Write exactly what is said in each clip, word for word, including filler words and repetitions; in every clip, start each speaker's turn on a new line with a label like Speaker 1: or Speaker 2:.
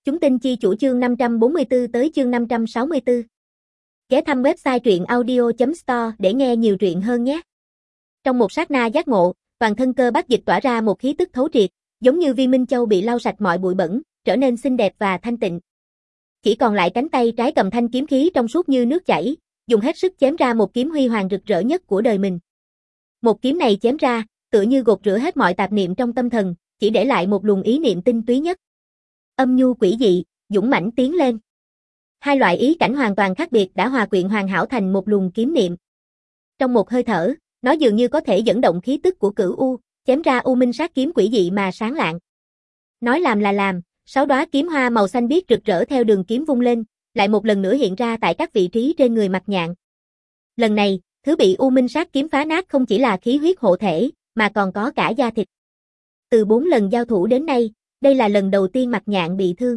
Speaker 1: Chúng tin chi chủ chương năm trăm bốn mươi tư tới chương năm trăm sáu mươi tư. Ghé thăm website truyện audio chấm store để nghe nhiều truyện hơn nhé. Trong một sát na giác ngộ, toàn thân Cơ Bác Dịch tỏa ra một khí tức thấu triệt, giống như viên minh châu bị lau sạch mọi bụi bẩn, trở nên xinh đẹp và thanh tịnh. Chỉ còn lại cánh tay trái cầm thanh kiếm khí trong suốt như nước chảy, dùng hết sức chém ra một kiếm huy hoàng rực rỡ nhất của đời mình. Một kiếm này chém ra, tựa như gột rửa hết mọi tạp niệm trong tâm thần, chỉ để lại một luồng ý niệm tinh túy nhất. Âm nhu quỷ dị, dũng mãnh tiến lên. Hai loại ý cảnh hoàn toàn khác biệt đã hòa quyện hoàn hảo thành một luồng kiếm niệm. Trong một hơi thở, nó dường như có thể dẫn động khí tức của Cửu U, chém ra u minh sát kiếm quỷ dị mà sáng lạng. Nói làm là làm, sáu đóa kiếm hoa màu xanh biếc rực rỡ theo đường kiếm vung lên, lại một lần nữa hiện ra tại các vị trí trên người Mạc Nhạn. Lần này, thứ bị u minh sát kiếm phá nát không chỉ là khí huyết hộ thể, mà còn có cả da thịt. Từ bốn lần giao thủ đến nay, đây là lần đầu tiên Mạc Nhạn bị thương.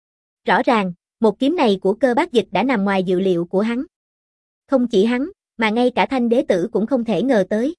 Speaker 1: Rõ ràng, một kiếm này của Cơ Bác Dịch đã nằm ngoài dự liệu của hắn. Không chỉ hắn, mà ngay cả Thanh Đế Tử cũng không thể ngờ tới.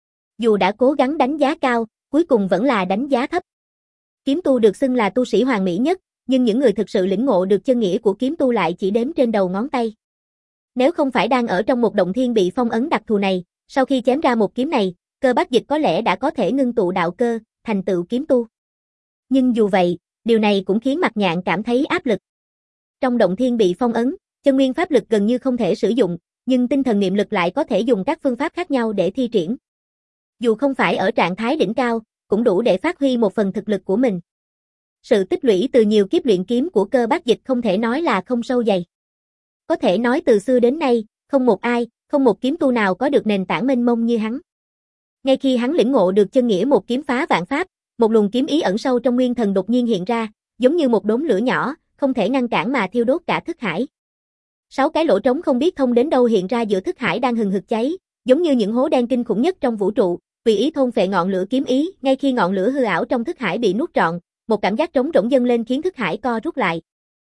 Speaker 1: Dù đã cố gắng đánh giá cao, cuối cùng vẫn là đánh giá thấp. Kiếm tu được xưng là tu sĩ hoàn mỹ nhất, nhưng những người thực sự lĩnh ngộ được chân nghĩa của kiếm tu lại chỉ đếm trên đầu ngón tay. Nếu không phải đang ở trong một động thiên bị phong ấn đặc thù này, sau khi chém ra một kiếm này, Cơ Bác Dịch có lẽ đã có thể ngưng tụ đạo cơ, thành tựu kiếm tu. Nhưng dù vậy, điều này cũng khiến Mạc Nhạn cảm thấy áp lực. Trong động thiên bị phong ấn, chân nguyên pháp lực gần như không thể sử dụng, nhưng tinh thần niệm lực lại có thể dùng các phương pháp khác nhau để thi triển. Dù không phải ở trạng thái đỉnh cao, cũng đủ để phát huy một phần thực lực của mình. Sự tích lũy từ nhiều kiếp luyện kiếm của Cơ Bác Dịch không thể nói là không sâu dày. Có thể nói từ xưa đến nay, không một ai, không một kiếm tu nào có được nền tảng mênh mông như hắn. Ngay khi hắn lĩnh ngộ được chân nghĩa một kiếm phá vạn pháp, một luồng kiếm ý ẩn sâu trong nguyên thần đột nhiên hiện ra, giống như một đốm lửa nhỏ, không thể ngăn cản mà thiêu đốt cả thức hải. Sáu cái lỗ trống không biết thông đến đâu hiện ra giữa thức hải đang hừng hực cháy, giống như những hố đen kinh khủng nhất trong vũ trụ, tùy ý thôn phệ ngọn lửa kiếm ý. Ngay khi ngọn lửa hư ảo trong thức hải bị nuốt trọn, một cảm giác trống rỗng dâng lên khiến thức hải co rút lại.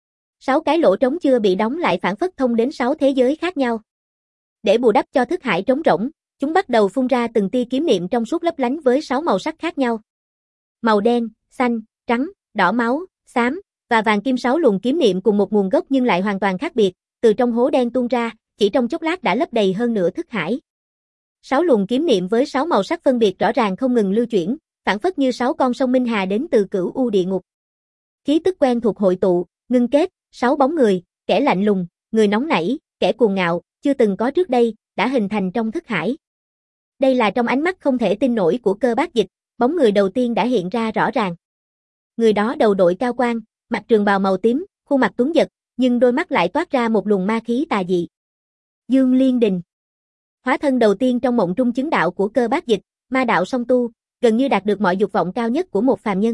Speaker 1: Sáu cái lỗ trống chưa bị đóng lại phản phất thông đến sáu thế giới khác nhau. Để bù đắp cho thức hải trống rỗng, chúng bắt đầu phun ra từng tia kiếm niệm trong suốt lấp lánh với sáu màu sắc khác nhau. Màu đen, xanh, trắng, đỏ máu, xám và vàng kim, sáu luồng kiếm niệm cùng một nguồn gốc nhưng lại hoàn toàn khác biệt, từ trong hố đen tuôn ra, chỉ trong chốc lát đã lấp đầy hơn nửa thức hải. Sáu luồng kiếm niệm với sáu màu sắc phân biệt rõ ràng không ngừng lưu chuyển, phảng phất như sáu con sông minh hà đến từ Cửu U địa ngục. Khí tức quen thuộc hội tụ, ngưng kết, sáu bóng người, kẻ lạnh lùng, người nóng nảy, kẻ cuồng ngạo, chưa từng có trước đây, đã hình thành trong thức hải. Đây là trong ánh mắt không thể tin nổi của Cơ Bác Dịch, bóng người đầu tiên đã hiện ra rõ ràng. Người đó đầu đội cao quan, mặc trường bào màu tím, khuôn mặt tuấn giật, nhưng đôi mắt lại toát ra một luồng ma khí tà dị. Dương Liên Đình. Hóa thân đầu tiên trong mộng trung chứng đạo của Cơ Bác Dịch, ma đạo song tu, gần như đạt được mọi dục vọng cao nhất của một phàm nhân.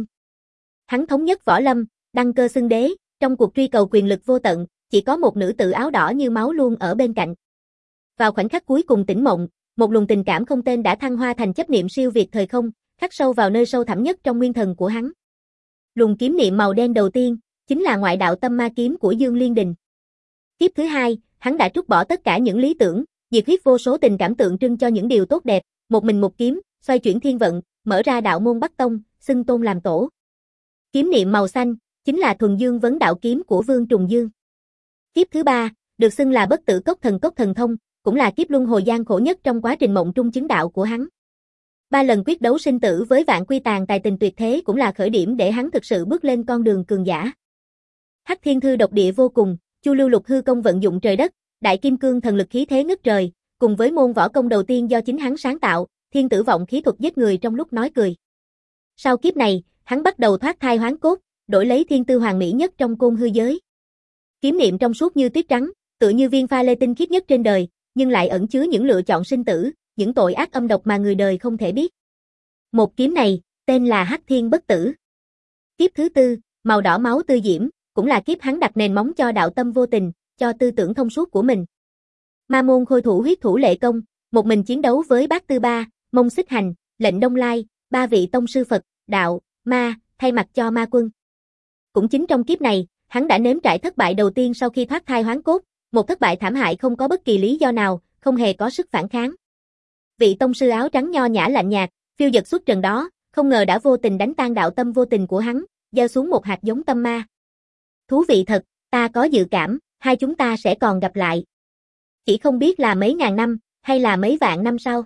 Speaker 1: Hắn thống nhất võ lâm, đăng cơ xưng đế, trong cuộc truy cầu quyền lực vô tận, chỉ có một nữ tử áo đỏ như máu luôn ở bên cạnh. Vào khoảnh khắc cuối cùng tỉnh mộng, một luồng tình cảm không tên đã thăng hoa thành chấp niệm siêu việt thời không, khắc sâu vào nơi sâu thẳm nhất trong nguyên thần của hắn. Luồng kiếm niệm màu đen đầu tiên, chính là ngoại đạo tâm ma kiếm của Dương Liên Đình. Kiếp thứ hai, hắn đã trút bỏ tất cả những lý tưởng, nhiệt huyết vô số tình cảm tượng trưng cho những điều tốt đẹp, một mình một kiếm, xoay chuyển thiên vận, mở ra đạo môn Bắc Tông, xưng tôn làm tổ. Kiếm niệm màu xanh, chính là thuần dương vấn đạo kiếm của Vương Trùng Dương. Kiếp thứ ba, được xưng là bất tử cốc thần cốc thần thông, cũng là kiếp luân hồi gian khổ nhất trong quá trình mộng trung chứng đạo của hắn. Ba lần quyết đấu sinh tử với Vạn Quy Tàn tài tình tuyệt thế cũng là khởi điểm để hắn thực sự bước lên con đường cường giả. Hắc Thiên Thư độc địa vô cùng, Chu Lưu Lục hư công vận dụng trời đất, Đại Kim Cương thần lực khí thế ngất trời, cùng với môn võ công đầu tiên do chính hắn sáng tạo, Thiên Tử Vọng khí thuật giết người trong lúc nói cười. Sau kiếp này, hắn bắt đầu thoát thai hoán cốt, đổi lấy thiên tư hoàn mỹ nhất trong côn hư giới. Kiếm niệm trong suốt như tuyết trắng, tựa như viên pha lê tinh khiết nhất trên đời, nhưng lại ẩn chứa những lựa chọn sinh tử, những tội ác âm độc mà người đời không thể biết. Một kiếm này, tên là Hắc Thiên Bất Tử. Kiếp thứ tư, màu đỏ máu tươi diễm, cũng là kiếp hắn đặt nền móng cho đạo tâm vô tình, cho tư tưởng thông suốt của mình. Ma môn khôi thủ huyết thủ lệ công, một mình chiến đấu với Bát Tư Ba, Mông Xích Hành, Lệnh Đông Lai, ba vị tông sư Phật, đạo, ma, thay mặt cho ma quân. Cũng chính trong kiếp này, hắn đã nếm trải thất bại đầu tiên sau khi thoát thai hoán cốt, một thất bại thảm hại không có bất kỳ lý do nào, không hề có sức phản kháng. Vị tông sư áo trắng nho nhã lạnh nhạt, phiêu dật xuất trần đó, không ngờ đã vô tình đánh tan đạo tâm vô tình của hắn, gieo xuống một hạt giống tâm ma. Thú vị thật, ta có dự cảm, hai chúng ta sẽ còn gặp lại. Chỉ không biết là mấy ngàn năm, hay là mấy vạn năm sau.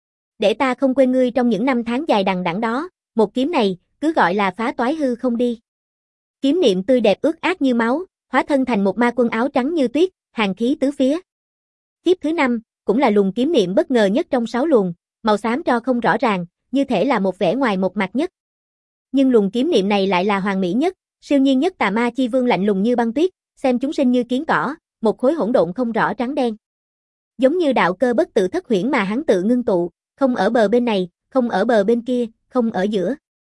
Speaker 1: Để ta không quên ngươi trong những năm tháng dài đằng đẵng đó, một kiếm này, cứ gọi là phá toái hư không đi. Kiếm niệm tươi đẹp ướt át như máu, hóa thân thành một ma quân áo trắng như tuyết, hàn khí tứ phía. Kiếp thứ năm, cũng là luồng kiếm niệm bất ngờ nhất trong sáu luồng, màu xám tro không rõ ràng, như thể là một vẻ ngoài một mặt nhất. Nhưng luồng kiếm niệm này lại là hoàn mỹ nhất, siêu nhiên nhất, tà ma chi vương lạnh lùng như băng tuyết, xem chúng sinh như kiến cỏ, một khối hỗn độn không rõ trắng đen. Giống như đạo cơ bất tử thất huyễn mà hắn tự ngưng tụ, không ở bờ bên này, không ở bờ bên kia, không ở giữa.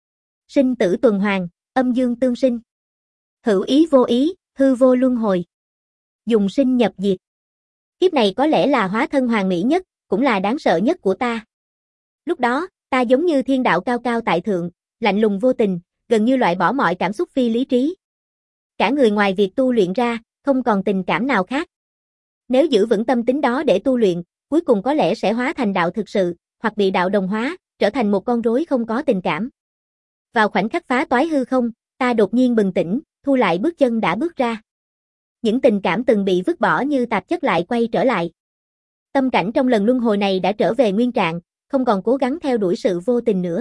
Speaker 1: Sinh tử tuần hoàn, âm dương tương sinh. Hữu ý vô ý, hư vô luân hồi. Dùng sinh nhập diệt. Kiếp này có lẽ là hóa thân hoàn mỹ nhất, cũng là đáng sợ nhất của ta. Lúc đó, ta giống như thiên đạo cao cao tại thượng, lạnh lùng vô tình, gần như loại bỏ mọi cảm xúc phi lý trí. Cả người ngoài việc tu luyện ra, không còn tình cảm nào khác. Nếu giữ vững tâm tính đó để tu luyện, cuối cùng có lẽ sẽ hóa thành đạo thực sự, hoặc bị đạo đồng hóa, trở thành một con rối không có tình cảm. Vào khoảnh khắc phá toái hư không, ta đột nhiên bừng tỉnh, thu lại bước chân đã bước ra. Những tình cảm từng bị vứt bỏ như tạp chất lại quay trở lại. Tâm cảnh trong lần luân hồi này đã trở về nguyên trạng, không còn cố gắng theo đuổi sự vô tình nữa.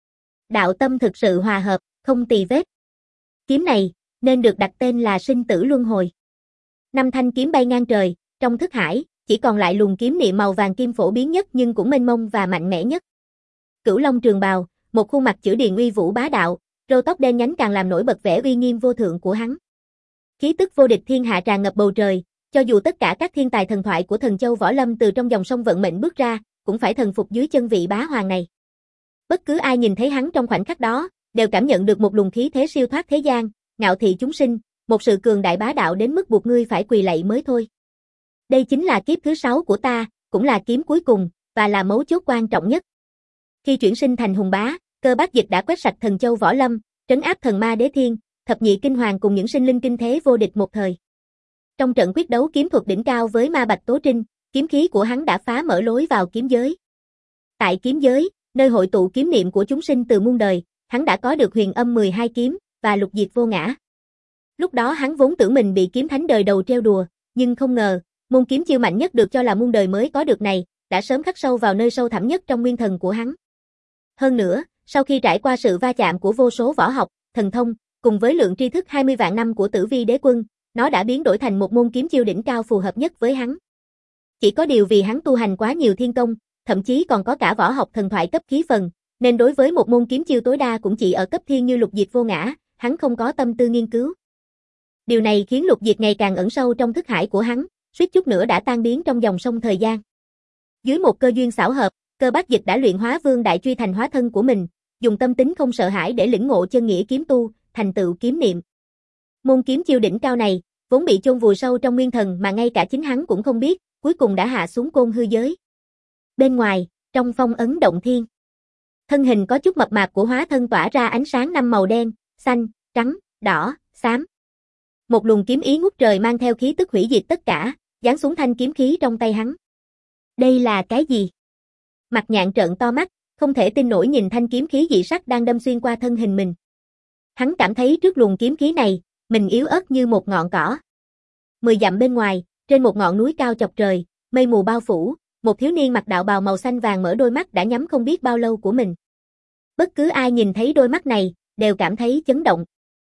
Speaker 1: Đạo tâm thực sự hòa hợp, không tì vết. Kiếm này, nên được đặt tên là sinh tử luân hồi. Năm thanh kiếm bay ngang trời, trong thức hải, chỉ còn lại luồng kiếm niệm màu vàng kim phổ biến nhất nhưng cũng mênh mông và mạnh mẽ nhất. Cửu Long trường bào, một khuôn mặt chữ điền uy vũ bá đạo, râu tóc đen nhánh càng làm nổi bật vẻ uy nghiêm vô thượng của hắn. Khí tức vô địch thiên hạ tràn ngập bầu trời, cho dù tất cả các thiên tài thần thoại của Thần Châu Võ Lâm từ trong dòng sông vận mệnh bước ra, cũng phải thần phục dưới chân vị bá hoàng này. Bất cứ ai nhìn thấy hắn trong khoảnh khắc đó, đều cảm nhận được một luồng khí thế siêu thoát thế gian, ngạo thị chúng sinh, một sự cường đại bá đạo đến mức buộc ngươi phải quỳ lạy mới thôi. Đây chính là kiếp thứ sáu của ta, cũng là kiếm cuối cùng, và là mấu chốt quan trọng nhất. Khi chuyển sinh thành hùng bá, Cơ Bác Dịch đã quét sạch Thần Châu Võ Lâm, trấn áp thần ma đế thiên, thập nhị kinh hoàng cùng những sinh linh kinh thế vô địch một thời. Trong trận quyết đấu kiếm thuật đỉnh cao với ma Bạch Tố Trinh, kiếm khí của hắn đã phá mở lối vào kiếm giới. Tại kiếm giới, nơi hội tụ kiếm niệm của chúng sinh từ muôn đời, hắn đã có được huyền âm mười hai kiếm và lục diệt vô ngã. Lúc đó hắn vốn tưởng mình bị kiếm thánh đời đầu trêu đùa, nhưng không ngờ, môn kiếm chiêu mạnh nhất được cho là muôn đời mới có được này, đã sớm khắc sâu vào nơi sâu thẳm nhất trong nguyên thần của hắn. Hơn nữa, sau khi trải qua sự va chạm của vô số võ học, thần thông, cùng với lượng tri thức hai mươi vạn năm của Tử Vi Đế Quân, nó đã biến đổi thành một môn kiếm chiêu đỉnh cao phù hợp nhất với hắn. Chỉ có điều vì hắn tu hành quá nhiều thiên công, thậm chí còn có cả võ học thần thoại cấp khí phần, nên đối với một môn kiếm chiêu tối đa cũng chỉ ở cấp thiên như lục diệt vô ngã, hắn không có tâm tư nghiên cứu. Điều này khiến lục diệt ngày càng ẩn sâu trong thức hải của hắn, suýt chút nữa đã tan biến trong dòng sông thời gian. Dưới một cơ duyên xảo hợp, Cơ Bác Dịch đã luyện hóa Vương Đại Truy thành hóa thân của mình, dùng tâm tính không sợ hãi để lĩnh ngộ chân nghĩa kiếm tu, thành tựu kiếm niệm. Môn kiếm chiêu đỉnh cao này, vốn bị chôn vùi sâu trong nguyên thần mà ngay cả chính hắn cũng không biết, cuối cùng đã hạ xuống côn hư giới. Bên ngoài, trong phong ấn động thiên, thân hình có chút mập mạp của hóa thân tỏa ra ánh sáng năm màu đen, xanh, trắng, đỏ, xám. Một luồng kiếm ý ngút trời mang theo khí tức hủy diệt tất cả, giáng xuống thanh kiếm khí trong tay hắn. Đây là cái gì? Mặt Nhạn trợn to mắt, không thể tin nổi nhìn thanh kiếm khí dị sắc đang đâm xuyên qua thân hình mình. Hắn cảm thấy trước luồng kiếm khí này, mình yếu ớt như một ngọn cỏ. Mười dặm bên ngoài, trên một ngọn núi cao chọc trời, mây mù bao phủ, một thiếu niên mặc đạo bào màu xanh vàng mở đôi mắt đã nhắm không biết bao lâu của mình. Bất cứ ai nhìn thấy đôi mắt này, đều cảm thấy chấn động.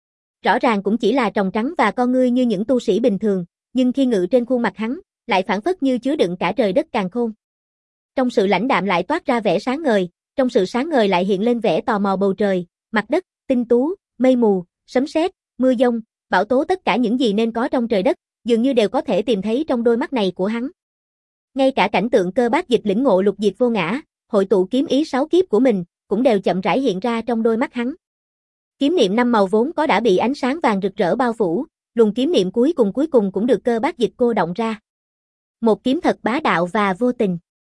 Speaker 1: Rõ ràng cũng chỉ là tròng trắng và con ngươi như những tu sĩ bình thường, nhưng khi ngự trên khuôn mặt hắn, lại phảng phất như chứa đựng cả trời đất càn khôn. Trong sự lãnh đạm lại toát ra vẻ sáng ngời, trong sự sáng ngời lại hiện lên vẻ tò mò bầu trời, mặt đất, tinh tú, mây mù, sấm sét, mưa dông, bão tố, tất cả những gì nên có trong trời đất, dường như đều có thể tìm thấy trong đôi mắt này của hắn. Ngay cả cảnh tượng Cơ Bác Dịch lĩnh ngộ lục diệt vô ngã, hội tụ kiếm ý sáu kiếp của mình, cũng đều chậm rãi hiện ra trong đôi mắt hắn. Kiếm niệm năm màu vốn có đã bị ánh sáng vàng rực rỡ bao phủ, luồng kiếm niệm cuối cùng cuối cùng cũng được Cơ Bác Dịch cô động ra. Một kiếm thật bá đạo và vô tình.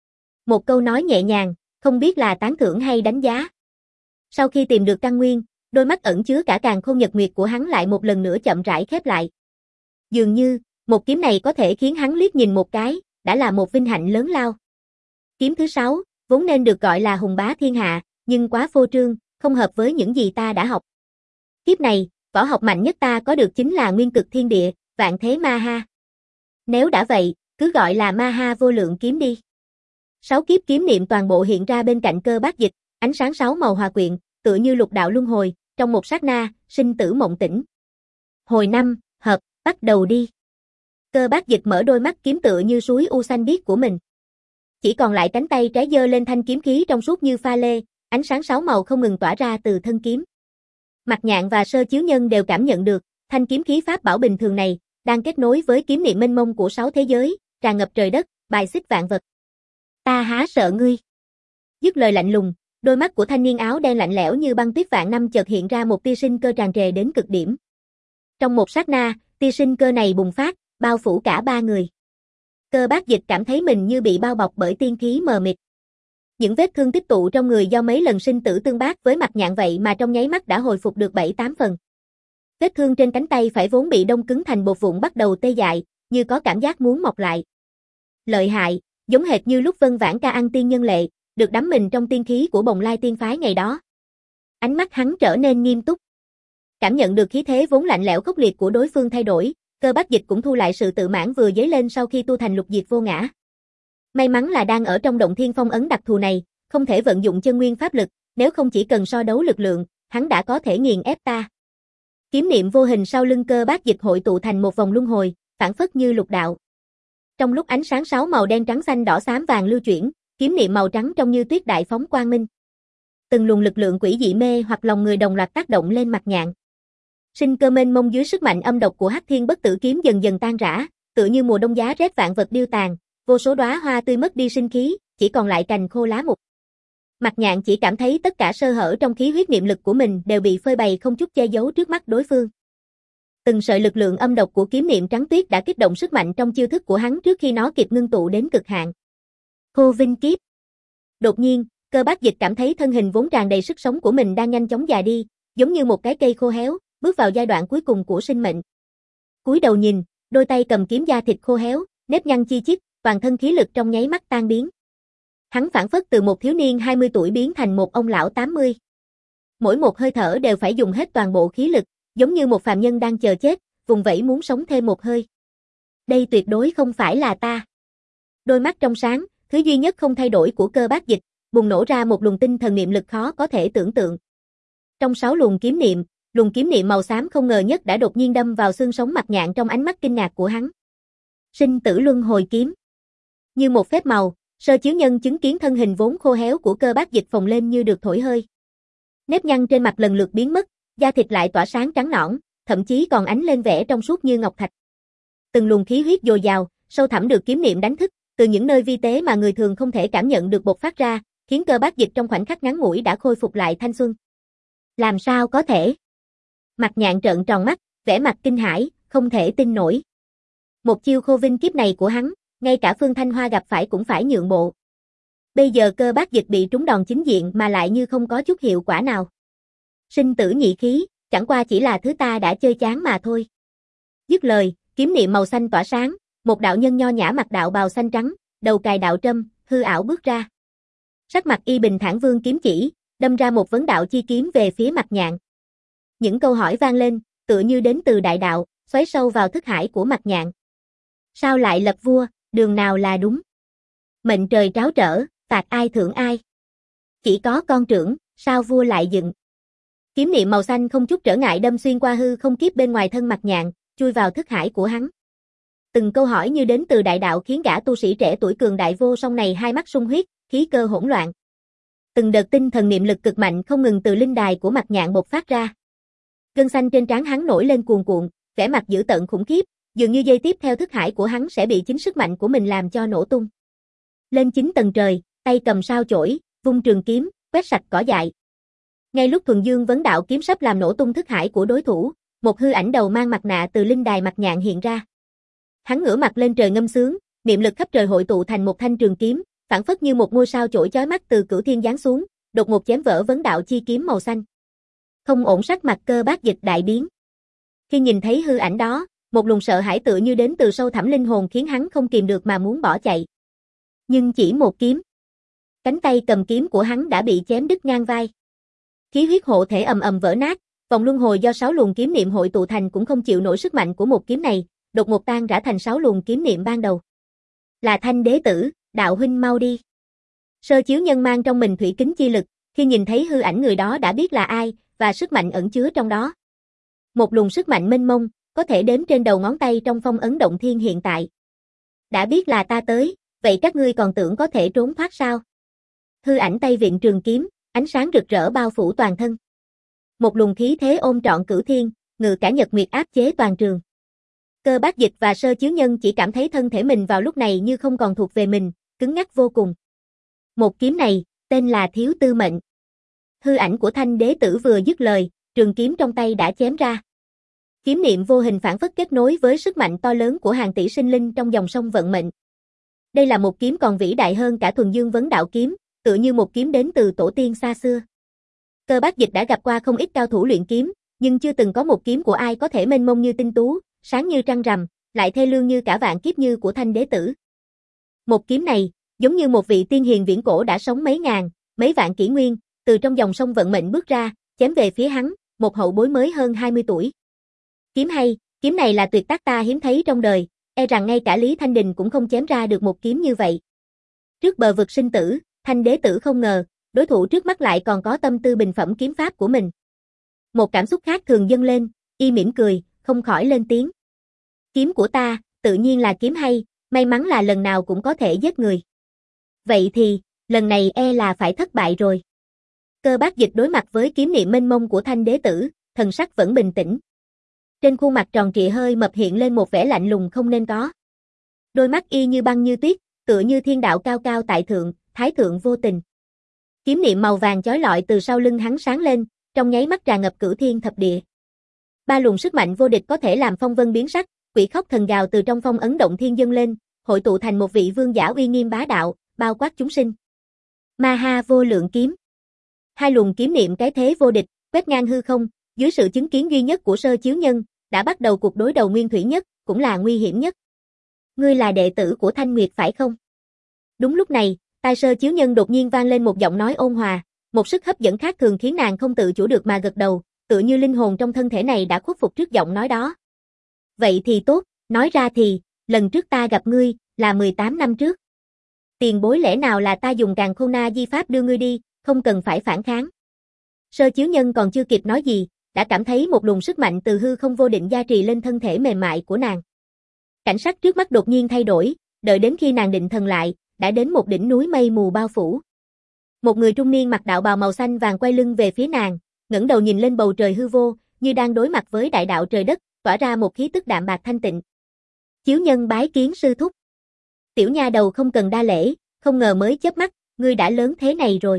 Speaker 1: Một câu nói nhẹ nhàng, không biết là tán thưởng hay đánh giá. Sau khi tìm được căn nguyên, đôi mắt ẩn chứa cả càn khôn nhật nguyệt của hắn lại một lần nữa chậm rãi khép lại. Dường như, một kiếm này có thể khiến hắn liếc nhìn một cái, đã là một vinh hạnh lớn lao. Kiếm thứ sáu, vốn nên được gọi là hùng bá thiên hạ, nhưng quá phô trương, không hợp với những gì ta đã học. Kiếp này, võ học mạnh nhất ta có được chính là nguyên cực thiên địa, vạn thế ma ha. Nếu đã vậy, cứ gọi là ma ha vô lượng kiếm đi. Sáu kiếp kiếm niệm toàn bộ hiện ra bên cạnh Cơ Bác Dịch, ánh sáng sáu màu hòa quyện, tựa như lục đạo luân hồi, trong một sát na, sinh tử mộng tỉnh. Hồi năm, hợp, bắt đầu đi. Cơ Bác Dịch mở đôi mắt kiếm tựa như suối u xanh biếc của mình. Chỉ còn lại cánh tay trái giơ lên thanh kiếm khí trong suốt như pha lê, ánh sáng sáu màu không ngừng tỏa ra từ thân kiếm. Mạc Nhạn và Sơ Chiếu Nhân đều cảm nhận được, thanh kiếm khí pháp bảo bình thường này đang kết nối với kiếm niệm mênh mông của sáu thế giới, tràn ngập trời đất, bài xích vạn vật. Ta há sợ ngươi. Dứt lời lạnh lùng, đôi mắt của thanh niên áo đen lạnh lẽo như băng tuyết vạn năm chợt hiện ra một tia sinh cơ tràn trề đến cực điểm. Trong một sát na, tia sinh cơ này bùng phát, bao phủ cả ba người. Cơ Bác Dịch cảm thấy mình như bị bao bọc bởi tiên khí mờ mịt. Những vết thương tích tụ trong người do mấy lần sinh tử tương bác với Mạc Nhạn vậy mà trong nháy mắt đã hồi phục được bảy tám phần. Vết thương trên cánh tay phải vốn bị đông cứng thành bột vụn bắt đầu tê dại, như có cảm giác muốn mọc lại. Lợi hại, giống hệt như lúc Vân Vãn Ca ăn tiên nhân lệ, được đắm mình trong tiên khí của Bồng Lai tiên phái ngày đó. Ánh mắt hắn trở nên nghiêm túc. Cảm nhận được khí thế vốn lạnh lẽo khốc liệt của đối phương thay đổi, Cơ Bác Dịch cũng thu lại sự tự mãn vừa dấy lên sau khi tu thành lục diệt vô ngã. May mắn là đang ở trong động thiên phong ấn đặc thù này, không thể vận dụng chân nguyên pháp lực, nếu không chỉ cần so đấu lực lượng, hắn đã có thể nghiền ép ta. Kiếm niệm vô hình sau lưng Cơ Bác Dịch hội tụ thành một vòng luân hồi, phản phất như lục đạo. Trong lúc ánh sáng sáu màu đen trắng xanh đỏ xám vàng lưu chuyển, kiếm niệm màu trắng trông như tuyết đại phóng quang minh. Từng luồng lực lượng quỷ dị mê hoặc lòng người đồng loạt tác động lên Mạc Nhạn. Sinh cơ mênh mông dưới sức mạnh âm độc của Hắc Thiên Bất Tử kiếm dần dần tan rã, tựa như mùa đông giá rét vạn vật điêu tàn, vô số đóa hoa tươi mất đi sinh khí, chỉ còn lại cành khô lá mục. Mạc Nhạn chỉ cảm thấy tất cả sơ hở trong khí huyết niệm lực của mình đều bị phơi bày không chút che giấu trước mắt đối phương. Từng sợi lực lượng âm độc của kiếm niệm trắng tuyết đã kích động sức mạnh trong chiêu thức của hắn trước khi nó kịp ngưng tụ đến cực hạn. Khô Vinh Kiếp. Đột nhiên, Cơ Bác Dịch cảm thấy thân hình vốn tràn đầy sức sống của mình đang nhanh chóng già đi, giống như một cái cây khô héo, bước vào giai đoạn cuối cùng của sinh mệnh. Cúi đầu nhìn, đôi tay cầm kiếm da thịt khô héo, nếp nhăn chi chít, toàn thân khí lực trong nháy mắt tan biến. Hắn phảng phất từ một thiếu niên hai mươi tuổi biến thành một ông lão tám mươi. Mỗi một hơi thở đều phải dùng hết toàn bộ khí lực, giống như một phàm nhân đang chờ chết, vùng vẫy muốn sống thêm một hơi. Đây tuyệt đối không phải là ta. Đôi mắt trong sáng, thứ duy nhất không thay đổi của Cơ Bác Dịch, bùng nổ ra một luồng tinh thần niệm lực khó có thể tưởng tượng. Trong sáu luồng kiếm niệm, luồng kiếm niệm màu xám không ngờ nhất đã đột nhiên đâm vào xương sống Mạc Nhạn trong ánh mắt kinh ngạc của hắn. Sinh tử luân hồi kiếm. Như một phép màu, Sơ Chiếu Nhân chứng kiến thân hình vốn khô héo của Cơ Bác Dịch phồng lên như được thổi hơi. Nếp nhăn trên mặt lần lượt biến mất, da thịt lại tỏa sáng trắng nõn, thậm chí còn ánh lên vẻ trong suốt như ngọc thạch. Từng luồng khí huyết dồi dào, sâu thẳm được kiếm niệm đánh thức, từ những nơi vi tế mà người thường không thể cảm nhận được bộc phát ra, khiến Cơ Bác Dịch trong khoảnh khắc ngắn ngủi đã khôi phục lại thanh xuân. Làm sao có thể? Mạc Nhạn trợn tròn mắt, vẻ mặt kinh hãi, không thể tin nổi. Một chiêu Khô Vinh Kiếp này của hắn, ngay cả Phương Thanh Hoa gặp phải cũng phải nhượng bộ. Bây giờ Cơ Bác Dịch bị trúng đòn chính diện mà lại như không có chút hiệu quả nào. Sinh tử nhị khí, chẳng qua chỉ là thứ ta đã chơi chán mà thôi. Dứt lời, kiếm niệm màu xanh tỏa sáng, một đạo nhân nho nhã mặc đạo bào xanh trắng, đầu cài đạo trâm, hư ảo bước ra. Sắc mặt y bình thản vương kiếm chỉ, đâm ra một vấn đạo chi kiếm về phía Mạc Nhạn. Những câu hỏi vang lên, tựa như đến từ đại đạo, xoáy sâu vào thức hải của Mạc Nhạn. Sao lại lập vua, đường nào là đúng? Mệnh trời tráo trở, phạt ai thưởng ai? Chỉ có con trưởng, sao vua lại dựng? Kiếm niệm màu xanh không chút trở ngại đâm xuyên qua hư không kiếp bên ngoài thân Mạc Nhạn, chui vào thức hải của hắn. Từng câu hỏi như đến từ đại đạo khiến gã tu sĩ trẻ tuổi cường đại vô song này hai mắt sung huyết, khí cơ hỗn loạn. Từng đợt tinh thần niệm lực cực mạnh không ngừng từ linh đài của Mạc Nhạn bộc phát ra. Gân xanh trên trán hắn nổi lên cuồn cuộn, vẻ mặt dữ tợn khủng khiếp, dường như dây tiếp theo thức hải của hắn sẽ bị chính sức mạnh của mình làm cho nổ tung. Lên chín tầng trời, tay cầm sao chổi, vung trường kiếm, quét sạch cỏ dại. Ngay lúc thuần dương vấn đạo kiếm sắp làm nổ tung thức hải của đối thủ, một hư ảnh đầu mang mặt nạ từ linh đài Mạc Nhạn hiện ra. Hắn ngửa mặt lên trời ngâm sướng, niệm lực khắp trời hội tụ thành một thanh trường kiếm, phảng phất như một ngôi sao chổi chói mắt từ cửu thiên giáng xuống, đột ngột chém vỡ vấn đạo chi kiếm màu xanh. Không ổn, sắc mặt Cơ Bác Dịch đại biến. Khi nhìn thấy hư ảnh đó, một luồng sợ hãi tựa như đến từ sâu thẳm linh hồn khiến hắn không kìm được mà muốn bỏ chạy. Nhưng chỉ một kiếm, cánh tay cầm kiếm của hắn đã bị chém đứt ngang vai. Khí huyết hộ thể ầm ầm vỡ nát, Vòng luân hồi do sáu luồng kiếm niệm hội tụ thành cũng không chịu nổi sức mạnh của một kiếm này, đột ngột tan rã thành sáu luồng kiếm niệm ban đầu. Là Thanh đế tử, đạo huynh mau đi. Sơ Chiếu Nhân mang trong mình thủy kính chi lực, khi nhìn thấy hư ảnh người đó đã biết là ai, và sức mạnh ẩn chứa trong đó. Một luồng sức mạnh mênh mông, có thể đếm trên đầu ngón tay trong phong ấn động thiên hiện tại. Đã biết là ta tới, vậy các ngươi còn tưởng có thể trốn thoát sao? Hư ảnh tay vịn trường kiếm, ánh sáng rực rỡ bao phủ toàn thân. Một luồng khí thế ôm trọn cửu thiên, ngự cả nhật nguyệt áp chế toàn trường. Cơ Bác Dịch và Sơ Chiếu Nhân chỉ cảm thấy thân thể mình vào lúc này như không còn thuộc về mình, cứng ngắc vô cùng. Một kiếm này, tên là Thiếu Tư Mệnh. Hư ảnh của Thanh đế tử vừa dứt lời, trường kiếm trong tay đã chém ra. Kiếm niệm vô hình phản phất kết nối với sức mạnh to lớn của hàng tỷ sinh linh trong dòng sông vận mệnh. Đây là một kiếm còn vĩ đại hơn cả thuần dương vấn đạo kiếm, tựa như một kiếm đến từ tổ tiên xa xưa. Cơ Bác Dịch đã gặp qua không ít cao thủ luyện kiếm, nhưng chưa từng có một kiếm của ai có thể mênh mông như tinh tú, sáng như trăng rằm, lại thê lương như cả vạn kiếp như của Thanh đế tử. Một kiếm này, giống như một vị tiên hiền viễn cổ đã sống mấy ngàn, mấy vạn kỷ nguyên, từ trong dòng sông vận mệnh bước ra, chém về phía hắn, một hậu bối mới hơn hai mươi tuổi. Kiếm hay, kiếm này là tuyệt tác ta hiếm thấy trong đời, e rằng ngay cả Lý Thanh Đình cũng không chém ra được một kiếm như vậy. Trước bờ vực sinh tử, Thanh đế tử không ngờ, đối thủ trước mắt lại còn có tâm tư bình phẩm kiếm pháp của mình. Một cảm xúc khác thường dâng lên, y mỉm cười, không khỏi lên tiếng. Kiếm của ta, tự nhiên là kiếm hay, may mắn là lần nào cũng có thể giết người. Vậy thì, lần này e là phải thất bại rồi. Cơ Bác Dịch đối mặt với kiếm niệm mênh mông của Thanh đế tử, thần sắc vẫn bình tĩnh. Trên khuôn mặt tròn trịa hơi mập hiện lên một vẻ lạnh lùng không nên có. Đôi mắt y như băng như tuyết, tựa như thiên đạo cao cao tại thượng, thái thượng vô tình. Kiếm niệm màu vàng chói lọi từ sau lưng hắn sáng lên, trong nháy mắt tràn ngập cửu thiên thập địa. Ba luồng sức mạnh vô địch có thể làm phong vân biến sắc, quỷ khóc thần gào từ trong phong ấn động thiên dâng lên, hội tụ thành một vị vương giả uy nghiêm bá đạo, bao quát chúng sinh. Ma Ha vô lượng kiếm. Hai luồng kiếm niệm cái thế vô địch, quét ngang hư không, dưới sự chứng kiến duy nhất của Sơ Chiếu Nhân, đã bắt đầu cuộc đối đầu nguyên thủy nhất, cũng là nguy hiểm nhất. Ngươi là đệ tử của Thanh Nguyệt phải không? Đúng lúc này, tai Sơ Chiếu Nhân đột nhiên vang lên một giọng nói ôn hòa, một sức hấp dẫn khác thường khiến nàng không tự chủ được mà gật đầu, tựa như linh hồn trong thân thể này đã khuất phục trước giọng nói đó. Vậy thì tốt, nói ra thì, lần trước ta gặp ngươi, là mười tám năm trước. Tiền bối lẽ nào là ta dùng Càn Khôn Na Di Pháp đưa ngươi đi, không cần phải phản kháng. Sơ Chiếu Nhân còn chưa kịp nói gì, đã cảm thấy một luồng sức mạnh từ hư không vô định gia trì lên thân thể mềm mại của nàng. Cảnh sắc trước mắt đột nhiên thay đổi, đợi đến khi nàng định thần lại, đã đến một đỉnh núi mây mù bao phủ. Một người trung niên mặc đạo bào màu xanh vàng quay lưng về phía nàng, ngẩng đầu nhìn lên bầu trời hư vô, như đang đối mặt với đại đạo trời đất, tỏa ra một khí tức đạm bạc thanh tịnh. Chiếu Nhân bái kiến sư thúc. Tiểu nha đầu không cần đa lễ, không ngờ mới chớp mắt, ngươi đã lớn thế này rồi.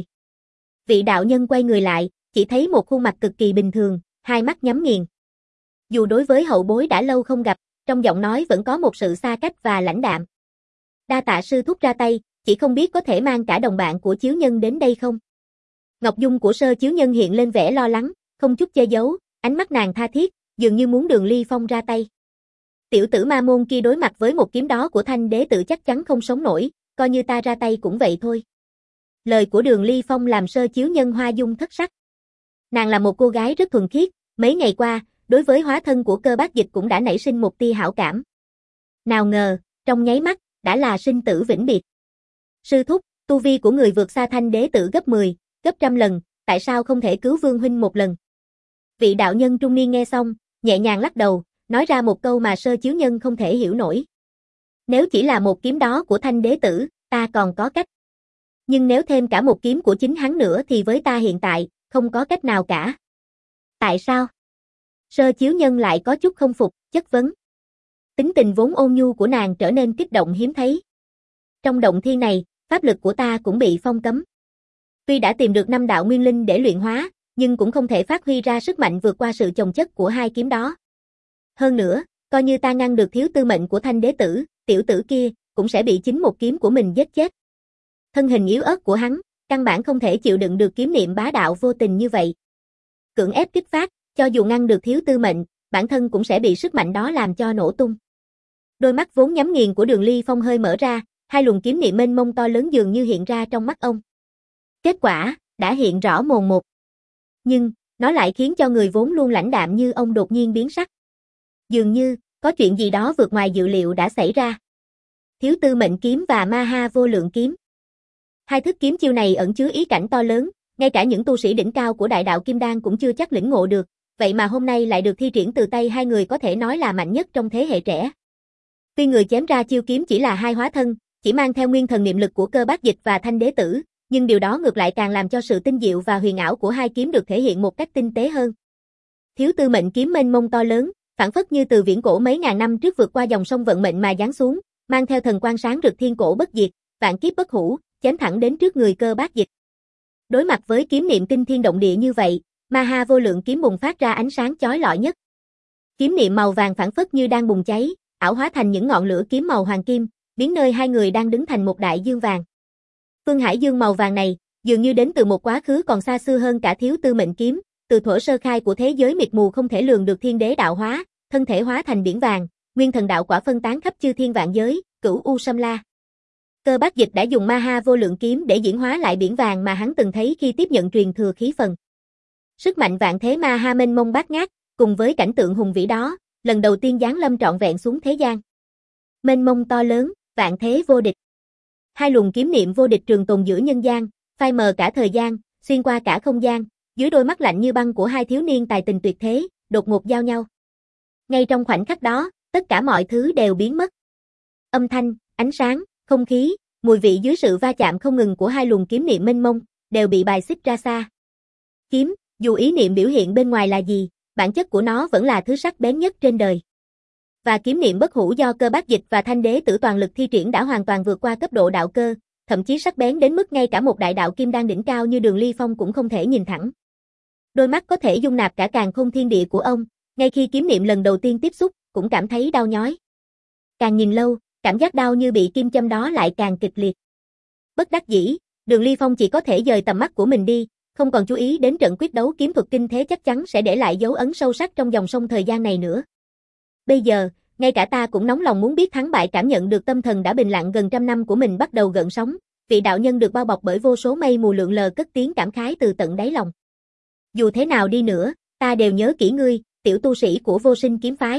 Speaker 1: Vị đạo nhân quay người lại, chỉ thấy một khuôn mặt cực kỳ bình thường, hai mắt nhắm nghiền. Dù đối với hậu bối đã lâu không gặp, trong giọng nói vẫn có một sự xa cách và lãnh đạm. Đa tạ sư thúc ra tay, chỉ không biết có thể mang cả đồng bạn của Chiếu Nhân đến đây không? Ngọc dung của Sơ Chiếu Nhân hiện lên vẻ lo lắng, không chút che giấu, ánh mắt nàng tha thiết, dường như muốn Đường Ly Phong ra tay. Tiểu tử ma môn kia đối mặt với một kiếm đó của Thanh đế tử chắc chắn không sống nổi, coi như ta ra tay cũng vậy thôi. Lời của Đường Ly Phong làm Sơ Chiếu Nhân hoa dung thất sắc. Nàng là một cô gái rất thuần khiết, mấy ngày qua, đối với hóa thân của Cơ Bác Dịch cũng đã nảy sinh một tia hảo cảm. Nào ngờ, trong nháy mắt, đã là sinh tử vĩnh biệt. Sư thúc, tu vi của người vượt xa Thanh đế tử gấp mười, gấp trăm lần, tại sao không thể cứu Vương huynh một lần? Vị đạo nhân trung niên nghe xong, nhẹ nhàng lắc đầu, nói ra một câu mà Sơ Chiếu Nhân không thể hiểu nổi. Nếu chỉ là một kiếm đó của Thanh đế tử, ta còn có cách. Nhưng nếu thêm cả một kiếm của chính hắn nữa thì với ta hiện tại, không có cách nào cả. Tại sao? Sơ Chiếu Nhân lại có chút không phục, chất vấn. Tính tình vốn ôn nhu của nàng trở nên kích động hiếm thấy. Trong động thiên này, pháp lực của ta cũng bị phong cấm. Tuy đã tìm được năm đạo nguyên linh để luyện hóa, nhưng cũng không thể phát huy ra sức mạnh vượt qua sự chồng chất của hai kiếm đó. Hơn nữa, coi như ta ngăn được Thiếu Tư Mệnh của Thanh đế tử, tiểu tử kia cũng sẽ bị chính một kiếm của mình giết chết. Thân hình yếu ớt của hắn, căn bản không thể chịu đựng được kiếm niệm bá đạo vô tình như vậy. Cưỡng ép kích phát, cho dù ngăn được Thiếu Tư Mệnh, bản thân cũng sẽ bị sức mạnh đó làm cho nổ tung. Đôi mắt vốn nhắm nghiền của Đường Ly Phong hơi mở ra, hai luồng kiếm niệm mênh mông to lớn dường như hiện ra trong mắt ông. Kết quả đã hiện rõ mồn một. Nhưng, Nó lại khiến cho người vốn luôn lãnh đạm như ông đột nhiên biến sắc. Dường như, có chuyện gì đó vượt ngoài dự liệu đã xảy ra. Thiếu tư mệnh kiếm và ma ha vô lượng kiếm. Hai thức kiếm chiêu này ẩn chứa ý cảnh to lớn, ngay cả những tu sĩ đỉnh cao của đại đạo Kim Đan cũng chưa chắc lĩnh ngộ được, vậy mà hôm nay lại được thi triển từ tay hai người có thể nói là mạnh nhất trong thế hệ trẻ. Tuy người chém ra chiêu kiếm chỉ là hai hóa thân, chỉ mang theo nguyên thần niệm lực của Cơ Bác Dịch và Thanh Đế Tử, nhưng điều đó ngược lại càng làm cho sự tinh diệu và huyền ảo của hai kiếm được thể hiện một cách tinh tế hơn. Thiếu tư mệnh kiếm mênh mông to lớn, phảng phất như từ viễn cổ mấy ngàn năm trước vượt qua dòng sông vận mệnh mà giáng xuống, mang theo thần quang sáng rực thiên cổ bất diệt, vạn kiếp bất hủ, chém thẳng đến trước người Cơ Bác Dịch. Đối mặt với kiếm niệm kinh thiên động địa như vậy, ma ha vô lượng kiếm bùng phát ra ánh sáng chói lọi nhất. Kiếm niệm màu vàng phảng phất như đang bùng cháy, ảo hóa thành những ngọn lửa kiếm màu hoàng kim, biến nơi hai người đang đứng thành một đại dương vàng. Phương hải dương màu vàng này, dường như đến từ một quá khứ còn xa xưa hơn cả thiếu tư mệnh kiếm, từ thuở sơ khai của thế giới mịt mù không thể lường được thiên đế đạo hóa, thân thể hóa thành biển vàng, nguyên thần đạo quả phân tán khắp chư thiên vạn giới, cửu u sâm la. Cơ Bác Dịch đã dùng ma ha vô lượng kiếm để diễn hóa lại biển vàng mà hắn từng thấy khi tiếp nhận truyền thừa khí phần. Sức mạnh vạn thế ma ha mênh mông bát ngát, cùng với cảnh tượng hùng vĩ đó, lần đầu tiên giáng lâm trọn vẹn xuống thế gian. Mênh mông to lớn, vạn thế vô địch. Hai luồng kiếm niệm vô địch trường tồn giữa nhân gian, phai mờ cả thời gian, xuyên qua cả không gian, dưới đôi mắt lạnh như băng của hai thiếu niên tài tình tuyệt thế, đột ngột giao nhau. Ngay trong khoảnh khắc đó, tất cả mọi thứ đều biến mất. Âm thanh, ánh sáng, không khí, mùi vị dưới sự va chạm không ngừng của hai luồng kiếm niệm mênh mông, đều bị bài xích ra xa. Kiếm, dù ý niệm biểu hiện bên ngoài là gì, bản chất của nó vẫn là thứ sắc bén nhất trên đời. Và kiếm niệm bất hủ do Cơ Bác Dịch và Thanh Đế Tử toàn lực thi triển đã hoàn toàn vượt qua cấp độ đạo cơ, thậm chí sắc bén đến mức ngay cả một đại đạo kim đan đỉnh cao như Đường Ly Phong cũng không thể nhìn thẳng. Đôi mắt có thể dung nạp cả càn khôn thiên địa của ông, ngay khi kiếm niệm lần đầu tiên tiếp xúc, cũng cảm thấy đau nhói. Càng nhìn lâu, cảm giác đau như bị kim châm đó lại càng kịch liệt. Bất đắc dĩ, Đường Ly Phong chỉ có thể dời tầm mắt của mình đi, không còn chú ý đến trận quyết đấu kiếm thuật kinh thế chắc chắn sẽ để lại dấu ấn sâu sắc trong dòng sông thời gian này nữa. Bây giờ, ngay cả ta cũng nóng lòng muốn biết thắng bại, cảm nhận được tâm thần đã bình lặng gần trăm năm của mình bắt đầu gợn sóng, vị đạo nhân được bao bọc bởi vô số mây mù lượn lờ cất tiếng cảm khái từ tận đáy lòng. Dù thế nào đi nữa, ta đều nhớ kỹ ngươi, tiểu tu sĩ của Vô Sinh kiếm phái.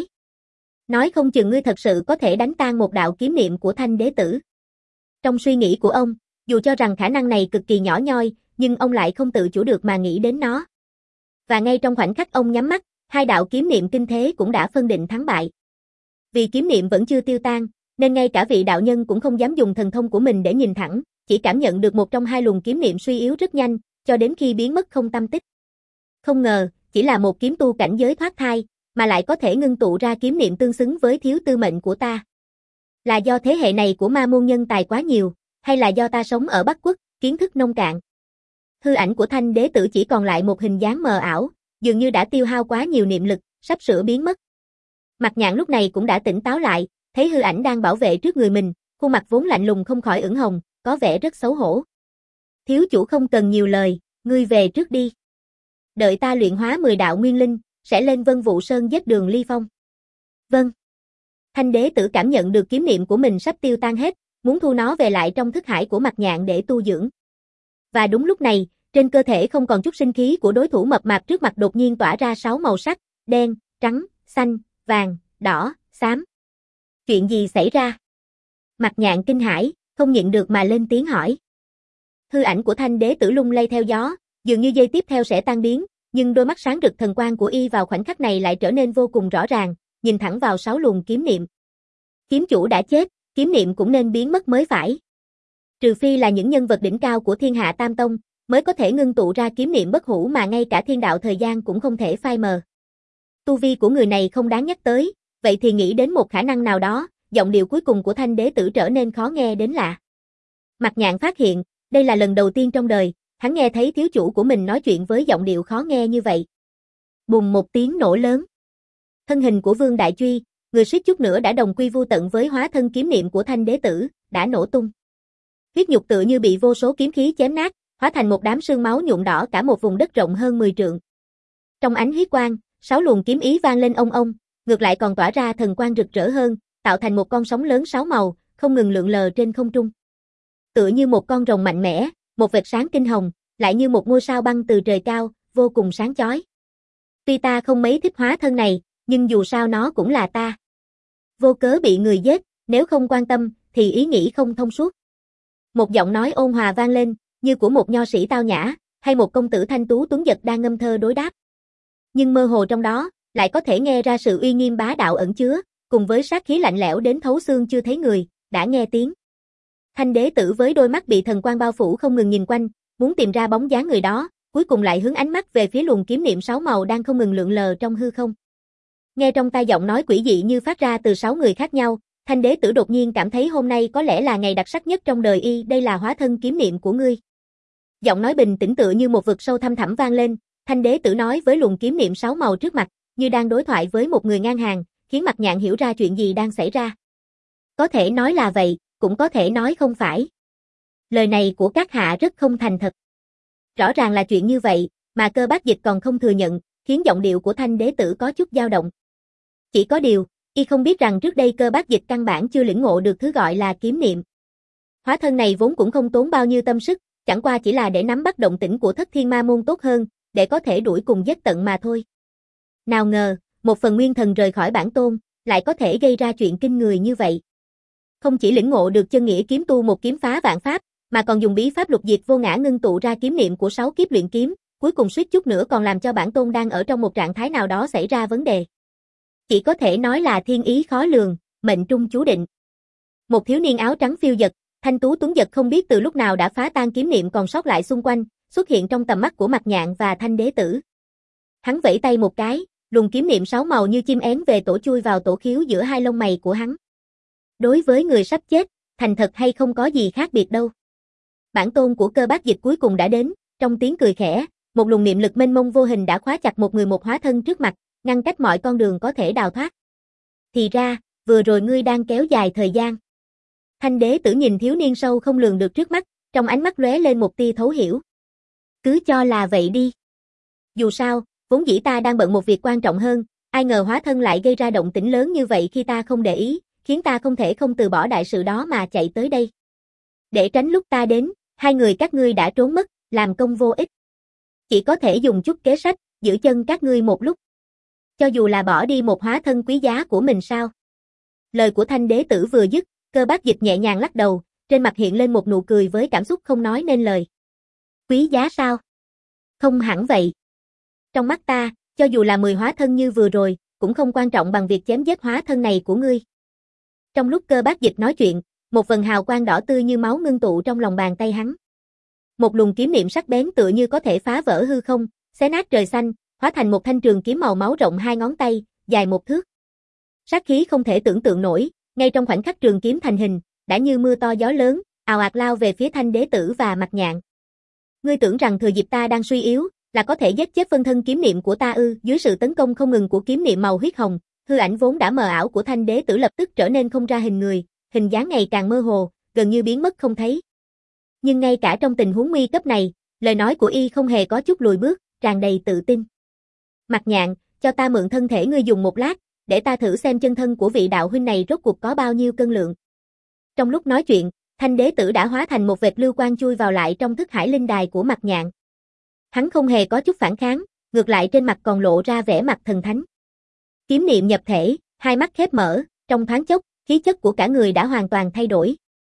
Speaker 1: Nói không chừng ngươi thật sự có thể đánh tan một đạo kiếm niệm của Thanh Đế Tử. Trong suy nghĩ của ông, dù cho rằng khả năng này cực kỳ nhỏ nhoi, nhưng ông lại không tự chủ được mà nghĩ đến nó. Và ngay trong khoảnh khắc ông nhắm mắt, hai đạo kiếm niệm kinh thế cũng đã phân định thắng bại. Vì kiếm niệm vẫn chưa tiêu tan, nên ngay cả vị đạo nhân cũng không dám dùng thần thông của mình để nhìn thẳng, chỉ cảm nhận được một trong hai luồng kiếm niệm suy yếu rất nhanh, cho đến khi biến mất không tăm tích. Không ngờ, chỉ là một kiếm tu cảnh giới thoát thai, mà lại có thể ngưng tụ ra kiếm niệm tương xứng với thiếu tư mệnh của ta. Là do thế hệ này của ma môn nhân tài quá nhiều, hay là do ta sống ở Bắc Quốc, kiến thức nông cạn? Hư ảnh của Thanh Đế Tử chỉ còn lại một hình dáng mờ ảo, dường như đã tiêu hao quá nhiều niệm lực, sắp sửa biến mất. Mặt Nhạn lúc này cũng đã tỉnh táo lại, thấy hư ảnh đang bảo vệ trước người mình, khuôn mặt vốn lạnh lùng không khỏi ửng hồng, có vẻ rất xấu hổ. Thiếu chủ không cần nhiều lời, ngươi về trước đi. Đợi ta luyện hóa mười đạo nguyên linh, sẽ lên Vân Vũ Sơn giết Đường Ly Phong. Vâng. Thanh Đế Tử cảm nhận được kiếm niệm của mình sắp tiêu tan hết, muốn thu nó về lại trong thức hải của Mặt Nhạn để tu dưỡng. Và đúng lúc này, trên cơ thể không còn chút sinh khí của đối thủ mập mạp trước mặt đột nhiên tỏa ra sáu màu sắc, đen, trắng, xanh, vàng, đỏ, xám. Chuyện gì xảy ra? Mặt Nhạn kinh hãi, không nhịn được mà lên tiếng hỏi. Hư ảnh của Thanh Đế Tử lung lay theo gió, dường như giây tiếp theo sẽ tan biến, nhưng đôi mắt sáng rực thần quang của y vào khoảnh khắc này lại trở nên vô cùng rõ ràng, nhìn thẳng vào sáu luồng kiếm niệm. Kiếm chủ đã chết, kiếm niệm cũng nên biến mất mới phải. Trừ phi là những nhân vật đỉnh cao của Thiên Hạ Tam Tông, mới có thể ngưng tụ ra kiếm niệm bất hủ mà ngay cả thiên đạo thời gian cũng không thể phai mờ. Tu vi của người này không đáng nhắc tới, vậy thì nghĩ đến một khả năng nào đó, giọng điệu cuối cùng của Thanh Đế Tử trở nên khó nghe đến lạ. Mặt Nhạn phát hiện, đây là lần đầu tiên trong đời, hắn nghe thấy thiếu chủ của mình nói chuyện với giọng điệu khó nghe như vậy. Bùng một tiếng nổ lớn. Thân hình của Vương Đại Truy, người suýt chút nữa đã đồng quy vu tận với hóa thân kiếm niệm của Thanh Đế Tử, đã nổ tung. Huyết nhục tựa như bị vô số kiếm khí chém nát, hóa thành một đám sương máu nhuộm đỏ cả một vùng đất rộng hơn mười trượng. Trong ánh huyết quang, sáu luồng kiếm ý vang lên ông ông, ngược lại còn tỏa ra thần quang rực rỡ hơn, tạo thành một con sóng lớn sáu màu, không ngừng lượn lờ trên không trung. Tựa như một con rồng mạnh mẽ, một vệt sáng kinh hồng, lại như một ngôi sao băng từ trời cao, vô cùng sáng chói. Tuy ta không mấy thích hóa thân này, nhưng dù sao nó cũng là ta. Vô cớ bị người giết, nếu không quan tâm, thì ý nghĩ không thông suốt. Một giọng nói ôn hòa vang lên, như của một nho sĩ tao nhã, hay một công tử thanh tú tuấn giật đang ngâm thơ đối đáp. Nhưng mơ hồ trong đó, lại có thể nghe ra sự uy nghiêm bá đạo ẩn chứa, cùng với sát khí lạnh lẽo đến thấu xương chưa thấy người, đã nghe tiếng. Thanh đế tử với đôi mắt bị thần quang bao phủ không ngừng nhìn quanh, muốn tìm ra bóng dáng người đó, cuối cùng lại hướng ánh mắt về phía luồng kiếm niệm sáu màu đang không ngừng lượn lờ trong hư không. Nghe trong tai giọng nói quỷ dị như phát ra từ sáu người khác nhau, Thanh đế tử đột nhiên cảm thấy hôm nay có lẽ là ngày đặc sắc nhất trong đời y, đây là hóa thân kiếm niệm của ngươi. Giọng nói bình tĩnh tựa như một vực sâu thăm thẳm vang lên, Thanh đế tử nói với luồng kiếm niệm sáu màu trước mặt, như đang đối thoại với một người ngang hàng, khiến Mặc Nhạn hiểu ra chuyện gì đang xảy ra. Có thể nói là vậy, cũng có thể nói không phải. Lời này của các hạ rất không thành thật. Rõ ràng là chuyện như vậy, mà Cơ Bác Dịch còn không thừa nhận, khiến giọng điệu của Thanh đế tử có chút dao động. Chỉ có điều, y không biết rằng trước đây Cơ Bác Dịch căn bản chưa lĩnh ngộ được thứ gọi là kiếm niệm. Hóa thân này vốn cũng không tốn bao nhiêu tâm sức, chẳng qua chỉ là để nắm bắt động tĩnh của Thất Thiên Ma Môn tốt hơn, để có thể đuổi cùng giết tận mà thôi. Nào ngờ, một phần nguyên thần rời khỏi bản tôn, lại có thể gây ra chuyện kinh người như vậy. Không chỉ lĩnh ngộ được chân nghĩa kiếm tu một kiếm phá vạn pháp, mà còn dùng bí pháp lục diệt vô ngã ngưng tụ ra kiếm niệm của sáu kiếp luyện kiếm, cuối cùng suýt chút nữa còn làm cho bản tôn đang ở trong một trạng thái nào đó xảy ra vấn đề. Chỉ có thể nói là thiên ý khó lường, mệnh trung chú định. Một thiếu niên áo trắng phiêu dật, thanh tú tuấn giật không biết từ lúc nào đã phá tan kiếm niệm còn sót lại xung quanh, xuất hiện trong tầm mắt của Mặc Nhạn và Thanh đế tử. Hắn vẫy tay một cái, luồng kiếm niệm sáu màu như chim én về tổ chui vào tổ khiếu giữa hai lông mày của hắn. Đối với người sắp chết, thành thật hay không có gì khác biệt đâu. Bản tôn của Cơ Bác Dịch cuối cùng đã đến, trong tiếng cười khẽ, một luồng niệm lực mênh mông vô hình đã khóa chặt một người một hóa thân trước mặt, ngăn cách mọi con đường có thể đào thoát. Thì ra, vừa rồi ngươi đang kéo dài thời gian. Thanh đế tử nhìn thiếu niên sâu không lường được trước mắt, trong ánh mắt lóe lên một tia thấu hiểu. Cứ cho là vậy đi. Dù sao, vốn dĩ ta đang bận một việc quan trọng hơn, ai ngờ hóa thân lại gây ra động tĩnh lớn như vậy khi ta không để ý, khiến ta không thể không từ bỏ đại sự đó mà chạy tới đây. Để tránh lúc ta đến, hai người các ngươi đã trốn mất, làm công vô ích. Chỉ có thể dùng chút kế sách, giữ chân các ngươi một lúc. Cho dù là bỏ đi một hóa thân quý giá của mình sao? Lời của Thanh đế tử vừa dứt, Cơ Bác Dịch nhẹ nhàng lắc đầu, trên mặt hiện lên một nụ cười với cảm xúc không nói nên lời. Quý giá sao? Không hẳn vậy. Trong mắt ta, cho dù là mười hóa thân như vừa rồi, cũng không quan trọng bằng việc chém giết hóa thân này của ngươi. Trong lúc Cơ Bác Dịch nói chuyện, một vần hào quang đỏ tươi như máu ngưng tụ trong lòng bàn tay hắn. Một luồng kiếm niệm sắc bén tựa như có thể phá vỡ hư không, xé nát trời xanh, hóa thành một thanh trường kiếm màu máu rộng hai ngón tay, dài một thước. Sát khí không thể tưởng tượng nổi, ngay trong khoảnh khắc trường kiếm thành hình, đã như mưa to gió lớn, ào ạt lao về phía Thanh đế tử và Mặc Nhạn. Ngươi tưởng rằng thừa dịp ta đang suy yếu, là có thể giết chết phân thân kiếm niệm của ta ư? Dưới sự tấn công không ngừng của kiếm niệm màu huyết hồng, hư ảnh vốn đã mờ ảo của Thanh đế tử lập tức trở nên không ra hình người, hình dáng ngày càng mơ hồ, gần như biến mất không thấy. Nhưng ngay cả trong tình huống nguy cấp này, lời nói của y không hề có chút lùi bước, tràn đầy tự tin. Mặc Nhạn, cho ta mượn thân thể ngươi dùng một lát, để ta thử xem chân thân của vị đạo huynh này rốt cuộc có bao nhiêu cân lượng. Trong lúc nói chuyện, Thanh đế tử đã hóa thành một vệt lưu quang chui vào lại trong thức hải linh đài của Mặc Nhạn. Hắn không hề có chút phản kháng, ngược lại trên mặt còn lộ ra vẻ mặt thần thánh. Kiếm niệm nhập thể, hai mắt khép mở, trong thoáng chốc, khí chất của cả người đã hoàn toàn thay đổi.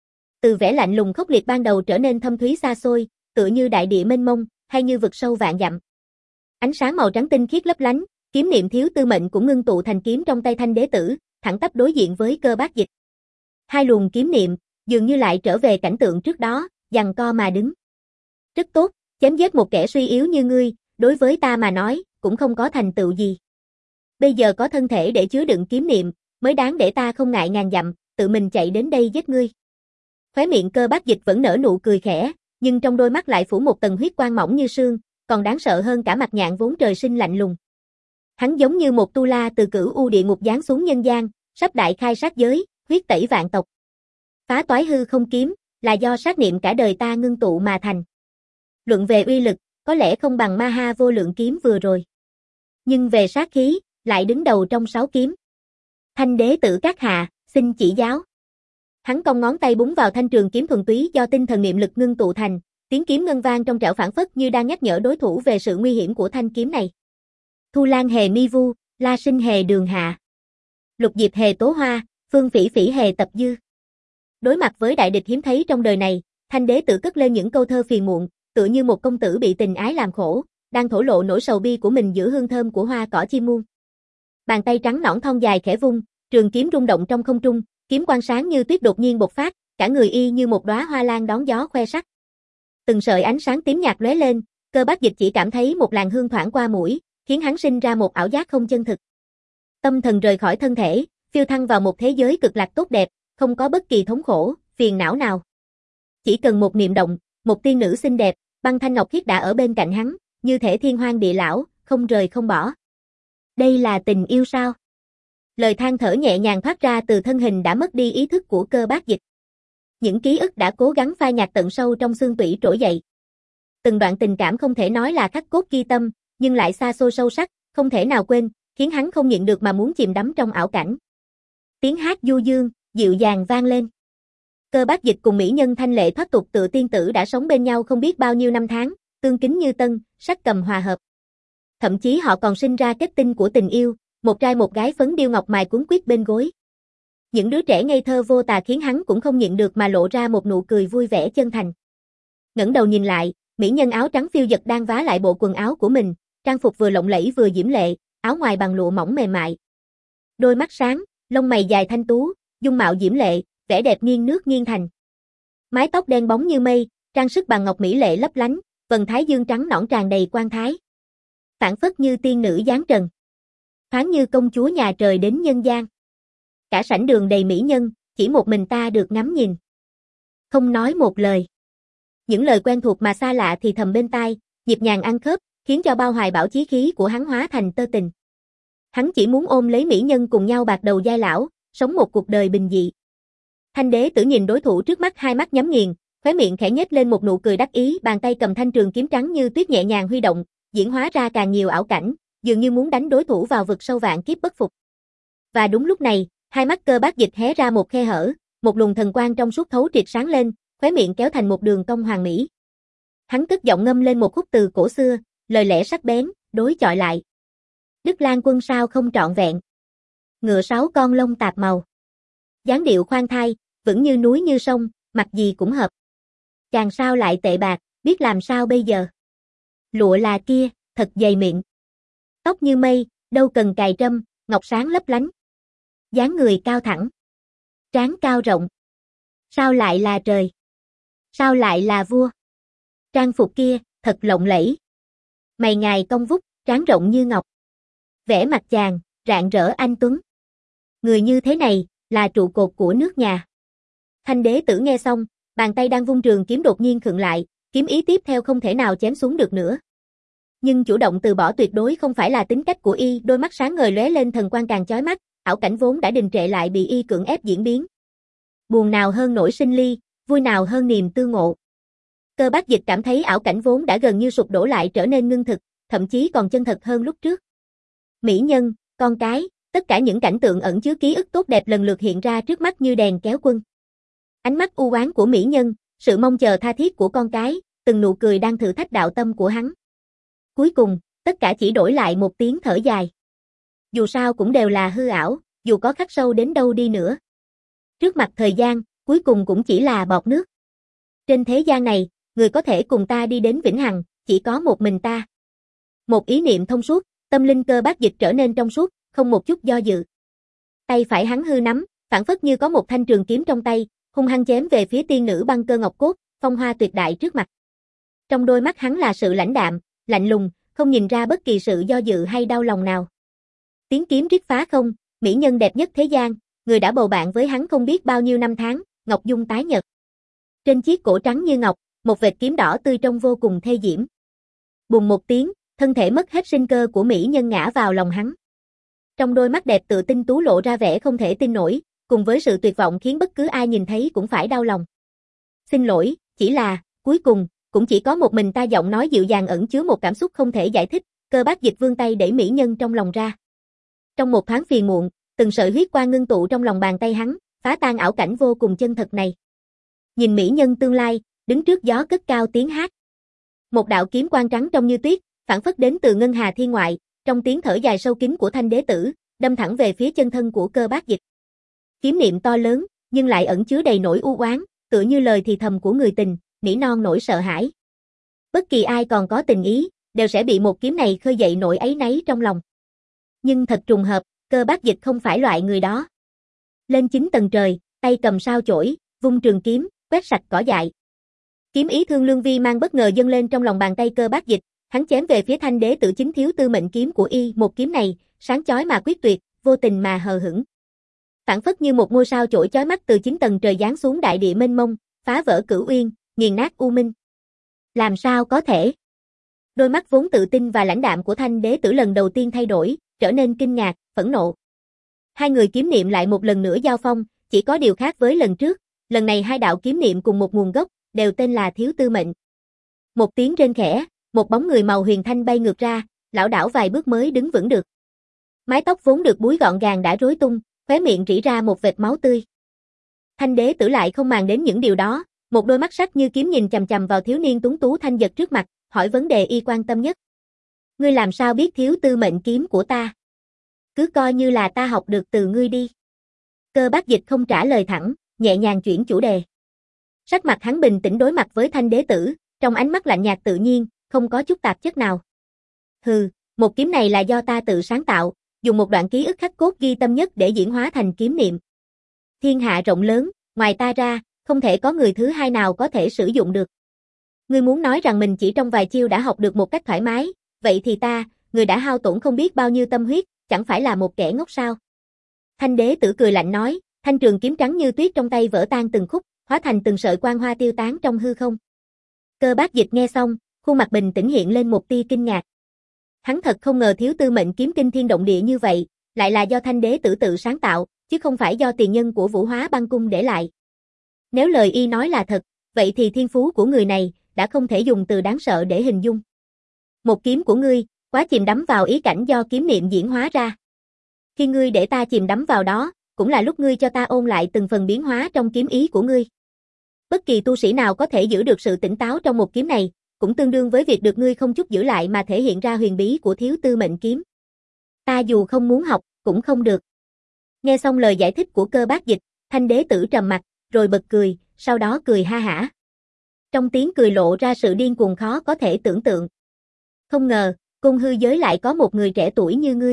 Speaker 1: Từ vẻ lạnh lùng khốc liệt ban đầu trở nên thâm thúy xa xôi, tựa như đại địa mênh mông, hay như vực sâu vạn dặm. Ánh sáng màu trắng tinh khiết lấp lánh, kiếm niệm thiếu tư mệnh cũng ngưng tụ thành kiếm trong tay Thanh đế tử, thẳng tắp đối diện với Cơ Bác Dịch. Hai luồng kiếm niệm, dường như lại trở về cảnh tượng trước đó, giằng co mà đứng. Rất tốt, chém giết một kẻ suy yếu như ngươi, đối với ta mà nói, cũng không có thành tựu gì. Bây giờ có thân thể để chứa đựng kiếm niệm, mới đáng để ta không ngại ngàn dặm, tự mình chạy đến đây giết ngươi. Khóe miệng Cơ Bác Dịch vẫn nở nụ cười khẽ, nhưng trong đôi mắt lại phủ một tầng huyết quang mỏng như sương, còn đáng sợ hơn cả Mặc Nhạn vốn trời sinh lạnh lùng. Hắn giống như một tu la từ cửu u địa ngục giáng xuống nhân gian, sắp đại khai sát giới, huyết tẩy vạn tộc. Phá toái hư không kiếm, là do sát niệm cả đời ta ngưng tụ mà thành. Luận về uy lực, có lẽ không bằng ma ha vô lượng kiếm vừa rồi. Nhưng về sát khí, lại đứng đầu trong sáu kiếm. Thanh đế tử các hạ, xin chỉ giáo. Hắn cong ngón tay búng vào thanh trường kiếm thuần túy do tinh thần niệm lực ngưng tụ thành, Tiếng kiếm ngân vang trong trẻo phảng phất như đang nhắc nhở đối thủ về sự nguy hiểm của thanh kiếm này. Thu Lan hề mi vu, La Sinh hề đường hạ. Lục Diệp hề tố hoa, Phương Phỉ Phỉ hề tập dư. Đối mặt với đại địch hiếm thấy trong đời này, Thanh đế tự cất lên những câu thơ phiền muộn, tựa như một công tử bị tình ái làm khổ, đang thổ lộ nỗi sầu bi của mình giữa hương thơm của hoa cỏ chim muôn. Bàn tay trắng nõn thon dài khẽ vung, trường kiếm rung động trong không trung, kiếm quang sáng như tuyết đột nhiên bộc phát, cả người y như một đóa hoa lan đón gió khoe sắc. Từng sợi ánh sáng tím nhạt lóe lên, Cơ Bác Dịch chỉ cảm thấy một làn hương thoảng qua mũi, khiến hắn sinh ra một ảo giác không chân thực. Tâm thần rời khỏi thân thể, phiêu thăng vào một thế giới cực lạc tốt đẹp, không có bất kỳ thống khổ, phiền não nào. Chỉ cần một niệm động, một tiên nữ xinh đẹp, băng thanh ngọc khiết đã ở bên cạnh hắn, như thể thiên hoang địa lão, không rời không bỏ. Đây là tình yêu sao? Lời than thở nhẹ nhàng thoát ra từ thân hình đã mất đi ý thức của Cơ Bác Dịch. Những ký ức đã cố gắng phai nhạt tận sâu trong xương tủy trỗi dậy. Từng đoạn tình cảm không thể nói là khắc cốt ghi tâm, nhưng lại xa xôi sâu sắc, không thể nào quên, khiến hắn không nhịn được mà muốn chìm đắm trong ảo cảnh. Tiếng hát du dương, dịu dàng vang lên. Cơ Bác Dịch cùng mỹ nhân thanh lệ thoát tục tựa tiên tử đã sống bên nhau không biết bao nhiêu năm tháng, tương kính như tân, sắc cầm hòa hợp. Thậm chí họ còn sinh ra kết tinh của tình yêu, một trai một gái phấn điêu ngọc mài cuốn quýt bên gối. Những đứa trẻ ngây thơ vô tà khiến hắn cũng không nhịn được mà lộ ra một nụ cười vui vẻ chân thành. Ngẩng đầu nhìn lại, mỹ nhân áo trắng phiêu dật đang vá lại bộ quần áo của mình, trang phục vừa lộng lẫy vừa diễm lệ, áo ngoài bằng lụa mỏng mềm mại. Đôi mắt sáng, lông mày dài thanh tú, dung mạo diễm lệ, vẻ đẹp nghiêng nước nghiêng thành. Mái tóc đen bóng như mây, trang sức bằng ngọc mỹ lệ lấp lánh, vầng thái dương trắng nõn tràn đầy quan thái. Phảng phất như tiên nữ giáng trần, thoáng như công chúa nhà trời đến nhân gian. Cả sảnh đường đầy mỹ nhân, chỉ một mình ta được ngắm nhìn. Không nói một lời. Những lời quen thuộc mà xa lạ thì thầm bên tai, nhịp nhàng ăn khớp, khiến cho bao hoài bão chí khí của hắn hóa thành tơ tình. Hắn chỉ muốn ôm lấy mỹ nhân cùng nhau bạc đầu giai lão, sống một cuộc đời bình dị. Thanh đế tử nhìn đối thủ trước mắt hai mắt nhắm nghiền, khóe miệng khẽ nhếch lên một nụ cười đắc ý, bàn tay cầm thanh trường kiếm trắng như tuyết nhẹ nhàng huy động, diễn hóa ra càng nhiều ảo cảnh, dường như muốn đánh đối thủ vào vực sâu vạn kiếp bất phục. Và đúng lúc này, hai mắt Cơ Bác Dịch hé ra một khe hở, một luồng thần quang trong suốt thấu triệt sáng lên, khóe miệng kéo thành một đường cong hoàn mỹ. Hắn cất giọng ngâm lên một khúc từ cổ xưa, lời lẽ sắc bén, đối chọi lại. Đức Lan quân sao không trọn vẹn. Ngựa sáu con lông tạp màu. Dáng điệu khoan thai, vững như núi như sông, mặc gì cũng hợp. Chàng sao lại tệ bạc, biết làm sao bây giờ. Lụa là kia, thật dày miệng. Tóc như mây, đâu cần cài trâm, ngọc sáng lấp lánh. Dáng người cao thẳng. Trán cao rộng. Sao lại là trời? Sao lại là vua? Trang phục kia, thật lộng lẫy. Mày ngài cong vút, trán rộng như ngọc. Vẻ mặt chàng, rạng rỡ anh tuấn. Người như thế này, là trụ cột của nước nhà. Thanh đế tử nghe xong, bàn tay đang vung trường kiếm đột nhiên khựng lại, kiếm ý tiếp theo không thể nào chém xuống được nữa. Nhưng chủ động từ bỏ tuyệt đối không phải là tính cách của y, đôi mắt sáng ngời lóe lên thần quang càng chói mắt, ảo cảnh vốn đã đình trệ lại bị y cưỡng ép diễn biến. Buồn nào hơn nỗi sinh ly, vui nào hơn niềm tương ngộ. Cơ Bác Dịch cảm thấy ảo cảnh vốn đã gần như sụp đổ lại trở nên ngưng thực, thậm chí còn chân thật hơn lúc trước. Mỹ nhân, con cái, tất cả những cảnh tượng ẩn chứa ký ức tốt đẹp lần lượt hiện ra trước mắt như đèn kéo quân. Ánh mắt u oán của mỹ nhân, sự mong chờ tha thiết của con cái, từng nụ cười đang thử thách đạo tâm của hắn. Cuối cùng, tất cả chỉ đổi lại một tiếng thở dài. Dù sao cũng đều là hư ảo, dù có khắc sâu đến đâu đi nữa. Trước mặt thời gian, cuối cùng cũng chỉ là bọt nước. Trên thế gian này, người có thể cùng ta đi đến vĩnh hằng, chỉ có một mình ta. Một ý niệm thông suốt, tâm linh Cơ Bác Dịch trở nên trong suốt, không một chút do dự. Tay phải hắn hư nắm, phảng phất như có một thanh trường kiếm trong tay, hung hăng chém về phía tiên nữ băng cơ ngọc cốt, phong hoa tuyệt đại trước mặt. Trong đôi mắt hắn là sự lãnh đạm, lạnh lùng, không nhìn ra bất kỳ sự do dự hay đau lòng nào. Tiếng kiếm rít phá không, mỹ nhân đẹp nhất thế gian, người đã bầu bạn với hắn không biết bao nhiêu năm tháng, ngọc dung tái nhật. Trên chiếc cổ trắng như ngọc, một vệt kiếm đỏ tươi trông vô cùng thê diễm. Bùng một tiếng, thân thể mất hết sinh cơ của mỹ nhân ngã vào lòng hắn. Trong đôi mắt đẹp tự tinh tú lộ ra vẻ không thể tin nổi, cùng với sự tuyệt vọng khiến bất cứ ai nhìn thấy cũng phải đau lòng. Xin lỗi, chỉ là, cuối cùng, cũng chỉ có một mình ta. Giọng nói dịu dàng ẩn chứa một cảm xúc không thể giải thích, Cơ Bác Dịch vươn tay đẩy mỹ nhân trong lòng ra. Trong một thoáng phiền muộn, từng sợi huyết quang ngưng tụ trong lòng bàn tay hắn, phá tan ảo cảnh vô cùng chân thật này. Nhìn mỹ nhân tương lai, đứng trước gió cất cao tiếng hát. Một đạo kiếm quang trắng trong như tuyết, phảng phất đến từ ngân hà thiên ngoại, trong tiếng thở dài sâu kín của Thanh đế tử, đâm thẳng về phía chân thân của Cơ Bác Dịch. Kiếm niệm to lớn, nhưng lại ẩn chứa đầy nỗi u oán, tựa như lời thì thầm của người tình, nỉ non nỗi sợ hãi. Bất kỳ ai còn có tình ý, đều sẽ bị một kiếm này khơi dậy nỗi áy náy trong lòng. Nhưng thật trùng hợp, Cơ Bác Dịch không phải loại người đó. Lên chín tầng trời, tay cầm sao chổi, vung trường kiếm, quét sạch cỏ dại. Kiếm ý thương lương vi mang bất ngờ dâng lên trong lòng bàn tay Cơ Bác Dịch, hắn chém về phía Thanh đế tử chính thiếu tư mệnh kiếm của y, một kiếm này, sáng chói mà quyết tuyệt, vô tình mà hờ hững. Phảng phất như một ngôi sao chổi chói mắt từ chín tầng trời giáng xuống đại địa mênh mông, phá vỡ cửu uyên, nghiền nát u minh. Làm sao có thể? Đôi mắt vốn tự tin và lãnh đạm của Thanh đế tử lần đầu tiên thay đổi, trở nên kinh ngạc, phẫn nộ. Hai người kiếm niệm lại một lần nữa giao phong, chỉ có điều khác với lần trước, lần này hai đạo kiếm niệm cùng một nguồn gốc, đều tên là thiếu tư mệnh. Một tiếng rên khẽ, một bóng người màu huyền thanh bay ngược ra, lảo đảo vài bước mới đứng vững được. Mái tóc vốn được búi gọn gàng đã rối tung, khóe miệng rỉ ra một vệt máu tươi. Thanh đế tử lại không màng đến những điều đó, một đôi mắt sắc như kiếm nhìn chằm chằm vào thiếu niên tuấn tú thanh giật trước mặt, hỏi vấn đề y quan tâm nhất. Ngươi làm sao biết thiếu tư mệnh kiếm của ta? Cứ coi như là ta học được từ ngươi đi. Cơ Bác Dịch không trả lời thẳng, nhẹ nhàng chuyển chủ đề. Sắc mặt hắn bình tĩnh đối mặt với Thanh đế tử, trong ánh mắt lạnh nhạt tự nhiên, không có chút tạp chất nào. Hừ, một kiếm này là do ta tự sáng tạo, dùng một đoạn ký ức khắc cốt ghi tâm nhất để diễn hóa thành kiếm niệm. Thiên hạ rộng lớn, ngoài ta ra, không thể có người thứ hai nào có thể sử dụng được. Ngươi muốn nói rằng mình chỉ trong vài chiêu đã học được một cách thoải mái, vậy thì ta, người đã hao tổn không biết bao nhiêu tâm huyết, chẳng phải là một kẻ ngốc sao? Thanh đế tử cười lạnh nói, thanh trường kiếm trắng như tuyết trong tay vỡ tan từng khúc, hóa thành từng sợi quang hoa tiêu tán trong hư không. Cơ Bác Dịch nghe xong, khuôn mặt bình tĩnh hiện lên một tia kinh ngạc. Hắn thật không ngờ thiếu tư mệnh kiếm kinh thiên động địa như vậy, lại là do Thanh đế tử tự sáng tạo, chứ không phải do tiền nhân của Vũ Hóa Băng Cung để lại. Nếu lời y nói là thật, vậy thì thiên phú của người này đã không thể dùng từ đáng sợ để hình dung. Một kiếm của ngươi, quá chìm đắm vào ý cảnh do kiếm niệm diễn hóa ra. Khi ngươi để ta chìm đắm vào đó, cũng là lúc ngươi cho ta ôn lại từng phần biến hóa trong kiếm ý của ngươi. Bất kỳ tu sĩ nào có thể giữ được sự tỉnh táo trong một kiếm này, cũng tương đương với việc được ngươi không chút giữ lại mà thể hiện ra huyền bí của thiếu tư mệnh kiếm. Ta dù không muốn học, cũng không được. Nghe xong lời giải thích của Cơ Bác Dịch, Thanh đế tử trầm mặt, rồi bật cười, sau đó cười ha hả. Trong tiếng cười lộ ra sự điên cuồng khó có thể tưởng tượng. Không ngờ, cung hư giới lại có một người trẻ tuổi như ngươi.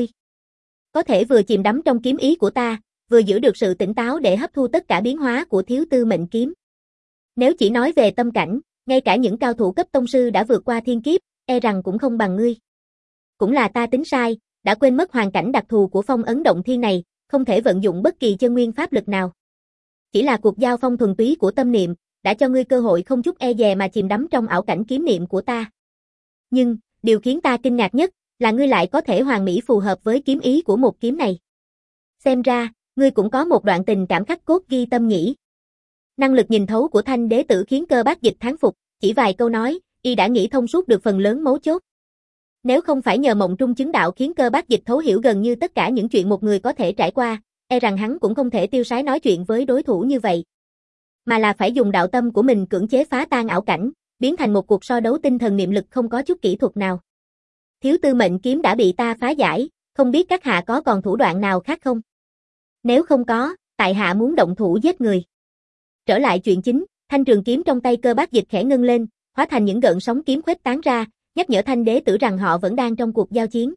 Speaker 1: Có thể vừa chìm đắm trong kiếm ý của ta, vừa giữ được sự tỉnh táo để hấp thu tất cả biến hóa của thiếu tư mệnh kiếm. Nếu chỉ nói về tâm cảnh, ngay cả những cao thủ cấp tông sư đã vượt qua thiên kiếp, e rằng cũng không bằng ngươi. Cũng là ta tính sai, đã quên mất hoàn cảnh đặc thù của phong ấn động thiên này, không thể vận dụng bất kỳ chân nguyên pháp lực nào. Chỉ là cuộc giao phong thuần túy của tâm niệm, đã cho ngươi cơ hội không chút e dè mà chìm đắm trong ảo cảnh kiếm niệm của ta. Nhưng, điều khiến ta kinh ngạc nhất, là ngươi lại có thể hoàn mỹ phù hợp với kiếm ý của một kiếm này. Xem ra, ngươi cũng có một đoạn tình cảm khắc cốt ghi tâm nhỉ. Năng lực nhìn thấu của Thanh đế tử khiến Cơ Bác Dịch thán phục, chỉ vài câu nói, y đã nghĩ thông suốt được phần lớn mấu chốt. Nếu không phải nhờ mộng trung chứng đạo khiến Cơ Bác Dịch thấu hiểu gần như tất cả những chuyện một người có thể trải qua, e rằng hắn cũng không thể tiêu sái nói chuyện với đối thủ như vậy. Mà là phải dùng đạo tâm của mình cưỡng chế phá tan ảo cảnh, biến thành một cuộc so đấu tinh thần niệm lực không có chút kỹ thuật nào. Thiếu tư mệnh kiếm đã bị ta phá giải, không biết các hạ có còn thủ đoạn nào khác không? Nếu không có, tại hạ muốn động thủ giết người. Trở lại chuyện chính, thanh trường kiếm trong tay Cơ Bác Dịch khẽ ngưng lên, hóa thành những gợn sóng kiếm khuếch tán ra, nhắc nhở Thanh đế tử rằng họ vẫn đang trong cuộc giao chiến.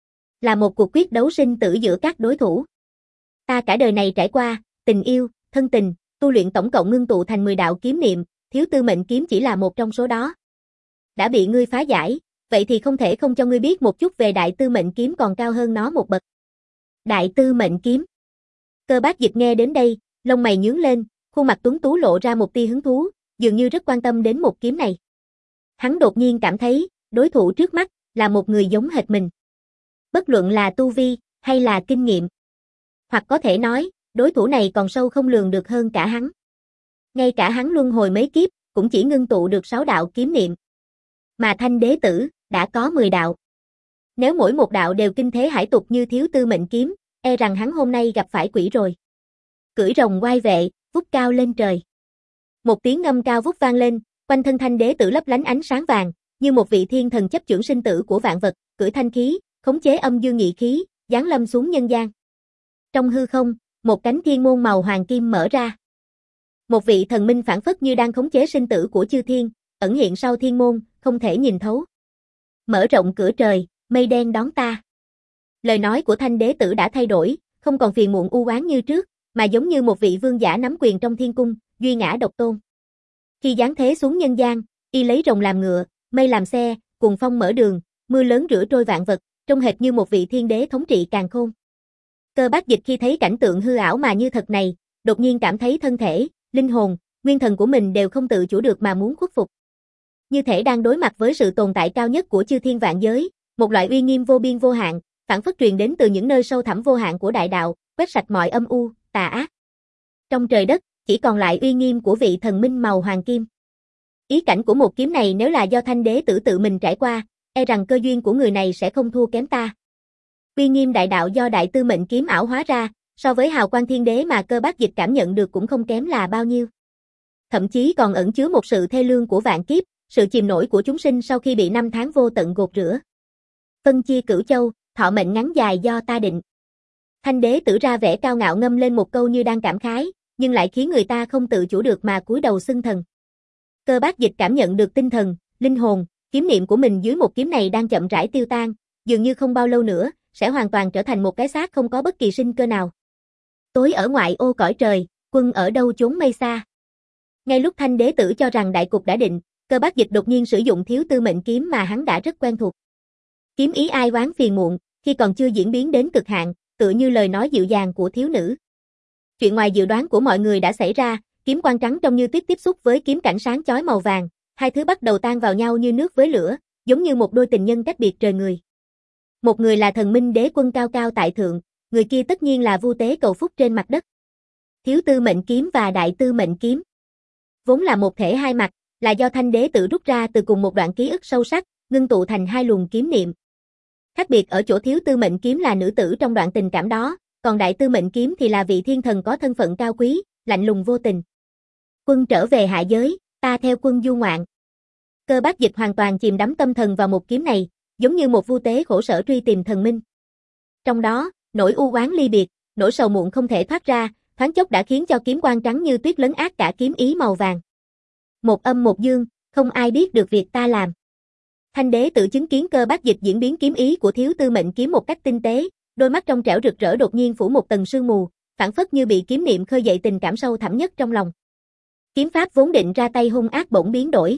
Speaker 1: Là một cuộc quyết đấu sinh tử giữa các đối thủ. Ta cả đời này trải qua, tình yêu, thân tình, tu luyện tổng cộng ngưng tụ thành mười đạo kiếm niệm, thiếu tư mệnh kiếm chỉ là một trong số đó. Đã bị ngươi phá giải, vậy thì không thể không cho ngươi biết một chút về đại tư mệnh kiếm còn cao hơn nó một bậc. Đại tư mệnh kiếm. Cơ Bác Dịch nghe đến đây, lông mày nhướng lên, khuôn mặt tuấn tú lộ ra một tia hứng thú, dường như rất quan tâm đến một kiếm này. Hắn đột nhiên cảm thấy, đối thủ trước mắt, là một người giống hệt mình. Bất luận là tu vi, hay là kinh nghiệm. Hoặc có thể nói, đối thủ này còn sâu không lường được hơn cả hắn. Ngay cả hắn luân hồi mấy kiếp, cũng chỉ ngưng tụ được sáu đạo kiếm niệm. Mà Thanh đế tử, đã có mười đạo. Nếu mỗi một đạo đều kinh thế hải tục như thiếu tư mệnh kiếm, e rằng hắn hôm nay gặp phải quỷ rồi. Cưỡi rồng oai vệ, vút cao lên trời. Một tiếng ngâm cao vút vang lên, Quanh thân thanh đế tử lấp lánh ánh sáng vàng, như một vị thiên thần chấp chưởng sinh tử của vạn vật, cưỡi thanh khí, khống chế âm dương nhị khí, giáng lâm xuống nhân gian. Trong hư không, một cánh thiên môn màu hoàng kim mở ra. Một vị thần minh phảng phất như đang khống chế sinh tử của chư thiên, ẩn hiện sau thiên môn, không thể nhìn thấu. Mở rộng cửa trời, mây đen đón ta. Lời nói của thanh đế tử đã thay đổi, không còn phiền muộn u oán như trước, mà giống như một vị vương giả nắm quyền trong thiên cung, duy ngã độc tôn. Khi giáng thế xuống nhân gian, y lấy rồng làm ngựa, mây làm xe, cùng phong mở đường, mưa lớn rửa trôi vạn vật, trông hệt như một vị thiên đế thống trị càn khôn. Cơ Bác Dịch khi thấy cảnh tượng hư ảo mà như thật này, đột nhiên cảm thấy thân thể, linh hồn, nguyên thần của mình đều không tự chủ được mà muốn khuất phục. Như thể đang đối mặt với sự tồn tại cao nhất của chư thiên vạn giới, một loại uy nghiêm vô biên vô hạn, phảng phất truyền đến từ những nơi sâu thẳm vô hạn của đại đạo, quét sạch mọi âm u, tà ác. Trong trời đất, chỉ còn lại uy nghiêm của vị thần minh màu hoàng kim. Ý cảnh của một kiếm này nếu là do thanh đế tử tự mình trải qua, e rằng cơ duyên của người này sẽ không thua kém ta. Uy nghiêm đại đạo do đại tư mệnh kiếm ảo hóa ra, so với hào quang thiên đế mà Cơ Bác Dịch cảm nhận được cũng không kém là bao nhiêu. Thậm chí còn ẩn chứa một sự thê lương của vạn kiếp, sự chìm nổi của chúng sinh sau khi bị năm tháng vô tận gột rửa. Phân chia cửu châu, thọ mệnh ngắn dài do ta định. Thanh đế tử ra vẻ cao ngạo ngâm lên một câu như đang cảm khái, nhưng lại khiến người ta không tự chủ được mà cúi đầu xưng thần. Cơ Bác Dịch cảm nhận được tinh thần, linh hồn, kiếm niệm của mình dưới một kiếm này đang chậm rãi tiêu tan, dường như không bao lâu nữa, sẽ hoàn toàn trở thành một cái xác không có bất kỳ sinh cơ nào. Tối ở ngoại ô cõi trời, quân ở đâu chốn mây xa. Ngay lúc thanh đế tử cho rằng đại cục đã định, Cơ Bác Dịch đột nhiên sử dụng thiếu tư mệnh kiếm mà hắn đã rất quen thuộc. Kiếm ý ai oán phiền muộn, khi còn chưa diễn biến đến cực hạn, tựa như lời nói dịu dàng của thiếu nữ. Chuyện ngoài dự đoán của mọi người đã xảy ra, kiếm quang trắng trông như tuyết tiếp xúc với kiếm cảnh sáng chói màu vàng, hai thứ bắt đầu tan vào nhau như nước với lửa, giống như một đôi tình nhân cách biệt trời người. Một người là thần minh đế quân cao cao tại thượng, người kia tất nhiên là Vu Tế cầu phúc trên mặt đất. Thiếu tư mệnh kiếm và đại tư mệnh kiếm vốn là một thể hai mặt, là do thanh đế tự rút ra từ cùng một đoạn ký ức sâu sắc, ngưng tụ thành hai luồng kiếm niệm. Khác biệt ở chỗ thiếu tư mệnh kiếm là nữ tử trong đoạn tình cảm đó, còn đại tư mệnh kiếm thì là vị thiên thần có thân phận cao quý, lạnh lùng vô tình. Quân trở về hạ giới, ta theo quân du ngoạn. Cơ Bác Dịch hoàn toàn chìm đắm tâm thần vào một kiếm này, giống như một Vu Tế khổ sở truy tìm thần minh. Trong đó, nỗi u oán ly biệt, nỗi sầu muộn không thể thoát ra, thoáng chốc đã khiến cho kiếm quang trắng như tuyết lấn át cả kiếm ý màu vàng. Một âm một dương, không ai biết được việc ta làm. Thanh đế tự chứng kiến Cơ Bác Dịch diễn biến kiếm ý của thiếu tư mệnh kiếm một cách tinh tế, đôi mắt trong trẻo rực rỡ đột nhiên phủ một tầng sương mù, phảng phất như bị kiếm niệm khơi dậy tình cảm sâu thẳm nhất trong lòng. Kiếm pháp vốn định ra tay hung ác bỗng biến đổi.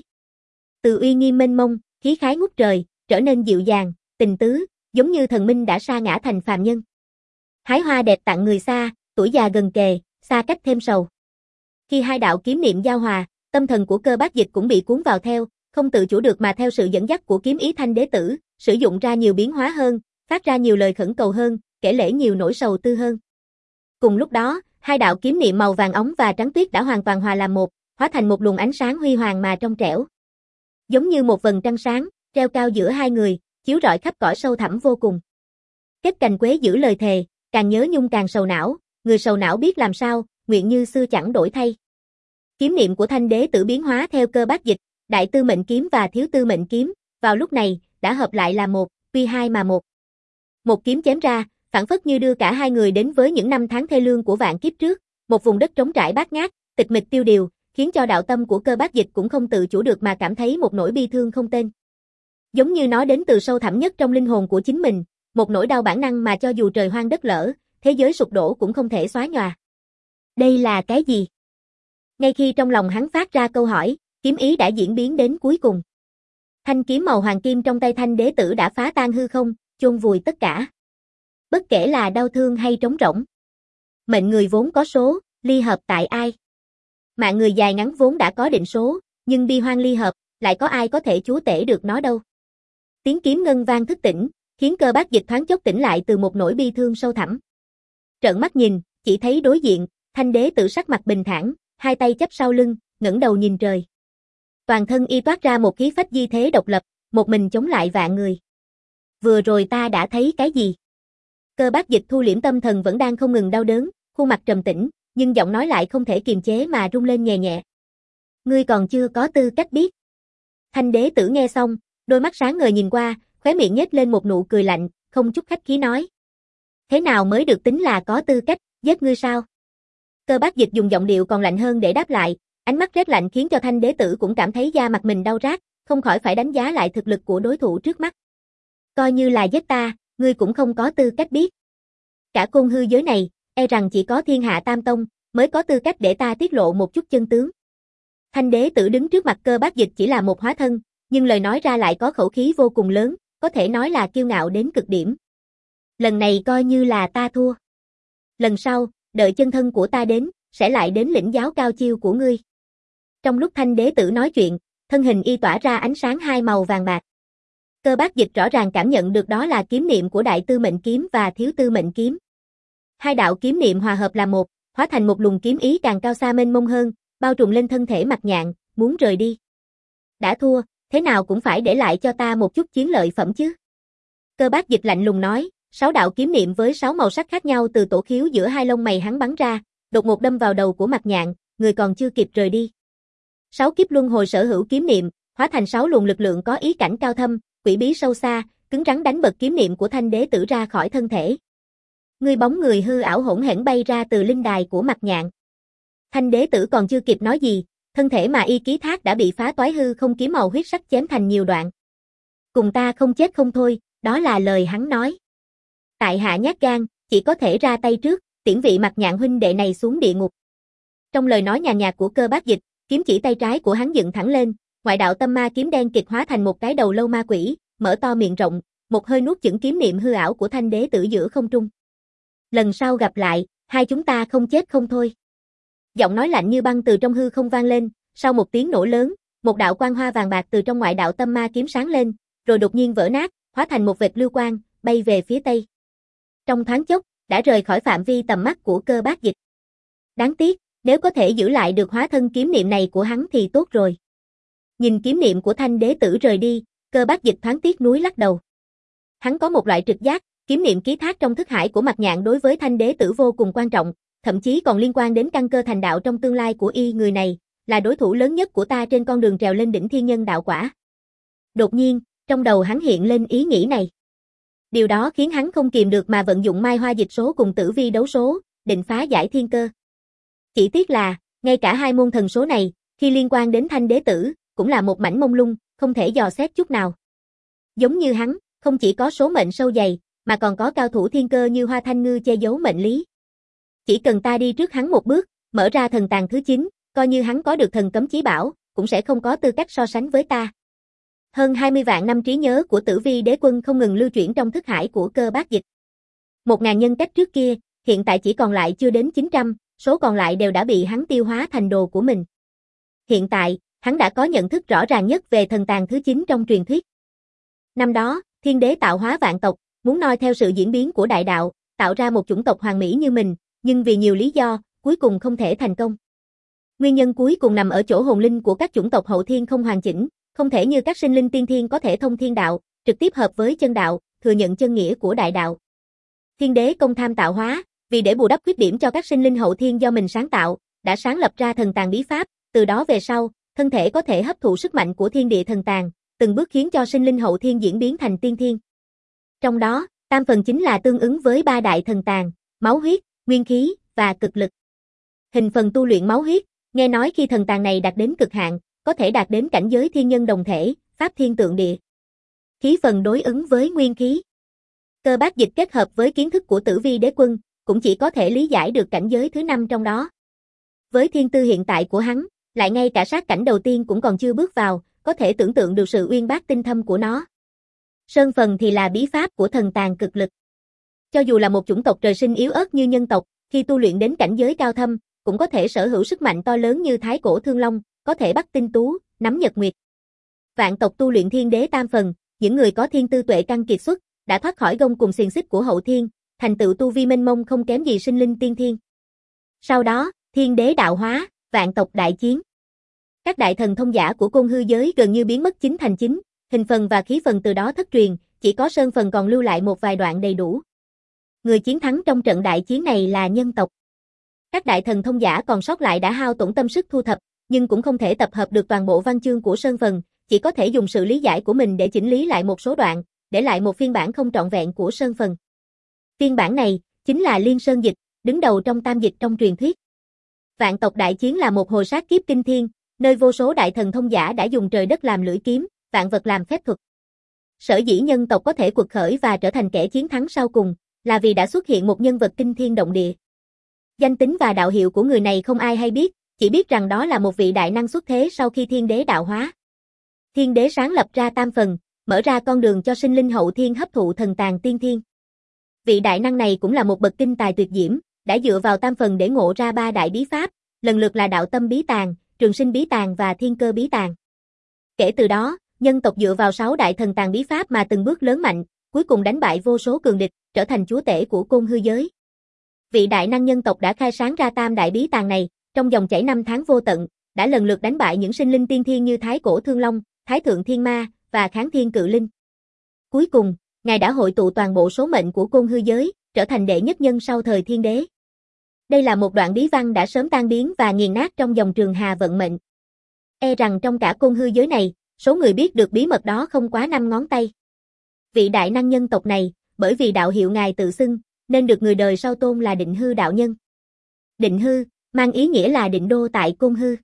Speaker 1: Từ uy nghiêm mênh mông, khí khái ngút trời, trở nên dịu dàng, tình tứ, giống như thần minh đã sa ngã thành phàm nhân. Hái hoa đẹp tặng người xa, tuổi già gần kề, xa cách thêm sầu. Khi hai đạo kiếm niệm giao hòa, tâm thần của Cơ Bác Dịch cũng bị cuốn vào theo, không tự chủ được mà theo sự dẫn dắt của kiếm ý thanh đế tử, sử dụng ra nhiều biến hóa hơn, phát ra nhiều lời khẩn cầu hơn, kể lể nhiều nỗi sầu tư hơn. Cùng lúc đó, hai đạo kiếm niệm màu vàng óng và trắng tuyết đã hoàn toàn hòa làm một, hóa thành một luồng ánh sáng huy hoàng mà trong trẻo. Giống như một vầng trăng sáng, treo cao giữa hai người, chiếu rọi khắp cõi sâu thẳm vô cùng. Kết cành quế giữ lời thề, càng nhớ nhung càng sầu não, người sầu não biết làm sao, nguyện như xưa chẳng đổi thay. Kiếm niệm của thanh đế tử biến hóa theo Cơ Bác Dịch, đại tư mệnh kiếm và thiếu tư mệnh kiếm, vào lúc này, đã hợp lại là một, tuy hai mà một. Một kiếm chém ra, phảng phất như đưa cả hai người đến với những năm tháng thê lương của vạn kiếp trước, một vùng đất trống trải bát ngát, tịch mịch tiêu điều, khiến cho đạo tâm của Cơ Bác Dịch cũng không tự chủ được mà cảm thấy một nỗi bi thương không tên. Giống như nó đến từ sâu thẳm nhất trong linh hồn của chính mình, một nỗi đau bản năng mà cho dù trời hoang đất lở, thế giới sụp đổ cũng không thể xóa nhòa. Đây là cái gì? Ngay khi trong lòng hắn phát ra câu hỏi, kiếm ý đã diễn biến đến cuối cùng. Thanh kiếm màu hoàng kim trong tay thanh đế tử đã phá tan hư không, chôn vùi tất cả. Bất kể là đau thương hay trống rỗng. Mệnh người vốn có số, ly hợp tại ai? Mạng người dài ngắn vốn đã có định số, nhưng bi hoang ly hợp, lại có ai có thể chúa tể được nó đâu. Tiếng kiếm ngân vang thức tỉnh, khiến Cơ Bác Dịch thoáng chốc tỉnh lại từ một nỗi bi thương sâu thẳm. Trợn mắt nhìn, chỉ thấy đối diện, thanh đế tự sắc mặt bình thản, hai tay chắp sau lưng, ngẩng đầu nhìn trời. Toàn thân y toát ra một khí phách di thế độc lập, một mình chống lại vạn người. Vừa rồi ta đã thấy cái gì? Cơ Bác Dịch thu liễm tâm thần vẫn đang không ngừng đau đớn, khuôn mặt trầm tĩnh, nhưng giọng nói lại không thể kiềm chế mà rung lên nhẹ nhẹ. Ngươi còn chưa có tư cách biết. Thanh đế tử nghe xong, đôi mắt sáng ngời nhìn qua, khóe miệng nhếch lên một nụ cười lạnh, không chút khách khí nói. Thế nào mới được tính là có tư cách, giết ngươi sao? Cơ Bác Dịch dùng giọng điệu còn lạnh hơn để đáp lại, ánh mắt rét lạnh khiến cho thanh đế tử cũng cảm thấy da mặt mình đau rát, không khỏi phải đánh giá lại thực lực của đối thủ trước mắt. Coi như là giết ta, ngươi cũng không có tư cách biết. Cả côn hư giới này, e rằng chỉ có Thiên Hạ Tam Tông mới có tư cách để ta tiết lộ một chút chân tướng. Thanh đế tử đứng trước mặt Cơ Bác Dịch chỉ là một hóa thân, nhưng lời nói ra lại có khẩu khí vô cùng lớn, có thể nói là kiêu ngạo đến cực điểm. Lần này coi như là ta thua. Lần sau, đợi chân thân của ta đến, sẽ lại đến lĩnh giáo cao chiêu của ngươi. Trong lúc thanh đế tử nói chuyện, thân hình y tỏa ra ánh sáng hai màu vàng bạc. Cơ Bác Dịch rõ ràng cảm nhận được đó là kiếm niệm của Đại Tư Mệnh Kiếm và Thiếu Tư Mệnh Kiếm. Hai đạo kiếm niệm hòa hợp là một, hóa thành một luồng kiếm ý càng cao xa mênh mông hơn, bao trùm lên thân thể Mặc Nhạn, muốn rời đi. Đã thua, thế nào cũng phải để lại cho ta một chút chiến lợi phẩm chứ. Cơ Bác Dịch lạnh lùng nói, sáu đạo kiếm niệm với sáu màu sắc khác nhau từ tổ khiếu giữa hai lông mày hắn bắn ra, đột ngột đâm vào đầu của Mặc Nhạn, người còn chưa kịp rời đi. Sáu kiếp luân hồi sở hữu kiếm niệm, hóa thành sáu luồng lực lượng có ý cảnh cao thâm, quỷ bí sâu xa, cứng rắn đánh bật kiếm niệm của thanh đế tử ra khỏi thân thể. Người bóng người hư ảo hỗn hển bay ra từ linh đài của Mặc Nhạn. Thanh đế tử còn chưa kịp nói gì, thân thể mà y ký thác đã bị phá toái hư không kiếm màu huyết sắc chém thành nhiều đoạn. Cùng ta không chết không thôi, đó là lời hắn nói. Tại hạ nhát gan, chỉ có thể ra tay trước, tiễn vị Mặc Nhạn huynh đệ này xuống địa ngục. Trong lời nói nhàn nhạt của Cơ Bác Dịch, kiếm chỉ tay trái của hắn dựng thẳng lên, ngoại đạo tâm ma kiếm đen kịt hóa thành một cái đầu lâu ma quỷ, mở to miệng rộng, một hơi nuốt chửng kiếm niệm hư ảo của thanh đế tử giữa không trung. Lần sau gặp lại, hai chúng ta không chết không thôi. Giọng nói lạnh như băng từ trong hư không vang lên, sau một tiếng nổ lớn, một đạo quang hoa vàng bạc từ trong ngoại đạo tâm ma kiếm sáng lên, rồi đột nhiên vỡ nát, hóa thành một vệt lưu quang, bay về phía tây. Trong thoáng chốc, đã rời khỏi phạm vi tầm mắt của Cơ Bác Dịch. Đáng tiếc, nếu có thể giữ lại được hóa thân kiếm niệm này của hắn thì tốt rồi. Nhìn kiếm niệm của thanh đế tử rời đi, Cơ Bác Dịch thoáng tiếc nuối lắc đầu. Hắn có một loại trực giác, kiếm niệm ký thác trong thức hải của Mặc Nhạn đối với thanh đế tử vô cùng quan trọng, thậm chí còn liên quan đến căn cơ thành đạo trong tương lai của y. Người này là đối thủ lớn nhất của ta trên con đường trèo lên đỉnh thiên nhân đạo quả. Đột nhiên, trong đầu hắn hiện lên ý nghĩ này. Điều đó khiến hắn không kìm được mà vận dụng Mai Hoa Dịch số cùng Tử Vi đấu số, định phá giải thiên cơ. Chỉ tiếc là, ngay cả hai môn thần số này, khi liên quan đến thanh đế tử, cũng là một mảnh mông lung, không thể dò xét chút nào. Giống như hắn, không chỉ có số mệnh sâu dày, mà còn có cao thủ thiên cơ như Hoa Thanh Ngư che giấu mệnh lý. Chỉ cần ta đi trước hắn một bước, mở ra thần tàng thứ chín, coi như hắn có được thần cấm chí bảo, cũng sẽ không có tư cách so sánh với ta. Hơn hai mươi vạn năm trí nhớ của Tử Vi đế quân không ngừng lưu chuyển trong thức hải của Cơ Bác Dịch. Một ngàn nhân cách trước kia, hiện tại chỉ còn lại chưa đến chín trăm, số còn lại đều đã bị hắn tiêu hóa thành đồ của mình. Hiện tại, hắn đã có nhận thức rõ ràng nhất về thần tàng thứ chín trong truyền thuyết. Năm đó, thiên đế tạo hóa vạn tộc, muốn noi theo sự diễn biến của đại đạo, tạo ra một chủng tộc hoàn mỹ như mình, nhưng vì nhiều lý do, cuối cùng không thể thành công. Nguyên nhân cuối cùng nằm ở chỗ hồn linh của các chủng tộc hậu thiên không hoàn chỉnh, không thể như các sinh linh tiên thiên có thể thông thiên đạo, trực tiếp hợp với chân đạo, thừa nhận chân nghĩa của đại đạo. Thiên đế công tham tạo hóa, vì để bù đắp khuyết điểm cho các sinh linh hậu thiên do mình sáng tạo, đã sáng lập ra thần tàng bí pháp, từ đó về sau, thân thể có thể hấp thụ sức mạnh của thiên địa thần tàng, từng bước khiến cho sinh linh hậu thiên diễn biến thành tiên thiên. Trong đó, tam phần chính là tương ứng với ba đại thần tàng, máu huyết, nguyên khí và cực lực. Hình phần tu luyện máu huyết, nghe nói khi thần tàng này đạt đến cực hạn, có thể đạt đến cảnh giới thiên nhân đồng thể, pháp thiên tượng địa. Khí phần đối ứng với nguyên khí. Cơ Bác Dịch kết hợp với kiến thức của Tử Vi đế quân, cũng chỉ có thể lý giải được cảnh giới thứ năm trong đó. Với thiên tư hiện tại của hắn, lại ngay cả sát cảnh đầu tiên cũng còn chưa bước vào, có thể tưởng tượng được sự uyên bác tinh thâm của nó. Sơn phần thì là bí pháp của thần tàng cực lực. Cho dù là một chủng tộc trời sinh yếu ớt như nhân tộc, khi tu luyện đến cảnh giới cao thâm, cũng có thể sở hữu sức mạnh to lớn như thái cổ thương long, có thể bắt tinh tú, nắm nhật nguyệt. Vạn tộc tu luyện thiên đế tam phần, những người có thiên tư tuệ căn kiệt xuất, đã thoát khỏi gông cùng xiềng xích của hậu thiên, thành tựu tu vi mênh mông không kém gì sinh linh tiên thiên. Sau đó, thiên đế đạo hóa, vạn tộc đại chiến. Các đại thần thông giả của côn hư giới gần như biến mất chín thành chín, hình phần và khí phần từ đó thất truyền, chỉ có sơn phần còn lưu lại một vài đoạn đầy đủ. Người chiến thắng trong trận đại chiến này là nhân tộc. Các đại thần thông giả còn sót lại đã hao tổn tâm sức thu thập, nhưng cũng không thể tập hợp được toàn bộ văn chương của Sơn Phần, chỉ có thể dùng sự lý giải của mình để chỉnh lý lại một số đoạn, để lại một phiên bản không trọn vẹn của Sơn Phần. Phiên bản này chính là Liên Sơn Dịch, đứng đầu trong tam dịch trong truyền thuyết. Vạn tộc đại chiến là một hồi sát kiếp kinh thiên, nơi vô số đại thần thông giả đã dùng trời đất làm lưỡi kiếm, vạn vật làm phép thuật. Sở dĩ nhân tộc có thể quật khởi và trở thành kẻ chiến thắng sau cùng, là vì đã xuất hiện một nhân vật kinh thiên động địa. Danh tính và đạo hiệu của người này không ai hay biết, chỉ biết rằng đó là một vị đại năng xuất thế sau khi thiên đế đạo hóa. Thiên đế sáng lập ra tam phần, mở ra con đường cho sinh linh hậu thiên hấp thụ thần tàng tiên thiên. Vị đại năng này cũng là một bậc kinh tài tuyệt diễm, đã dựa vào tam phần để ngộ ra ba đại bí pháp, lần lượt là đạo tâm bí tàng, trường sinh bí tàng và thiên cơ bí tàng. Kể từ đó, nhân tộc dựa vào sáu đại thần tàng bí pháp mà từng bước lớn mạnh, cuối cùng đánh bại vô số cường địch, trở thành chúa tể của côn hư giới. Vị đại năng nhân tộc đã khai sáng ra tam đại bí tàng này, trong dòng chảy năm tháng vô tận, đã lần lượt đánh bại những sinh linh tiên thiên như Thái Cổ Thương Long, Thái Thượng Thiên Ma và Kháng Thiên Cự Linh. Cuối cùng, Ngài đã hội tụ toàn bộ số mệnh của côn hư giới, trở thành đệ nhất nhân sau thời thiên đế. Đây là một đoạn bí văn đã sớm tan biến và nghiền nát trong dòng trường hà vận mệnh. E rằng trong cả côn hư giới này, số người biết được bí mật đó không quá năm ngón tay. Vị đại năng nhân tộc này, bởi vì đạo hiệu Ngài tự xưng, nên được người đời sau tôn là Định Hư đạo nhân. Định Hư, mang ý nghĩa là định đô tại côn hư.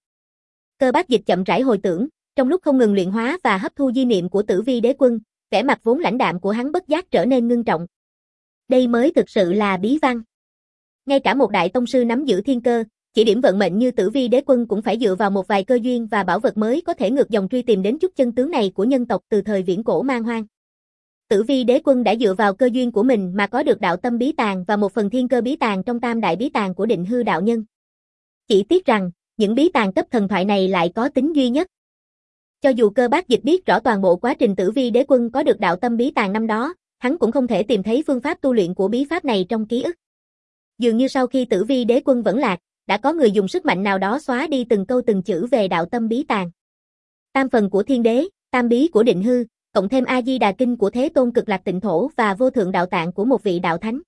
Speaker 1: Cơ Bác Dịch chậm rãi hồi tưởng, trong lúc không ngừng luyện hóa và hấp thu di niệm của Tử Vi Đế Quân, vẻ mặt vốn lãnh đạm của hắn bất giác trở nên ngưng trọng. Đây mới thực sự là bí văn. Ngay cả một đại tông sư nắm giữ thiên cơ, chỉ điểm vận mệnh như Tử Vi Đế Quân cũng phải dựa vào một vài cơ duyên và bảo vật mới có thể ngược dòng truy tìm đến chút chân tướng này của nhân tộc từ thời viễn cổ man hoang. Tử Vi Đế Quân đã dựa vào cơ duyên của mình mà có được đạo tâm bí tàng và một phần thiên cơ bí tàng trong tam đại bí tàng của Định Hư đạo nhân. Chỉ tiếc rằng, những bí tàng cấp thần thoại này lại có tính duy nhất. Cho dù Cơ Bác Dịch biết rõ toàn bộ quá trình Tử Vi Đế Quân có được đạo tâm bí tàng năm đó, hắn cũng không thể tìm thấy phương pháp tu luyện của bí pháp này trong ký ức. Dường như sau khi Tử Vi Đế Quân vẫn lạc, đã có người dùng sức mạnh nào đó xóa đi từng câu từng chữ về đạo tâm bí tàng. Tam phần của Thiên Đế, tam bí của Định Hư, cộng thêm A Di Đà Kinh của Thế Tôn Cực Lạc Tịnh Thổ và Vô Thượng Đạo Tạng của một vị đạo thánh.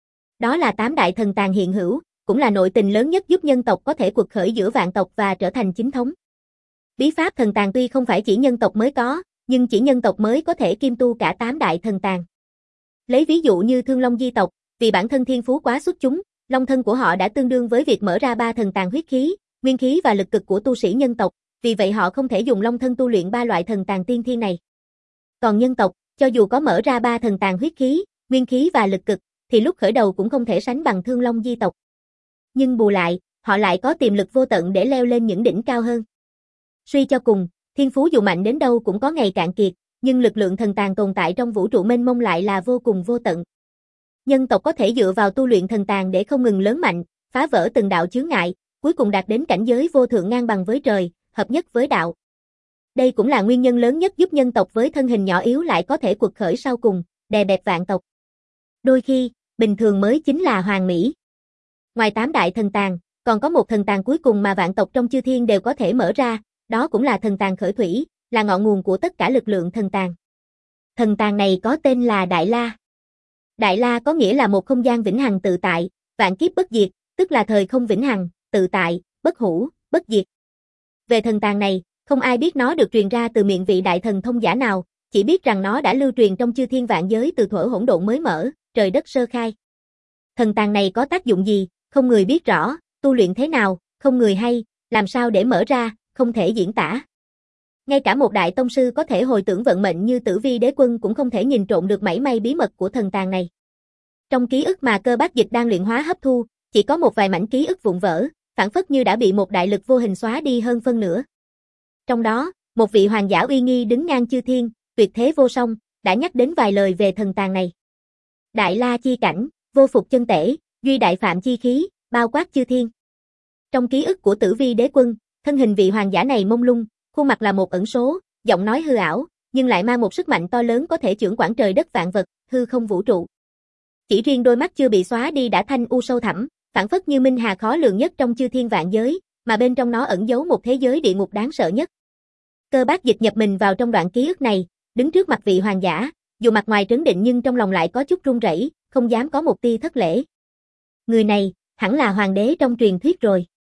Speaker 1: Đó là tám đại thần tàng hiện hữu, cũng là nội tình lớn nhất giúp nhân tộc có thể quật khởi giữa vạn tộc và trở thành chính thống. Bí pháp thần tàng tuy không phải chỉ nhân tộc mới có, nhưng chỉ nhân tộc mới có thể kiêm tu cả tám đại thần tàng. Lấy ví dụ như Thương Long Di tộc, vì bản thân thiên phú quá xuất chúng, long thân của họ đã tương đương với việc mở ra ba thần tàng huyết khí, nguyên khí và lực cực của tu sĩ nhân tộc, vì vậy họ không thể dùng long thân tu luyện ba loại thần tàng tiên thiên này. Còn nhân tộc, cho dù có mở ra ba thần tàng huyết khí, nguyên khí và lực cực, thì lúc khởi đầu cũng không thể sánh bằng Thương Long Di tộc. Nhưng bù lại, họ lại có tiềm lực vô tận để leo lên những đỉnh cao hơn. Suy cho cùng, thiên phú dù mạnh đến đâu cũng có ngày cạn kiệt, nhưng lực lượng thần tàng tồn tại trong vũ trụ mênh mông lại là vô cùng vô tận. Nhân tộc có thể dựa vào tu luyện thần tàng để không ngừng lớn mạnh, phá vỡ từng đạo chướng ngại, cuối cùng đạt đến cảnh giới vô thượng ngang bằng với trời, hợp nhất với đạo. Đây cũng là nguyên nhân lớn nhất giúp nhân tộc với thân hình nhỏ yếu lại có thể quật khởi sau cùng, đè bẹp vạn tộc. Đôi khi, bình thường mới chính là hoàn mỹ. Ngoài tám đại thần tàng, còn có một thần tàng cuối cùng mà vạn tộc trong chư thiên đều có thể mở ra, đó cũng là thần tàng khởi thủy, là ngọn nguồn của tất cả lực lượng thần tàng. Thần tàng này có tên là Đại La. Đại La có nghĩa là một không gian vĩnh hằng tự tại, vạn kiếp bất diệt, tức là thời không vĩnh hằng, tự tại, bất hủ, bất diệt. Về thần tàng này, không ai biết nó được truyền ra từ miệng vị đại thần thông giả nào, chỉ biết rằng nó đã lưu truyền trong chư thiên vạn giới từ thuở hỗn độn mới mở, trời đất sơ khai. Thần tàng này có tác dụng gì, không người biết rõ, tu luyện thế nào, không người hay, làm sao để mở ra, không thể diễn tả. Ngay cả một đại tông sư có thể hồi tưởng vận mệnh như Tử Vi Đế Quân cũng không thể nhìn trộm được mảy may bí mật của thần tàng này. Trong ký ức mà Cơ Bác Dịch đang luyện hóa hấp thu, chỉ có một vài mảnh ký ức vụn vỡ, phảng phất như đã bị một đại lực vô hình xóa đi hơn phân nửa. Trong đó, một vị hoàng giả uy nghi đứng ngang chư thiên, tuyệt thế vô song, đã nhắc đến vài lời về thần tàng này. Đại La chi cảnh, vô phục chân tể, duy đại phạm chi khí, bao quát chư thiên. Trong ký ức của Tử Vi Đế Quân, thân hình vị hoàng giả này mông lung, khuôn mặt là một ẩn số, giọng nói hư ảo, nhưng lại mang một sức mạnh to lớn có thể chưởng quản trời đất vạn vật, hư không vũ trụ. Chỉ riêng đôi mắt chưa bị xóa đi đã thanh u sâu thẳm, phảng phất như minh hà khó lường nhất trong chư thiên vạn giới, mà bên trong nó ẩn giấu một thế giới địa ngục đáng sợ nhất. Cơ Bác Dịch nhập mình vào trong đoạn ký ức này, đứng trước mặt vị hoàng giả, dù mặt ngoài trấn định nhưng trong lòng lại có chút run rẩy, không dám có một tia thất lễ. Người này, hẳn là hoàng đế trong truyền thuyết rồi.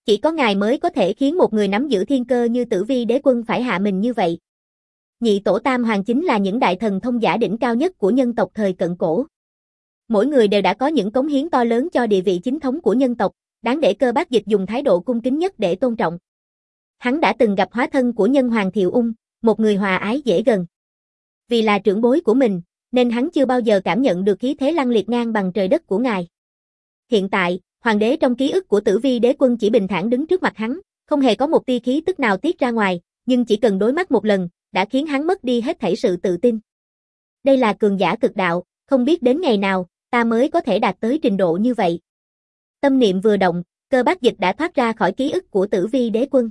Speaker 1: Chỉ có ngài mới có thể khiến một người nắm giữ thiên cơ như Tử Vi Đế Quân phải hạ mình như vậy. Nhị tổ tam hoàng chính là những đại thần thông giả đỉnh cao nhất của nhân tộc thời cận cổ. Mỗi người đều đã có những cống hiến to lớn cho địa vị chính thống của nhân tộc, đáng để Cơ Bác Dịch dùng thái độ cung kính nhất để tôn trọng. Hắn đã từng gặp hóa thân của nhân hoàng Thiệu Ung, một người hòa ái dễ gần. Vì là trưởng bối của mình, nên hắn chưa bao giờ cảm nhận được khí thế lăng liệt ngang bằng trời đất của ngài. Hiện tại, hoàng đế trong ký ức của Tử Vi Đế Quân chỉ bình thản đứng trước mặt hắn, không hề có một tia khí tức nào tiết ra ngoài, nhưng chỉ cần đối mắt một lần, đã khiến hắn mất đi hết thảy sự tự tin. Đây là cường giả cực đạo, không biết đến ngày nào, ta mới có thể đạt tới trình độ như vậy. Tâm niệm vừa động, Cơ Bác Dịch đã thoát ra khỏi ký ức của Tử Vi Đế Quân.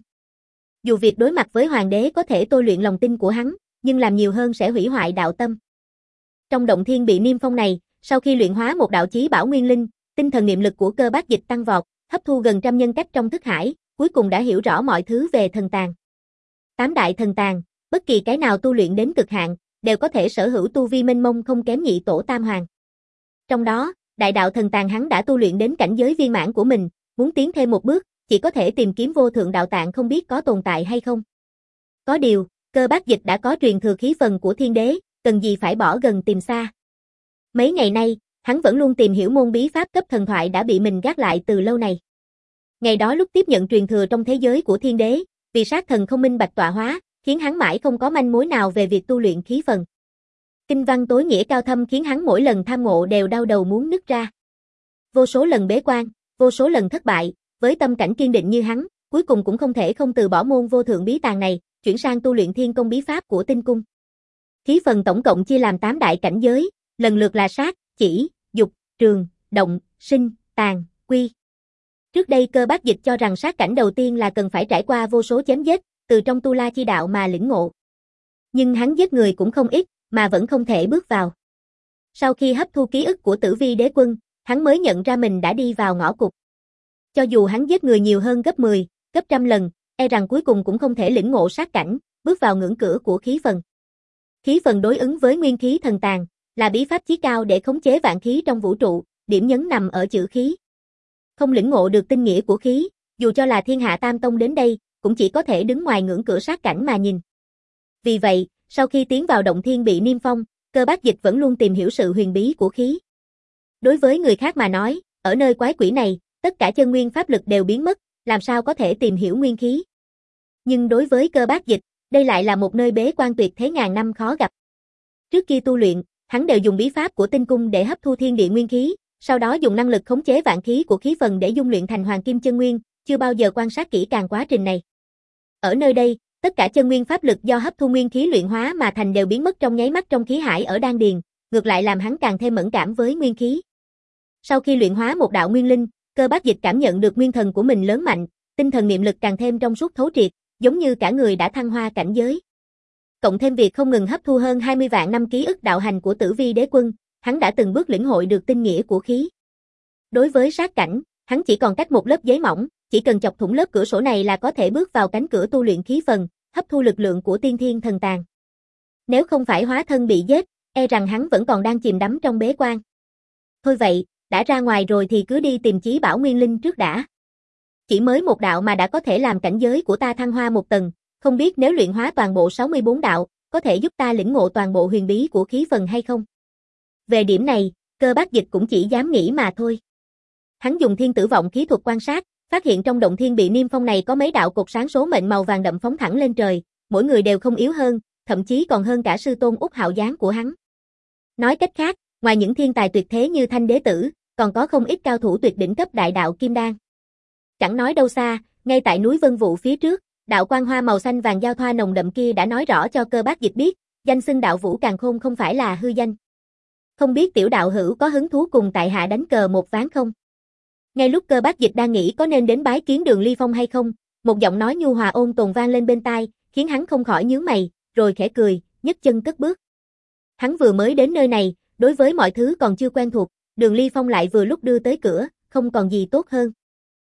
Speaker 1: Dù việc đối mặt với hoàng đế có thể tôi luyện lòng tin của hắn, nhưng làm nhiều hơn sẽ hủy hoại đạo tâm. Trong động thiên bị niêm phong này, sau khi luyện hóa một đạo chí bảo nguyên linh, tinh thần niệm lực của Cơ Bác Dịch tăng vọt, hấp thu gần trăm nhân cách trong thức hải, cuối cùng đã hiểu rõ mọi thứ về thần tàng. Tám đại thần tàng, bất kỳ cái nào tu luyện đến cực hạn, đều có thể sở hữu tu vi mênh mông không kém nhị tổ tam hoàng. Trong đó, đại đạo thần tàng hắn đã tu luyện đến cảnh giới viên mãn của mình, muốn tiến thêm một bước, chỉ có thể tìm kiếm vô thượng đạo tạng không biết có tồn tại hay không. Có điều, Cơ Bác Dịch đã có truyền thừa khí phần của thiên đế, cần gì phải bỏ gần tìm xa. Mấy ngày nay, hắn vẫn luôn tìm hiểu môn bí pháp cấp thần thoại đã bị mình gác lại từ lâu này. Ngày đó lúc tiếp nhận truyền thừa trong thế giới của thiên đế, vì sát thần không minh bạch tọa hóa, khiến hắn mãi không có manh mối nào về việc tu luyện khí phần. Kinh văn tối nghĩa cao thâm khiến hắn mỗi lần tham ngộ đều đau đầu muốn nứt ra. Vô số lần bế quan, vô số lần thất bại, với tâm cảnh kiên định như hắn, cuối cùng cũng không thể không từ bỏ môn vô thượng bí tàng này, chuyển sang tu luyện thiên công bí pháp của tinh cung. Khí phần tổng cộng chia làm tám đại cảnh giới, lần lượt là sát, chỉ, dục, trường, động, sinh, tàn, quy. Trước đây Cơ Bác Dịch cho rằng sát cảnh đầu tiên là cần phải trải qua vô số chém giết, từ trong tu la chi đạo mà lĩnh ngộ. Nhưng hắn giết người cũng không ít, mà vẫn không thể bước vào. Sau khi hấp thu ký ức của Tử Vi Đế Quân, hắn mới nhận ra mình đã đi vào ngõ cụt. Cho dù hắn giết người nhiều hơn gấp mười, gấp trăm lần, e rằng cuối cùng cũng không thể lĩnh ngộ sát cảnh, bước vào ngưỡng cửa của khí phần. Khí phần đối ứng với nguyên khí thần tàng, là bí pháp chí cao để khống chế vạn khí trong vũ trụ, điểm nhấn nằm ở chữ khí. Không lĩnh ngộ được tinh nghĩa của khí, dù cho là thiên hạ tam tông đến đây, cũng chỉ có thể đứng ngoài ngưỡng cửa sát cảnh mà nhìn. Vì vậy, sau khi tiến vào động thiên bị niêm phong, Cơ Bác Dịch vẫn luôn tìm hiểu sự huyền bí của khí. Đối với người khác mà nói, ở nơi quái quỷ này, tất cả chân nguyên pháp lực đều biến mất, làm sao có thể tìm hiểu nguyên khí. Nhưng đối với Cơ Bác Dịch, đây lại là một nơi bế quan tuyệt thế ngàn năm khó gặp. Trước khi tu luyện, hắn đều dùng bí pháp của tinh cung để hấp thu thiên địa nguyên khí, sau đó dùng năng lực khống chế vạn khí của khí phần để dung luyện thành hoàng kim chân nguyên, chưa bao giờ quan sát kỹ càng quá trình này. Ở nơi đây, tất cả chân nguyên pháp lực do hấp thu nguyên khí luyện hóa mà thành đều biến mất trong nháy mắt trong khí hải ở đan điền, ngược lại làm hắn càng thêm mẫn cảm với nguyên khí. Sau khi luyện hóa một đạo nguyên linh, Cơ Bác Dịch cảm nhận được nguyên thần của mình lớn mạnh, tinh thần niệm lực càng thêm trong suốt thấu triệt, giống như cả người đã thăng hoa cảnh giới. Cộng thêm việc không ngừng hấp thu hơn hai mươi vạn năm ký ức đạo hành của Tử Vi Đế Quân, hắn đã từng bước lĩnh hội được tinh nghĩa của khí. Đối với sát cảnh, hắn chỉ còn cách một lớp giấy mỏng, chỉ cần chọc thủng lớp cửa sổ này là có thể bước vào cánh cửa tu luyện khí phần, hấp thu lực lượng của tiên thiên thần tàng. Nếu không phải hóa thân bị giết, e rằng hắn vẫn còn đang chìm đắm trong bế quan. Thôi vậy, đã ra ngoài rồi thì cứ đi tìm chí bảo nguyên linh trước đã. Chỉ mới một đạo mà đã có thể làm cảnh giới của ta thăng hoa một tầng, không biết nếu luyện hóa toàn bộ sáu mươi bốn đạo, có thể giúp ta lĩnh ngộ toàn bộ huyền bí của khí phần hay không? Về điểm này, Cơ Bác Dịch cũng chỉ dám nghĩ mà thôi. Hắn dùng thiên tử vọng khí thuật quan sát, phát hiện trong động thiên bị niêm phong này có mấy đạo cột sáng số mệnh màu vàng đậm phóng thẳng lên trời, mỗi người đều không yếu hơn, thậm chí còn hơn cả sư tôn Úc Hạo Giáng của hắn. Nói cách khác, ngoài những thiên tài tuyệt thế như Thanh Đế Tử, còn có không ít cao thủ tuyệt đỉnh cấp đại đạo kim đan. Chẳng nói đâu xa, ngay tại núi Vân Vũ phía trước, đạo quang hoa màu xanh vàng giao thoa nồng đậm kia đã nói rõ cho Cơ Bác Dịch biết, danh xưng đạo Vũ Càn Khôn không phải là hư danh. Không biết tiểu đạo hữu có hứng thú cùng tại hạ đánh cờ một ván không? Ngay lúc Cơ Bác Dịch đang nghĩ có nên đến bái kiến Đường Ly Phong hay không, một giọng nói nhu hòa ôn tồn vang lên bên tai, khiến hắn không khỏi nhướng mày, rồi khẽ cười, nhấc chân cất bước. Hắn vừa mới đến nơi này, đối với mọi thứ còn chưa quen thuộc, Đường Ly Phong lại vừa lúc đưa tới cửa, không còn gì tốt hơn.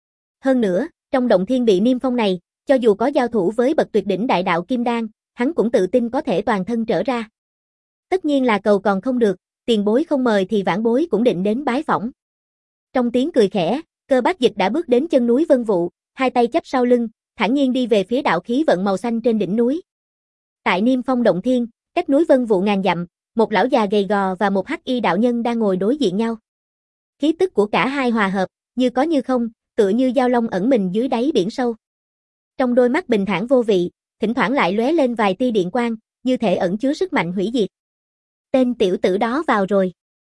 Speaker 1: Hơn nữa, trong động thiên bị niêm phong này, cho dù có giao thủ với bậc tuyệt đỉnh đại đạo kim đan, hắn cũng tự tin có thể toàn thân trở ra. Tất nhiên là cầu còn không được, tiền bối không mời thì vãn bối cũng định đến bái phỏng. Trong tiếng cười khẽ, Cơ Bác Dịch đã bước đến chân núi Vân Vũ, hai tay chắp sau lưng, thản nhiên đi về phía đạo khí vận màu xanh trên đỉnh núi. Tại Niêm Phong Động Thiên, cách núi Vân Vụ ngàn dặm, một lão già gầy gò và một hắc y đạo nhân đang ngồi đối diện nhau. Khí tức của cả hai hòa hợp, như có như không, tựa như dao long ẩn mình dưới đáy biển sâu. Trong đôi mắt bình thản vô vị, thỉnh thoảng lại lóe lên vài tia điện quang, như thể ẩn chứa sức mạnh hủy diệt. Tên tiểu tử đó vào rồi.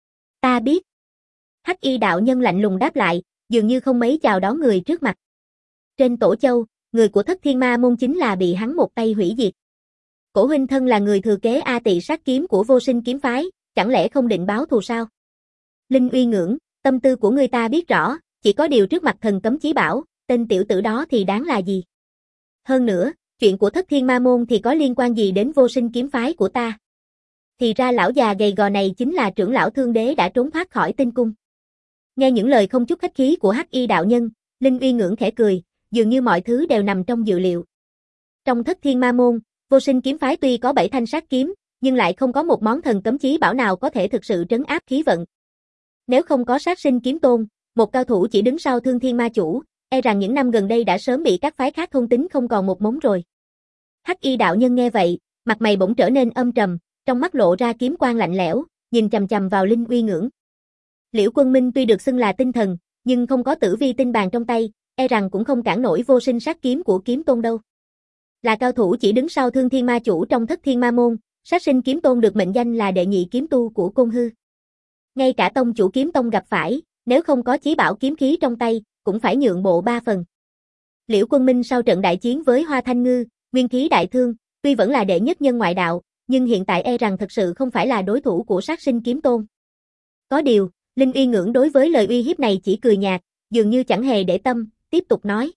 Speaker 1: Ta biết. Hắc y đạo nhân lạnh lùng đáp lại, dường như không mấy chào đón người trước mặt. Trên Tổ Châu, người của Thất Thiên Ma Môn chính là bị hắn một tay hủy diệt. Cổ huynh thân là người thừa kế A Tị sát kiếm của Vô Sinh kiếm phái, chẳng lẽ không định báo thù sao? Linh Uy ngưỡng, tâm tư của người ta biết rõ, chỉ có điều trước mặt thần cấm chí bảo, tên tiểu tử đó thì đáng là gì? Hơn nữa, chuyện của Thất Thiên Ma Môn thì có liên quan gì đến Vô Sinh kiếm phái của ta? Thì ra lão già gầy gò này chính là trưởng lão Thương Đế đã trốn thoát khỏi Tinh Cung. Nghe những lời không chút khách khí của Hắc y đạo nhân, Linh Uy ngưỡng khẽ cười, dường như mọi thứ đều nằm trong dự liệu. Trong Thất Thiên Ma Môn, Vô Sinh kiếm phái tuy có bảy thanh sát kiếm, nhưng lại không có một món thần cấm chí bảo nào có thể thực sự trấn áp khí vận. Nếu không có Sát Sinh kiếm tôn, một cao thủ chỉ đứng sau Thương Thiên Ma chủ, e rằng những năm gần đây đã sớm bị các phái khác thôn tính không còn một mống rồi. Hắc y đạo nhân nghe vậy, mặt mày bỗng trở nên âm trầm, trong mắt lộ ra kiếm quang lạnh lẽo, nhìn chằm chằm vào Linh Uy ngưỡng. Liễu Quân Minh tuy được xưng là tinh thần, nhưng không có Tử Vi tinh bàn trong tay, e rằng cũng không cản nổi Vô Sinh sát kiếm của kiếm tôn đâu. Là cao thủ chỉ đứng sau Thương Thiên Ma chủ trong Thất Thiên Ma Môn, Sát Sinh kiếm tôn được mệnh danh là đệ nhị kiếm tu của Côn Hư. Ngay cả tông chủ kiếm tông gặp phải, nếu không có chí bảo kiếm khí trong tay, cũng phải nhượng bộ ba phần. Liễu Quân Minh sau trận đại chiến với Hoa Thanh Ngư, nguyên khí đại thương, tuy vẫn là đệ nhất nhân ngoại đạo, nhưng hiện tại e rằng thật sự không phải là đối thủ của Sát Sinh kiếm tôn. Có điều, Linh Uy ngưỡng đối với lời uy hiếp này chỉ cười nhạt, dường như chẳng hề để tâm, tiếp tục nói.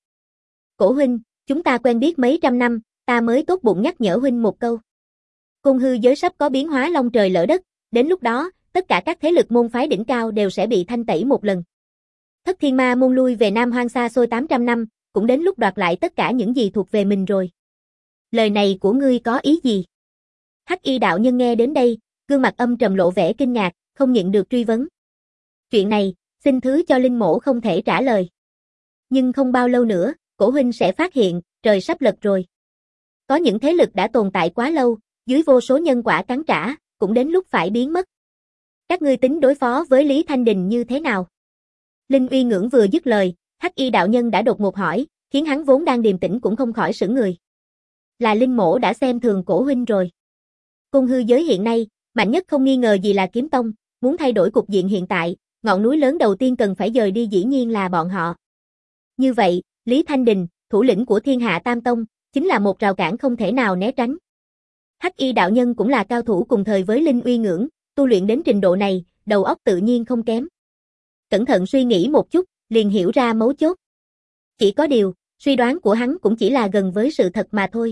Speaker 1: Cổ huynh, chúng ta quen biết mấy trăm năm, ta mới tốt bụng nhắc nhở huynh một câu. Côn Hư giới sắp có biến hóa long trời lỡ đất, đến lúc đó, tất cả các thế lực môn phái đỉnh cao đều sẽ bị thanh tẩy một lần. Thất Thiên Ma Môn lui về Nam Hoang xa xôi tám trăm năm, cũng đến lúc đoạt lại tất cả những gì thuộc về mình rồi. Lời này của ngươi có ý gì? Hắc y đạo nhân nghe đến đây, gương mặt âm trầm lộ vẻ kinh ngạc, không nhịn được truy vấn. Chuyện này, xin thứ cho Linh mỗ không thể trả lời. Nhưng không bao lâu nữa, cổ huynh sẽ phát hiện, trời sắp lật rồi. Có những thế lực đã tồn tại quá lâu, dưới vô số nhân quả cắn trả, cũng đến lúc phải biến mất. Các ngươi tính đối phó với Lý Thanh Đình như thế nào? Linh Uy ngưỡng vừa dứt lời, Hắc y đạo nhân đã đột ngột hỏi, khiến hắn vốn đang điềm tĩnh cũng không khỏi sững người. Là Linh mỗ đã xem thường cổ huynh rồi. Côn Hư giới hiện nay, mạnh nhất không nghi ngờ gì là Kiếm Tông, muốn thay đổi cục diện hiện tại, ngọn núi lớn đầu tiên cần phải dời đi dĩ nhiên là bọn họ. Như vậy, Lý Thanh Đình, thủ lĩnh của Thiên Hạ Tam Tông, chính là một rào cản không thể nào né tránh. Hắc y đạo nhân cũng là cao thủ cùng thời với Linh Uy ngưỡng, tu luyện đến trình độ này, đầu óc tự nhiên không kém. Cẩn thận suy nghĩ một chút, liền hiểu ra mấu chốt. Chỉ có điều, suy đoán của hắn cũng chỉ là gần với sự thật mà thôi.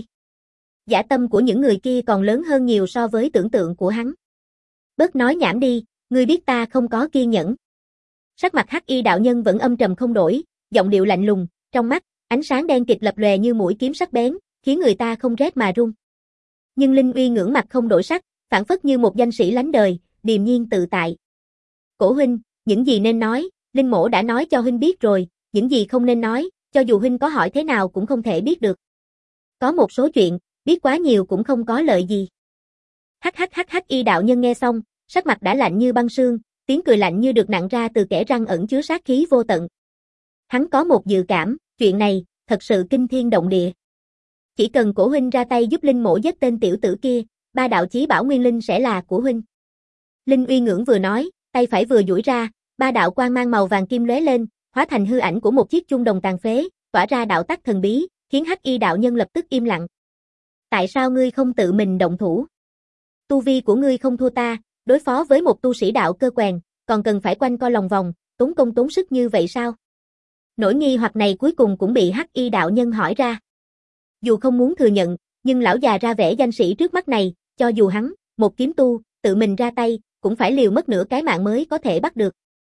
Speaker 1: Dã tâm của những người kia còn lớn hơn nhiều so với tưởng tượng của hắn. Bớt nói nhảm đi, ngươi biết ta không có kiên nhẫn. Sắc mặt Hắc y đạo nhân vẫn âm trầm không đổi, giọng điệu lạnh lùng, trong mắt, ánh sáng đen kịt lập lòe như mũi kiếm sắc bén, khiến người ta không rét mà run. Nhưng Linh Uy ngưỡng mặt không đổi sắc, phản phất như một danh sĩ lánh đời, điềm nhiên tự tại. Cổ huynh, những gì nên nói, Linh mỗ đã nói cho huynh biết rồi, những gì không nên nói, cho dù huynh có hỏi thế nào cũng không thể biết được. Có một số chuyện, biết quá nhiều cũng không có lợi gì. Hắc hắc hắc hắc y đạo nhân nghe xong, sắc mặt đã lạnh như băng sương, tiếng cười lạnh như được nặn ra từ kẽ răng ẩn chứa sát khí vô tận. Hắn có một dự cảm, chuyện này, thật sự kinh thiên động địa. Chỉ cần cổ huynh ra tay giúp Linh mỗ giết tên tiểu tử kia, ba đạo chí bảo nguyên linh sẽ là của huynh. Linh Uy ngưỡng vừa nói, tay phải vừa duỗi ra, ba đạo quang mang màu vàng kim lóe lên, hóa thành hư ảnh của một chiếc chuông đồng tàn phế, tỏa ra đạo tắc thần bí, khiến Hắc y đạo nhân lập tức im lặng. Tại sao ngươi không tự mình động thủ? Tu vi của ngươi không thua ta, đối phó với một tu sĩ đạo cơ quèn, còn cần phải quanh co lòng vòng, tốn công tốn sức như vậy sao? Nỗi nghi hoặc này cuối cùng cũng bị Hắc y đạo nhân hỏi ra. Dù không muốn thừa nhận, nhưng lão già ra vẻ danh sĩ trước mắt này, cho dù hắn, một kiếm tu, tự mình ra tay, cũng phải liều mất nửa cái mạng mới có thể bắt được.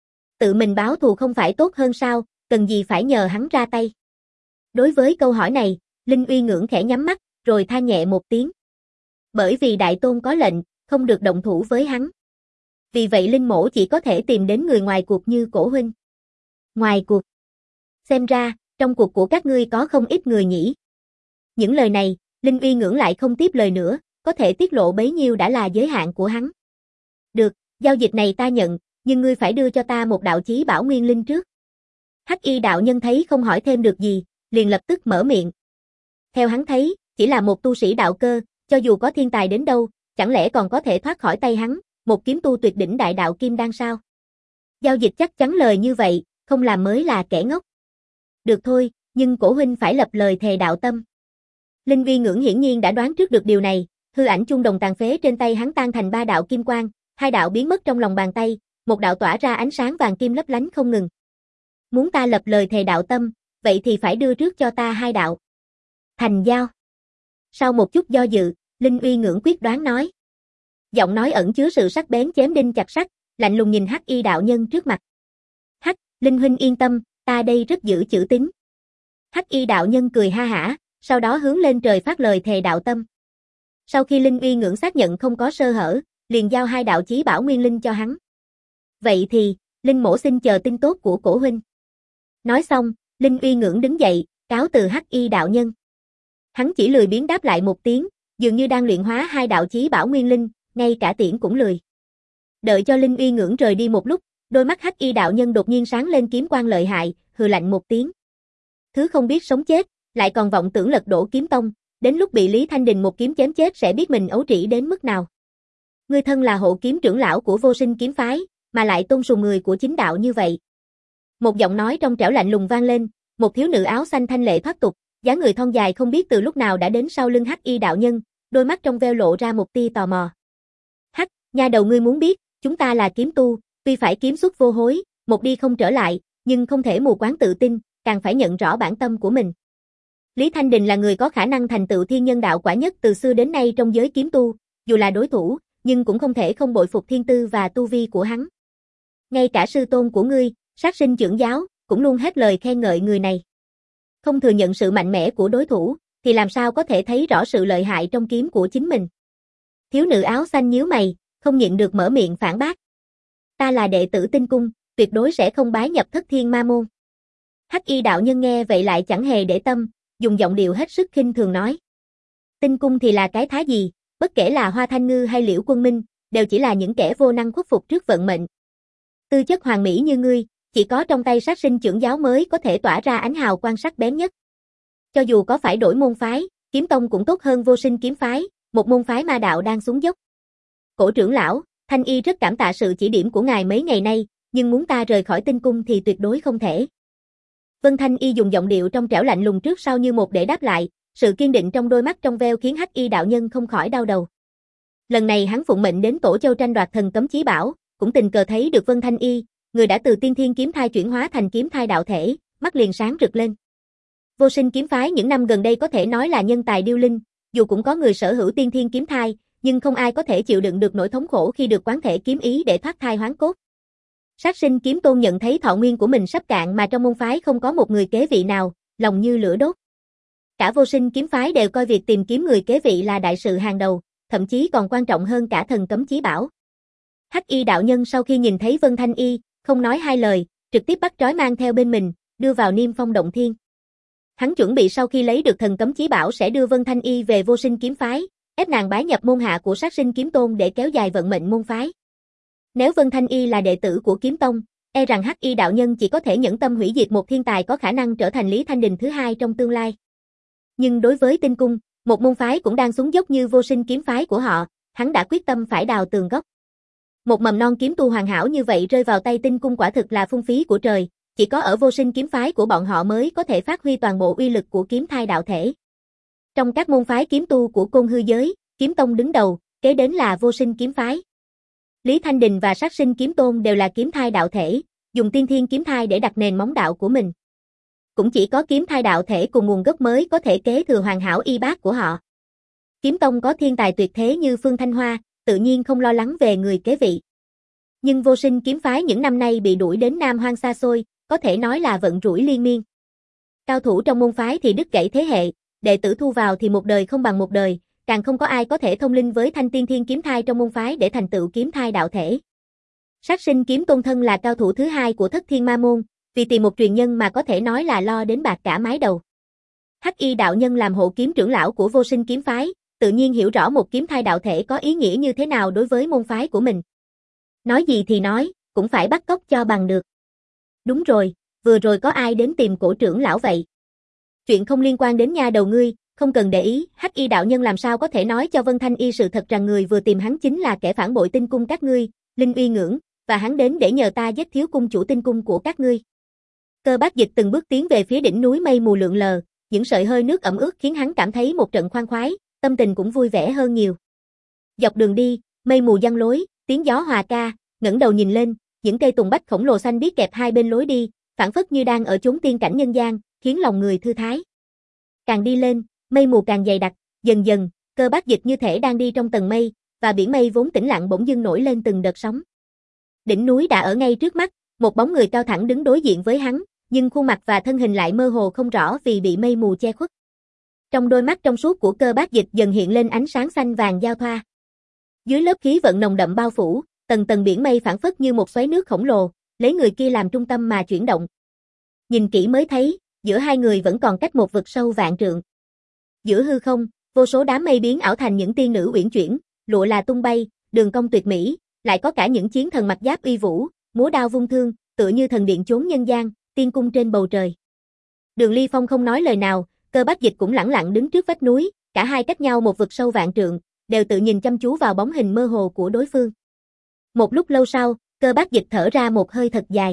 Speaker 1: Tự mình báo thù không phải tốt hơn sao, cần gì phải nhờ hắn ra tay. Đối với câu hỏi này, Linh Uy ngưỡng khẽ nhắm mắt, rồi than nhẹ một tiếng. Bởi vì đại tôn có lệnh, không được động thủ với hắn. Vì vậy Linh mỗ chỉ có thể tìm đến người ngoài cuộc như cổ huynh. Ngoài cuộc. Xem ra, Trong cuộc của các ngươi có không ít người nhỉ. Những lời này, Linh Uy ngưỡng lại không tiếp lời nữa, có thể tiết lộ bấy nhiêu đã là giới hạn của hắn. Được, giao dịch này ta nhận, nhưng ngươi phải đưa cho ta một đạo chí bảo nguyên linh trước. Hắc y đạo nhân thấy không hỏi thêm được gì, liền lập tức mở miệng. Theo hắn thấy, chỉ là một tu sĩ đạo cơ, cho dù có thiên tài đến đâu, chẳng lẽ còn có thể thoát khỏi tay hắn, một kiếm tu tuyệt đỉnh đại đạo kim đan sao? Giao dịch chắc chắn lời như vậy, không làm mới là kẻ ngốc. Được thôi, nhưng cổ huynh phải lập lời thề đạo tâm. Linh Uy ngưỡng hiển nhiên đã đoán trước được điều này, hư ảnh chuông đồng tàn phế trên tay hắn tan thành ba đạo kim quang, hai đạo biến mất trong lòng bàn tay, một đạo tỏa ra ánh sáng vàng kim lấp lánh không ngừng. Muốn ta lập lời thề đạo tâm, vậy thì phải đưa trước cho ta hai đạo. Thành giao. Sau một chút do dự, Linh Uy ngưỡng quyết đoán nói. Giọng nói ẩn chứa sự sắc bén chém đinh chặt sắt, lạnh lùng nhìn Hắc y đạo nhân trước mặt. Hắc, Linh huynh yên tâm, ta đây rất giữ chữ tín. Hắc y đạo nhân cười ha hả, sau đó hướng lên trời phát lời thề đạo tâm. Sau khi Linh Uy ngưỡng xác nhận không có sơ hở, liền giao hai đạo chí bảo nguyên linh cho hắn. Vậy thì, Linh mổ xin chờ tin tốt của cổ huynh. Nói xong, Linh Uy ngưỡng đứng dậy, cáo từ Hắc y đạo nhân. Hắn chỉ lười biếng đáp lại một tiếng, dường như đang luyện hóa hai đạo chí bảo nguyên linh, ngay cả tiễn cũng lười. Đợi cho Linh Uy ngưỡng rời đi một lúc, đôi mắt Hắc y đạo nhân đột nhiên sáng lên kiếm quang lợi hại, hừ lạnh một tiếng. Thứ không biết sống chết, lại còn vọng tưởng lật đổ kiếm tông, đến lúc bị Lý Thanh Đình một kiếm chém chết sẽ biết mình ấu trĩ đến mức nào. Ngươi thân là hộ kiếm trưởng lão của Vô Sinh kiếm phái, mà lại tôn sùng người của chính đạo như vậy. Một giọng nói trong trẻo lạnh lùng vang lên, một thiếu nữ áo xanh thanh lệ thoát tục, dáng người thon dài không biết từ lúc nào đã đến sau lưng Hắc y đạo nhân, đôi mắt trong veo lộ ra một tia tò mò. Hắc, nha đầu ngươi muốn biết, chúng ta là kiếm tu, tuy phải kiếm xuất vô hối, một đi không trở lại, nhưng không thể mù quáng tự tin, càng phải nhận rõ bản tâm của mình. Lý Thanh Đình là người có khả năng thành tựu thiên nhân đạo quả nhất từ xưa đến nay trong giới kiếm tu, dù là đối thủ, nhưng cũng không thể không bội phục thiên tư và tu vi của hắn. Ngay cả sư tôn của ngươi, Sát Sinh trưởng giáo, cũng luôn hết lời khen ngợi người này. Không thừa nhận sự mạnh mẽ của đối thủ, thì làm sao có thể thấy rõ sự lợi hại trong kiếm của chính mình. Thiếu nữ áo xanh nhíu mày, không nhịn được mở miệng phản bác. Ta là đệ tử Tinh Cung, tuyệt đối sẽ không bái nhập Thất Thiên Ma Môn. Hắc y đạo nhân nghe vậy lại chẳng hề để tâm, dùng giọng điệu hết sức khinh thường nói. Tinh Cung thì là cái thá gì, bất kể là Hoa Thanh Ngư hay Liễu Quân Minh, đều chỉ là những kẻ vô năng khuất phục trước vận mệnh. Tư chất hoàn mỹ như ngươi, chỉ có trong tay Sát Sinh trưởng giáo mới có thể tỏa ra ánh hào quang sắc bén nhất. Cho dù có phải đổi môn phái, kiếm tông cũng tốt hơn Vô Sinh kiếm phái, một môn phái ma đạo đang xuống dốc. Cổ trưởng lão, Thanh Y rất cảm tạ sự chỉ điểm của ngài mấy ngày nay, nhưng muốn ta rời khỏi Tinh Cung thì tuyệt đối không thể. Vân Thanh Y dùng giọng điệu trong trẻo lạnh lùng trước sau như một để đáp lại, sự kiên định trong đôi mắt trong veo khiến Hắc y đạo nhân không khỏi đau đầu. Lần này hắn phụng mệnh đến Tổ Châu tranh đoạt thần cấm chí bảo, cũng tình cờ thấy được Vân Thanh Y, người đã từ tiên thiên kiếm thai chuyển hóa thành kiếm thai đạo thể, mắt liền sáng rực lên. Vô Sinh kiếm phái những năm gần đây có thể nói là nhân tài điêu linh, dù cũng có người sở hữu tiên thiên kiếm thai, nhưng không ai có thể chịu đựng được nỗi thống khổ khi được quán thể kiếm ý để thoát thai hoán cốt. Sát Sinh kiếm tôn nhận thấy thọ nguyên của mình sắp cạn mà trong môn phái không có một người kế vị nào, lòng như lửa đốt. Cả Vô Sinh kiếm phái đều coi việc tìm kiếm người kế vị là đại sự hàng đầu, thậm chí còn quan trọng hơn cả thần cấm chí bảo. Hắc y đạo nhân sau khi nhìn thấy Vân Thanh Y, không nói hai lời, trực tiếp bắt trói mang theo bên mình, đưa vào Niêm Phong Động Thiên. Hắn chuẩn bị sau khi lấy được thần cấm chí bảo sẽ đưa Vân Thanh Y về Vô Sinh kiếm phái, ép nàng bái nhập môn hạ của Sát Sinh kiếm tôn để kéo dài vận mệnh môn phái. Nếu Vân Thanh Y là đệ tử của kiếm tông, e rằng Hắc y đạo nhân chỉ có thể nhẫn tâm hủy diệt một thiên tài có khả năng trở thành Lý Thanh Đình thứ hai trong tương lai. Nhưng đối với Tinh Cung, một môn phái cũng đang xuống dốc như Vô Sinh kiếm phái của họ, hắn đã quyết tâm phải đào tường gốc. Một mầm non kiếm tu hoàn hảo như vậy rơi vào tay Tinh Cung quả thực là phung phí của trời, chỉ có ở Vô Sinh kiếm phái của bọn họ mới có thể phát huy toàn bộ uy lực của kiếm thai đạo thể. Trong các môn phái kiếm tu của Côn Hư giới, kiếm tông đứng đầu, kế đến là Vô Sinh kiếm phái. Lý Thanh Đình và Sát Sinh kiếm tôn đều là kiếm thai đạo thể, dùng tiên thiên kiếm thai để đặt nền móng đạo của mình. Cũng chỉ có kiếm thai đạo thể cùng nguồn gốc mới có thể kế thừa hoàn hảo y bát của họ. Kiếm tông có thiên tài tuyệt thế như Phương Thanh Hoa, tự nhiên không lo lắng về người kế vị. Nhưng Vô Sinh kiếm phái những năm nay bị đuổi đến Nam Hoang xa xôi, có thể nói là vận rủi liên miên. Cao thủ trong môn phái thì đứt gãy thế hệ, đệ tử thu vào thì một đời không bằng một đời, càng không có ai có thể thông linh với thanh tiên thiên kiếm thai trong môn phái để thành tựu kiếm thai đạo thể. Sát Sinh kiếm tôn thân là cao thủ thứ hai của Thất Thiên Ma Môn, Vì tìm một truyền nhân mà có thể nói là lo đến bạc cả mái đầu. Hắc Y đạo nhân làm hộ kiếm trưởng lão của Vô Sinh kiếm phái, tự nhiên hiểu rõ một kiếm thai đạo thể có ý nghĩa như thế nào đối với môn phái của mình. Nói gì thì nói, cũng phải bắt cóc cho bằng được. Đúng rồi, vừa rồi có ai đến tìm cổ trưởng lão vậy? Chuyện không liên quan đến nha đầu ngươi, không cần để ý. Hắc Y đạo nhân làm sao có thể nói cho Vân Thanh Y sự thật rằng người vừa tìm hắn chính là kẻ phản bội tinh cung các ngươi, Linh Uy Ngưỡng, và hắn đến để nhờ ta giết thiếu cung chủ tinh cung của các ngươi. Cơ Bác Dịch từng bước tiến về phía đỉnh núi mây mù lượn lờ, những sợi hơi nước ẩm ướt khiến hắn cảm thấy một trận khoan khoái, tâm tình cũng vui vẻ hơn nhiều. Dọc đường đi, mây mù giăng lối, tiếng gió hòa ca, ngẩng đầu nhìn lên, những cây tùng bách khổng lồ xanh biếc kẹp hai bên lối đi, phảng phất như đang ở chốn tiên cảnh nhân gian, khiến lòng người thư thái. Càng đi lên, mây mù càng dày đặc, dần dần, Cơ Bác Dịch như thể đang đi trong tầng mây, và biển mây vốn tĩnh lặng bỗng dưng nổi lên từng đợt sóng. Đỉnh núi đã ở ngay trước mắt, một bóng người cao thẳng đứng đối diện với hắn, nhưng khuôn mặt và thân hình lại mơ hồ không rõ vì bị mây mù che khuất. Trong đôi mắt trong suốt của Cơ Bác Dịch dần hiện lên ánh sáng xanh vàng giao thoa. Dưới lớp khí vận nồng đậm bao phủ, tầng tầng biển mây phảng phất như một xoáy nước khổng lồ, lấy người kia làm trung tâm mà chuyển động. Nhìn kỹ mới thấy, giữa hai người vẫn còn cách một vực sâu vạn trượng. Giữa hư không, vô số đám mây biến ảo thành những tiên nữ uyển chuyển, lụa là tung bay, đường cong tuyệt mỹ, lại có cả những chiến thần mặc giáp uy vũ, múa đao vung thương, tựa như thần điện chốn nhân gian, tiên cung trên bầu trời. Đường Ly Phong không nói lời nào, Cơ Bác Dịch cũng lẳng lặng đứng trước vách núi, cả hai cách nhau một vực sâu vạn trượng, đều tự nhìn chăm chú vào bóng hình mơ hồ của đối phương. Một lúc lâu sau, Cơ Bác Dịch thở ra một hơi thật dài.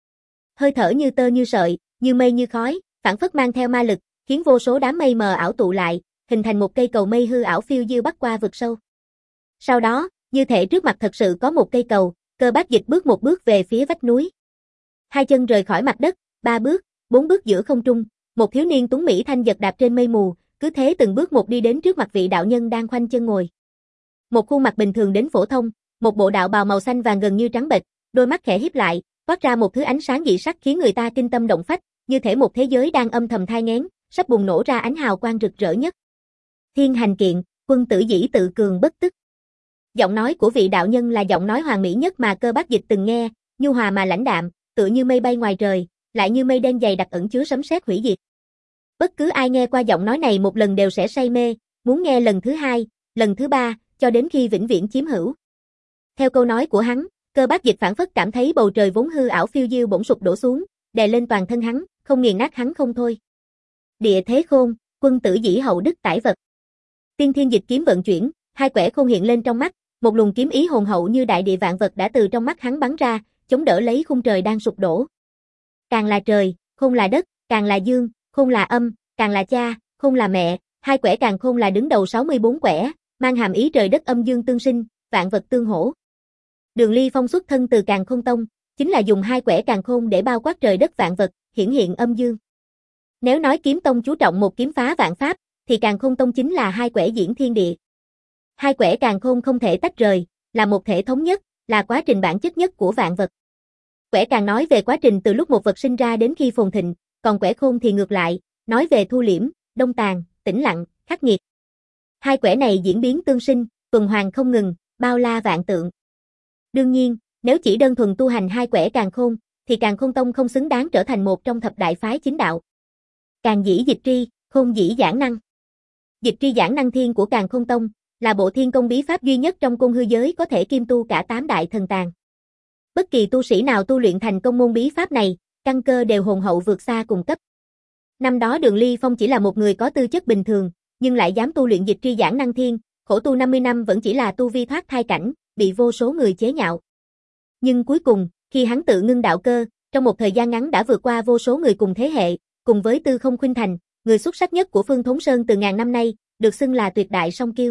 Speaker 1: Hơi thở như tơ như sợi, như mây như khói, phảng phất mang theo ma lực, khiến vô số đám mây mờ ảo tụ lại, hình thành một cây cầu mây hư ảo phiêu diêu bắc qua vực sâu. Sau đó, như thể trước mặt thật sự có một cây cầu, Cơ Bác Dịch bước một bước về phía vách núi. Hai chân rời khỏi mặt đất, ba bước, bốn bước giữa không trung, một thiếu niên tuấn mỹ thanh giật đạp trên mây mù, cứ thế từng bước một đi đến trước mặt vị đạo nhân đang khoanh chân ngồi. Một khuôn mặt bình thường đến phổ thông, một bộ đạo bào màu xanh vàng gần như trắng bệch, đôi mắt khẽ híp lại, toát ra một thứ ánh sáng dị sắc khiến người ta kinh tâm động phách, như thể một thế giới đang âm thầm thai nghén, sắp bùng nổ ra ánh hào quang rực rỡ nhất. Thiên hành kiện, quân tử dĩ tự cường bất tức. Giọng nói của vị đạo nhân là giọng nói hoàn mỹ nhất mà Cơ Bác Dịch từng nghe, nhu hòa mà lãnh đạm, tựa như mây bay ngoài trời, lại như mây đen dày đặc ẩn chứa sấm sét hủy diệt. Bất cứ ai nghe qua giọng nói này một lần đều sẽ say mê, muốn nghe lần thứ hai, lần thứ ba, cho đến khi vĩnh viễn chiếm hữu. Theo câu nói của hắn, Cơ Bác Dịch phảng phất cảm thấy bầu trời vốn hư ảo phiêu diêu bỗng sụp đổ xuống, đè lên toàn thân hắn, không nghiền nát hắn không thôi. Địa thế khôn, quân tử dĩ hậu đức tải vật. Tiên thiên dịch kiếm vận chuyển, hai quẻ khôn hiện lên trong mắt, một luồng kiếm ý hồn hậu như đại địa vạn vật đã từ trong mắt hắn bắn ra, chống đỡ lấy khung trời đang sụp đổ. Càng là trời, khôn là đất, càng là dương, khôn là âm, càng là cha, khôn là mẹ, hai quẻ càng khôn là đứng đầu sáu mươi bốn quẻ, mang hàm ý trời đất âm dương tương sinh, vạn vật tương hỗ. Đường Ly Phong xuất thân từ Càn Khôn Tông, chính là dùng hai quẻ càn khôn để bao quát trời đất vạn vật, hiển hiện âm dương. Nếu nói kiếm tông chú trọng một kiếm phá vạn pháp, thì Càn Khôn Tông chính là hai quẻ diễn thiên địa. Hai quẻ càn khôn không thể tách rời, là một thể thống nhất, là quá trình bản chất nhất của vạn vật. Quẻ càn nói về quá trình từ lúc một vật sinh ra đến khi phồn thịnh, còn quẻ khôn thì ngược lại, nói về thu liễm, đông tàn, tĩnh lặng, khắc nghiệt. Hai quẻ này diễn biến tương sinh, tuần hoàn không ngừng, bao la vạn tượng. Đương nhiên, nếu chỉ đơn thuần tu hành hai quẻ càn khôn, thì Càn Khôn Tông không xứng đáng trở thành một trong thập đại phái chính đạo. Càn dĩ dịch tri, khôn dĩ giảng năng. Dịch tri giảng năng thiên của Càn Khôn Tông là bộ thiên công bí pháp duy nhất trong côn hư giới có thể kiêm tu cả tám đại thần tàng. Bất kỳ tu sĩ nào tu luyện thành công môn bí pháp này, căn cơ đều hồn hậu vượt xa cùng cấp. Năm đó Đường Ly Phong chỉ là một người có tư chất bình thường, nhưng lại dám tu luyện dịch tri giảng năng thiên, khổ tu năm mươi năm vẫn chỉ là tu vi thoát thai cảnh, bị vô số người chế nhạo. Nhưng cuối cùng, khi hắn tự ngưng đạo cơ, trong một thời gian ngắn đã vượt qua vô số người cùng thế hệ, cùng với Tư Không Khuynh Thành, người xuất sắc nhất của Phương Thốn Sơn từ ngàn năm nay, được xưng là tuyệt đại song kiêu.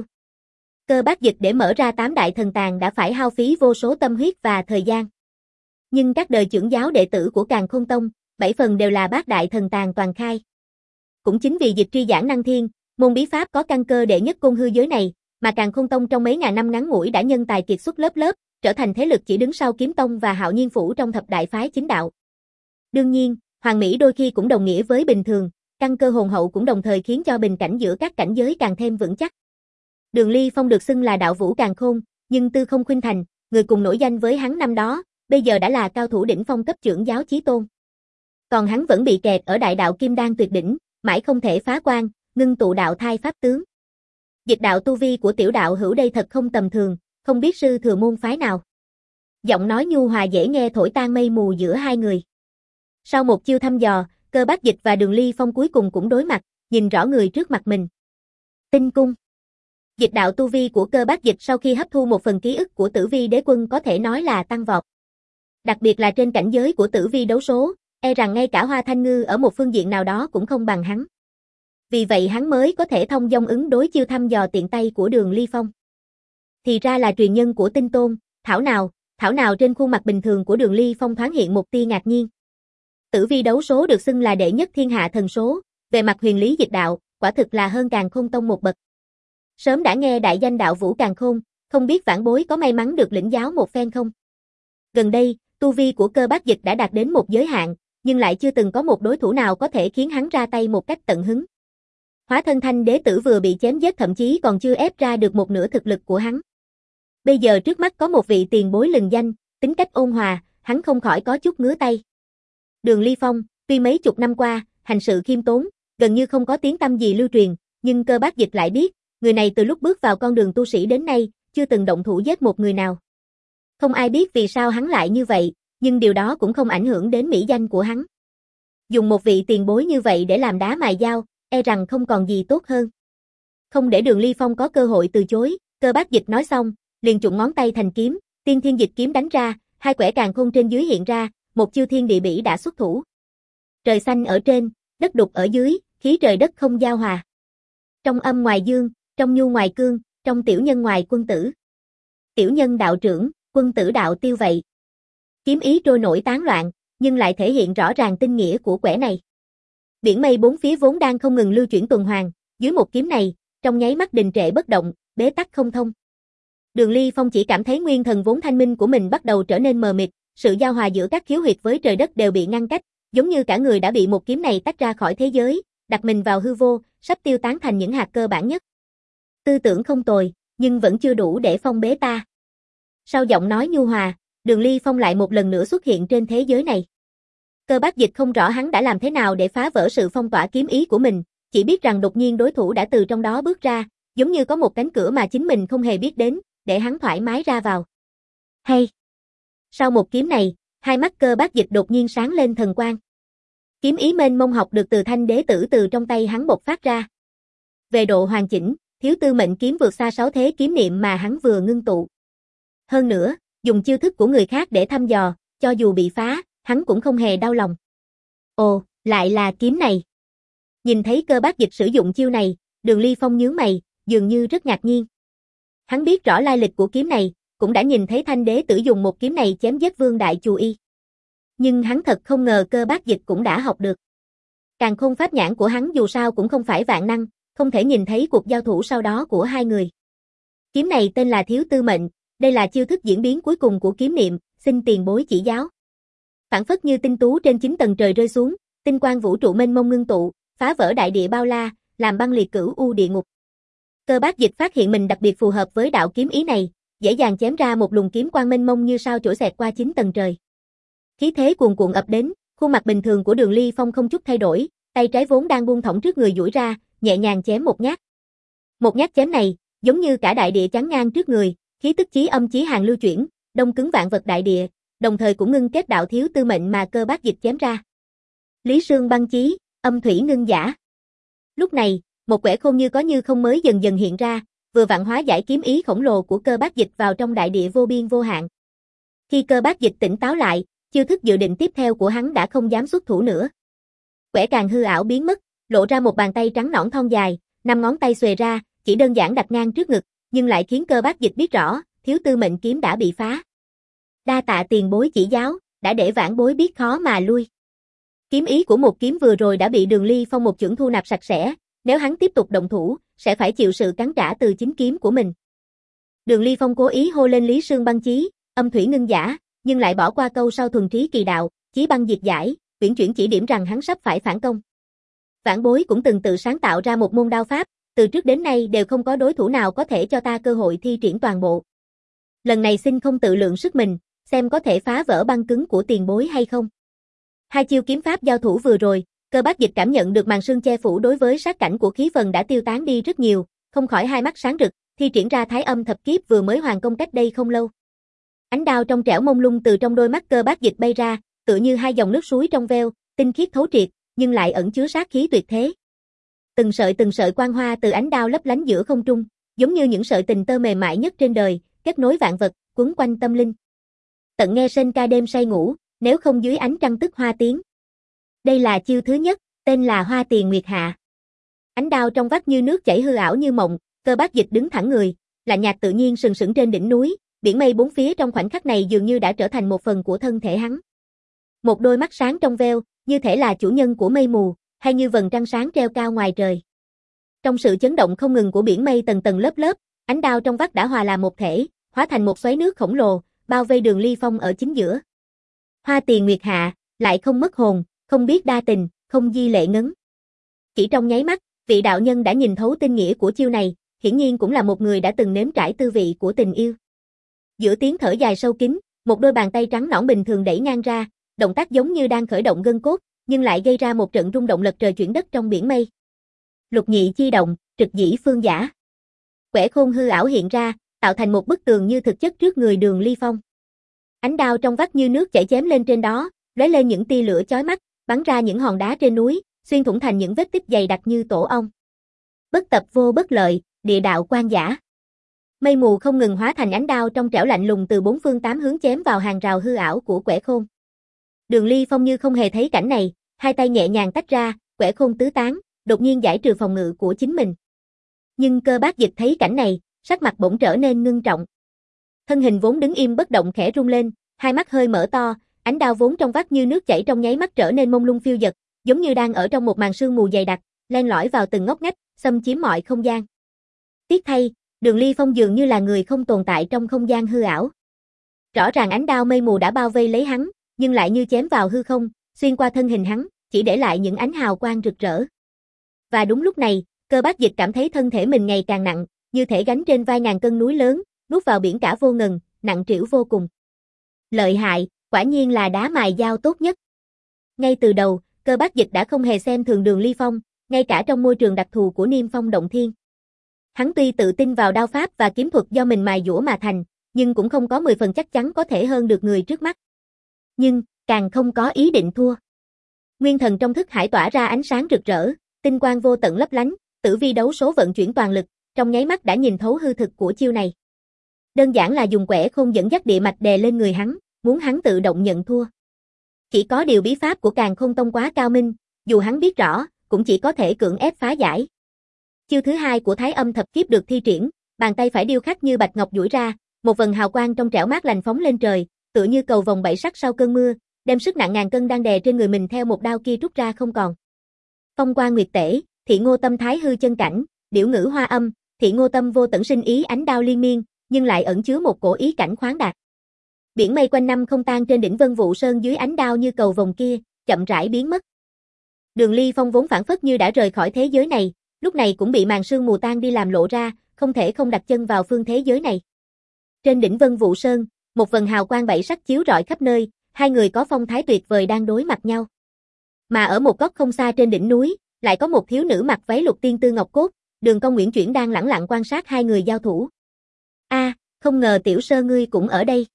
Speaker 1: Cơ Bác Dịch để mở ra tám đại thần tàng đã phải hao phí vô số tâm huyết và thời gian. Nhưng các đời trưởng giáo đệ tử của Càn Khôn Tông, bảy phần đều là bát đại thần tàng toàn khai. Cũng chính vì dịch tri giảng năng thiên, môn bí pháp có căn cơ đệ nhất côn hư giới này, mà Càn Khôn Tông trong mấy ngàn năm ngắn ngủi đã nhân tài kiệt xuất lớp lớp, trở thành thế lực chỉ đứng sau Kiếm Tông và Hạo Nhiên Phủ trong thập đại phái chính đạo. Đương nhiên, hoàn mỹ đôi khi cũng đồng nghĩa với bình thường, căn cơ hồn hậu cũng đồng thời khiến cho bình cảnh giữa các cảnh giới càng thêm vững chắc. Đường Ly Phong được xưng là đạo vũ càn khôn, nhưng Tư Không Khuynh Thành, người cùng nổi danh với hắn năm đó, bây giờ đã là cao thủ đỉnh phong cấp trưởng giáo chí tôn. Còn hắn vẫn bị kẹt ở đại đạo kim đan tuyệt đỉnh, mãi không thể phá quan, ngưng tụ đạo thai pháp tướng. Dịch đạo tu vi của tiểu đạo hữu đây thật không tầm thường, không biết sư thừa môn phái nào. Giọng nói nhu hòa dễ nghe thổi tan mây mù giữa hai người. Sau một chiêu thăm dò, Cơ Bác Dịch và Đường Ly Phong cuối cùng cũng đối mặt, nhìn rõ người trước mặt mình. Tinh cung. Dịch đạo tu vi của Cơ Bác Dịch sau khi hấp thu một phần ký ức của Tử Vi Đế Quân có thể nói là tăng vọt. Đặc biệt là trên cảnh giới của Tử Vi đấu số, e rằng ngay cả Hoa Thanh Ngư ở một phương diện nào đó cũng không bằng hắn. Vì vậy hắn mới có thể thông dong ứng đối chiêu thăm dò tiện tay của Đường Ly Phong. Thì ra là truyền nhân của Tinh Tôn, thảo nào, thảo nào trên khuôn mặt bình thường của Đường Ly Phong thoáng hiện một tia ngạc nhiên. Tử Vi đấu số được xưng là đệ nhất thiên hạ thần số, về mặt huyền lý dịch đạo, quả thực là hơn Càn Khôn Tông một bậc. Sớm đã nghe đại danh đạo vũ Càn Khôn, không biết vãn bối có may mắn được lĩnh giáo một phen không? Gần đây, tu vi của Cơ Bác Dịch đã đạt đến một giới hạn, nhưng lại chưa từng có một đối thủ nào có thể khiến hắn ra tay một cách tận hứng. Hóa thân Thanh Đế Tử vừa bị chém giết thậm chí còn chưa ép ra được một nửa thực lực của hắn. Bây giờ trước mắt có một vị tiền bối lừng danh, tính cách ôn hòa, hắn không khỏi có chút ngứa tay. Đường Ly Phong, tuy mấy chục năm qua, hành sự khiêm tốn, gần như không có tiếng tăm gì lưu truyền, nhưng Cơ Bác Dịch lại biết, người này từ lúc bước vào con đường tu sĩ đến nay, chưa từng động thủ giết một người nào. Không ai biết vì sao hắn lại như vậy, nhưng điều đó cũng không ảnh hưởng đến mỹ danh của hắn. Dùng một vị tiền bối như vậy để làm đá mài dao, e rằng không còn gì tốt hơn. Không để Đường Ly Phong có cơ hội từ chối, Cơ Bác Dịch nói xong, liền trụng ngón tay thành kiếm, tiên thiên dịch kiếm đánh ra, hai quẻ càn khôn trên dưới hiện ra, một chiêu thiên địa bỉ đã xuất thủ. Trời xanh ở trên, đất đục ở dưới, khí trời đất không giao hòa. Trong âm ngoài dương, trong nhu ngoài cương, trong tiểu nhân ngoài quân tử. Tiểu nhân đạo trưởng, quân tử đạo tiêu vậy. Kiếm ý trôi nổi tán loạn, nhưng lại thể hiện rõ ràng tinh nghĩa của quẻ này. Biển mây bốn phía vốn đang không ngừng lưu chuyển tuần hoàn, dưới một kiếm này, trong nháy mắt đình trệ bất động, bế tắc không thông. Đường Ly Phong chỉ cảm thấy nguyên thần vốn thanh minh của mình bắt đầu trở nên mờ mịt, sự giao hòa giữa các khiếu huyệt với trời đất đều bị ngăn cách, giống như cả người đã bị một kiếm này tách ra khỏi thế giới, đặt mình vào hư vô, sắp tiêu tán thành những hạt cơ bản nhất. Tư tưởng không tồi, nhưng vẫn chưa đủ để phong bế ta. Sau giọng nói nhu hòa, Đường Ly Phong lại một lần nữa xuất hiện trên thế giới này. Cơ Bác Dịch không rõ hắn đã làm thế nào để phá vỡ sự phong tỏa kiếm ý của mình, chỉ biết rằng đột nhiên đối thủ đã từ trong đó bước ra, giống như có một cánh cửa mà chính mình không hề biết đến, để hắn thoải mái ra vào. Hay! Sau một kiếm này, hai mắt Cơ Bác Dịch đột nhiên sáng lên thần quang. Kiếm ý mênh mông học được từ Thanh Đế Tử từ trong tay hắn bộc phát ra. Về độ hoàn chỉnh, Thiếu Tư Mệnh kiếm vượt xa sáu thế kiếm niệm mà hắn vừa ngưng tụ. Hơn nữa, dùng chiêu thức của người khác để thăm dò, cho dù bị phá, hắn cũng không hề đau lòng. Ồ, lại là kiếm này. Nhìn thấy Cơ Bác Dịch sử dụng chiêu này, Đường Ly Phong nhướng mày, dường như rất ngạc nhiên. Hắn biết rõ lai lịch của kiếm này, cũng đã nhìn thấy Thanh Đế Tử dùng một kiếm này chém giết Vương Đại Chù Y. Nhưng hắn thật không ngờ Cơ Bác Dịch cũng đã học được. Càn Khôn pháp nhãn của hắn dù sao cũng không phải vạn năng, không thể nhìn thấy cuộc giao thủ sau đó của hai người. Kiếm này tên là Thiếu Tư Mệnh, đây là chiêu thức diễn biến cuối cùng của kiếm niệm, xin tiền bối chỉ giáo. Phản phất như tinh tú trên chín tầng trời rơi xuống, tinh quang vũ trụ mênh mông ngưng tụ, phá vỡ đại địa bao la, làm băng liệt cửu u địa ngục. Cơ Bác Dịch phát hiện mình đặc biệt phù hợp với đạo kiếm ý này, dễ dàng chém ra một luồng kiếm quang mênh mông như sao chổi xẹt qua chín tầng trời. Khí thế cuồn cuộn ập đến, khuôn mặt bình thường của Đường Ly Phong không chút thay đổi, tay trái vốn đang buông thõng trước người duỗi ra, nhẹ nhàng chém một nhát. Một nhát chém này, giống như cả đại địa chắn ngang trước người, khí tức chí âm chí hàn lưu chuyển, đông cứng vạn vật đại địa, đồng thời cũng ngưng kết đạo Thiếu Tư Mệnh mà Cơ Bác Dịch chém ra. Lý Sương băng chí, âm thủy ngưng giả. Lúc này, một quẻ khôn như có như không mới dần dần hiện ra, vừa vặn hóa giải kiếm ý khổng lồ của Cơ Bác Dịch vào trong đại địa vô biên vô hạn. Khi Cơ Bác Dịch tỉnh táo lại, chiêu thức dự định tiếp theo của hắn đã không dám xuất thủ nữa. Quẻ càng hư ảo biến mất, lộ ra một bàn tay trắng nõn thon dài, năm ngón tay xuề ra, chỉ đơn giản đặt ngang trước ngực, nhưng lại khiến Cơ Bác Dịch biết rõ, Thiếu Tư Mệnh kiếm đã bị phá. Đa tạ tiền bối chỉ giáo, đã để vãn bối biết khó mà lui. Kiếm ý của một kiếm vừa rồi đã bị Đường Ly Phong một chưởng thu nạp sạch sẽ, nếu hắn tiếp tục động thủ, sẽ phải chịu sự cắn trả từ chính kiếm của mình. Đường Ly Phong cố ý hô lên Lý Sương băng chí, âm thủy ngưng giả, nhưng lại bỏ qua câu sau thuần trí kỳ đạo, chí băng diệt giải, uyển chuyển chỉ điểm rằng hắn sắp phải phản công. Vãn bối cũng từng tự sáng tạo ra một môn đao pháp, từ trước đến nay đều không có đối thủ nào có thể cho ta cơ hội thi triển toàn bộ. Lần này xin không tự lượng sức mình, xem có thể phá vỡ băng cứng của tiền bối hay không. Hai chiêu kiếm pháp giao thủ vừa rồi, Cơ Bác Dịch cảm nhận được màn sương che phủ đối với sát cảnh của khí phần đã tiêu tán đi rất nhiều, không khỏi hai mắt sáng rực, thi triển ra Thái Âm Thập Kiếp vừa mới hoàn công cách đây không lâu. Ánh đao trong trẻo mông lung từ trong đôi mắt Cơ Bác Dịch bay ra, tựa như hai dòng nước suối trong veo, tinh khiết thấu triệt, nhưng lại ẩn chứa sát khí tuyệt thế. Từng sợi từng sợi quang hoa từ ánh đao lấp lánh giữa không trung, giống như những sợi tình tơ mềm mại nhất trên đời, kết nối vạn vật, quấn quanh tâm linh. Tận nghe sên ca đêm say ngủ, nếu không dưới ánh trăng tức hoa tiếng. Đây là chiêu thứ nhất, tên là Hoa Tiền Nguyệt Hạ. Ánh đao trong vắt như nước chảy hư ảo như mộng, Cơ Bác Dịch đứng thẳng người, lạnh nhạt tự nhiên sừng sững trên đỉnh núi, biển mây bốn phía trong khoảnh khắc này dường như đã trở thành một phần của thân thể hắn. Một đôi mắt sáng trong veo, như thể là chủ nhân của mây mù, hay như vầng trăng sáng treo cao ngoài trời. Trong sự chấn động không ngừng của biển mây tầng tầng lớp lớp, ánh đao trong vắt đã hòa làm một thể, hóa thành một xoáy nước khổng lồ, bao vây Đường Ly Phong ở chính giữa. Hoa Tiền Nguyệt Hạ, lại không mất hồn, không biết đa tình, không di lệ ngấn. Chỉ trong nháy mắt, vị đạo nhân đã nhìn thấu tinh nghĩa của chiêu này, hiển nhiên cũng là một người đã từng nếm trải tư vị của tình yêu. Giữa tiếng thở dài sâu kín, một đôi bàn tay trắng nõn bình thường đẩy ngang ra, động tác giống như đang khởi động gân cốt, nhưng lại gây ra một trận rung động lật trời chuyển đất trong biển mây. Lục nhị chi động, trực dĩ phương giả. Quẻ khôn hư ảo hiện ra, tạo thành một bức tường như thực chất trước người Đường Ly Phong. Ánh đao trong vắt như nước chảy chém lên trên đó, lóe lên những tia lửa chói mắt, bắn ra những hòn đá trên núi, xuyên thủng thành những vết tích dày đặc như tổ ong. Bất tập vô bất lợi, địa đạo quan giả. Mây mù không ngừng hóa thành ánh đao trong trẻo lạnh lùng từ bốn phương tám hướng chém vào hàng rào hư ảo của Quẻ Khôn. Đường Ly Phong như không hề thấy cảnh này, hai tay nhẹ nhàng tách ra, Quẻ Khôn tứ tán, đột nhiên giải trừ phòng ngự của chính mình. Nhưng Cơ Bác Dịch thấy cảnh này, sắc mặt bỗng trở nên ngưng trọng. Thân hình vốn đứng im bất động khẽ rung lên, hai mắt hơi mở to, ánh đao vốn trong vắt như nước chảy trong nháy mắt trở nên mông lung phiêu dật, giống như đang ở trong một màn sương mù dày đặc, len lỏi vào từng ngóc ngách, xâm chiếm mọi không gian. Tiếc thay, Đường Ly Phong dường như là người không tồn tại trong không gian hư ảo. Rõ ràng ánh đao mây mù đã bao vây lấy hắn, nhưng lại như chém vào hư không, xuyên qua thân hình hắn, chỉ để lại những ánh hào quang rực rỡ. Và đúng lúc này, Cơ Bác Dịch cảm thấy thân thể mình ngày càng nặng, như thể gánh trên vai ngàn cân núi lớn, nuốt vào biển cả vô ngần, nặng trĩu vô cùng. Lợi hại, quả nhiên là đá mài dao tốt nhất. Ngay từ đầu, Cơ Bác Dịch đã không hề xem thường Đường Ly Phong, ngay cả trong môi trường đặc thù của Niêm Phong Động Thiên. Hắn tuy tự tin vào đao pháp và kiếm thuật do mình mài dũa mà thành, nhưng cũng không có mười phần chắc chắn có thể hơn được người trước mắt. Nhưng, càng không có ý định thua. Nguyên thần trong thức hải tỏa ra ánh sáng rực rỡ, tinh quang vô tận lấp lánh, tử vi đấu số vận chuyển toàn lực, trong nháy mắt đã nhìn thấu hư thực của chiêu này. Đơn giản là dùng Quẻ Khôn dẫn dắt địa mạch đè lên người hắn, muốn hắn tự động nhận thua. Chỉ có điều bí pháp của Càn Khôn Tông quá cao minh, dù hắn biết rõ, cũng chỉ có thể cưỡng ép phá giải. Chiêu thứ hai của Thái Âm Thập Kiếp được thi triển, bàn tay phải điêu khắc như bạch ngọc duỗi ra, một vầng hào quang trong trẻo mát lành phóng lên trời, tựa như cầu vồng bảy sắc sau cơn mưa, đem sức nặng ngàn cân đang đè trên người mình theo một đao kia rút ra không còn. Phong Qua Nguyệt Tể, Thị Ngô Tâm Thái Hư Chân Cảnh, Điểu Ngữ Hoa Âm, Thị Ngô Tâm vô tận sinh ý ánh đao liên miên, nhưng lại ẩn chứa một cổ ý cảnh khoáng đạt. Biển mây quanh năm không tan trên đỉnh Vân Vũ Sơn dưới ánh đao như cầu vồng kia, chậm rãi biến mất. Đường Ly Phong vốn phảng phất như đã rời khỏi thế giới này, lúc này cũng bị màn sương mù tan đi làm lộ ra, không thể không đặt chân vào phương thế giới này. Trên đỉnh Vân Vũ Sơn, một vầng hào quang bảy sắc chiếu rọi khắp nơi, hai người có phong thái tuyệt vời đang đối mặt nhau. Mà ở một góc không xa trên đỉnh núi, lại có một thiếu nữ mặc váy lục tiên tư ngọc cốt, Đường Công Nguyễn Chuyển đang lẳng lặng quan sát hai người giao thủ. A, à, không ngờ Tiểu Sơ ngươi cũng ở đây.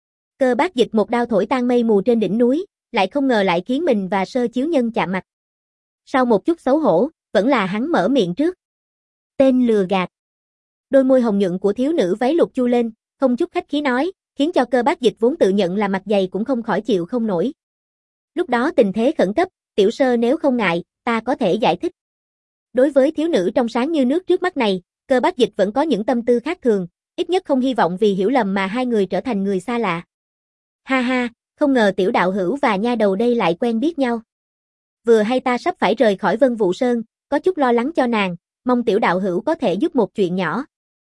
Speaker 1: Cơ Bác Dịch một đao thổi tan mây mù trên đỉnh núi, lại không ngờ lại khiến mình và Sơ Chiếu Nhân chạm mặt. Sau một chút xấu hổ, vẫn là hắn mở miệng trước. Tên lừa gạt. Đôi môi hồng nhuận của thiếu nữ váy lục chu lên, không chút khách khí nói, khiến cho Cơ Bác Dịch vốn tự nhận là mặt dày cũng không khỏi chịu không nổi. Lúc đó tình thế khẩn cấp, Tiểu Sơ nếu không ngại, ta có thể giải thích. Đối với thiếu nữ trong sáng như nước trước mắt này, Cơ Bác Dịch vẫn có những tâm tư khác thường, ít nhất không hy vọng vì hiểu lầm mà hai người trở thành người xa lạ. Ha ha, không ngờ Tiểu đạo hữu và nha đầu đây lại quen biết nhau. Vừa hay ta sắp phải rời khỏi Vân Vũ Sơn, có chút lo lắng cho nàng, mong Tiểu đạo hữu có thể giúp một chuyện nhỏ.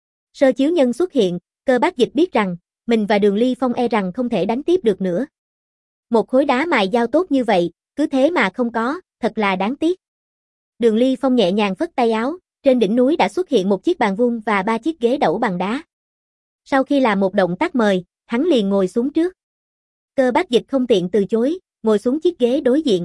Speaker 1: Sơ Chiếu Nhân xuất hiện, Cơ Bác Dịch biết rằng, mình và Đường Ly Phong e rằng không thể đánh tiếp được nữa. Một khối đá mài dao tốt như vậy, cứ thế mà không có, thật là đáng tiếc. Đường Ly Phong nhẹ nhàng phất tay áo, trên đỉnh núi đã xuất hiện một chiếc bàn vuông và ba chiếc ghế đẩu bằng đá. Sau khi làm một động tác mời, hắn liền ngồi xuống trước. Cơ Bác Dịch không tiện từ chối, ngồi xuống chiếc ghế đối diện.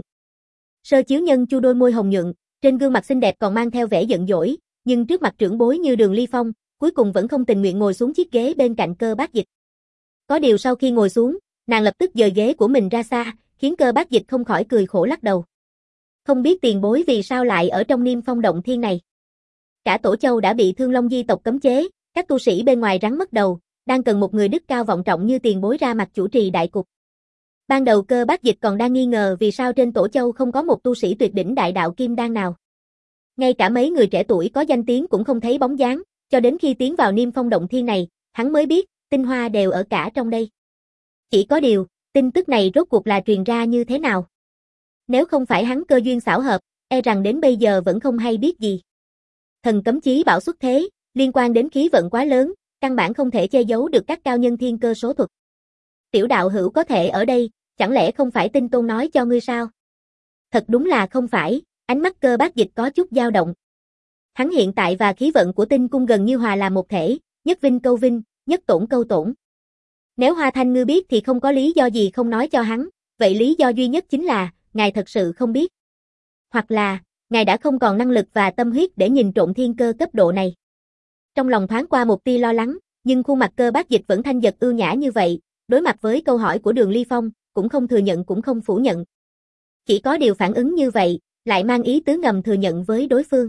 Speaker 1: Sơ Chiếu Nhân chu đôi môi hồng nhuận, trên gương mặt xinh đẹp còn mang theo vẻ giận dỗi, nhưng trước mặt trưởng bối như Đường Ly Phong, cuối cùng vẫn không tình nguyện ngồi xuống chiếc ghế bên cạnh Cơ Bác Dịch. Có điều sau khi ngồi xuống, nàng lập tức dời ghế của mình ra xa, khiến Cơ Bác Dịch không khỏi cười khổ lắc đầu. Không biết tiền bối vì sao lại ở trong Niêm Phong động thiên này. Cả Tổ Châu đã bị Thương Long Di tộc cấm chế, các tu sĩ bên ngoài rắn mất đầu, đang cần một người đức cao vọng trọng như tiền bối ra mặt chủ trì đại cục. Ban đầu Cơ Bác Dịch còn đang nghi ngờ vì sao trên Tổ Châu không có một tu sĩ tuyệt đỉnh đại đạo kim đan nào. Ngay cả mấy người trẻ tuổi có danh tiếng cũng không thấy bóng dáng, cho đến khi tiến vào Niêm Phong động thiên này, hắn mới biết, tinh hoa đều ở cả trong đây. Chỉ có điều, tin tức này rốt cuộc là truyền ra như thế nào? Nếu không phải hắn cơ duyên xảo hợp, e rằng đến bây giờ vẫn không hay biết gì. Thần cấm chí bảo xuất thế, liên quan đến khí vận quá lớn, căn bản không thể che giấu được các cao nhân thiên cơ số thuật. Tiểu đạo hữu có thể ở đây, chẳng lẽ không phải Tinh Tôn nói cho ngươi sao? Thật đúng là không phải, ánh mắt Cơ Bác Dịch có chút dao động. Hắn hiện tại và khí vận của Tinh Cung gần như hòa là một thể, nhất vinh câu vinh, nhất tổn câu tổn. Nếu Hoa Thanh Ngư biết thì không có lý do gì không nói cho hắn, vậy lý do duy nhất chính là, ngài thật sự không biết. Hoặc là, ngài đã không còn năng lực và tâm huyết để nhìn trộm thiên cơ cấp độ này. Trong lòng thoáng qua một tia lo lắng, nhưng khuôn mặt Cơ Bác Dịch vẫn thanh giật ưu nhã như vậy, đối mặt với câu hỏi của Đường Ly Phong, cũng không thừa nhận cũng không phủ nhận. Chỉ có điều phản ứng như vậy, lại mang ý tứ ngầm thừa nhận với đối phương.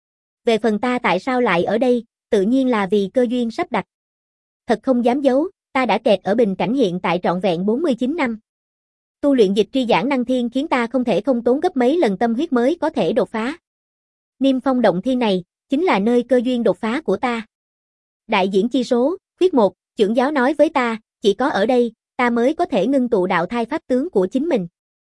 Speaker 1: Về phần ta tại sao lại ở đây, tự nhiên là vì cơ duyên sắp đặt. Thật không dám giấu, ta đã kẹt ở bình cảnh hiện tại trọn vẹn bốn mươi chín năm. Tu luyện dịch tri giảng năng thiên khiến ta không thể không tốn gấp mấy lần tâm huyết mới có thể đột phá. Niêm Phong động thiên này, chính là nơi cơ duyên đột phá của ta. Đại diễn chi số, khuyết một, trưởng giáo nói với ta, chỉ có ở đây, ta mới có thể ngưng tụ đạo thai pháp tướng của chính mình.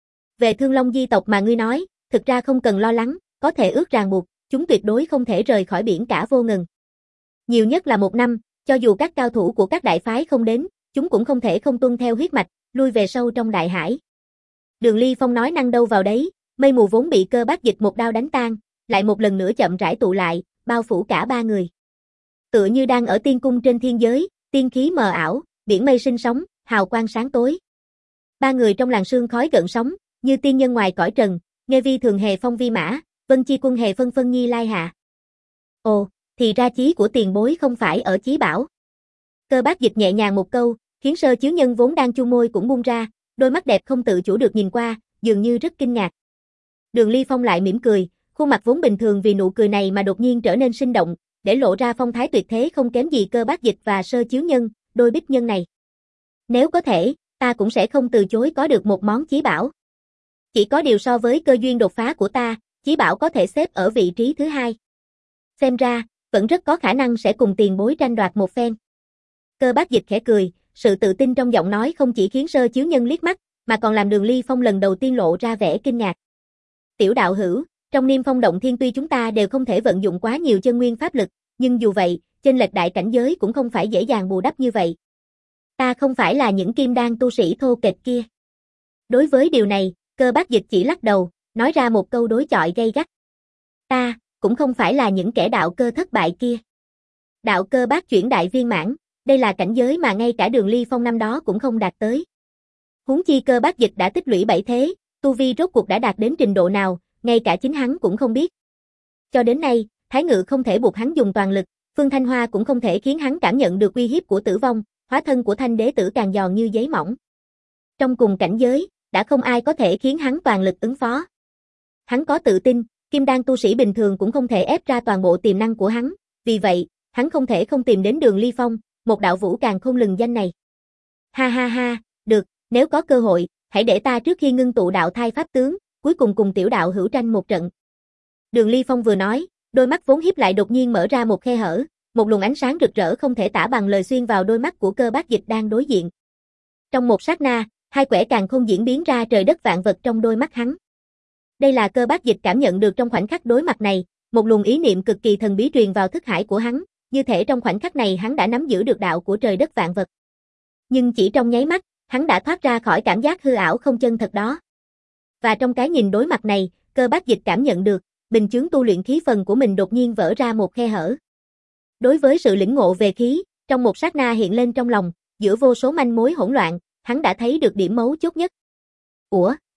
Speaker 1: Về Thương Long Di tộc mà ngươi nói, thực ra không cần lo lắng, có thể ước ràng buộc, chúng tuyệt đối không thể rời khỏi biển cả vô ngần. Nhiều nhất là một năm, cho dù các cao thủ của các đại phái không đến, chúng cũng không thể không tuân theo huyết mạch, lui về sâu trong đại hải. Đường Ly Phong nói năng đâu vào đấy, mây mù vốn bị Cơ Bác Dịch một đao đánh tan, lại một lần nữa chậm rãi tụ lại, bao phủ cả ba người. Tựa như đang ở tiên cung trên thiên giới, tiên khí mờ ảo, biển mây sinh sóng, hào quang sáng tối. Ba người trong làn sương khói gợn sóng, như tiên nhân ngoài cõi trần, Nghê Vi thường hề phong vi mã, Vân Chi Quân hề phân phân nhi lai hạ. Ồ, thì ra chí của tiền bối không phải ở chí bảo. Cơ Bác Dịch nhẹ nhàng một câu, khiến Sơ Chiếu Nhân vốn đang chu môi cũng buông ra, đôi mắt đẹp không tự chủ được nhìn qua, dường như rất kinh ngạc. Đường Ly Phong lại mỉm cười, khuôn mặt vốn bình thường vì nụ cười này mà đột nhiên trở nên sinh động, để lộ ra phong thái tuyệt thế không kém gì Cơ Bác Dịch và Sơ Chiếu Nhân, đôi bích nhân này. Nếu có thể, ta cũng sẽ không từ chối có được một món chí bảo. Chỉ có điều so với cơ duyên đột phá của ta, chí bảo có thể xếp ở vị trí thứ hai. Xem ra, vẫn rất có khả năng sẽ cùng tiền bối tranh đoạt một phen. Cơ Bác Dịch khẽ cười, sự tự tin trong giọng nói không chỉ khiến Sơ Chiếu Nhân liếc mắt, mà còn làm Đường Ly Phong lần đầu tiên lộ ra vẻ kinh ngạc. Tiểu đạo hữu, trong Niêm Phong động thiên tuy chúng ta đều không thể vận dụng quá nhiều chân nguyên pháp lực, nhưng dù vậy, chênh lệch đại cảnh giới cũng không phải dễ dàng bù đắp như vậy. Ta không phải là những kim đan tu sĩ thô kệch kia. Đối với điều này, Cơ Bác Dịch chỉ lắc đầu, nói ra một câu đối chọi gay gắt. Ta, cũng không phải là những kẻ đạo cơ thất bại kia. Đạo cơ bát chuyển đại viên mãn, đây là cảnh giới mà ngay cả Đường Ly Phong năm đó cũng không đạt tới. Huống chi Cơ Bác Dịch đã tích lũy bảy thế, tu vi rốt cuộc đã đạt đến trình độ nào, ngay cả chính hắn cũng không biết. Cho đến nay, Thái Ngự không thể buộc hắn dùng toàn lực, Phương Thanh Hoa cũng không thể khiến hắn cảm nhận được uy hiếp của tử vong, hóa thân của Thanh Đế Tử càng giòn như giấy mỏng. Trong cùng cảnh giới, đã không ai có thể khiến hắn toàn lực ứng phó. Hắn có tự tin, kim đan tu sĩ bình thường cũng không thể ép ra toàn bộ tiềm năng của hắn, vì vậy, hắn không thể không tìm đến Đường Ly Phong, một đạo vũ càng không lừng danh này. Ha ha ha, được, nếu có cơ hội, hãy để ta trước khi ngưng tụ đạo thai pháp tướng, cuối cùng cùng tiểu đạo hữu tranh một trận. Đường Ly Phong vừa nói, đôi mắt vốn híp lại đột nhiên mở ra một khe hở, một luồng ánh sáng rực rỡ không thể tả bằng lời xuyên vào đôi mắt của Cơ Bác Dịch đang đối diện. Trong một sát na, hai quẻ càn khôn diễn biến ra trời đất vạn vật trong đôi mắt hắn. Đây là Cơ Bác Dịch cảm nhận được trong khoảnh khắc đối mặt này, một luồng ý niệm cực kỳ thần bí truyền vào thức hải của hắn, như thể trong khoảnh khắc này hắn đã nắm giữ được đạo của trời đất vạn vật. Nhưng chỉ trong nháy mắt, hắn đã thoát ra khỏi cảm giác hư ảo không chân thật đó. Và trong cái nhìn đối mặt này, Cơ Bác Dịch cảm nhận được, bình chướng tu luyện khí phần của mình đột nhiên vỡ ra một khe hở. Đối với sự lĩnh ngộ về khí, trong một sát na hiện lên trong lòng, giữa vô số manh mối hỗn loạn, hắn đã thấy được điểm mấu chốt nhất. Ủa,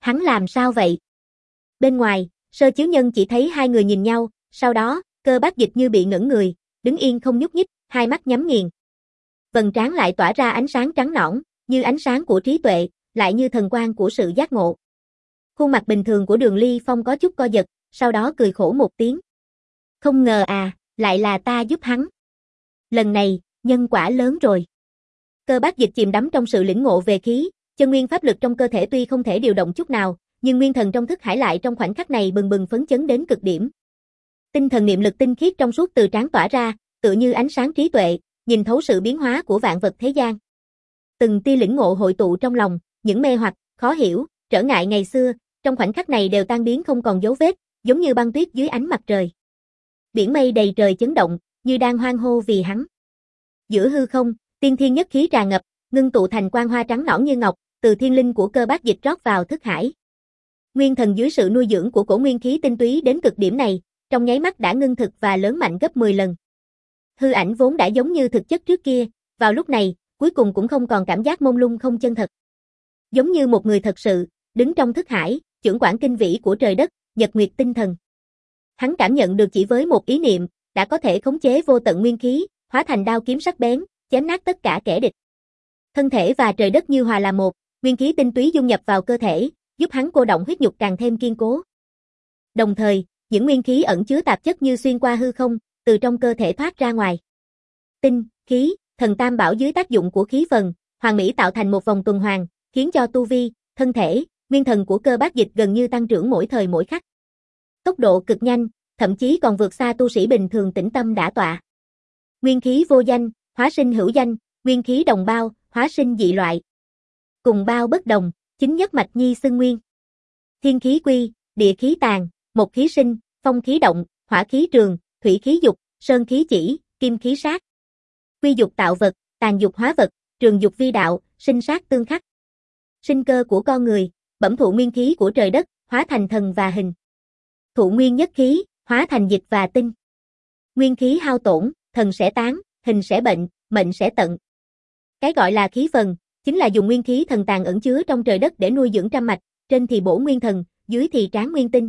Speaker 1: Hắn làm sao vậy? Bên ngoài, Sơ Chiếu Nhân chỉ thấy hai người nhìn nhau, sau đó, Cơ Bác Dịch như bị ngẩn người, đứng yên không nhúc nhích, hai mắt nhắm nghiền. Vầng trán lại tỏa ra ánh sáng trắng nõn, như ánh sáng của trí tuệ, lại như thần quang của sự giác ngộ. Khuôn mặt bình thường của Đường Ly Phong có chút co giật, sau đó cười khổ một tiếng. Không ngờ à, lại là ta giúp hắn. Lần này, nhân quả lớn rồi. Cơ Bác Dịch chìm đắm trong sự lĩnh ngộ về khí, chân nguyên pháp lực trong cơ thể tuy không thể điều động chút nào, nhưng nguyên thần trong thức hải lại trong khoảnh khắc này bừng bừng phấn chấn đến cực điểm. Tinh thần niệm lực tinh khiết trong suốt từ trán tỏa ra, tựa như ánh sáng trí tuệ, nhìn thấu sự biến hóa của vạn vật thế gian. Từng tia lĩnh ngộ hội tụ trong lòng, những mê hoặc, khó hiểu, trở ngại ngày xưa, trong khoảnh khắc này đều tan biến không còn dấu vết, giống như băng tuyết dưới ánh mặt trời. Biển mây đầy trời chấn động, như đang hoan hô vì hắn. Giữa hư không, tiên thiên nhất khí tràn ngập, ngưng tụ thành quang hoa trắng nõn như ngọc, từ thiên linh của Cơ Bác Dịch rót vào thức hải. Nguyên thần dưới sự nuôi dưỡng của cổ nguyên khí tinh túy đến cực điểm này, trong nháy mắt đã ngưng thực và lớn mạnh gấp mười lần. Hư ảnh vốn đã giống như thực chất trước kia, vào lúc này, cuối cùng cũng không còn cảm giác mông lung không chân thật. Giống như một người thật sự, đứng trong thức hải, chưởng quản kinh vĩ của trời đất, nhật nguyệt tinh thần. Hắn cảm nhận được chỉ với một ý niệm, đã có thể khống chế vô tận nguyên khí, hóa thành đao kiếm sắc bén, chém nát tất cả kẻ địch. Thân thể và trời đất như hòa làm một, nguyên khí tinh túy dung nhập vào cơ thể, giúp hắn cô động huyết nhục càng thêm kiên cố. Đồng thời, những nguyên khí ẩn chứa tạp chất như xuyên qua hư không, từ trong cơ thể thoát ra ngoài. Tinh, khí, thần tam bảo dưới tác dụng của khí phần, hoàn mỹ tạo thành một vòng tuần hoàn, khiến cho tu vi, thân thể, nguyên thần của Cơ Bác Dịch gần như tăng trưởng mỗi thời mỗi khắc. Tốc độ cực nhanh, thậm chí còn vượt xa tu sĩ bình thường tĩnh tâm đả tọa. Nguyên khí vô danh, hóa sinh hữu danh, nguyên khí đồng bao, hóa sinh dị loại. Cùng bao bất đồng, chính nhất mạch nhi xưng nguyên. Thiên khí quy, địa khí tàn, mộc khí sinh, phong khí động, hỏa khí trường, thủy khí dục, sơn khí chỉ, kim khí sát. Quy dục tạo vật, tàn dục hóa vật, trường dục vi đạo, sinh sát tương khắc. Sinh cơ của con người, bẩm thụ nguyên khí của trời đất, hóa thành thần và hình. Thụ nguyên nhất khí, hóa thành dịch và tinh. Nguyên khí hao tổn, thần sẽ tán, hình sẽ bệnh, mệnh sẽ tận. Cái gọi là khí phần, chính là dùng nguyên khí thần tàn ẩn chứa trong trời đất để nuôi dưỡng trăm mạch, trên thì bổ nguyên thần, dưới thì tráng nguyên tinh.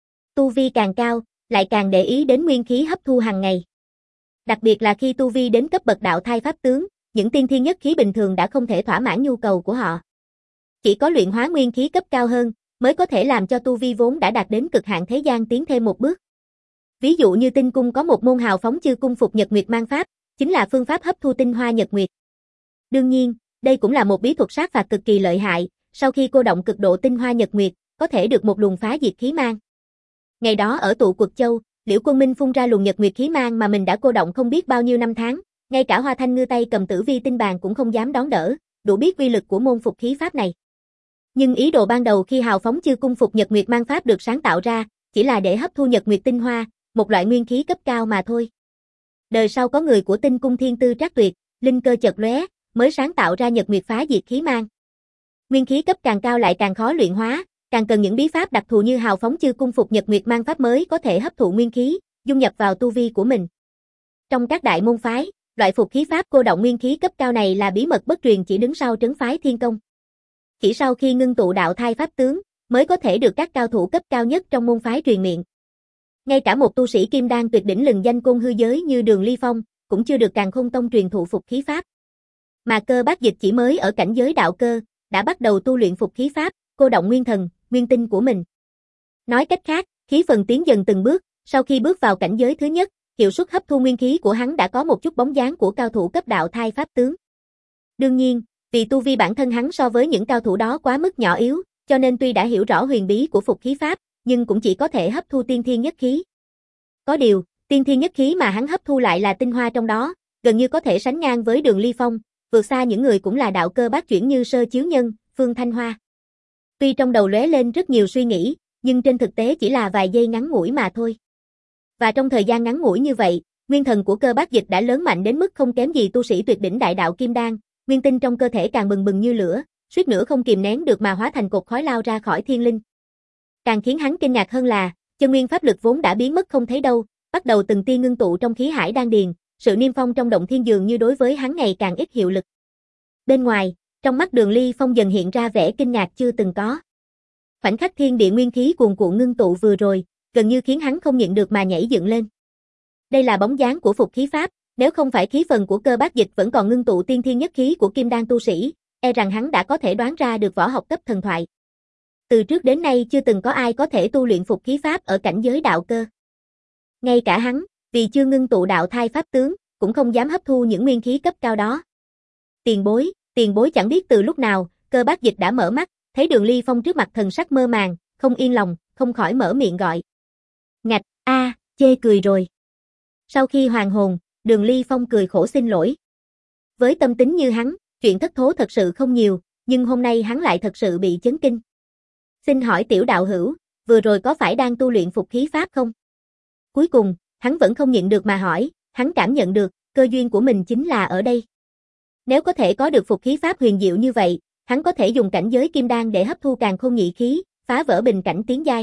Speaker 1: Tu vi càng cao, lại càng để ý đến nguyên khí hấp thu hàng ngày. Đặc biệt là khi tu vi đến cấp bậc đạo thai pháp tướng, những tiên thiên nhất khí bình thường đã không thể thỏa mãn nhu cầu của họ. Chỉ có luyện hóa nguyên khí cấp cao hơn, mới có thể làm cho tu vi vốn đã đạt đến cực hạn thế gian tiến thêm một bước. Ví dụ như tinh cung có một môn hào phóng chư cung phục nhật nguyệt mang pháp, chính là phương pháp hấp thu tinh hoa nhật nguyệt. Đương nhiên, đây cũng là một bí thuật sát phạt cực kỳ lợi hại, sau khi cô động cực độ tinh hoa nhật nguyệt, có thể được một luồng phá diệt khí mang. Ngày đó ở tụ Quật Châu, Liễu Quân Minh phun ra luồng nhật nguyệt khí mang mà mình đã cô động không biết bao nhiêu năm tháng, ngay cả Hoa Thanh ngư tay cầm tử vi tinh bàn cũng không dám đón đỡ, đủ biết uy lực của môn phục khí pháp này. Nhưng ý đồ ban đầu khi hào phóng chư cung phục nhật nguyệt mang pháp được sáng tạo ra, chỉ là để hấp thu nhật nguyệt tinh hoa, một loại nguyên khí cấp cao mà thôi. Đời sau có người của tinh cung thiên tư trác tuyệt, linh cơ chợt lóe, mới sáng tạo ra nhật nguyệt phá diệt khí mang. Nguyên khí cấp càng cao lại càng khó luyện hóa, càng cần những bí pháp đặc thù như hào phóng chư cung phục nhật nguyệt mang pháp mới có thể hấp thụ nguyên khí, dung nhập vào tu vi của mình. Trong các đại môn phái, loại phục khí pháp cô động nguyên khí cấp cao này là bí mật bất truyền chỉ đứng sau trấn phái Thiên Công. Chỉ sau khi ngưng tụ đạo thai pháp tướng, mới có thể được các cao thủ cấp cao nhất trong môn phái truyền miệng. Ngay cả một tu sĩ kim đan tuyệt đỉnh lừng danh côn hư giới như Đường Ly Phong, cũng chưa được Càn Khôn Tông truyền thụ phục khí pháp. Mà Cơ Bác Dịch chỉ mới ở cảnh giới đạo cơ, đã bắt đầu tu luyện phục khí pháp, cô động nguyên thần, nguyên tinh của mình. Nói cách khác, khí phần tiến dần từng bước, sau khi bước vào cảnh giới thứ nhất, hiệu suất hấp thu nguyên khí của hắn đã có một chút bóng dáng của cao thủ cấp đạo thai pháp tướng. Đương nhiên, vì tu vi bản thân hắn so với những cao thủ đó quá mức nhỏ yếu, cho nên tuy đã hiểu rõ huyền bí của phục khí pháp, nhưng cũng chỉ có thể hấp thu tiên thiên nhất khí. Có điều, tiên thiên nhất khí mà hắn hấp thu lại là tinh hoa trong đó, gần như có thể sánh ngang với Đường Ly Phong, vượt xa những người cũng là đạo cơ bát chuyển như Sơ Chiếu Nhân, Phương Thanh Hoa. Tuy trong đầu lóe lên rất nhiều suy nghĩ, nhưng trên thực tế chỉ là vài giây ngắn ngủi mà thôi. Và trong thời gian ngắn ngủi như vậy, nguyên thần của Cơ Bác Dịch đã lớn mạnh đến mức không kém gì tu sĩ tuyệt đỉnh đại đạo kim đan, nguyên tinh trong cơ thể càng bừng bừng như lửa, suýt nữa không kìm nén được mà hóa thành cột khói lao ra khỏi thiên linh. Càng khiến hắn kinh ngạc hơn là, chân nguyên pháp lực vốn đã biến mất không thấy đâu, bắt đầu từng tia ngưng tụ trong khí hải đan điền, sự niêm phong trong động thiên dường như đối với hắn ngày càng ít hiệu lực. Bên ngoài, trong mắt Đường Ly Phong dần hiện ra vẻ kinh ngạc chưa từng có. Khoảnh khắc thiên địa nguyên khí cuồn cuộn ngưng tụ vừa rồi, gần như khiến hắn không nhịn được mà nhảy dựng lên. Đây là bóng dáng của phục khí pháp, nếu không phải khí phần của Cơ Bác Dịch vẫn còn ngưng tụ tiên thiên nhất khí của kim đan tu sĩ, e rằng hắn đã có thể đoán ra được võ học cấp thần thoại. Từ trước đến nay chưa từng có ai có thể tu luyện phục khí pháp ở cảnh giới đạo cơ. Ngay cả hắn, vì chưa ngưng tụ đạo thai pháp tướng, cũng không dám hấp thu những nguyên khí cấp cao đó. Tiền bối, tiền bối chẳng biết từ lúc nào, Cơ Bác Dịch đã mở mắt, thấy Đường Ly Phong trước mặt thần sắc mơ màng, không yên lòng, không khỏi mở miệng gọi. Ngạch, a, à, chê cười rồi. Sau khi hoàn hồn, Đường Ly Phong cười khổ xin lỗi. Với tâm tính như hắn, chuyện thất thố thật sự không nhiều, nhưng hôm nay hắn lại thật sự bị chấn kinh. Xin hỏi tiểu đạo hữu, vừa rồi có phải đang tu luyện phục khí pháp không? Cuối cùng, hắn vẫn không nhịn được mà hỏi, hắn cảm nhận được, cơ duyên của mình chính là ở đây. Nếu có thể có được phục khí pháp huyền diệu như vậy, hắn có thể dùng cảnh giới kim đan để hấp thu càn khôn nhị khí, phá vỡ bình cảnh tiến giai.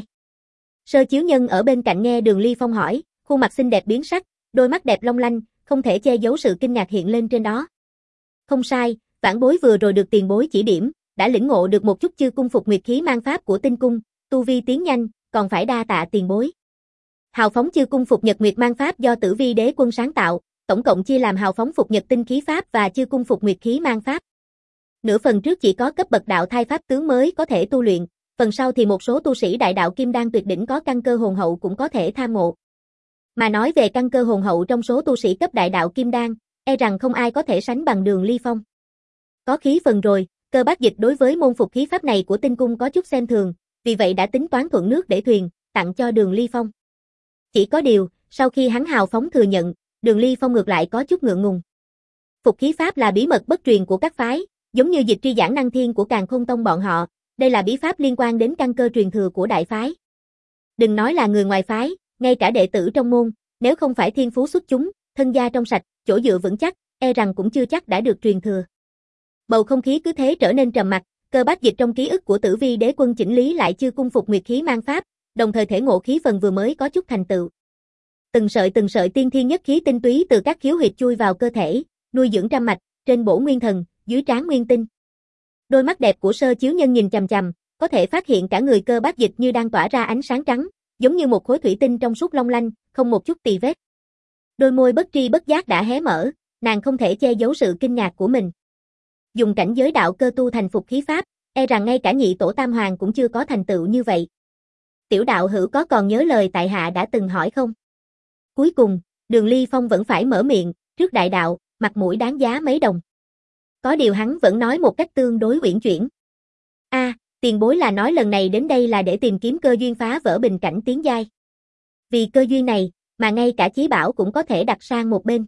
Speaker 1: Sơ Chiếu Nhân ở bên cạnh nghe Đường Ly Phong hỏi, khuôn mặt xinh đẹp biến sắc, đôi mắt đẹp long lanh, không thể che giấu sự kinh ngạc hiện lên trên đó. Không sai, vãn bối vừa rồi được tiền bối chỉ điểm, đã lĩnh ngộ được một chút chư cung phục nguyệt khí mang pháp của tinh cung, tu vi tiến nhanh, còn phải đa tạ tiền bối. Hào phóng chư cung phục nhật nguyệt mang pháp do Tử Vi Đế Quân sáng tạo, tổng cộng chia làm hào phóng phục nhật tinh khí pháp và chư cung phục nguyệt khí mang pháp. Nửa phần trước chỉ có cấp bậc đạo thai pháp tướng mới có thể tu luyện, phần sau thì một số tu sĩ đại đạo kim đan tuyệt đỉnh có căn cơ hồn hậu cũng có thể tham ngộ. Mà nói về căn cơ hồn hậu trong số tu sĩ cấp đại đạo kim đan, e rằng không ai có thể sánh bằng Đường Ly Phong. Có khí phần rồi, Cơ Bác Dịch đối với môn phục khí pháp này của tinh cung có chút xem thường, vì vậy đã tính toán thuận nước để thuyền, tặng cho Đường Ly Phong. Chỉ có điều, sau khi hắn hào phóng thừa nhận, Đường Ly Phong ngược lại có chút ngượng ngùng. Phục khí pháp là bí mật bất truyền của các phái, giống như dịch tri giảng năng thiên của Càn Khôn Tông bọn họ, đây là bí pháp liên quan đến căn cơ truyền thừa của đại phái. Đừng nói là người ngoài phái, ngay cả đệ tử trong môn, nếu không phải thiên phú xuất chúng, thân gia trong sạch, chỗ dựa vững chắc, e rằng cũng chưa chắc đã được truyền thừa. Bầu không khí cứ thế trở nên trầm mặc, Cơ Bác Dịch trong ký ức của Tử Vi Đế Quân chỉnh lý lại chư cung phục nguyệt khí mang pháp, đồng thời thể ngộ khí phần vừa mới có chút thành tựu. Từng sợi từng sợi tiên thiên nhất khí tinh túy từ các khiếu huyệt chui vào cơ thể, nuôi dưỡng trăm mạch, trên bổ nguyên thần, dưới tráng nguyên tinh. Đôi mắt đẹp của Sơ Chiếu Nhân nhìn chằm chằm, có thể phát hiện cả người Cơ Bác Dịch như đang tỏa ra ánh sáng trắng, giống như một khối thủy tinh trong suốt long lanh, không một chút tì vết. Đôi môi bất tri bất giác đã hé mở, nàng không thể che giấu sự kinh ngạc của mình. Dùng cảnh giới đạo cơ tu thành phục khí pháp, e rằng ngay cả nhị tổ tam hoàng cũng chưa có thành tựu như vậy. Tiểu đạo hữu có còn nhớ lời tại hạ đã từng hỏi không? Cuối cùng, Đường Ly Phong vẫn phải mở miệng, trước đại đạo, mặt mũi đáng giá mấy đồng. Có điều hắn vẫn nói một cách tương đối uyển chuyển. A, à, tiền bối là nói lần này đến đây là để tìm kiếm cơ duyên phá vỡ bình cảnh tiến giai. Vì cơ duyên này, mà ngay cả chí bảo cũng có thể đặt sang một bên.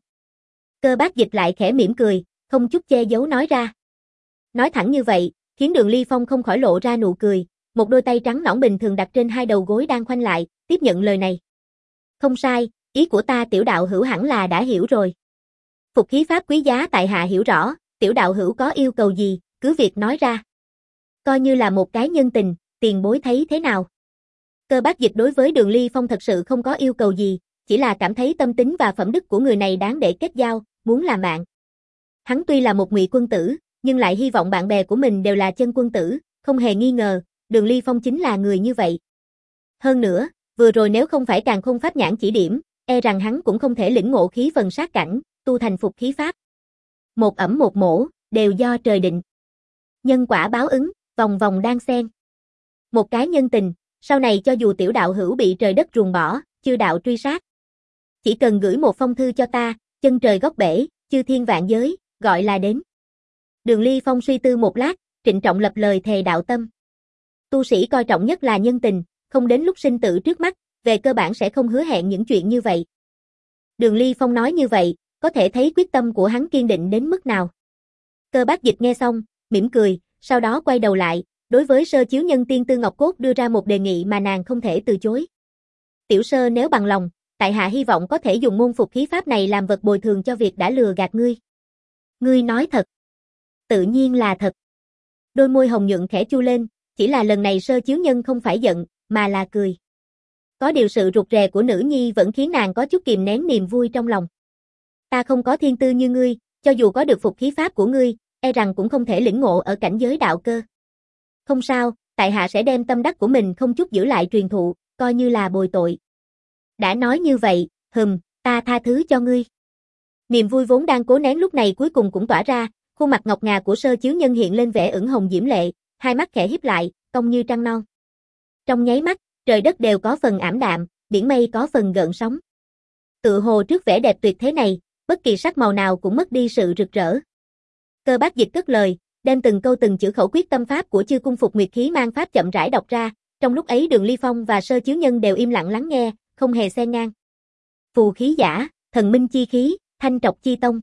Speaker 1: Cơ Bác Dịch lại khẽ mỉm cười, không chút che giấu nói ra. Nói thẳng như vậy, khiến Đường Ly Phong không khỏi lộ ra nụ cười, một đôi tay trắng nõn bình thường đặt trên hai đầu gối đang khoanh lại, tiếp nhận lời này. Không sai, ý của ta tiểu đạo hữu hẳn là đã hiểu rồi. Phục khí pháp quý giá tại hạ hiểu rõ, tiểu đạo hữu có yêu cầu gì, cứ việc nói ra. Coi như là một cái nhân tình, tiền bối thấy thế nào? Cơ Bác Dịch đối với Đường Ly Phong thật sự không có yêu cầu gì, chỉ là cảm thấy tâm tính và phẩm đức của người này đáng để kết giao, muốn làm bạn. Hắn tuy là một ngụy quân tử, nhưng lại hy vọng bạn bè của mình đều là chân quân tử, không hề nghi ngờ, Đường Ly Phong chính là người như vậy. Hơn nữa, vừa rồi nếu không phải Càn Khôn Pháp nhãn chỉ điểm, e rằng hắn cũng không thể lĩnh ngộ khí phần sát cảnh, tu thành phục khí pháp. Một ẩm một mổ, đều do trời định. Nhân quả báo ứng, vòng vòng đan xen. Một cái nhân tình, sau này cho dù tiểu đạo hữu bị trời đất ruồng bỏ, chư đạo truy sát. Chỉ cần gửi một phong thư cho ta, chân trời góc bể, chư thiên vạn giới, gọi là đến. Đường Ly Phong suy tư một lát, trịnh trọng lập lời thề đạo tâm. Tu sĩ coi trọng nhất là nhân tình, không đến lúc sinh tử trước mắt, về cơ bản sẽ không hứa hẹn những chuyện như vậy. Đường Ly Phong nói như vậy, có thể thấy quyết tâm của hắn kiên định đến mức nào. Cơ Bác Dịch nghe xong, mỉm cười, sau đó quay đầu lại, đối với Sơ Chiếu Nhân Tiên Tư Ngọc Cốt đưa ra một đề nghị mà nàng không thể từ chối. Tiểu Sơ nếu bằng lòng, tại hạ hy vọng có thể dùng môn phục khí pháp này làm vật bồi thường cho việc đã lừa gạt ngươi. Ngươi nói thật. Tự nhiên là thật. Đôi môi hồng nhuận khẽ chu lên, chỉ là lần này Sơ Chiếu Nhân không phải giận, mà là cười. Có điều sự rụt rè của nữ nhi vẫn khiến nàng có chút kìm nén niềm vui trong lòng. Ta không có thiên tư như ngươi, cho dù có được phục khí pháp của ngươi, e rằng cũng không thể lĩnh ngộ ở cảnh giới đạo cơ. Không sao, tại hạ sẽ đem tâm đắc của mình không chút giữ lại truyền thụ, coi như là bồi tội. Đã nói như vậy, hừm, ta tha thứ cho ngươi. Niềm vui vốn đang cố nén lúc này cuối cùng cũng tỏa ra, khuôn mặt ngọc ngà của Sơ Chiếu Nhân hiện lên vẻ ửng hồng diễm lệ, hai mắt khẽ híp lại, cong như trăng non. Trong nháy mắt, trời đất đều có phần ảm đạm, biển mây có phần gợn sóng. Tự hồ trước vẻ đẹp tuyệt thế này, bất kỳ sắc màu nào cũng mất đi sự rực rỡ. Cơ Bác Dịch cất lời, đem từng câu từng chữ khẩu quyết tâm pháp của Chư Cung Phục Nguyệt Khí Mang Pháp chậm rãi đọc ra, trong lúc ấy Đường Ly Phong và Sơ Chiếu Nhân đều im lặng lắng nghe, không hề xen ngang. Phù khí giả, thần minh chi khí, thanh trọc chi tông.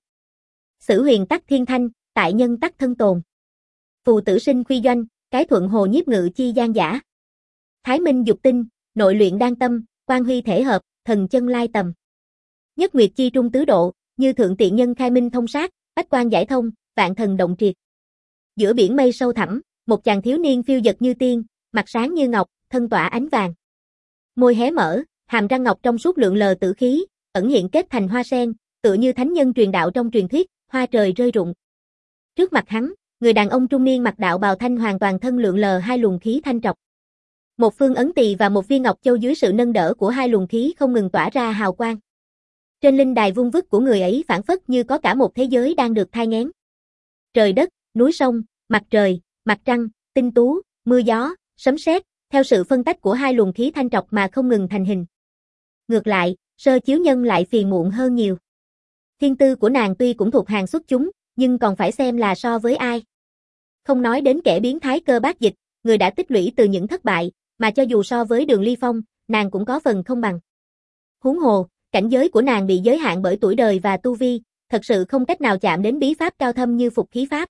Speaker 1: Sử huyền tắc thiên thanh, tại nhân tắc thân tồn. Phù tử sinh khuy doanh, cái thuận hồ nhiếp ngự chi gian giả. Thái minh dục tinh, nội luyện đan tâm, quan huy thể hợp, thần chân lai tầm. Nhất nguyệt chi trung tứ độ, như thượng tiện nhân khai minh thông sát, bách quan giải thông, vạn thần động triệt. Giữa biển mây sâu thẳm, một chàng thiếu niên phiêu dật như tiên, mặt sáng như ngọc, thân tỏa ánh vàng. Môi hé mở, hàm răng ngọc trong suốt lượn lờ tử khí, ẩn hiện kết thành hoa sen, tựa như thánh nhân truyền đạo trong truyền thuyết, hoa trời rơi rụng. Trước mặt hắn, người đàn ông trung niên mặc đạo bào thanh hoàn toàn thân lượn lờ hai luồng khí thanh trọc. Một phương ấn tỳ và một viên ngọc châu dưới sự nâng đỡ của hai luồng khí không ngừng tỏa ra hào quang. Trên linh đài vung vức của người ấy phảng phất như có cả một thế giới đang được thai nghén. Trời đất, núi sông, mặt trời, mặt trăng, tinh tú, mưa gió, sấm sét, theo sự phân tách của hai luồng khí thanh trọc mà không ngừng thành hình. Ngược lại, Sơ Chiếu Nhân lại phiền muộn hơn nhiều. Thiên tư của nàng tuy cũng thuộc hàng xuất chúng, nhưng còn phải xem là so với ai. Không nói đến kẻ biến thái Cơ Bác Dịch, người đã tích lũy từ những thất bại, mà cho dù so với Đường Ly Phong, nàng cũng có phần không bằng. Huống hồ, cảnh giới của nàng bị giới hạn bởi tuổi đời và tu vi, thật sự không cách nào chạm đến bí pháp cao thâm như phục khí pháp.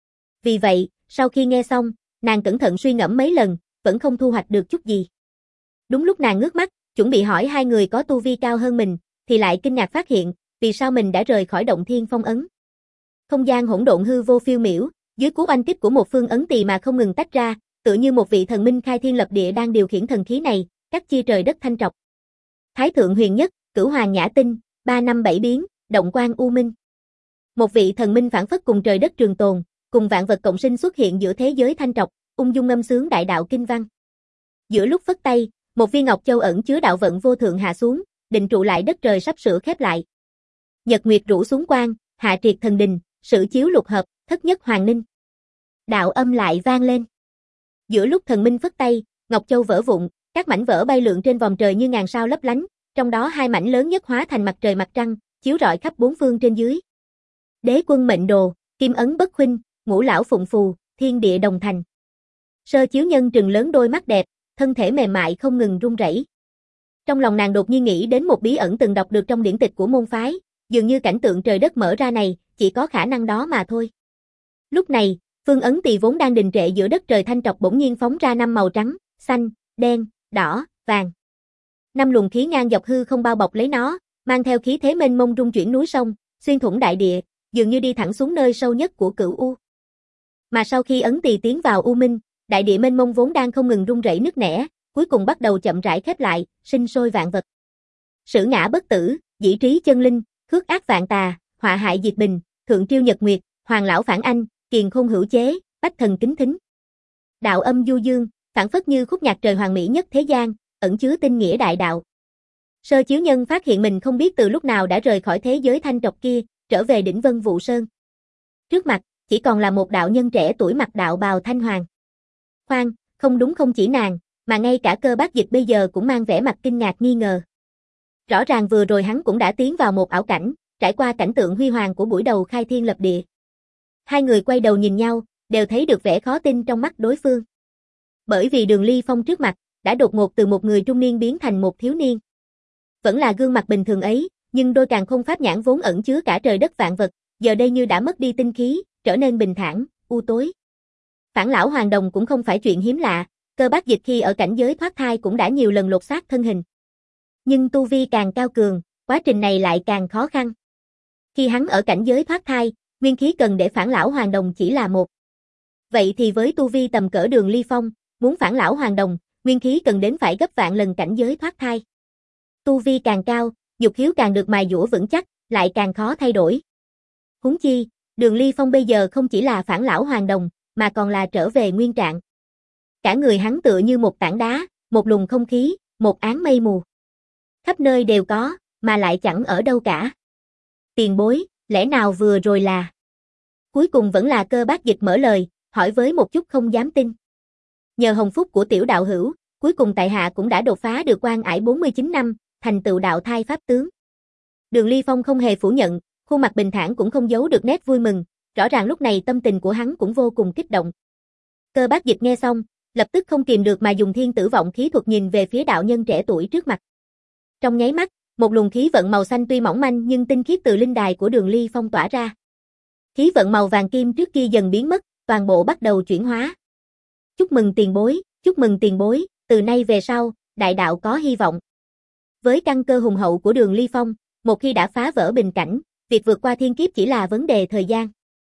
Speaker 1: Vì vậy, sau khi nghe xong, nàng cẩn thận suy ngẫm mấy lần, vẫn không thu hoạch được chút gì. Đúng lúc nàng ngước mắt, chuẩn bị hỏi hai người có tu vi cao hơn mình, thì lại kinh ngạc phát hiện, vì sao mình đã rời khỏi động thiên phong ấn. Không gian hỗn độn hư vô phiêu miểu, dưới cú oanh kích của một phương ấn tỳ mà không ngừng tách ra, tựa như một vị thần minh khai thiên lập địa đang điều khiển thần khí này, cắt chia trời đất thanh trọc. Thái thượng huyền nhất, cửu hoàng nhã tinh, ba năm bảy biến, động quan u minh. Một vị thần minh phản phất cùng trời đất trường tồn, cùng vạn vật cộng sinh xuất hiện giữa thế giới thanh trọc, ung dung ngâm sướng đại đạo kinh văn. Giữa lúc phất tay, một viên ngọc châu ẩn chứa đạo vận vô thượng hạ xuống, định trụ lại đất trời sắp sửa khép lại. Nhật nguyệt rủ xuống quang, hạ triệt thần đình, sử chiếu lục hợp, thất nhất hoàng ninh. Đạo âm lại vang lên. Giữa lúc thần minh phất tay, ngọc châu vỡ vụn, các mảnh vỡ bay lượn trên vòm trời như ngàn sao lấp lánh, trong đó hai mảnh lớn nhất hóa thành mặt trời mặt trăng, chiếu rọi khắp bốn phương trên dưới. Đế quân mệnh đồ, kim ấn bất khuynh, ngũ lão phụng phù, thiên địa đồng thành. Sơ Chiếu Nhân trừng lớn đôi mắt đẹp, thân thể mềm mại không ngừng run rẩy. Trong lòng nàng đột nhiên nghĩ đến một bí ẩn từng đọc được trong điển tịch của môn phái, dường như cảnh tượng trời đất mở ra này, chỉ có khả năng đó mà thôi. Lúc này, phương ấn tỳ vốn đang đình trệ giữa đất trời thanh trọc bỗng nhiên phóng ra năm màu trắng, xanh, đen, đỏ, vàng. Năm luồng khí ngang dọc hư không bao bọc lấy nó, mang theo khí thế mênh mông rung chuyển núi sông, xuyên thủng đại địa, dường như đi thẳng xuống nơi sâu nhất của cửu u. Mà sau khi ấn tỳ tiến vào u minh, đại địa mênh mông vốn đang không ngừng rung rẩy nứt nẻ, cuối cùng bắt đầu chậm rãi khép lại, sinh sôi vạn vật. Sử ngã bất tử, dĩ trí chân linh, khước ác vạn tà, họa hại diệt bình, thượng triêu nhật nguyệt, hoàng lão phản anh, kiền khôn hữu chế, bách thần kính thính. Đạo âm du dương, phảng phất như khúc nhạc trời hoàn mỹ nhất thế gian, ẩn chứa tinh nghĩa đại đạo. Sơ Chiếu Nhân phát hiện mình không biết từ lúc nào đã rời khỏi thế giới thanh trọc kia, trở về đỉnh Vân Vụ Sơn. Trước mặt, chỉ còn là một đạo nhân trẻ tuổi mặc đạo bào thanh hoàng. Khoan, không đúng, không chỉ nàng, mà ngay cả Cơ Bác Dịch bây giờ cũng mang vẻ mặt kinh ngạc nghi ngờ. Rõ ràng vừa rồi hắn cũng đã tiến vào một ảo cảnh, trải qua cảnh tượng huy hoàng của buổi đầu khai thiên lập địa. Hai người quay đầu nhìn nhau, đều thấy được vẻ khó tin trong mắt đối phương. Bởi vì Đường Ly Phong trước mặt, đã đột ngột từ một người trung niên biến thành một thiếu niên. Vẫn là gương mặt bình thường ấy, nhưng đôi càn khôn pháp nhãn vốn ẩn chứa cả trời đất vạn vật, giờ đây như đã mất đi tinh khí, trở nên bình thản, u tối. Phản lão Hoàng Đồng cũng không phải chuyện hiếm lạ, Cơ Bác Dịch khi ở cảnh giới thoát thai cũng đã nhiều lần lột xác thân hình. Nhưng tu vi càng cao cường, quá trình này lại càng khó khăn. Khi hắn ở cảnh giới thoát thai, nguyên khí cần để phản lão Hoàng Đồng chỉ là một. Vậy thì với tu vi tầm cỡ Đường Ly Phong, muốn phản lão Hoàng Đồng, nguyên khí cần đến phải gấp vạn lần cảnh giới thoát thai. Tu vi càng cao, dục hiếu càng được mài dũa vững chắc, lại càng khó thay đổi. Huống chi, Đường Ly Phong bây giờ không chỉ là phản lão Hoàng Đồng, mà còn là trở về nguyên trạng. Cả người hắn tựa như một tảng đá, một luồng không khí, một áng mây mù. Khắp nơi đều có, mà lại chẳng ở đâu cả. Tiền bối, lẽ nào vừa rồi là... Cuối cùng vẫn là Cơ Bác Dịch mở lời, hỏi với một chút không dám tin. Nhờ hồng phúc của tiểu đạo hữu, cuối cùng tại hạ cũng đã đột phá được quan ải bốn mươi chín năm, thành tựu đạo thai pháp tướng. Đường Ly Phong không hề phủ nhận, khuôn mặt bình thản cũng không giấu được nét vui mừng, rõ ràng lúc này tâm tình của hắn cũng vô cùng kích động. Cơ Bác Dịch nghe xong, lập tức không kìm được mà dùng thiên tử vọng khí thuật nhìn về phía đạo nhân trẻ tuổi trước mặt. Trong nháy mắt, một luồng khí vận màu xanh tuy mỏng manh nhưng tinh khiết từ linh đài của Đường Ly Phong tỏa ra. Khí vận màu vàng kim trước kia dần biến mất, toàn bộ bắt đầu chuyển hóa. Chúc mừng tiền bối, chúc mừng tiền bối, từ nay về sau, đại đạo có hy vọng. Với căn cơ hùng hậu của Đường Ly Phong, một khi đã phá vỡ bình cảnh, việc vượt qua thiên kiếp chỉ là vấn đề thời gian.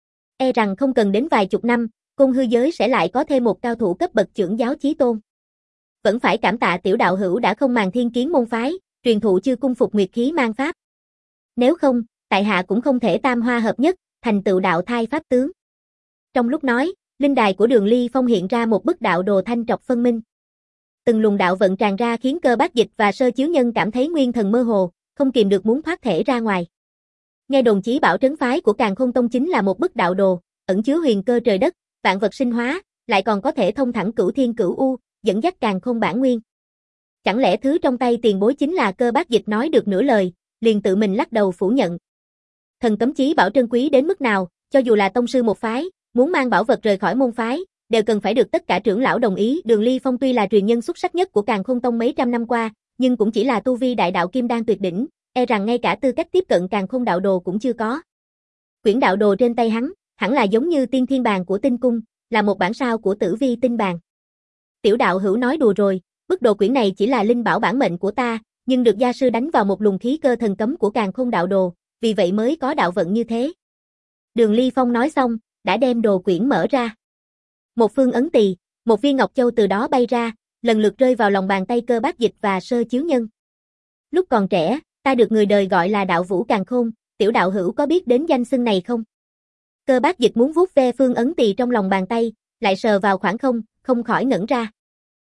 Speaker 1: E rằng không cần đến vài chục năm, Côn hư giới sẽ lại có thêm một cao thủ cấp bậc trưởng giáo chí tôn. Vẫn phải cảm tạ tiểu đạo hữu đã không màng thiên kiến môn phái, truyền thụ chư cung phục nguyệt khí mang pháp. Nếu không, tại hạ cũng không thể tam hoa hợp nhất, thành tựu đạo thai pháp tướng. Trong lúc nói, linh đài của Đường Ly Phong hiện ra một bức đạo đồ thanh trọc phân minh. Từng luồng đạo vận tràn ra khiến Cơ Bác Dịch và Sơ Chiếu Nhân cảm thấy nguyên thần mơ hồ, không kìm được muốn thoát thể ra ngoài. Nghe đồn chí bảo trấn phái của Càn Khôn Tông chính là một bức đạo đồ, ẩn chứa huyền cơ trời đất, vạn vật sinh hóa, lại còn có thể thông thẳng cửu thiên cửu u, dẫn dắt Càn Khôn bản nguyên. Chẳng lẽ thứ trong tay tiền bối chính là? Cơ Bác Dịch nói được nửa lời, liền tự mình lắc đầu phủ nhận. Thần cấm chí bảo trân quý đến mức nào, cho dù là tông sư một phái, muốn mang bảo vật rời khỏi môn phái, đều cần phải được tất cả trưởng lão đồng ý. Đường Ly Phong tuy là truyền nhân xuất sắc nhất của Càn Khôn Tông mấy trăm năm qua, nhưng cũng chỉ là tu vi đại đạo kim đan tuyệt đỉnh, e rằng ngay cả tư cách tiếp cận Càn Khôn đạo đồ cũng chưa có. Quyển đạo đồ trên tay hắn, hẳn là giống như tiên thiên bàn của tinh cung, là một bản sao của tử vi tinh bàn. Tiểu đạo hữu nói đùa rồi, bức đồ quyển này chỉ là linh bảo bản mệnh của ta, nhưng được gia sư đánh vào một luồng khí cơ thần cấm của Càn Khôn đạo đồ, vì vậy mới có đạo vận như thế. Đường Ly Phong nói xong, đã đem đồ quyển mở ra. Một phương ấn tỳ, một viên ngọc châu từ đó bay ra, lần lượt rơi vào lòng bàn tay Cơ Bác Dịch và Sơ Chiếu Nhân. Lúc còn trẻ, ta được người đời gọi là đạo vũ càn khôn, tiểu đạo hữu có biết đến danh xưng này không? Cơ Bác Dịch muốn vuốt ve phương ấn tỳ trong lòng bàn tay, lại sờ vào khoảng không, không khỏi ngẩn ra.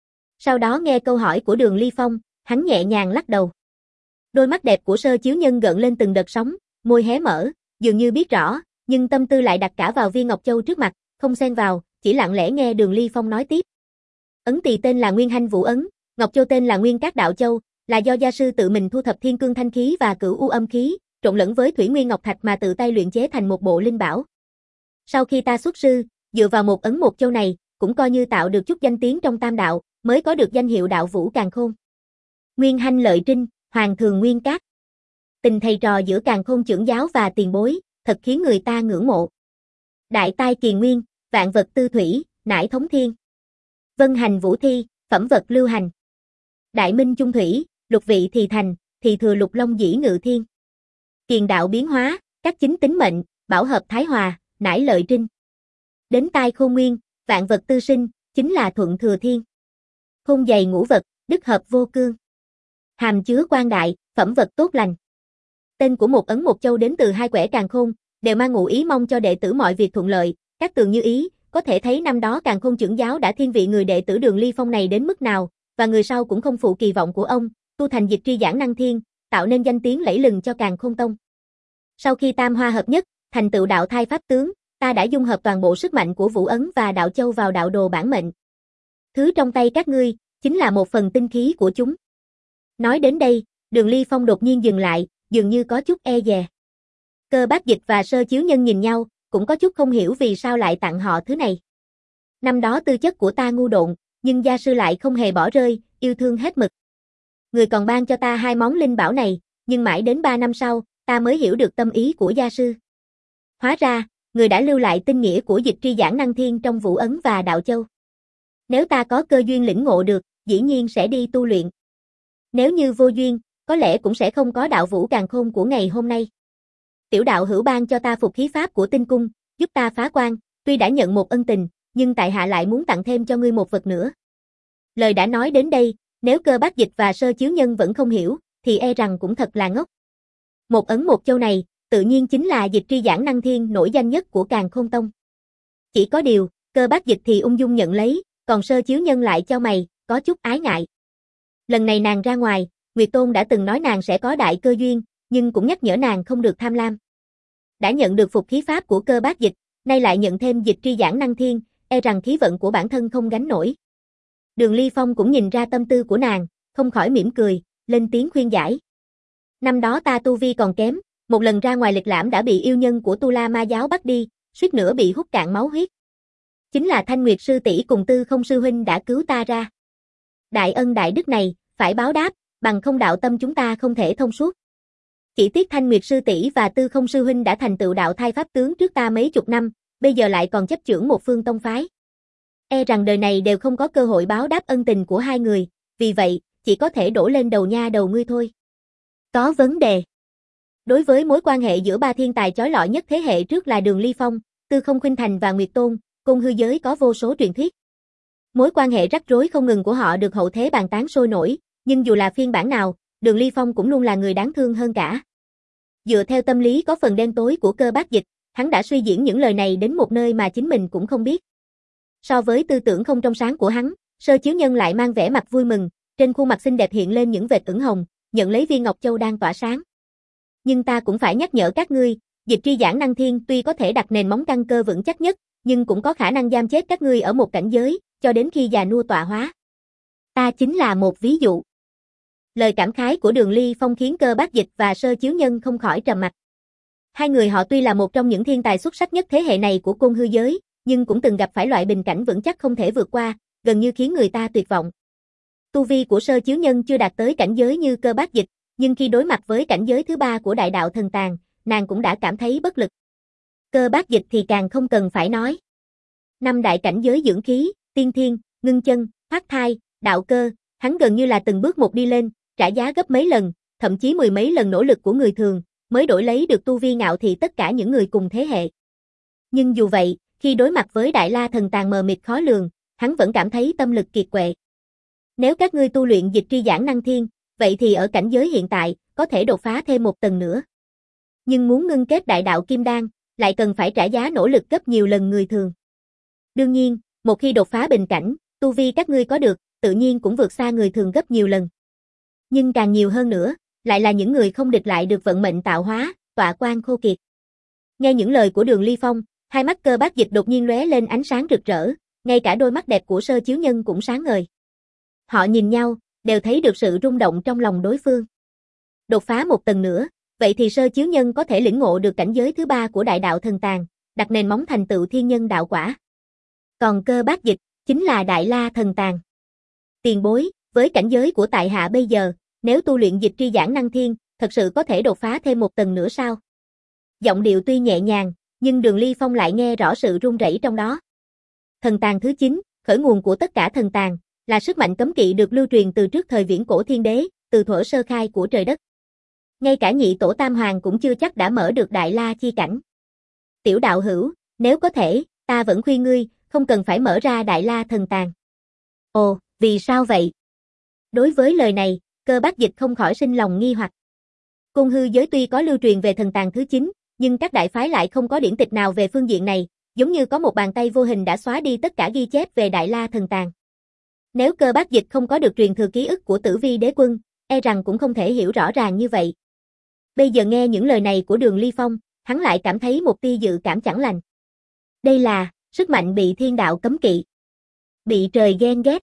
Speaker 1: Sau đó nghe câu hỏi của Đường Ly Phong, hắn nhẹ nhàng lắc đầu. Đôi mắt đẹp của Sơ Chiếu Nhân gợn lên từng đợt sóng, môi hé mở, dường như biết rõ, nhưng tâm tư lại đặt cả vào viên ngọc châu trước mặt, không xen vào, chỉ lặng lẽ nghe Đường Ly Phong nói tiếp. Ấn tỳ tên là Nguyên Hanh Vũ Ấn, ngọc châu tên là Nguyên Cát Đạo Châu, là do gia sư tự mình thu thập thiên cương thanh khí và cửu u âm khí, trộn lẫn với thủy nguyên ngọc thạch mà tự tay luyện chế thành một bộ linh bảo. Sau khi ta xuất sư, dựa vào một ấn một châu này, cũng coi như tạo được chút danh tiếng trong tam đạo, mới có được danh hiệu đạo vũ càn khôn. Nguyên Hanh lợi trinh, hoàng thường Nguyên Cát. Tình thầy trò giữa Càn Khôn trưởng giáo và tiền bối, thật khiến người ta ngưỡng mộ. Đại tai kỳ nguyên, vạn vật tư thủy, nải thống thiên. Vân hành vũ thi, phẩm vật lưu hành. Đại minh trung thủy, lục vị thì thành, thì thừa lục long dĩ ngự thiên. Kiền đạo biến hóa, các chính tính mệnh, bảo hợp thái hòa, nải lợi trinh. Đến tai khôn nguyên, vạn vật tư sinh, chính là thuận thừa thiên. Khôn dày ngũ vật, đức hợp vô cương. Hàm chứa quan đại, phẩm vật tốt lành. Tên của một ấn một châu đến từ hai quẻ Càn Khôn, đều mang ngụ ý mong cho đệ tử mọi việc thuận lợi, các tường như ý, có thể thấy năm đó Càn Khôn trưởng giáo đã thiên vị người đệ tử Đường Ly Phong này đến mức nào, và người sau cũng không phụ kỳ vọng của ông, tu thành dịch tri giảng năng thiên, tạo nên danh tiếng lẫy lừng cho Càn Khôn Tông. Sau khi tam hoa hợp nhất, thành tựu đạo thai pháp tướng, ta đã dung hợp toàn bộ sức mạnh của Vũ Ấn và Đạo Châu vào đạo đồ bản mệnh. Thứ trong tay các ngươi, chính là một phần tinh khí của chúng. Nói đến đây, Đường Ly Phong đột nhiên dừng lại, dường như có chút e dè. Cơ Bác Dịch và Sơ Chiếu Nhân nhìn nhau, cũng có chút không hiểu vì sao lại tặng họ thứ này. Năm đó tư chất của ta ngu độn, nhưng gia sư lại không hề bỏ rơi, yêu thương hết mực. Người còn ban cho ta hai món linh bảo này, nhưng mãi đến ba năm sau, ta mới hiểu được tâm ý của gia sư. Hóa ra, người đã lưu lại tinh nghĩa của dịch tri giảng năng thiên trong Vũ Ấn và Đạo Châu. Nếu ta có cơ duyên lĩnh ngộ được, dĩ nhiên sẽ đi tu luyện. Nếu như vô duyên, có lẽ cũng sẽ không có đạo vũ càn khôn của ngày hôm nay. Tiểu đạo hữu ban cho ta phục khí pháp của tinh cung, giúp ta phá quan, tuy đã nhận một ân tình, nhưng tại hạ lại muốn tặng thêm cho ngươi một vật nữa. Lời đã nói đến đây, nếu Cơ Bác Dịch và Sơ Chiếu Nhân vẫn không hiểu, thì e rằng cũng thật là ngốc. Một ấn một châu này, tự nhiên chính là dịch tri giảng năng thiên nổi danh nhất của Càn Khôn Tông. Chỉ có điều, Cơ Bác Dịch thì ung dung nhận lấy, còn Sơ Chiếu Nhân lại chau mày, có chút ái ngại. Lần này nàng ra ngoài, Nguyệt Tôn đã từng nói nàng sẽ có đại cơ duyên, nhưng cũng nhắc nhở nàng không được tham lam. Đã nhận được phục khí pháp của Cơ Bác Dịch, nay lại nhận thêm dịch tri giảng năng thiên, e rằng khí vận của bản thân không gánh nổi. Đường Ly Phong cũng nhìn ra tâm tư của nàng, không khỏi mỉm cười, lên tiếng khuyên giải. Năm đó ta tu vi còn kém, một lần ra ngoài lịch lãm đã bị yêu nhân của Tu La Ma giáo bắt đi, suýt nữa bị hút cạn máu huyết. Chính là Thanh Nguyệt sư tỷ cùng Tư Không sư huynh đã cứu ta ra. Đại ân đại đức này, phải báo đáp, bằng không đạo tâm chúng ta không thể thông suốt. Chỉ tiếc Thanh Nguyệt sư tỷ và Tư Không sư huynh đã thành tựu đạo thai pháp tướng trước ta mấy chục năm, bây giờ lại còn chấp chưởng một phương tông phái. E rằng đời này đều không có cơ hội báo đáp ân tình của hai người, vì vậy, chỉ có thể đổ lên đầu nha đầu ngươi thôi. Có vấn đề. Đối với mối quan hệ giữa ba thiên tài chói lọi nhất thế hệ trước là Đường Ly Phong, Tư Không Khuynh Thành và Nguyệt Tôn, Côn Hư giới có vô số truyền thuyết. Mối quan hệ rắc rối không ngừng của họ được hậu thế bàn tán sôi nổi, nhưng dù là phiên bản nào, Đường Ly Phong cũng luôn là người đáng thương hơn cả. Dựa theo tâm lý có phần đen tối của Cơ Bác Dịch, hắn đã suy diễn những lời này đến một nơi mà chính mình cũng không biết. So với tư tưởng không trong sáng của hắn, Sơ Chiếu Nhân lại mang vẻ mặt vui mừng, trên khuôn mặt xinh đẹp hiện lên những vệt ửng hồng, nhận lấy viên ngọc châu đang tỏa sáng. Nhưng ta cũng phải nhắc nhở các ngươi, dịch tri giảng năng thiên tuy có thể đặt nền móng căn cơ vững chắc nhất, nhưng cũng có khả năng giam chết các ngươi ở một cảnh giới, cho đến khi già nua tọa hóa. Ta chính là một ví dụ. Lời cảm khái của Đường Ly Phong khiến Cơ Bác Dịch và Sơ Chiếu Nhân không khỏi trầm mặc. Hai người họ tuy là một trong những thiên tài xuất sắc nhất thế hệ này của Côn Hư giới, nhưng cũng từng gặp phải loại bình cảnh vững chắc không thể vượt qua, gần như khiến người ta tuyệt vọng. Tu vi của Sơ Chiếu Nhân chưa đạt tới cảnh giới như Cơ Bác Dịch, nhưng khi đối mặt với cảnh giới thứ ba của Đại Đạo Thần Tàng, nàng cũng đã cảm thấy bất lực. Cơ Bác Dịch thì càng không cần phải nói. Năm đại cảnh giới dưỡng khí, tiên thiên, ngưng chân, thoát thai, đạo cơ, hắn gần như là từng bước một đi lên, trả giá gấp mấy lần, thậm chí mười mấy lần nỗ lực của người thường, mới đổi lấy được tu vi ngạo thị tất cả những người cùng thế hệ. Nhưng dù vậy, khi đối mặt với Đại La Thần Tàng mờ mịt khó lường, hắn vẫn cảm thấy tâm lực kiệt quệ. Nếu các ngươi tu luyện dịch tri giảng năng thiên, vậy thì ở cảnh giới hiện tại, có thể đột phá thêm một tầng nữa. Nhưng muốn ngưng kết đại đạo kim đan, lại cần phải trả giá nỗ lực gấp nhiều lần người thường. Đương nhiên, một khi đột phá bình cảnh, tu vi các ngươi có được, tự nhiên cũng vượt xa người thường gấp nhiều lần. Nhưng càng nhiều hơn nữa, lại là những người không địch lại được vận mệnh tạo hóa, tọa quan khô kiệt. Nghe những lời của Đường Ly Phong, hai mắt Cơ Bác Dịch đột nhiên lóe lên ánh sáng rực rỡ, ngay cả đôi mắt đẹp của Sơ Chiếu Nhân cũng sáng ngời. Họ nhìn nhau, đều thấy được sự rung động trong lòng đối phương. Đột phá một tầng nữa, vậy thì Sơ Chiếu Nhân có thể lĩnh ngộ được cảnh giới thứ ba của Đại Đạo Thần Tàng, đặt nền móng thành tựu thiên nhân đạo quả. Còn Cơ Bác Dịch, chính là Đại La Thần Tàng. Tiền bối, với cảnh giới của tại hạ bây giờ, nếu tu luyện dịch tri giảng năng thiên, thật sự có thể đột phá thêm một tầng nữa sao? Giọng điệu tuy nhẹ nhàng, nhưng Đường Ly Phong lại nghe rõ sự run rẩy trong đó. Thần tàng thứ chín, khởi nguồn của tất cả thần tàng, là sức mạnh cấm kỵ được lưu truyền từ trước thời viễn cổ thiên đế, từ thuở sơ khai của trời đất. Ngay cả nhị tổ tam hoàng cũng chưa chắc đã mở được đại la chi cảnh. Tiểu đạo hữu, nếu có thể, ta vẫn khuyên ngươi, không cần phải mở ra đại la thần tàng. Ồ, vì sao vậy? Đối với lời này, Cơ Bác Dịch không khỏi sinh lòng nghi hoặc. Côn Hư giới tuy có lưu truyền về thần tàng thứ chín, nhưng các đại phái lại không có điển tịch nào về phương diện này, giống như có một bàn tay vô hình đã xóa đi tất cả ghi chép về Đại La thần tàng. Nếu Cơ Bác Dịch không có được truyền thừa ký ức của Tử Vi đế quân, e rằng cũng không thể hiểu rõ ràng như vậy. Bây giờ nghe những lời này của Đường Ly Phong, hắn lại cảm thấy một tia dự cảm chẳng lành. Đây là sức mạnh bị thiên đạo cấm kỵ, bị trời ghen ghét.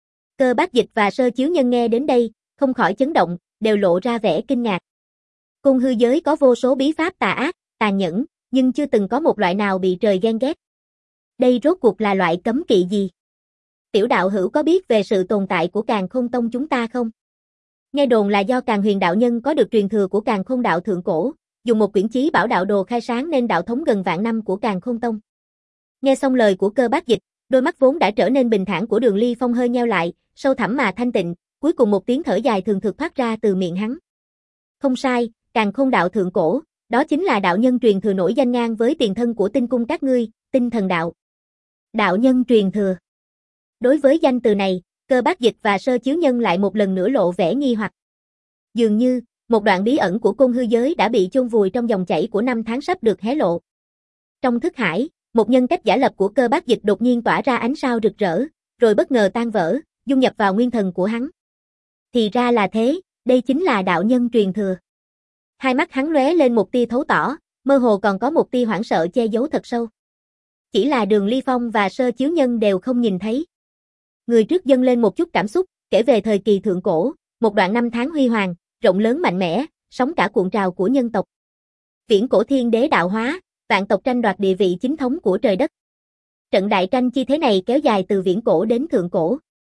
Speaker 1: Cơ Bác Dịch và Sơ Chiếu Nhân nghe đến đây, không khỏi chấn động, đều lộ ra vẻ kinh ngạc. Côn Hư giới có vô số bí pháp tà ác, tàn nhẫn, nhưng chưa từng có một loại nào bị trời ghen ghét. Đây rốt cuộc là loại cấm kỵ gì? Tiểu đạo hữu có biết về sự tồn tại của Càn Khôn Tông chúng ta không? Nghe đồn là do Càn Huyền đạo nhân có được truyền thừa của Càn Khôn đạo thượng cổ, dùng một quyển chí bảo đạo đồ khai sáng nên đạo thống gần vạn năm của Càn Khôn Tông. Nghe xong lời của Cơ Bác Dịch, đôi mắt vốn đã trở nên bình thản của Đường Ly Phong hơi nheo lại, sâu thẳm mà thanh tịnh, cuối cùng một tiếng thở dài thường thực thoát ra từ miệng hắn. Không sai, Càn Khôn đạo thượng cổ, đó chính là đạo nhân truyền thừa nổi danh ngang với tiền thân của tinh cung các ngươi, Tinh Thần đạo. Đạo nhân truyền thừa. Đối với danh từ này, Cơ Bác Dịch và Sơ Chiếu Nhân lại một lần nữa lộ vẻ nghi hoặc. Dường như, một đoạn bí ẩn của Côn Hư giới đã bị chôn vùi trong dòng chảy của năm tháng sắp được hé lộ. Trong thức hải, một nhân cách giả lập của Cơ Bác Dịch đột nhiên tỏa ra ánh sao rực rỡ, rồi bất ngờ tan vỡ, dung nhập vào nguyên thần của hắn. Thì ra là thế, đây chính là đạo nhân truyền thừa. Hai mắt hắn lóe lên một tia thấu tỏ, mơ hồ còn có một tia hoảng sợ che giấu thật sâu. Chỉ là Đường Ly Phong và Sơ Chiếu Nhân đều không nhìn thấy. Người trước dâng lên một chút cảm xúc, kể về thời kỳ thượng cổ, một đoạn năm tháng huy hoàng, rộng lớn mạnh mẽ, sóng cả cuộn trào của nhân tộc. Viễn cổ thiên đế đạo hóa, vạn tộc tranh đoạt địa vị chính thống của trời đất. Trận đại tranh chi thế này kéo dài từ viễn cổ đến thượng cổ.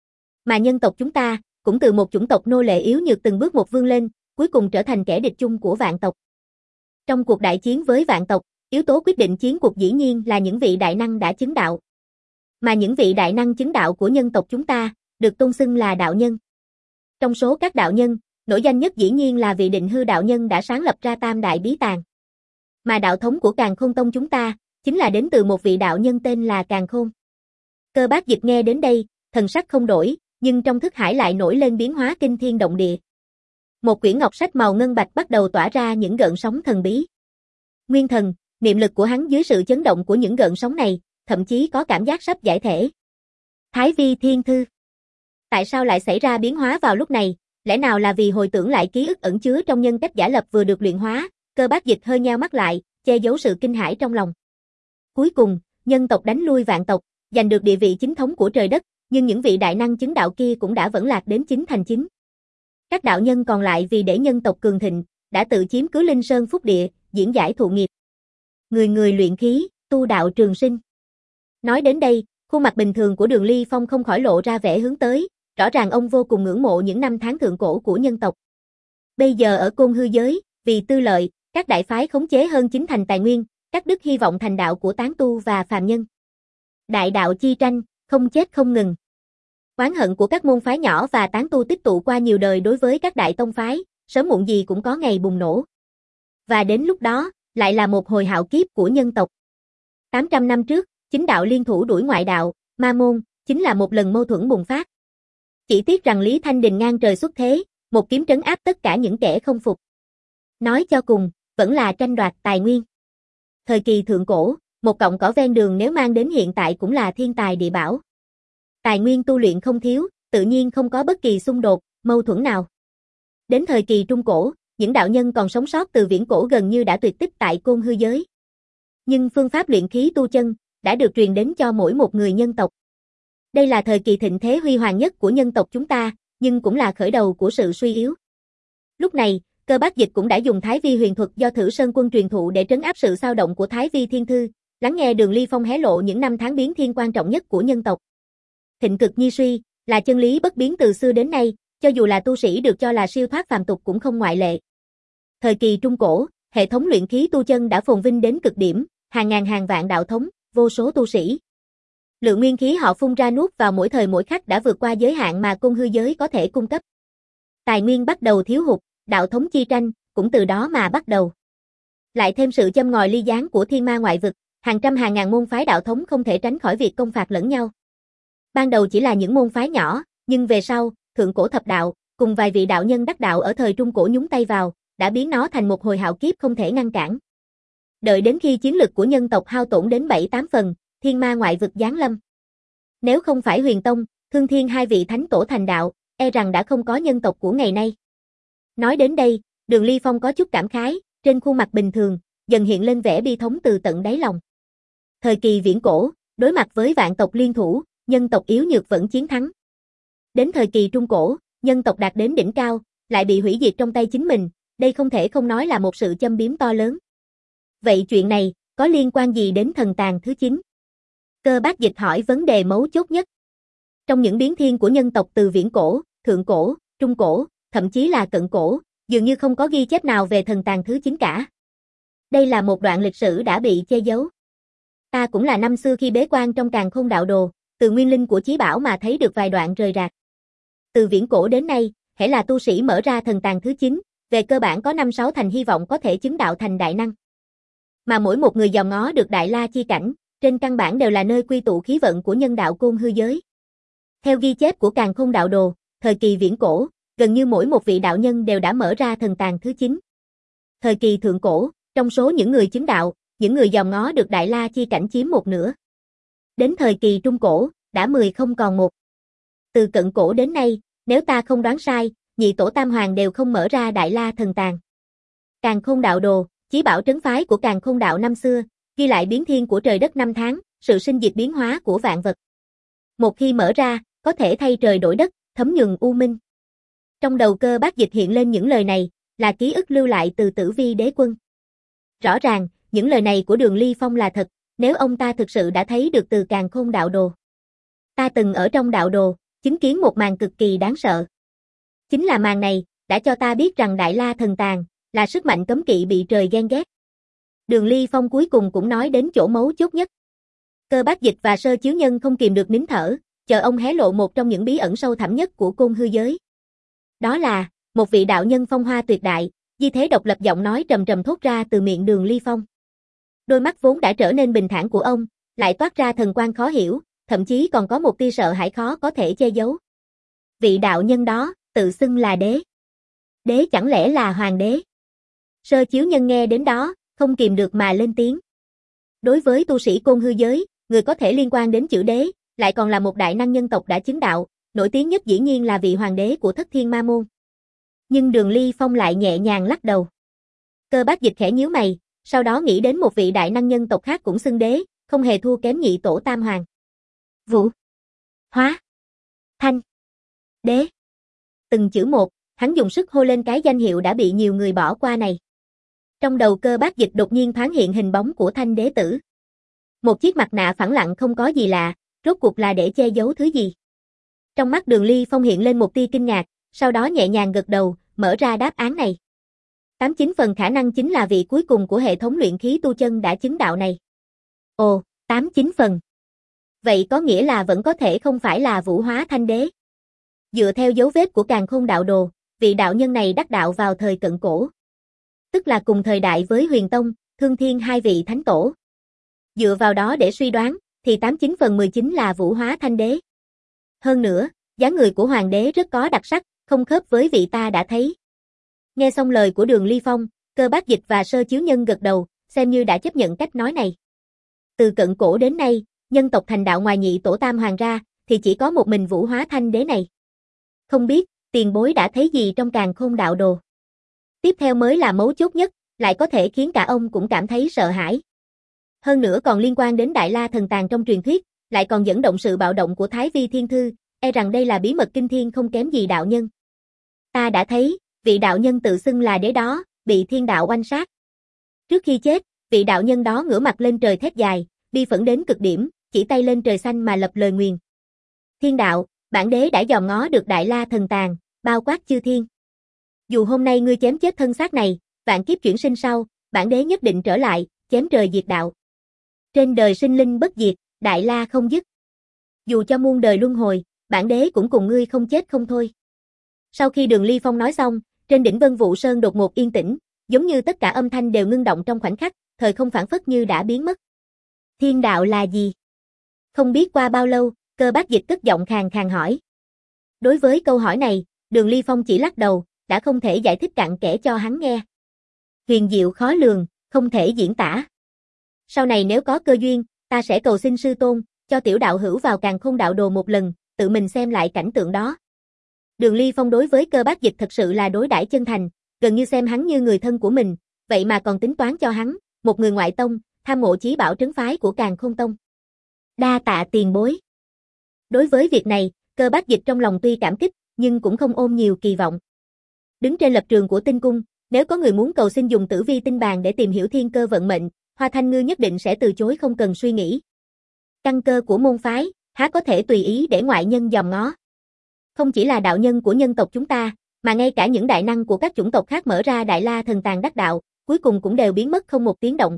Speaker 1: Mà nhân tộc chúng ta, cũng từ một chủng tộc nô lệ yếu nhược từng bước một vươn lên, cuối cùng trở thành kẻ địch chung của vạn tộc. Trong cuộc đại chiến với vạn tộc, yếu tố quyết định chiến cuộc dĩ nhiên là những vị đại năng đã chứng đạo. Mà những vị đại năng chứng đạo của nhân tộc chúng ta, được tôn xưng là đạo nhân. Trong số các đạo nhân, nổi danh nhất dĩ nhiên là vị Định Hư đạo nhân đã sáng lập ra Tam Đại Bí Tàng. Mà đạo thống của Càn Khôn Tông chúng ta, chính là đến từ một vị đạo nhân tên là Càn Khôn. Cơ Bác Dịch nghe đến đây, thần sắc không đổi, nhưng trong thức hải lại nổi lên biến hóa kinh thiên động địa. Một quyển ngọc sách màu ngân bạch bắt đầu tỏa ra những gợn sóng thần bí. Nguyên thần, niệm lực của hắn dưới sự chấn động của những gợn sóng này, thậm chí có cảm giác sắp giải thể. Thái Vi Thiên Thư. Tại sao lại xảy ra biến hóa vào lúc này? Lẽ nào là vì hồi tưởng lại ký ức ẩn chứa trong nhân cách giả lập vừa được luyện hóa? Cơ Bác Dịch hơi nheo mắt lại, che giấu sự kinh hãi trong lòng. Cuối cùng, nhân tộc đánh lui vạn tộc, giành được địa vị chính thống của trời đất, nhưng những vị đại năng chứng đạo kia cũng đã vẫn lạc đến chín thành chín. Các đạo nhân còn lại vì để nhân tộc cường thịnh, đã tự chiếm cứ Linh Sơn Phúc Địa, diễn giải thụ nghiệp. Người người luyện khí, tu đạo trường sinh. Nói đến đây, khuôn mặt bình thường của Đường Ly Phong không khỏi lộ ra vẻ hướng tới, rõ ràng ông vô cùng ngưỡng mộ những năm tháng thượng cổ của nhân tộc. Bây giờ ở Côn Hư giới, vì tư lợi, các đại phái khống chế hơn chín thành tài nguyên, cắt đứt hy vọng thành đạo của tán tu và phàm nhân. Đại đạo chi tranh, không chết không ngừng. Oán hận của các môn phái nhỏ và tán tu tích tụ qua nhiều đời đối với các đại tông phái, sớm muộn gì cũng có ngày bùng nổ. Và đến lúc đó, lại là một hồi hạo kiếp của nhân tộc. tám trăm năm trước, chính đạo liên thủ đuổi ngoại đạo, ma môn, chính là một lần mâu thuẫn bùng phát. Chỉ tiếc rằng Lý Thanh Đình ngang trời xuất thế, một kiếm trấn áp tất cả những kẻ không phục. Nói cho cùng, vẫn là tranh đoạt tài nguyên. Thời kỳ thượng cổ, một cọng cỏ ven đường nếu mang đến hiện tại cũng là thiên tài địa bảo. Tài nguyên tu luyện không thiếu, tự nhiên không có bất kỳ xung đột, mâu thuẫn nào. Đến thời kỳ trung cổ, những đạo nhân còn sống sót từ viễn cổ gần như đã tuyệt tích tại Côn Hư giới. Nhưng phương pháp luyện khí tu chân đã được truyền đến cho mỗi một người nhân tộc. Đây là thời kỳ thịnh thế huy hoàng nhất của nhân tộc chúng ta, nhưng cũng là khởi đầu của sự suy yếu. Lúc này, Cơ Bác Dịch cũng đã dùng Thái Vi huyền thuật do Thử Sơn Quân truyền thụ để trấn áp sự xao động của Thái Vi Thiên Thư, lắng nghe Đường Ly Phong hé lộ những năm tháng biến thiên quan trọng nhất của nhân tộc. Thịnh cực nhi suy, là chân lý bất biến từ xưa đến nay, cho dù là tu sĩ được cho là siêu thoát phàm tục cũng không ngoại lệ. Thời kỳ trung cổ, hệ thống luyện khí tu chân đã phồn vinh đến cực điểm, hàng ngàn hàng vạn đạo thống, vô số tu sĩ. Lượng nguyên khí họ phun ra nuốt vào mỗi thời mỗi khắc đã vượt qua giới hạn mà Côn Hư giới có thể cung cấp. Tài nguyên bắt đầu thiếu hụt, đạo thống chi tranh cũng từ đó mà bắt đầu. Lại thêm sự châm ngòi ly gián của thiên ma ngoại vực, hàng trăm hàng ngàn môn phái đạo thống không thể tránh khỏi việc công phạt lẫn nhau. Ban đầu chỉ là những môn phái nhỏ, nhưng về sau, thượng cổ thập đạo, cùng vài vị đạo nhân đắc đạo ở thời trung cổ nhúng tay vào, đã biến nó thành một hồi hạo kiếp không thể ngăn cản. Đợi đến khi chiến lực của nhân tộc hao tổn đến bảy tám phần, thiên ma ngoại vực giáng lâm. Nếu không phải Huyền Tông, Thương Thiên hai vị thánh tổ thành đạo, e rằng đã không có nhân tộc của ngày nay. Nói đến đây, Đường Ly Phong có chút cảm khái, trên khuôn mặt bình thường, dần hiện lên vẻ bi thống từ tận đáy lòng. Thời kỳ viễn cổ, đối mặt với vạn tộc liên thủ, nhân tộc yếu nhược vẫn chiến thắng. Đến thời kỳ trung cổ, nhân tộc đạt đến đỉnh cao, lại bị hủy diệt trong tay chính mình, đây không thể không nói là một sự châm biếm to lớn. Vậy chuyện này, có liên quan gì đến thần tàng thứ chín? Cơ Bác Dịch hỏi vấn đề mấu chốt nhất. Trong những biến thiên của nhân tộc từ viễn cổ, thượng cổ, trung cổ, thậm chí là cận cổ, dường như không có ghi chép nào về thần tàng thứ chín cả. Đây là một đoạn lịch sử đã bị che giấu. Ta cũng là năm xưa khi bế quan trong Càn Khôn đạo đồ, từ nguyên linh của chí bảo mà thấy được vài đoạn rời rạc. Từ viễn cổ đến nay, hễ là tu sĩ mở ra thần tàng thứ chín, về cơ bản có năm sáu thành hy vọng có thể chứng đạo thành đại năng. Mà mỗi một người dòm ngó được đại la chi cảnh, trên căn bản đều là nơi quy tụ khí vận của nhân đạo Côn Hư giới. Theo ghi chép của Càn Khôn đạo đồ, thời kỳ viễn cổ, gần như mỗi một vị đạo nhân đều đã mở ra thần tàng thứ chín. Thời kỳ thượng cổ, trong số những người chứng đạo, những người dòm ngó được đại la chi cảnh chiếm một nửa. Đến thời kỳ trung cổ, đã mười không còn một. Từ cận cổ đến nay, nếu ta không đoán sai, nhị tổ tam hoàng đều không mở ra Đại La Thần Tàng. Càn Khôn Đạo Đồ, chí bảo trấn phái của Càn Khôn Đạo năm xưa, ghi lại biến thiên của trời đất năm tháng, sự sinh diệt biến hóa của vạn vật. Một khi mở ra, có thể thay trời đổi đất, thấm nhuần u minh. Trong đầu Cơ Bác Dịch hiện lên những lời này, là ký ức lưu lại từ Tử Vi Đế Quân. Rõ ràng, những lời này của Đường Ly Phong là thật, nếu ông ta thực sự đã thấy được từ Càn Khôn Đạo Đồ. Ta từng ở trong đạo đồ, chứng kiến một màn cực kỳ đáng sợ. Chính là màn này, đã cho ta biết rằng Đại La Thần Tàng, là sức mạnh cấm kỵ bị trời ghen ghét. Đường Ly Phong cuối cùng cũng nói đến chỗ mấu chốt nhất. Cơ Bác Dịch và Sơ Chiếu Nhân không kìm được nín thở, chờ ông hé lộ một trong những bí ẩn sâu thẳm nhất của Côn Hư giới. Đó là, một vị đạo nhân phong hoa tuyệt đại, di thế độc lập giọng nói trầm trầm thốt ra từ miệng Đường Ly Phong. Đôi mắt vốn đã trở nên bình thản của ông, lại toát ra thần quang khó hiểu, thậm chí còn có một tia sợ hãi khó có thể che giấu. Vị đạo nhân đó, tự xưng là đế. Đế chẳng lẽ là hoàng đế? Sơ Chiếu Nhân nghe đến đó, không kìm được mà lên tiếng. Đối với tu sĩ Côn Hư giới, người có thể liên quan đến chữ đế, lại còn là một đại năng nhân tộc đã chứng đạo, nổi tiếng nhất dĩ nhiên là vị hoàng đế của Thất Thiên Ma Môn. Nhưng Đường Ly Phong lại nhẹ nhàng lắc đầu. Cơ Bác Dịch khẽ nhíu mày, sau đó nghĩ đến một vị đại năng nhân tộc khác cũng xưng đế, không hề thua kém nhị tổ tam hoàng. Vũ, Hóa, Thanh, Đế. Từng chữ một, hắn dùng sức hô lên cái danh hiệu đã bị nhiều người bỏ qua này. Trong đầu Cơ Bác Dịch đột nhiên thoáng hiện hình bóng của Thanh đế tử. Một chiếc mặt nạ phẳng lặng không có gì lạ, rốt cuộc là để che giấu thứ gì. Trong mắt Đường Ly Phong hiện lên một tia kinh ngạc, sau đó nhẹ nhàng gật đầu, mở ra đáp án này. Tám chín phần khả năng chính là vị cuối cùng của hệ thống luyện khí tu chân đã chứng đạo này. Ồ, tám chín phần. Vậy có nghĩa là vẫn có thể không phải là Vũ Hóa Thanh đế. Dựa theo dấu vết của Càn Khôn Đạo Đồ, vị đạo nhân này đắc đạo vào thời cận cổ. Tức là cùng thời đại với Huyền Tông, Thương Thiên hai vị thánh tổ. Dựa vào đó để suy đoán, thì tám chín phần mười chín là Vũ Hóa Thanh đế. Hơn nữa, dáng người của hoàng đế rất có đặc sắc, không khớp với vị ta đã thấy. Nghe xong lời của Đường Ly Phong, Cơ Bác Dịch và Sơ Chiếu Nhân gật đầu, xem như đã chấp nhận cách nói này. Từ cận cổ đến nay, nhân tộc thành đạo ngoài nhị tổ tam hoàng ra, thì chỉ có một mình Vũ Hóa Thanh đế này. Không biết, tiền bối đã thấy gì trong Càn Khôn Đạo Đồ? Tiếp theo mới là mấu chốt nhất, lại có thể khiến cả ông cũng cảm thấy sợ hãi. Hơn nữa còn liên quan đến Đại La Thần Tàng trong truyền thuyết, lại còn dẫn động sự bạo động của Thái Vi Thiên Thư, e rằng đây là bí mật kinh thiên không kém gì đạo nhân. Ta đã thấy, vị đạo nhân tự xưng là đế đó, bị thiên đạo oanh sát. Trước khi chết, vị đạo nhân đó ngửa mặt lên trời thét dài, bi phẫn đến cực điểm, chỉ tay lên trời xanh mà lập lời nguyền. Thiên đạo, bản đế đã dòm ngó được Đại La Thần Tàng, bao quát chư thiên. Dù hôm nay ngươi chém chết thân xác này, vạn kiếp chuyển sinh sau, bản đế nhất định trở lại, chém trời diệt đạo. Trên đời sinh linh bất diệt, Đại La không dứt. Dù cho muôn đời luân hồi, bản đế cũng cùng ngươi không chết không thôi. Sau khi Đường Ly Phong nói xong, trên đỉnh Vân Vũ Sơn đột ngột yên tĩnh, giống như tất cả âm thanh đều ngưng động trong khoảnh khắc, thời không phảng phất như đã biến mất. Thiên đạo là gì? Không biết qua bao lâu, Cơ Bác Dịch cất giọng khàn khàn hỏi. Đối với câu hỏi này, Đường Ly Phong chỉ lắc đầu, đã không thể giải thích cặn kẽ cho hắn nghe. Huyền diệu khó lường, không thể diễn tả. Sau này nếu có cơ duyên, ta sẽ cầu xin sư tôn, cho tiểu đạo hữu vào Càn Khôn Đạo Đồ một lần, tự mình xem lại cảnh tượng đó. Đường Ly Phong đối với Cơ Bác Dịch thật sự là đối đãi chân thành, gần như xem hắn như người thân của mình, vậy mà còn tính toán cho hắn, một người ngoại tông, tham mộ chí bảo trấn phái của Càn Khôn Tông. Đa tạ tiền bối. Đối với việc này, Cơ Bác Dịch trong lòng tuy cảm kích, nhưng cũng không ôm nhiều kỳ vọng. Đứng trên lập trường của tinh cung, nếu có người muốn cầu xin dùng tử vi tinh bàn để tìm hiểu thiên cơ vận mệnh, Hoa Thanh Ngư nhất định sẽ từ chối không cần suy nghĩ. Căn cơ của môn phái, há có thể tùy ý để ngoại nhân dòm ngó. Không chỉ là đạo nhân của nhân tộc chúng ta, mà ngay cả những đại năng của các chủng tộc khác mở ra Đại La Thần Tàng đắc đạo, cuối cùng cũng đều biến mất không một tiếng động.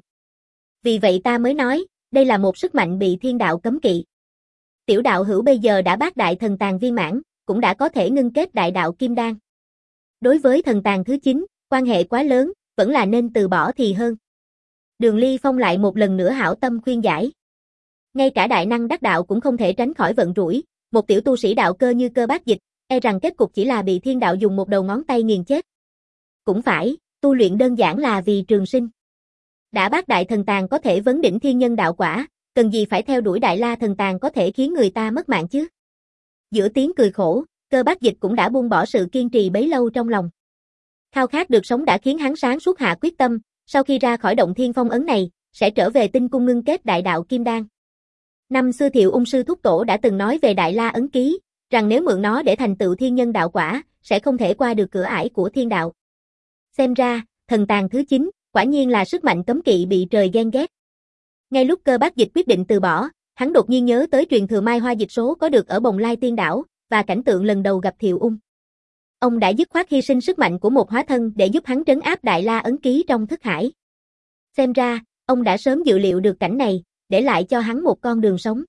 Speaker 1: Vì vậy ta mới nói, đây là một sức mạnh bị thiên đạo cấm kỵ. Tiểu đạo hữu bây giờ đã bát đại thần tàng viên mãn, cũng đã có thể ngưng kết đại đạo kim đan. Đối với thần tàng thứ chín, quan hệ quá lớn, vẫn là nên từ bỏ thì hơn. Đường Ly Phong lại một lần nữa hảo tâm khuyên giải. Ngay cả đại năng đắc đạo cũng không thể tránh khỏi vận rủi, một tiểu tu sĩ đạo cơ như Cơ Bác Dịch, e rằng kết cục chỉ là bị thiên đạo dùng một đầu ngón tay nghiền chết. Cũng phải, tu luyện đơn giản là vì trường sinh. Đã bát đại thần tàng có thể vấn đỉnh thiên nhân đạo quả, cần gì phải theo đuổi Đại La thần tàng có thể khiến người ta mất mạng chứ. Giữa tiếng cười khổ, Cơ Bác Dịch cũng đã buông bỏ sự kiên trì bấy lâu trong lòng. Khao khát được sống đã khiến hắn sáng suốt hạ quyết tâm, sau khi ra khỏi động thiên phong ấn này, sẽ trở về tinh cung ngưng kết đại đạo kim đan. Năm xưa Thiệu Ung sư thúc tổ đã từng nói về Đại La ấn ký, rằng nếu mượn nó để thành tựu thiên nhân đạo quả, sẽ không thể qua được cửa ải của thiên đạo. Xem ra, thần tàng thứ chín, quả nhiên là sức mạnh cấm kỵ bị trời ghen ghét. Ngay lúc Cơ Bác Dịch quyết định từ bỏ, hắn đột nhiên nhớ tới truyền thừa Mai Hoa Dịch số có được ở Bồng Lai Tiên Đảo, và cảnh tượng lần đầu gặp Thiệu Ung. Ông đã dứt khoát hy sinh sức mạnh của một hóa thân để giúp hắn trấn áp Đại La ấn ký trong thức hải. Xem ra, ông đã sớm dự liệu được cảnh này, để lại cho hắn một con đường sống.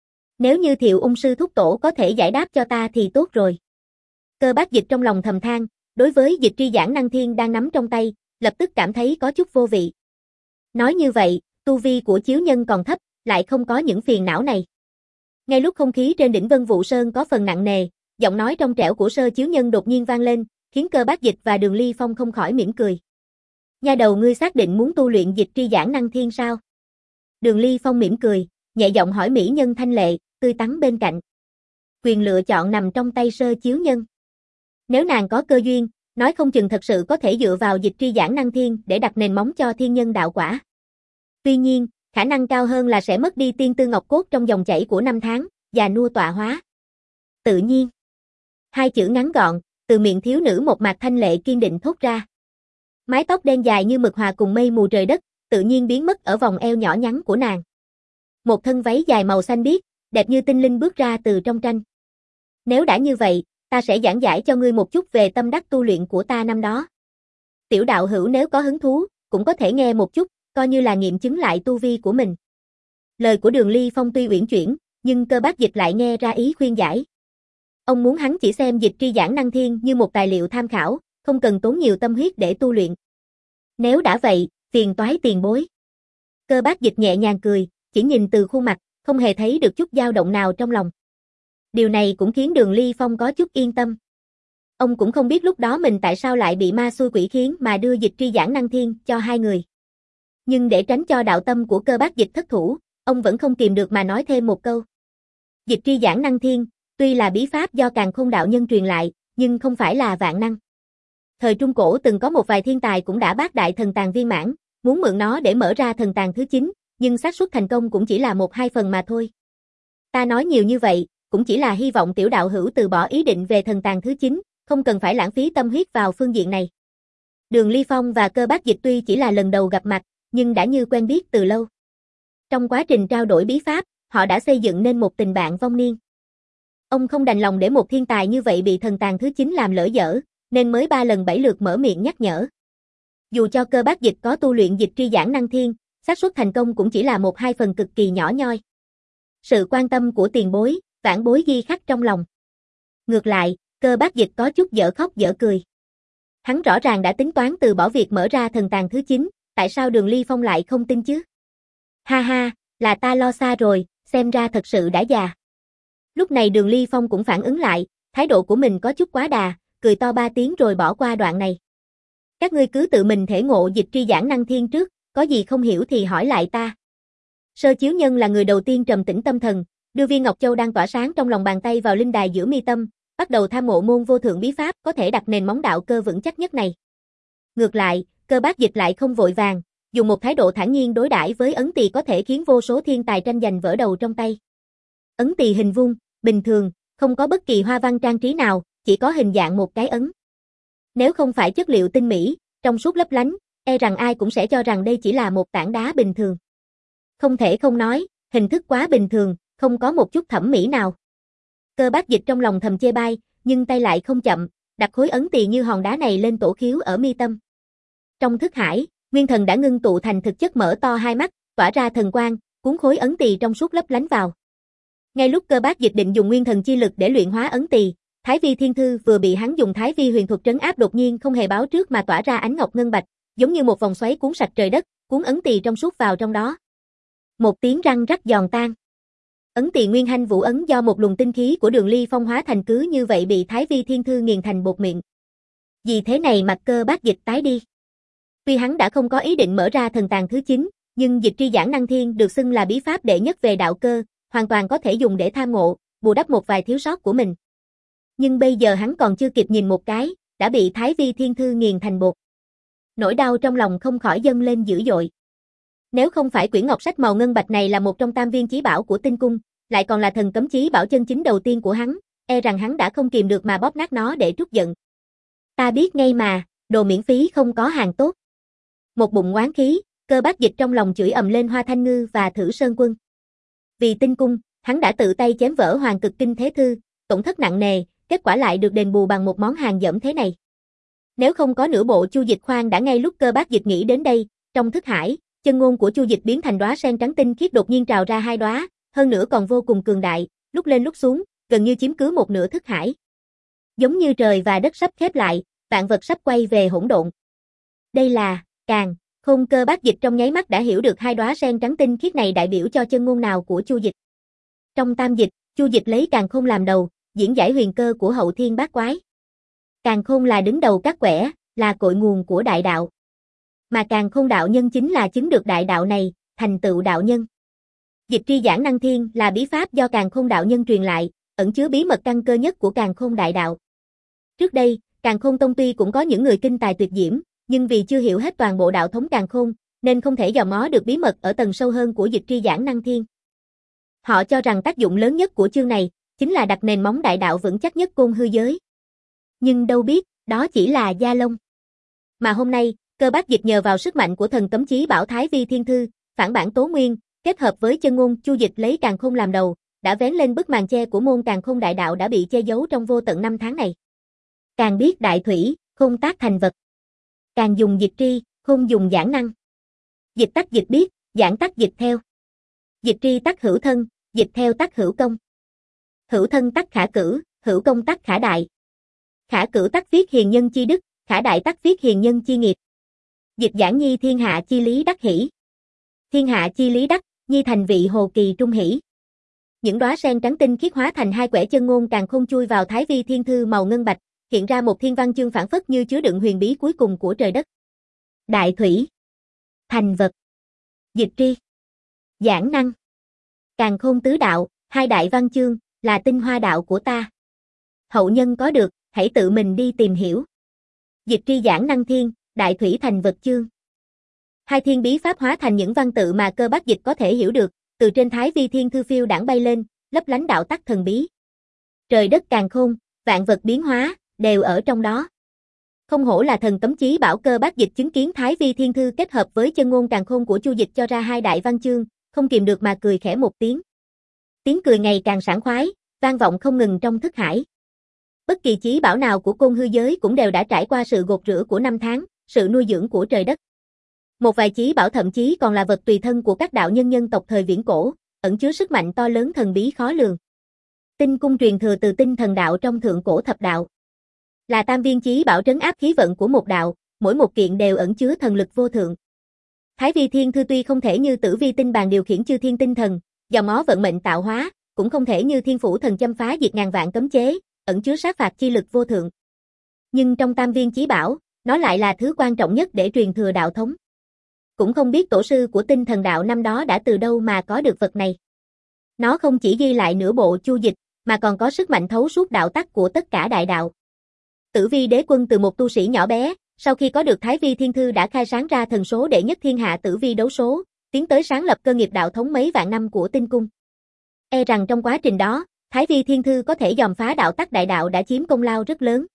Speaker 1: Nếu như Thiệu Ung sư thúc tổ có thể giải đáp cho ta thì tốt rồi. Cơ Bác Dịch trong lòng thầm than, đối với dịch tri giảng năng thiên đang nắm trong tay, lập tức cảm thấy có chút vô vị. Nói như vậy, tu vi của chiếu nhân còn thấp, lại không có những phiền não này. Ngay lúc không khí trên đỉnh Vân Vũ Sơn có phần nặng nề, giọng nói trong trẻo của Sơ chiếu nhân đột nhiên vang lên, khiến Cơ Bác Dịch và Đường Ly Phong không khỏi mỉm cười. Nha đầu ngươi xác định muốn tu luyện dịch tri giảng năng thiên sao? Đường Ly Phong mỉm cười, nhẹ giọng hỏi mỹ nhân thanh lệ, tươi tắn bên cạnh. Quyền lựa chọn nằm trong tay Sơ chiếu nhân. Nếu nàng có cơ duyên, nói không chừng thật sự có thể dựa vào dịch tri giảng năng thiên để đặt nền móng cho thiên nhân đạo quả. Tuy nhiên, khả năng cao hơn là sẽ mất đi tiên tư ngọc cốt trong dòng chảy của năm tháng, già nua tọa hóa. Tự nhiên. Hai chữ ngắn gọn, từ miệng thiếu nữ một mạc thanh lệ kiên định thốt ra. Mái tóc đen dài như mực hòa cùng mây mù trời đất, tự nhiên biến mất ở vòng eo nhỏ nhắn của nàng. Một thân váy dài màu xanh biếc, đẹp như tinh linh bước ra từ trong tranh. Nếu đã như vậy, ta sẽ giảng giải cho ngươi một chút về tâm đắc tu luyện của ta năm đó. Tiểu đạo hữu nếu có hứng thú, cũng có thể nghe một chút, coi như là nghiệm chứng lại tu vi của mình. Lời của Đường Ly Phong tuy uyển chuyển, nhưng Cơ Bác Dịch lại nghe ra ý khuyên giải. Ông muốn hắn chỉ xem dịch tri giảng năng thiên như một tài liệu tham khảo, không cần tốn nhiều tâm huyết để tu luyện. Nếu đã vậy, phiền toái tiền bối. Cơ Bác Dịch nhẹ nhàng cười, chỉ nhìn từ khuôn mặt, không hề thấy được chút dao động nào trong lòng. Điều này cũng khiến Đường Ly Phong có chút yên tâm. Ông cũng không biết lúc đó mình tại sao lại bị ma xui quỷ khiến mà đưa dịch tri giảng năng thiên cho hai người. Nhưng để tránh cho đạo tâm của Cơ Bác Dịch thất thủ, ông vẫn không kìm được mà nói thêm một câu. Dịch tri giảng năng thiên, tuy là bí pháp do Càn Khôn đạo nhân truyền lại, nhưng không phải là vạn năng. Thời Trung Cổ từng có một vài thiên tài cũng đã bác đại thần tàng viên mãn, muốn mượn nó để mở ra thần tàng thứ chín, nhưng xác suất thành công cũng chỉ là một hai phần mà thôi. Ta nói nhiều như vậy, cũng chỉ là hy vọng tiểu đạo hữu từ bỏ ý định về thần tàng thứ chín, không cần phải lãng phí tâm huyết vào phương diện này. Đường Ly Phong và Cơ Bác Dịch tuy chỉ là lần đầu gặp mặt, nhưng đã như quen biết từ lâu. Trong quá trình trao đổi bí pháp, họ đã xây dựng nên một tình bạn vong niên. Ông không đành lòng để một thiên tài như vậy bị thần tàng thứ chín làm lỡ dở, nên mới ba lần bảy lượt mở miệng nhắc nhở. Dù cho Cơ Bác Dịch có tu luyện dịch tri giảng năng thiên, xác suất thành công cũng chỉ là một hai phần cực kỳ nhỏ nhoi. Sự quan tâm của tiền bối, vãn bối ghi khắc trong lòng. Ngược lại, Cơ Bác Dịch có chút dở khóc dở cười. Hắn rõ ràng đã tính toán từ bỏ việc mở ra thần tàng thứ chín, tại sao Đường Ly Phong lại không tin chứ? Ha ha, là ta lo xa rồi, xem ra thật sự đã già. Lúc này Đường Ly Phong cũng phản ứng lại, thái độ của mình có chút quá đà, cười to ba tiếng rồi bỏ qua đoạn này. Các ngươi cứ tự mình thể ngộ dịch tri giảng năng thiên trước, có gì không hiểu thì hỏi lại ta. Sơ chiếu nhân là người đầu tiên trầm tĩnh tâm thần, đưa viên ngọc châu đang tỏa sáng trong lòng bàn tay vào linh đài giữa mi tâm, bắt đầu tham ngộ môn vô thượng bí pháp có thể đặt nền móng đạo cơ vững chắc nhất này. Ngược lại, Cơ Bác Dịch lại không vội vàng, dùng một thái độ thản nhiên đối đãi với ấn tỳ có thể khiến vô số thiên tài tranh giành vỡ đầu trong tay. Ấn tỳ hình vuông, bình thường, không có bất kỳ hoa văn trang trí nào, chỉ có hình dạng một cái ấn. Nếu không phải chất liệu tinh mỹ, trong suốt lấp lánh, e rằng ai cũng sẽ cho rằng đây chỉ là một tảng đá bình thường. Không thể không nói, hình thức quá bình thường, không có một chút thẩm mỹ nào. Cơ Bác Dịch trong lòng thầm chê bai, nhưng tay lại không chậm, đặt khối ấn tỳ như hòn đá này lên tổ khiếu ở mi tâm. Trong thức hải, nguyên thần đã ngưng tụ thành thực chất mở to hai mắt, tỏa ra thần quang, cuốn khối ấn tỳ trong suốt lấp lánh vào. Ngay lúc Cơ Bác Dịch định dùng nguyên thần chi lực để luyện hóa ấn tỳ, Thái Vi Thiên Thư vừa bị hắn dùng Thái Vi huyền thuật trấn áp đột nhiên không hề báo trước mà tỏa ra ánh ngọc ngân bạch, giống như một vòng xoáy cuốn sạch trời đất, cuốn ấn tỳ trong suốt vào trong đó. Một tiếng răng rắc giòn tan. Ấn tỳ nguyên hanh vũ ấn do một luồng tinh khí của Đường Ly Phong hóa thành cứ như vậy bị Thái Vi Thiên Thư nghiền thành bột mịn. Vì thế này mặt Cơ Bác Dịch tái đi. Tuy hắn đã không có ý định mở ra thần tàng thứ chín, Nhưng dịch tri giảng năng thiên được xưng là bí pháp đệ nhất về đạo cơ, hoàn toàn có thể dùng để tham ngộ, bù đắp một vài thiếu sót của mình. Nhưng bây giờ hắn còn chưa kịp nhìn một cái, đã bị Thái Vi Thiên Thư nghiền thành bột. Nỗi đau trong lòng không khỏi dâng lên dữ dội. Nếu không phải quyển ngọc sách màu ngân bạch này là một trong tam viên chí bảo của Tinh Cung, lại còn là thần cấm chí bảo chân chính đầu tiên của hắn, e rằng hắn đã không kìm được mà bóp nát nó để trút giận. Ta biết ngay mà, đồ miễn phí không có hàng tốt. Một bụng oán khí, Cơ Bác Dịch trong lòng chửi ầm lên Hoa Thanh Ngư và Thử Sơn Quân. Vì Tinh Cung, hắn đã tự tay chém vỡ Hoàng Cực Kinh Thế Thư, tổn thất nặng nề, kết quả lại được đền bù bằng một món hàng dởm thế này. Nếu không có nửa bộ Chu Dịch khoan đã ngay lúc Cơ Bác Dịch nghĩ đến đây, trong thức hải, chân ngôn của Chu Dịch biến thành đóa sen trắng tinh khiết đột nhiên trào ra hai đóa, hơn nữa còn vô cùng cường đại, lúc lên lúc xuống, gần như chiếm cứ một nửa thức hải. Giống như trời và đất sắp khép lại, vạn vật sắp quay về hỗn độn. Đây là Càn Khôn. Cơ Bác Dịch trong nháy mắt đã hiểu được hai đóa sen trắng tinh khiết này đại biểu cho chân ngôn nào của Chu Dịch. Trong tam dịch, Chu Dịch lấy Càn Khôn làm đầu, diễn giải huyền cơ của hậu thiên bát quái. Càn Khôn là đứng đầu các quẻ, là cội nguồn của đại đạo. Mà Càn Khôn đạo nhân chính là chứng được đại đạo này, thành tựu đạo nhân. Dịch tri giảng năng thiên là bí pháp do Càn Khôn đạo nhân truyền lại, ẩn chứa bí mật căn cơ nhất của Càn Khôn đại đạo. Trước đây, Càn Khôn tông tuy cũng có những người kinh tài tuyệt diễm, nhưng vì chưa hiểu hết toàn bộ đạo thống Càn Khôn, nên không thể dò mó được bí mật ở tầng sâu hơn của dịch tri giảng năng thiên. Họ cho rằng tác dụng lớn nhất của chương này chính là đặt nền móng đại đạo vững chắc nhất côn hư giới. Nhưng đâu biết, đó chỉ là da lông. Mà hôm nay, Cơ Bác Dịch nhờ vào sức mạnh của thần cấm chí bảo Thái Vi Thiên Thư, phản bản Tố Nguyên, kết hợp với chân ngôn Chu Dịch lấy Càn Khôn làm đầu, đã vén lên bức màn che của môn Càn Khôn đại đạo đã bị che giấu trong vô tận năm tháng này. Càng biết đại thủy, khôn tác thành vật. Càng dùng dịch tri, khôn dùng giảng năng. Dịch tắc dịch biết, giảng tắc dịch theo. Dịch tri tắc hữu thân, dịch theo tắc hữu công. Hữu thân tắc khả cử, hữu công tắc khả đại. Khả cử tắc viết hiền nhân chi đức, khả đại tắc viết hiền nhân chi nghiệp. Dịch giảng nhi thiên hạ chi lý đắc hỷ. Thiên hạ chi lý đắc, nhi thành vị hồ kỳ trung hỷ. Những đóa sen trắng tinh khiết hóa thành hai quẻ chân ngôn Càn Khôn chui vào Thái Vi Thiên Thư màu ngân bạch, hiện ra một thiên văn chương phản phất như chứa đựng huyền bí cuối cùng của trời đất. Đại thủy, thành vật, dịch tri, giảng năng, Càn Khôn tứ đạo, hai đại văn chương, là tinh hoa đạo của ta. Hậu nhân có được, hãy tự mình đi tìm hiểu. Dịch tri giảng năng thiên, đại thủy thành vật chương. Hai thiên bí pháp hóa thành những văn tự mà Cơ Bác Dịch có thể hiểu được, từ trên Thái Vi Thiên Thư phiêu đãng bay lên, lấp lánh đạo tắc thần bí. Trời đất càn khôn, vạn vật biến hóa, đều ở trong đó. Không hổ là thần cấm chí bảo. Cơ Bác Dịch chứng kiến Thái Vi Thiên Thư kết hợp với chân ngôn Càn Khôn của Chu Dịch cho ra hai đại văn chương, không kìm được mà cười khẽ một tiếng. Tiếng cười ngày càng sảng khoái, vang vọng không ngừng trong thức hải. Bất kỳ chí bảo nào của côn hư giới cũng đều đã trải qua sự gột rửa của năm tháng, sự nuôi dưỡng của trời đất. Một vài chí bảo thậm chí còn là vật tùy thân của các đạo nhân nhân tộc thời viễn cổ, ẩn chứa sức mạnh to lớn thần bí khó lường. Tinh cung truyền thừa từ tinh thần đạo trong thượng cổ thập đạo. Là tam viên chí bảo trấn áp khí vận của một đạo, mỗi một kiện đều ẩn chứa thần lực vô thượng. Thái Vi Thiên Thư tuy không thể như Tử Vi Tinh Bàn điều khiển chư thiên tinh thần, dò mó vận mệnh tạo hóa, cũng không thể như Thiên Phủ Thần châm phá diệt ngàn vạn cấm chế, ẩn chứa sát phạt chi lực vô thượng. Nhưng trong tam viên chí bảo, nó lại là thứ quan trọng nhất để truyền thừa đạo thống. Cũng không biết tổ sư của tinh thần đạo năm đó đã từ đâu mà có được vật này. Nó không chỉ ghi lại nửa bộ Chu Dịch, mà còn có sức mạnh thấu suốt đạo tắc của tất cả đại đạo. Tử Vi Đế Quân từ một tu sĩ nhỏ bé, sau khi có được Thái Vi Thiên Thư đã khai sáng ra thần số đệ nhất thiên hạ Tử Vi đấu số, tiến tới sáng lập cơ nghiệp đạo thống mấy vạn năm của tinh cung. E rằng trong quá trình đó, Thái Vi Thiên Thư có thể dòm phá đạo tắc đại đạo đã chiếm công lao rất lớn.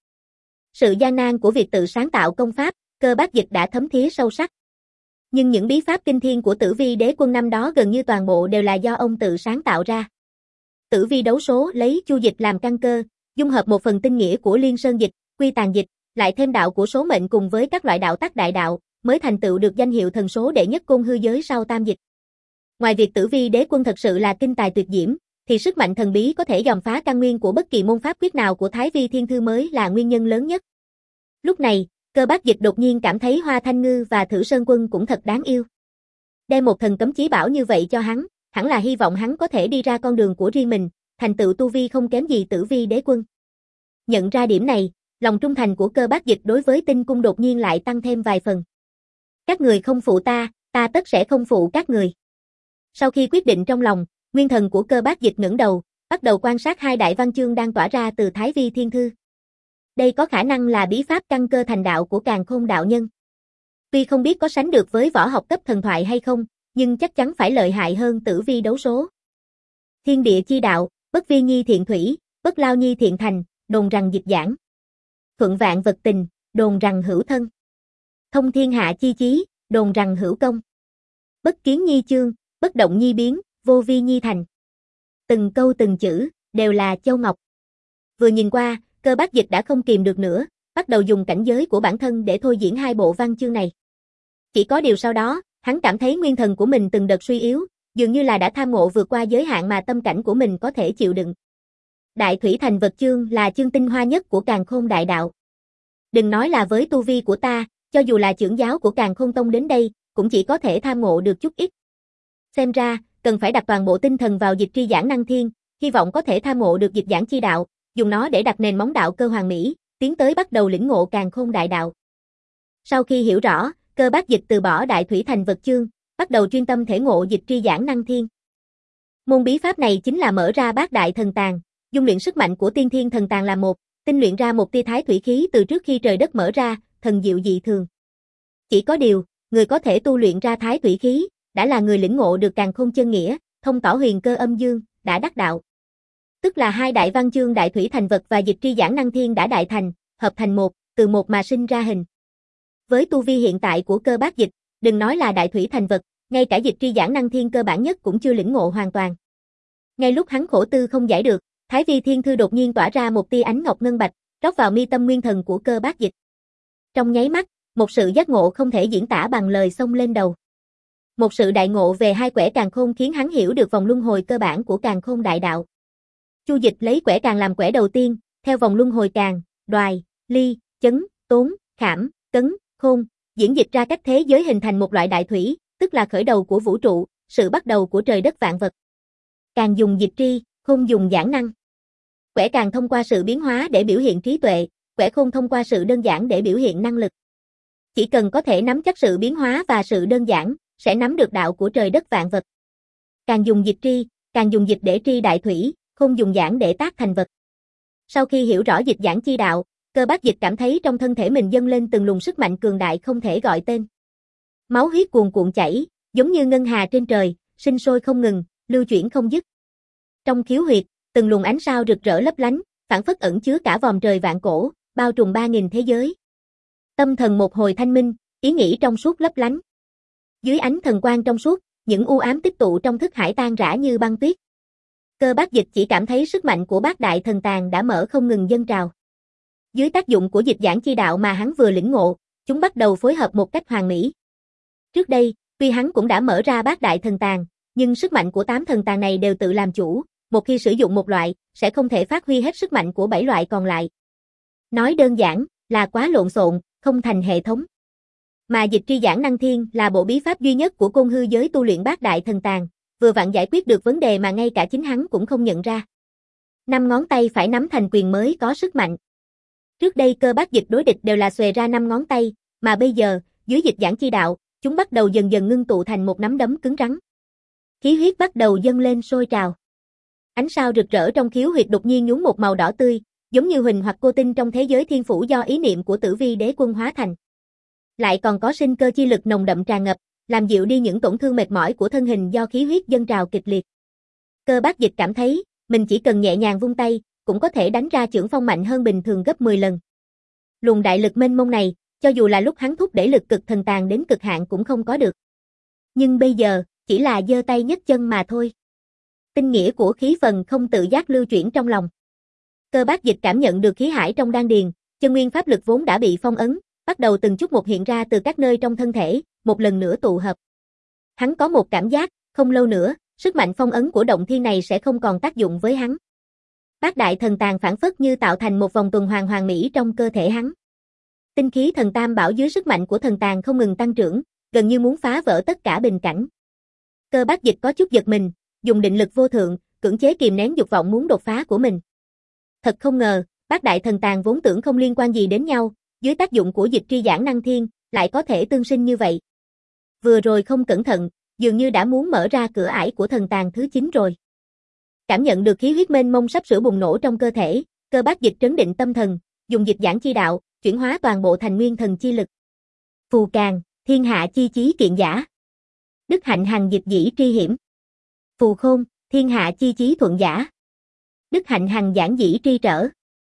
Speaker 1: Sự gian nan của việc tự sáng tạo công pháp, Cơ Bác Dịch đã thấm thía sâu sắc. Nhưng những bí pháp kinh thiên của Tử Vi Đế Quân năm đó gần như toàn bộ đều là do ông tự sáng tạo ra. Tử Vi đấu số lấy Chu Dịch làm căn cơ, dung hợp một phần tinh nghĩa của Liên Sơn Dịch, Quy Tàn Dịch, lại thêm đạo của số mệnh cùng với các loại đạo tắc đại đạo, mới thành tựu được danh hiệu thần số đệ nhất côn hư giới sau tam dịch. Ngoài việc Tử Vi Đế Quân thật sự là kinh tài tuyệt diễm, thì sức mạnh thần bí có thể dòm phá căn nguyên của bất kỳ môn pháp quyết nào của Thái Vi Thiên Thư mới là nguyên nhân lớn nhất. Lúc này, Cơ Bác Dịch đột nhiên cảm thấy Hoa Thanh Ngư và Thử Sơn Quân cũng thật đáng yêu. Đem một thần cấm chí bảo như vậy cho hắn, hẳn là hy vọng hắn có thể đi ra con đường của riêng mình, thành tựu tu vi không kém gì Tử Vi Đế Quân. Nhận ra điểm này, lòng trung thành của Cơ Bác Dịch đối với tinh cung đột nhiên lại tăng thêm vài phần. Các người không phụ ta, Ta tất sẽ không phụ các người. Sau khi quyết định trong lòng, nguyên thần của Cơ Bác Dịch ngẩng đầu, bắt đầu quan sát hai đại văn chương đang tỏa ra từ Thái Vi Thiên Thư. Đây có khả năng là bí pháp căn cơ thành đạo của Càn Khôn đạo nhân. Tuy không biết có sánh được với võ học cấp thần thoại hay không, nhưng chắc chắn phải lợi hại hơn Tử Vi đấu số. Thiên địa chi đạo, bất vi nhi thiện thủy, bất lao nhi thiện thành, đồn rằng dịch giảng. Thuận vạn vật tình, đồn rằng hữu thân. Thông thiên hạ chi chí, đồn rằng hữu công. Bất kiến nhi chương, bất động nhi biến, vô vi nhi thành. Từng câu từng chữ, đều là châu ngọc. Vừa nhìn qua, Cơ Bác Dịch đã không kìm được nữa, bắt đầu dùng cảnh giới của bản thân để thôi diễn hai bộ văn chương này. Chỉ có điều sau đó, hắn cảm thấy nguyên thần của mình từng đợt suy yếu, dường như là đã tham ngộ vượt qua giới hạn mà tâm cảnh của mình có thể chịu đựng. Đại Thủy Thành Vật chương là chương tinh hoa nhất của Càn Khôn đại đạo. Đừng nói là với tu vi của ta, cho dù là trưởng giáo của Càn Khôn Tông đến đây, cũng chỉ có thể tham ngộ được chút ít. Xem ra, cần phải đặt toàn bộ tinh thần vào dịch tri giảng năng thiên, hy vọng có thể tham ngộ được dịch giảng chi đạo, dùng nó để đặt nền móng đạo cơ hoàn mỹ, tiến tới bắt đầu lĩnh ngộ Càn Khôn đại đạo. Sau khi hiểu rõ, Cơ Bác Dịch từ bỏ Đại Thủy Thành Vật chương, bắt đầu chuyên tâm thể ngộ dịch tri giảng năng thiên. Môn bí pháp này chính là mở ra bát đại thần tàng, dung luyện sức mạnh của tiên thiên thần tàng làm một, tinh luyện ra một tia thái thủy khí từ trước khi trời đất mở ra, thần diệu dị thường. Chỉ có điều, người có thể tu luyện ra thái thủy khí, đã là người lĩnh ngộ được Càn Khôn chân nghĩa, thông tỏ huyền cơ âm dương, đã đắc đạo. Tức là hai đại văn chương Đại Thủy Thành Vật và dịch tri giảng năng thiên đã đại thành, hợp thành một, từ một mà sinh ra hình. Với tu vi hiện tại của Cơ Bác Dịch, đừng nói là Đại Thủy Thành Vật, ngay cả dịch tri giảng năng thiên cơ bản nhất cũng chưa lĩnh ngộ hoàn toàn. Ngay lúc hắn khổ tư không giải được, Thái Vi Thiên Thư đột nhiên tỏa ra một tia ánh ngọc ngân bạch, rót vào mi tâm nguyên thần của Cơ Bác Dịch. Trong nháy mắt, một sự giác ngộ không thể diễn tả bằng lời xông lên đầu. Một sự đại ngộ về hai quẻ càn khôn khiến hắn hiểu được vòng luân hồi cơ bản của Càn Khôn đại đạo. Chu Dịch lấy quẻ càn làm quẻ đầu tiên, theo vòng luân hồi càn, đoài, ly, chấn, tốn, khảm, cấn, khôn, diễn dịch ra cách thế giới hình thành một loại đại thủy, tức là khởi đầu của vũ trụ, sự bắt đầu của trời đất vạn vật. Càn dùng dịch tri, khôn dùng giảng năng. Quẻ càn thông qua sự biến hóa để biểu hiện trí tuệ, quẻ khôn thông qua sự đơn giản để biểu hiện năng lực. Chỉ cần có thể nắm chắc sự biến hóa và sự đơn giản, sẽ nắm được đạo của trời đất vạn vật. Càng dùng dịch tri, càng dùng dịch để tri đại thủy, khôn dùng giảng để tác thành vật. Sau khi hiểu rõ dịch giảng chi đạo, Cơ Bác Dịch cảm thấy trong thân thể mình dâng lên từng luồng sức mạnh cường đại không thể gọi tên. Máu huyết cuồn cuộn chảy, giống như ngân hà trên trời, sinh sôi không ngừng, lưu chuyển không dứt. Trong khiếu huyệt, từng luồng ánh sao rực rỡ lấp lánh, phảng phất ẩn chứa cả vòm trời vạn cổ, bao trùm ba nghìn thế giới. Tâm thần một hồi thanh minh, ý nghĩ trong suốt lấp lánh. Dưới ánh thần quang trong suốt, những u ám tích tụ trong thức hải tan rã như băng tuyết. Cơ Bác Dịch chỉ cảm thấy sức mạnh của bát đại thần tàng đã mở không ngừng dâng trào. Dưới tác dụng của dịch giảng chi đạo mà hắn vừa lĩnh ngộ, chúng bắt đầu phối hợp một cách hoàn mỹ. Trước đây, tuy hắn cũng đã mở ra bát đại thần tàng, nhưng sức mạnh của tám thần tàng này đều tự làm chủ, một khi sử dụng một loại, sẽ không thể phát huy hết sức mạnh của bảy loại còn lại. Nói đơn giản, là quá lộn xộn, không thành hệ thống. Mà dịch tri giảng năng thiên là bộ bí pháp duy nhất của côn hư giới tu luyện bát đại thần tàng, vừa vặn giải quyết được vấn đề mà ngay cả chính hắn cũng không nhận ra. Năm ngón tay phải nắm thành quyền mới có sức mạnh. Trước đây Cơ Bác Dịch đối địch đều là xòe ra năm ngón tay, mà bây giờ, dưới dịch giảng chi đạo, chúng bắt đầu dần dần ngưng tụ thành một nắm đấm cứng rắn. Khí huyết bắt đầu dâng lên sôi trào. Ánh sao rực rỡ trong khiếu huyệt đột nhiên nhuốm một màu đỏ tươi, giống như huỳnh hoặc cô tinh trong thế giới thiên phủ do ý niệm của Tử Vi đế quân hóa thành. Lại còn có sinh cơ chi lực nồng đậm tràn ngập, làm dịu đi những tổn thương mệt mỏi của thân hình do khí huyết dâng trào kịch liệt. Cơ Bác Dịch cảm thấy, mình chỉ cần nhẹ nhàng vung tay, cũng có thể đánh ra chưởng phong mạnh hơn bình thường gấp mười lần. Luồng đại lực mênh mông này, cho dù là lúc hắn thúc đẩy lực cực thần tàng đến cực hạn cũng không có được. Nhưng bây giờ, chỉ là giơ tay nhấc chân mà thôi. Tinh nghĩa của khí phần không tự giác lưu chuyển trong lòng. Cơ Bác Dịch cảm nhận được khí hải trong đan điền, chân nguyên pháp lực vốn đã bị phong ấn, bắt đầu từng chút một hiện ra từ các nơi trong thân thể, một lần nữa tụ hợp. Hắn có một cảm giác, không lâu nữa, sức mạnh phong ấn của động thiên này sẽ không còn tác dụng với hắn. Bát đại thần tàng phản phất như tạo thành một vòng tuần hoàn hoàn mỹ trong cơ thể hắn. Tinh khí thần tam bảo dưới sức mạnh của thần tàng không ngừng tăng trưởng, gần như muốn phá vỡ tất cả bình cảnh. Cơ Bác Dịch có chút giật mình, dùng định lực vô thượng, cưỡng chế kìm nén dục vọng muốn đột phá của mình. Thật không ngờ, bát đại thần tàng vốn tưởng không liên quan gì đến nhau, dưới tác dụng của dịch tri giảng năng thiên, lại có thể tương sinh như vậy. vừa rồi không cẩn thận, dường như đã muốn mở ra cửa ải của thần tàng thứ chín rồi. Cảm nhận được khí huyết mênh mông sắp sửa bùng nổ trong cơ thể, Cơ Bác Dịch trấn định tâm thần, dùng dịch giảng chi đạo, chuyển hóa toàn bộ thành nguyên thần chi lực. Phù Càn, thiên hạ chi chí kiện giả. Đức hạnh hằng dịch dĩ tri hiểm. Phù Khôn, thiên hạ chi chí thuận giả. Đức hạnh hằng giảng dĩ tri trở.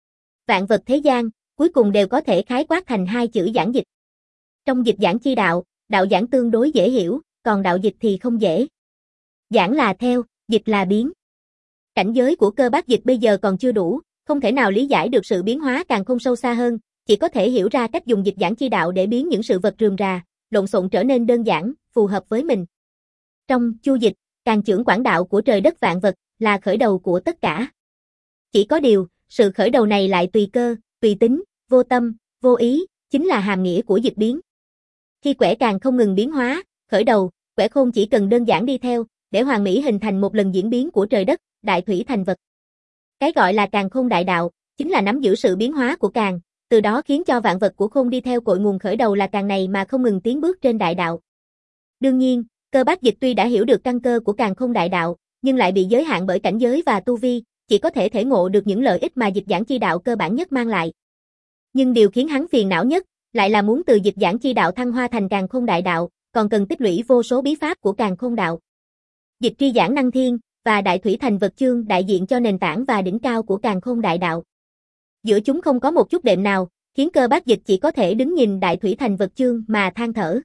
Speaker 1: Vạn vật thế gian, cuối cùng đều có thể khái quát thành hai chữ giảng dịch. Trong dịch giảng chi đạo, đạo giảng tương đối dễ hiểu, còn đạo dịch thì không dễ. Giảng là theo, dịch là biến. Cảnh giới của Cơ Bác Dịch bây giờ còn chưa đủ, không thể nào lý giải được sự biến hóa càng không sâu xa hơn, chỉ có thể hiểu ra cách dùng dịch giảng chi đạo để biến những sự vật rườm rà, lộn xộn trở nên đơn giản, phù hợp với mình. Trong chu dịch, càng chưởng quảng đạo của trời đất vạn vật, là khởi đầu của tất cả. Chỉ có điều, sự khởi đầu này lại tùy cơ, tùy tính, vô tâm, vô ý, chính là hàm nghĩa của dịch biến. Khi quẻ càng không ngừng biến hóa, khởi đầu, quẻ khôn chỉ cần đơn giản đi theo, để hoàn mỹ hình thành một lần diễn biến của trời đất, đại thủy thành vật. Cái gọi là càng khôn đại đạo, chính là nắm giữ sự biến hóa của càng, từ đó khiến cho vạn vật của khôn đi theo cội nguồn khởi đầu là càng này mà không ngừng tiến bước trên đại đạo. Đương nhiên, Cơ Bác Dịch tuy đã hiểu được căn cơ của càng khôn đại đạo, nhưng lại bị giới hạn bởi cảnh giới và tu vi, chỉ có thể thể ngộ được những lợi ích mà dịch giảng chi đạo cơ bản nhất mang lại. Nhưng điều khiến hắn phiền não nhất, lại là muốn từ dịch giảng chi đạo thăng hoa thành càng khôn đại đạo, còn cần tích lũy vô số bí pháp của càng khôn đạo. Dịch tri giảng năng thiên và đại thủy thành vật chương đại diện cho nền tảng và đỉnh cao của càng khôn đại đạo. Giữa chúng không có một chút đệm nào, khiến Cơ Bác Dịch chỉ có thể đứng nhìn đại thủy thành vật chương mà than thở.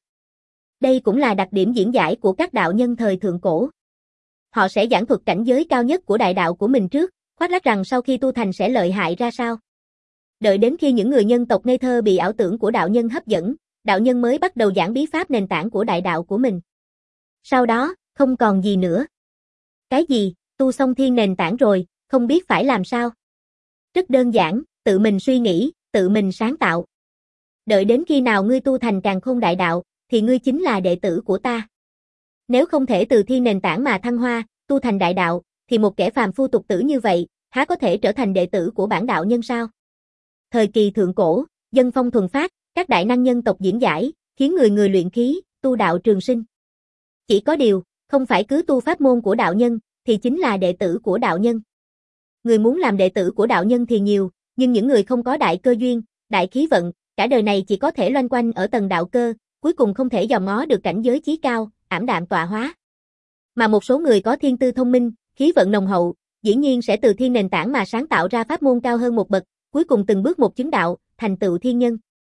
Speaker 1: Đây cũng là đặc điểm diễn giải của các đạo nhân thời thượng cổ. Họ sẽ giảng thuật cảnh giới cao nhất của đại đạo của mình trước, khoác lác rằng sau khi tu thành sẽ lợi hại ra sao. Đợi đến khi những người nhân tộc ngây thơ bị ảo tưởng của đạo nhân hấp dẫn, đạo nhân mới bắt đầu giảng bí pháp nền tảng của đại đạo của mình. Sau đó, không còn gì nữa. Cái gì, tu xong thiên nền tảng rồi, không biết phải làm sao. Rất đơn giản, tự mình suy nghĩ, tự mình sáng tạo. Đợi đến khi nào ngươi tu thành càng khôn đại đạo, thì ngươi chính là đệ tử của ta. Nếu không thể từ thiên nền tảng mà thăng hoa, tu thành đại đạo, thì một kẻ phàm phu tục tử như vậy, há có thể trở thành đệ tử của bản đạo nhân sao? Thời kỳ thượng cổ, dân phong thuần phát, các đại năng nhân tộc diễn giải, khiến người người luyện khí, tu đạo trường sinh. Chỉ có điều, không phải cứ tu pháp môn của đạo nhân, thì chính là đệ tử của đạo nhân. Người muốn làm đệ tử của đạo nhân thì nhiều, nhưng những người không có đại cơ duyên, đại khí vận, cả đời này chỉ có thể loanh quanh ở tầng đạo cơ, cuối cùng không thể dòm ngó được cảnh giới chí cao, ảm đạm tọa hóa. Mà một số người có thiên tư thông minh, khí vận nồng hậu, dĩ nhiên sẽ từ thiên nền tảng mà sáng tạo ra pháp môn cao hơn một bậc, cuối cùng từng bước một chứng đạo, thành tựu thiên nhân.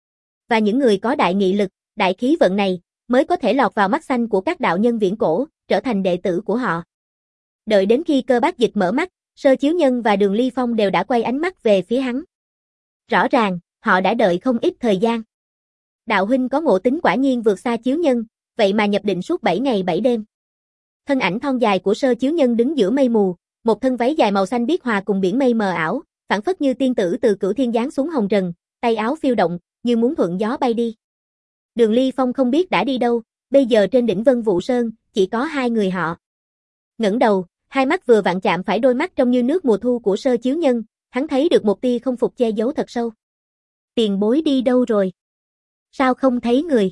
Speaker 1: Và những người có đại nghị lực, đại khí vận này, mới có thể lọt vào mắt xanh của các đạo nhân viễn cổ, trở thành đệ tử của họ. Đợi đến khi Cơ Bác Dịch mở mắt, Sơ Chiếu Nhân và Đường Ly Phong đều đã quay ánh mắt về phía hắn. Rõ ràng, họ đã đợi không ít thời gian. Đạo huynh có ngộ tính quả nhiên vượt xa Chiếu Nhân, vậy mà nhập định suốt bảy ngày bảy đêm. Thân ảnh thon dài của Sơ Chiếu Nhân đứng giữa mây mù, một thân váy dài màu xanh biếc hòa cùng biển mây mờ ảo, phảng phất như tiên tử từ cửu thiên giáng xuống hồng trần, tay áo phiêu động, như muốn thuận gió bay đi. Đường Ly Phong không biết đã đi đâu, bây giờ trên đỉnh Vân Vũ Sơn, chỉ có hai người họ. Ngẩng đầu, hai mắt vừa vặn chạm phải đôi mắt trong như nước mùa thu của Sơ Chiếu Nhân, hắn thấy được một tia không phục che giấu thật sâu. Tiền bối đi đâu rồi? Sao không thấy người?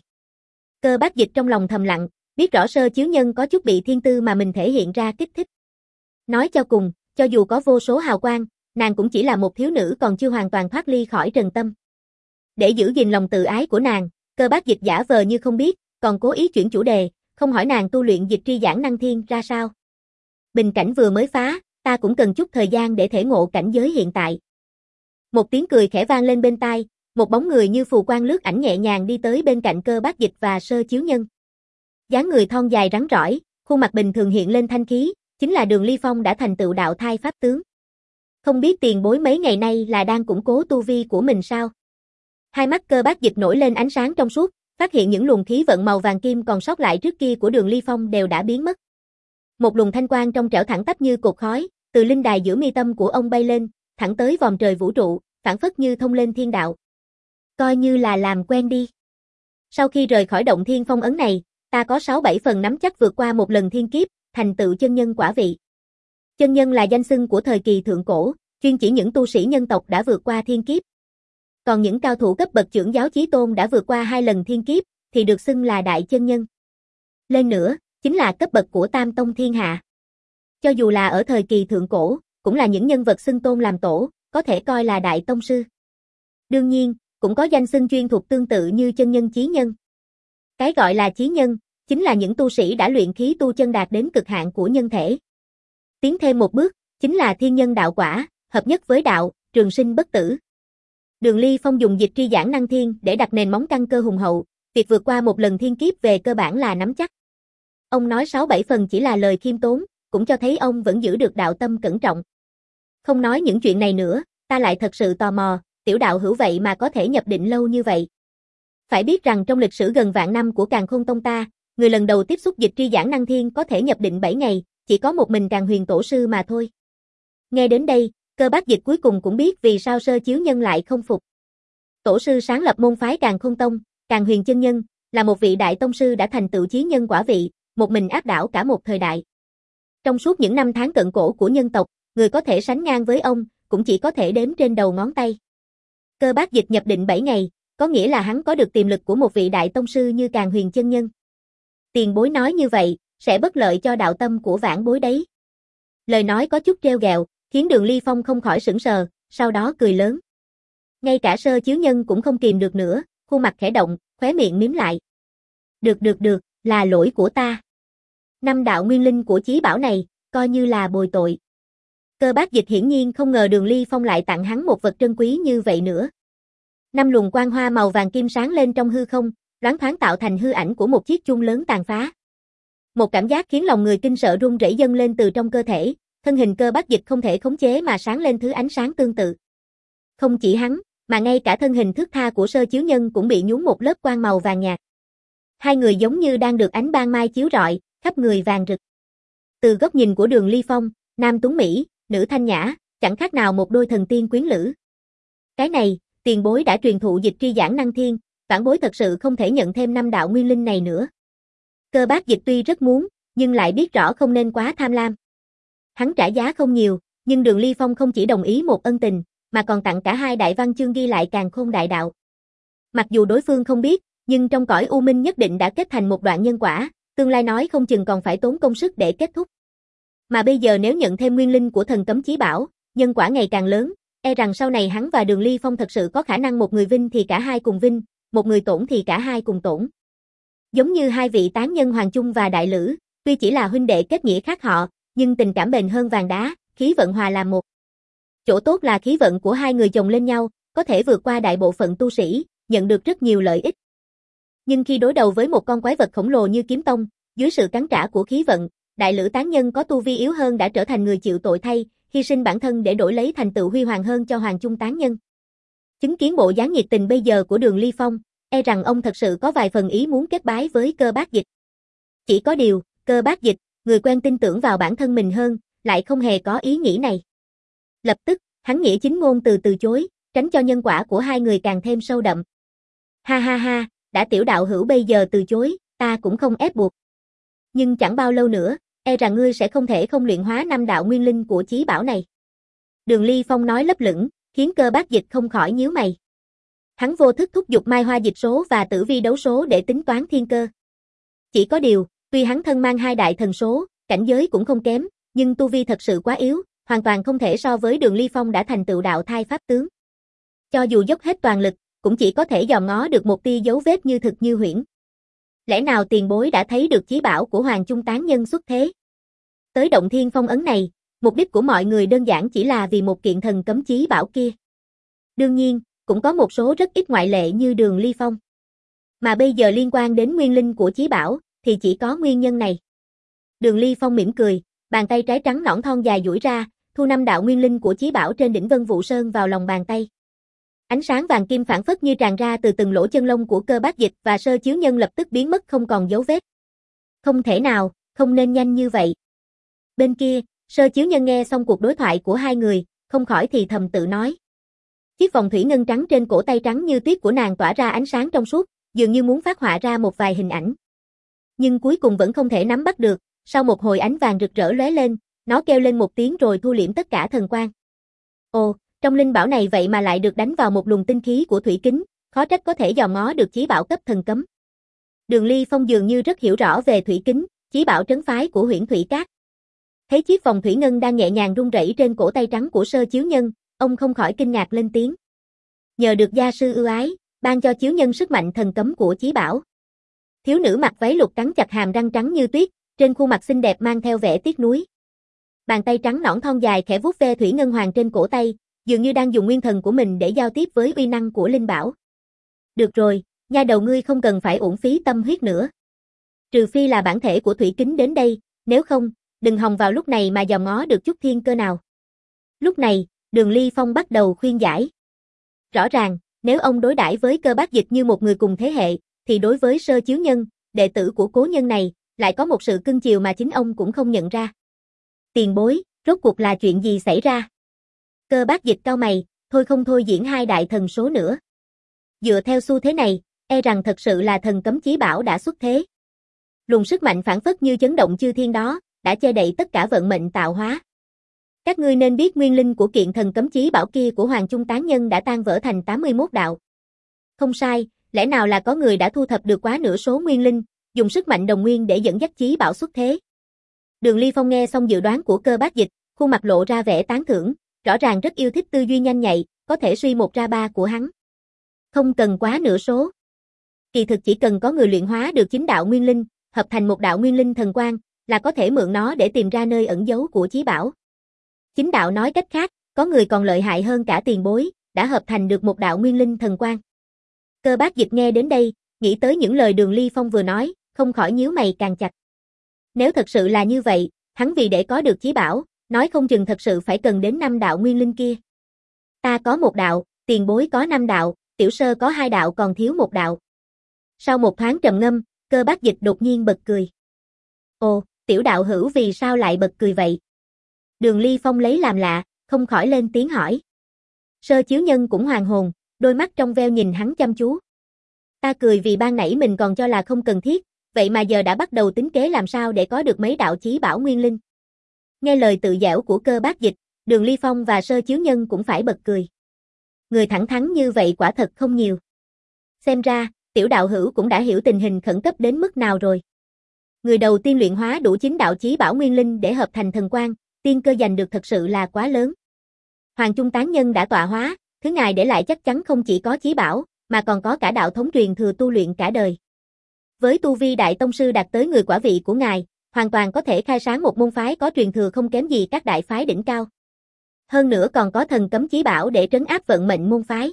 Speaker 1: Cơ Bác Dịch trong lòng thầm lặng, biết rõ Sơ Chiếu Nhân có chút bị thiên tư mà mình thể hiện ra kích thích. Nói cho cùng, cho dù có vô số hào quang, nàng cũng chỉ là một thiếu nữ còn chưa hoàn toàn thoát ly khỏi trần tâm. Để giữ gìn lòng tự ái của nàng, Cơ Bác Dịch giả vờ như không biết, còn cố ý chuyển chủ đề, không hỏi nàng tu luyện dịch tri giảng năng thiên ra sao. Bình cảnh vừa mới phá, ta cũng cần chút thời gian để thể ngộ cảnh giới hiện tại. Một tiếng cười khẽ vang lên bên tai, một bóng người như phù quang lướt ảnh nhẹ nhàng đi tới bên cạnh Cơ Bác Dịch và Sơ Chiếu Nhân. Dáng người thon dài rắn rỏi, khuôn mặt bình thường hiện lên thanh khí, chính là Đường Ly Phong đã thành tựu đạo thai pháp tướng. Không biết tiền bối mấy ngày nay là đang củng cố tu vi của mình sao? Hai mắt Cơ Bác Dịch nổi lên ánh sáng trong suốt, phát hiện những luồng khí vận màu vàng kim còn sót lại trước kia của Đường Ly Phong đều đã biến mất. Một luồng thanh quang trong trẻo thẳng tắp như cột khói, từ linh đài giữa mi tâm của ông bay lên, thẳng tới vòm trời vũ trụ, phảng phất như thông lên thiên đạo. Coi như là làm quen đi. Sau khi rời khỏi động thiên phong ấn này, ta có sáu bảy phần nắm chắc vượt qua một lần thiên kiếp, thành tựu chân nhân quả vị. Chân nhân là danh xưng của thời kỳ thượng cổ, chuyên chỉ những tu sĩ nhân tộc đã vượt qua thiên kiếp. Còn những cao thủ cấp bậc trưởng giáo chí tôn đã vượt qua hai lần thiên kiếp, thì được xưng là đại chân nhân. Lên nữa, chính là cấp bậc của Tam Tông Thiên Hạ. Cho dù là ở thời kỳ thượng cổ, cũng là những nhân vật xưng tôn làm tổ, có thể coi là đại tông sư. Đương nhiên, cũng có danh xưng chuyên thuộc tương tự như chân nhân chí nhân. Cái gọi là chí nhân, chính là những tu sĩ đã luyện khí tu chân đạt đến cực hạn của nhân thể. Tiến thêm một bước, chính là thiên nhân đạo quả, hợp nhất với đạo, trường sinh bất tử. Đường Ly Phong dùng dịch tri giảng năng thiên để đặt nền móng căn cơ hùng hậu, việc vượt qua một lần thiên kiếp về cơ bản là nắm chắc. Ông nói sáu bảy phần chỉ là lời khiêm tốn, cũng cho thấy ông vẫn giữ được đạo tâm cẩn trọng. Không nói những chuyện này nữa, ta lại thật sự tò mò, tiểu đạo hữu vậy mà có thể nhập định lâu như vậy. Phải biết rằng trong lịch sử gần vạn năm của Càn Khôn Tông ta, người lần đầu tiếp xúc dịch tri giảng năng thiên có thể nhập định bảy ngày, chỉ có một mình Càn Huyền tổ sư mà thôi. Nghe đến đây, Cơ Bác Dịch cuối cùng cũng biết vì sao Sơ Chiếu Nhân lại không phục. Tổ sư sáng lập môn phái Càn Khôn Tông, Càn Huyền chân nhân, là một vị đại tông sư đã thành tựu chí nhân quả vị, một mình áp đảo cả một thời đại. Trong suốt những năm tháng cận cổ của nhân tộc, người có thể sánh ngang với ông, cũng chỉ có thể đếm trên đầu ngón tay. Cơ Bác Dịch nhập định bảy ngày, có nghĩa là hắn có được tiềm lực của một vị đại tông sư như Càn Huyền chân nhân. Tiền bối nói như vậy, sẽ bất lợi cho đạo tâm của vãn bối đấy. Lời nói có chút trêu ghẹo, khiến Đường Ly Phong không khỏi sững sờ, sau đó cười lớn. Ngay cả Sơ Chiếu Nhân cũng không kìm được nữa, khuôn mặt khẽ động, khóe miệng mím lại. Được được được, là lỗi của ta. Năm đạo nguyên linh của chí bảo này, coi như là bồi tội. Cơ Bác Dịch hiển nhiên không ngờ Đường Ly Phong lại tặng hắn một vật trân quý như vậy nữa. Năm luồng quang hoa màu vàng kim sáng lên trong hư không, loáng thoáng tạo thành hư ảnh của một chiếc chuông lớn tàn phá. Một cảm giác khiến lòng người kinh sợ run rẩy dâng lên từ trong cơ thể, thân hình Cơ Bác Dịch không thể khống chế mà sáng lên thứ ánh sáng tương tự. Không chỉ hắn, mà ngay cả thân hình thướt tha của Sơ Chiếu Nhân cũng bị nhuốm một lớp quang màu vàng nhạt. Hai người giống như đang được ánh ban mai chiếu rọi, khắp người vàng rực. Từ góc nhìn của Đường Ly Phong, nam tuấn mỹ, nữ thanh nhã, chẳng khác nào một đôi thần tiên quyến lữ. Cái này, tiền bối đã truyền thụ dịch tri giảng năng thiên, vãn bối thật sự không thể nhận thêm năm đạo nguyên linh này nữa. Cơ Bác Dịch tuy rất muốn, nhưng lại biết rõ không nên quá tham lam. Hắn trả giá không nhiều, nhưng Đường Ly Phong không chỉ đồng ý một ân tình, mà còn tặng cả hai đại văn chương ghi lại Càn Khôn đại đạo. Mặc dù đối phương không biết, nhưng trong cõi u minh nhất định đã kết thành một đoạn nhân quả, tương lai nói không chừng còn phải tốn công sức để kết thúc. Mà bây giờ nếu nhận thêm nguyên linh của thần cấm chí bảo, nhân quả ngày càng lớn, e rằng sau này hắn và Đường Ly Phong thật sự có khả năng một người vinh thì cả hai cùng vinh, một người tổn thì cả hai cùng tổn. Giống như hai vị tán nhân Hoàng Chung và Đại Lữ, tuy chỉ là huynh đệ kết nghĩa khác họ, nhưng tình cảm bền hơn vàng đá, khí vận hòa làm một. Chỗ tốt là khí vận của hai người chồng lên nhau, có thể vượt qua đại bộ phận tu sĩ, nhận được rất nhiều lợi ích. Nhưng khi đối đầu với một con quái vật khổng lồ như Kiếm Tông, dưới sự cắn trả của khí vận, Đại Lữ tán nhân có tu vi yếu hơn đã trở thành người chịu tội thay, hy sinh bản thân để đổi lấy thành tựu huy hoàng hơn cho Hoàng Chung tán nhân. Chứng kiến bộ dáng nhiệt tình bây giờ của Đường Ly Phong, e rằng ông thật sự có vài phần ý muốn kết bái với Cơ Bác Dịch. Chỉ có điều, Cơ Bác Dịch, người quen tin tưởng vào bản thân mình hơn, lại không hề có ý nghĩ này. Lập tức, hắn nghĩa chính ngôn từ từ chối, tránh cho nhân quả của hai người càng thêm sâu đậm. Ha ha ha, đã tiểu đạo hữu bây giờ từ chối, ta cũng không ép buộc. Nhưng chẳng bao lâu nữa, e rằng ngươi sẽ không thể không luyện hóa năm đạo nguyên linh của chí bảo này. Đường Ly Phong nói lấp lửng, khiến Cơ Bác Dịch không khỏi nhíu mày. Hắn vô thức thúc giục mai hoa dịch số và tử vi đấu số để tính toán thiên cơ. Chỉ có điều, tuy hắn thân mang hai đại thần số, cảnh giới cũng không kém, nhưng tu vi thật sự quá yếu, hoàn toàn không thể so với Đường Ly Phong đã thành tựu đạo thai pháp tướng. Cho dù dốc hết toàn lực, cũng chỉ có thể dòm ngó được một tia dấu vết như thực như huyễn. Lẽ nào tiền bối đã thấy được chí bảo của Hoàng Chung tán nhân xuất thế? Tới động thiên phong ấn này, mục đích của mọi người đơn giản chỉ là vì một kiện thần cấm chí bảo kia. Đương nhiên, cũng có một số rất ít ngoại lệ như Đường Ly Phong. Mà bây giờ liên quan đến nguyên linh của chí bảo, thì chỉ có nguyên nhân này. Đường Ly Phong mỉm cười, bàn tay trái trắng nõn thon dài duỗi ra, thu năm đạo nguyên linh của chí bảo trên đỉnh Vân Vũ Sơn vào lòng bàn tay. Ánh sáng vàng kim phản phất như tràn ra từ từng lỗ chân lông của Cơ Bác Dịch và Sơ Chiếu Nhân lập tức biến mất không còn dấu vết. Không thể nào, không nên nhanh như vậy. Bên kia, Sơ Chiếu Nhân nghe xong cuộc đối thoại của hai người, không khỏi thì thầm tự nói. Chiếc vòng thủy ngân trắng trên cổ tay trắng như tuyết của nàng tỏa ra ánh sáng trong suốt, dường như muốn phát họa ra một vài hình ảnh. Nhưng cuối cùng vẫn không thể nắm bắt được, sau một hồi ánh vàng rực rỡ lóe lên, nó kêu lên một tiếng rồi thu liễm tất cả thần quang. Ồ, trong linh bảo này vậy mà lại được đánh vào một luồng tinh khí của thủy kính, khó trách có thể dòm ngó được chí bảo cấp thần cấm. Đường Ly Phong dường như rất hiểu rõ về thủy kính, chí bảo trấn phái của Huyễn Thủy Các. Thấy chiếc vòng thủy ngân đang nhẹ nhàng rung rẩy trên cổ tay trắng của Sơ Chiếu Nhân, ông không khỏi kinh ngạc lên tiếng. Nhờ được gia sư ưu ái, ban cho Chiếu Nhân sức mạnh thần cấm của chí bảo. Thiếu nữ mặc váy lục cắn chặt hàm răng trắng như tuyết, trên khuôn mặt xinh đẹp mang theo vẻ tiếc nuối. Bàn tay trắng nõn thon dài khẽ vuốt ve thủy ngân hoàng trên cổ tay, dường như đang dùng nguyên thần của mình để giao tiếp với uy năng của linh bảo. Được rồi, nha đầu ngươi không cần phải uổng phí tâm huyết nữa. Trừ phi là bản thể của thủy kính đến đây, nếu không, đừng hòng vào lúc này mà dòm ngó được chút thiên cơ nào. Lúc này, Đường Ly Phong bắt đầu khuyên giải. Rõ ràng, nếu ông đối đãi với Cơ Bác Dịch như một người cùng thế hệ, thì đối với Sơ Chiếu Nhân, đệ tử của cố nhân này, lại có một sự cưng chiều mà chính ông cũng không nhận ra. Tiền bối, rốt cuộc là chuyện gì xảy ra? Cơ Bác Dịch cau mày, thôi không thôi diễn hai đại thần số nữa. Dựa theo xu thế này, e rằng thật sự là thần cấm chí bảo đã xuất thế. Luồng sức mạnh phản phất như chấn động chư thiên đó, đã che đậy tất cả vận mệnh tạo hóa. Các ngươi nên biết nguyên linh của kiện thần cấm chí bảo kia của Hoàng Trung Tán Nhân đã tan vỡ thành tám mươi mốt đạo. Không sai, lẽ nào là có người đã thu thập được quá nửa số nguyên linh, dùng sức mạnh đồng nguyên để dẫn dắt chí bảo xuất thế. Đường Ly Phong nghe xong dự đoán của Cơ Bác Dịch, khuôn mặt lộ ra vẻ tán thưởng, rõ ràng rất yêu thích tư duy nhanh nhạy, có thể suy một ra ba của hắn. Không cần quá nửa số. Kỳ thực chỉ cần có người luyện hóa được chính đạo nguyên linh, hợp thành một đạo nguyên linh thần quang, là có thể mượn nó để tìm ra nơi ẩn giấu của chí bảo. Chính đạo nói cách khác, có người còn lợi hại hơn cả tiền bối, đã hợp thành được một đạo nguyên linh thần quang. Cơ Bác Dịch nghe đến đây, nghĩ tới những lời Đường Ly Phong vừa nói, không khỏi nhíu mày càng chặt. Nếu thật sự là như vậy, hắn vì để có được chí bảo, nói không chừng thật sự phải cần đến năm đạo nguyên linh kia. Ta có một đạo, tiền bối có năm đạo, tiểu sơ có hai đạo còn thiếu một đạo. Sau một thoáng trầm ngâm, Cơ Bác Dịch đột nhiên bật cười. Ồ, tiểu đạo hữu vì sao lại bật cười vậy? Đường Ly Phong lấy làm lạ, không khỏi lên tiếng hỏi. Sơ Chiếu Nhân cũng hoàn hồn, đôi mắt trong veo nhìn hắn chăm chú. Ta cười vì ban nãy mình còn cho là không cần thiết, vậy mà giờ đã bắt đầu tính kế làm sao để có được mấy đạo chí bảo nguyên linh. Nghe lời tự giễu của Cơ Bác Dịch, Đường Ly Phong và Sơ Chiếu Nhân cũng phải bật cười. Người thẳng thắn như vậy quả thật không nhiều. Xem ra, tiểu đạo hữu cũng đã hiểu tình hình khẩn cấp đến mức nào rồi. Người đầu tiên luyện hóa đủ chính đạo chí bảo nguyên linh để hợp thành thần quang, tiên cơ giành được thật sự là quá lớn. Hoàng Trung Tán Nhân đã tọa hóa, thứ ngài để lại chắc chắn không chỉ có chí bảo, mà còn có cả đạo thống truyền thừa tu luyện cả đời. Với tu vi đại tông sư đạt tới người quả vị của ngài, hoàn toàn có thể khai sáng một môn phái có truyền thừa không kém gì các đại phái đỉnh cao. Hơn nữa còn có thần cấm chí bảo để trấn áp vận mệnh môn phái.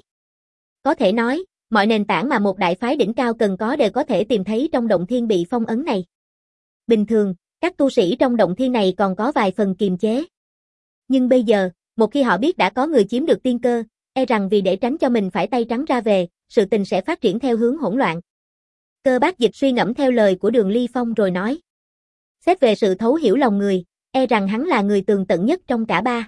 Speaker 1: Có thể nói, mọi nền tảng mà một đại phái đỉnh cao cần có đều có thể tìm thấy trong động thiên bị phong ấn này. Bình thường, các tu sĩ trong động thiên này còn có vài phần kiềm chế. Nhưng bây giờ, một khi họ biết đã có người chiếm được tiên cơ, e rằng vì để tránh cho mình phải tay trắng ra về, sự tình sẽ phát triển theo hướng hỗn loạn. Cơ Bác Dịch suy ngẫm theo lời của Đường Ly Phong rồi nói. Xét về sự thấu hiểu lòng người, e rằng hắn là người tường tận nhất trong cả ba.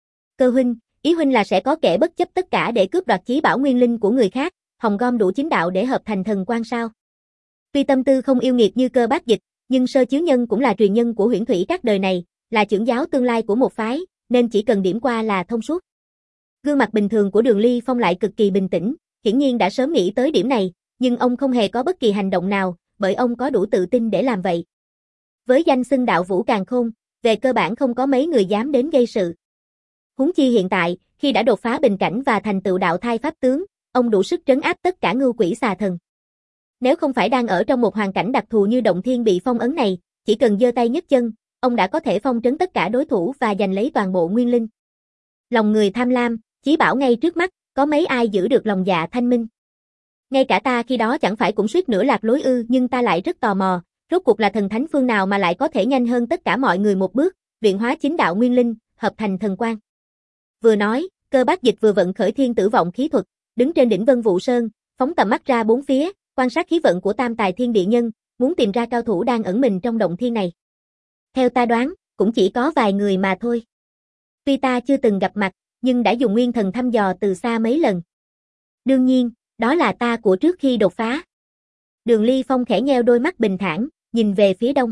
Speaker 1: Cơ huynh, ý huynh là sẽ có kẻ bất chấp tất cả để cướp đoạt chí bảo nguyên linh của người khác, hòng gom đủ chính đạo để hợp thành thần quang sao? Tuy tâm tư không yêu nghiệt như Cơ Bác Dịch, nhưng Sơ Chiếu Nhân cũng là truyền nhân của Huyễn Thủy Các đời này, là trưởng giáo tương lai của một phái, nên chỉ cần điểm qua là thông suốt. Gương mặt bình thường của Đường Ly Phong lại cực kỳ bình tĩnh, hiển nhiên đã sớm nghĩ tới điểm này, nhưng ông không hề có bất kỳ hành động nào, bởi ông có đủ tự tin để làm vậy. Với danh xưng đạo vũ càn khôn, về cơ bản không có mấy người dám đến gây sự. Huống chi hiện tại, khi đã đột phá bình cảnh và thành tựu đạo thai pháp tướng, ông đủ sức trấn áp tất cả ngưu quỷ xà thần. Nếu không phải đang ở trong một hoàn cảnh đặc thù như động thiên bị phong ấn này, chỉ cần giơ tay nhấc chân, ông đã có thể phong trấn tất cả đối thủ và giành lấy toàn bộ nguyên linh. Lòng người tham lam, chí bảo ngay trước mắt, có mấy ai giữ được lòng dạ thanh minh. Ngay cả ta khi đó chẳng phải cũng suýt nữa lạc lối ư, nhưng ta lại rất tò mò, rốt cuộc là thần thánh phương nào mà lại có thể nhanh hơn tất cả mọi người một bước, luyện hóa chính đạo nguyên linh, hợp thành thần quang. Vừa nói, Cơ Bác Dịch vừa vận khởi thiên tử vọng khí thuật, đứng trên đỉnh Vân Vũ Sơn, phóng tầm mắt ra bốn phía, quan sát khí vận của tam tài thiên địa nhân, muốn tìm ra cao thủ đang ẩn mình trong động thiên này. Theo ta đoán, cũng chỉ có vài người mà thôi. Tuy ta chưa từng gặp mặt, nhưng đã dùng nguyên thần thăm dò từ xa mấy lần. Đương nhiên, đó là ta của trước khi đột phá. Đường Ly Phong khẽ nheo đôi mắt bình thản, nhìn về phía đông.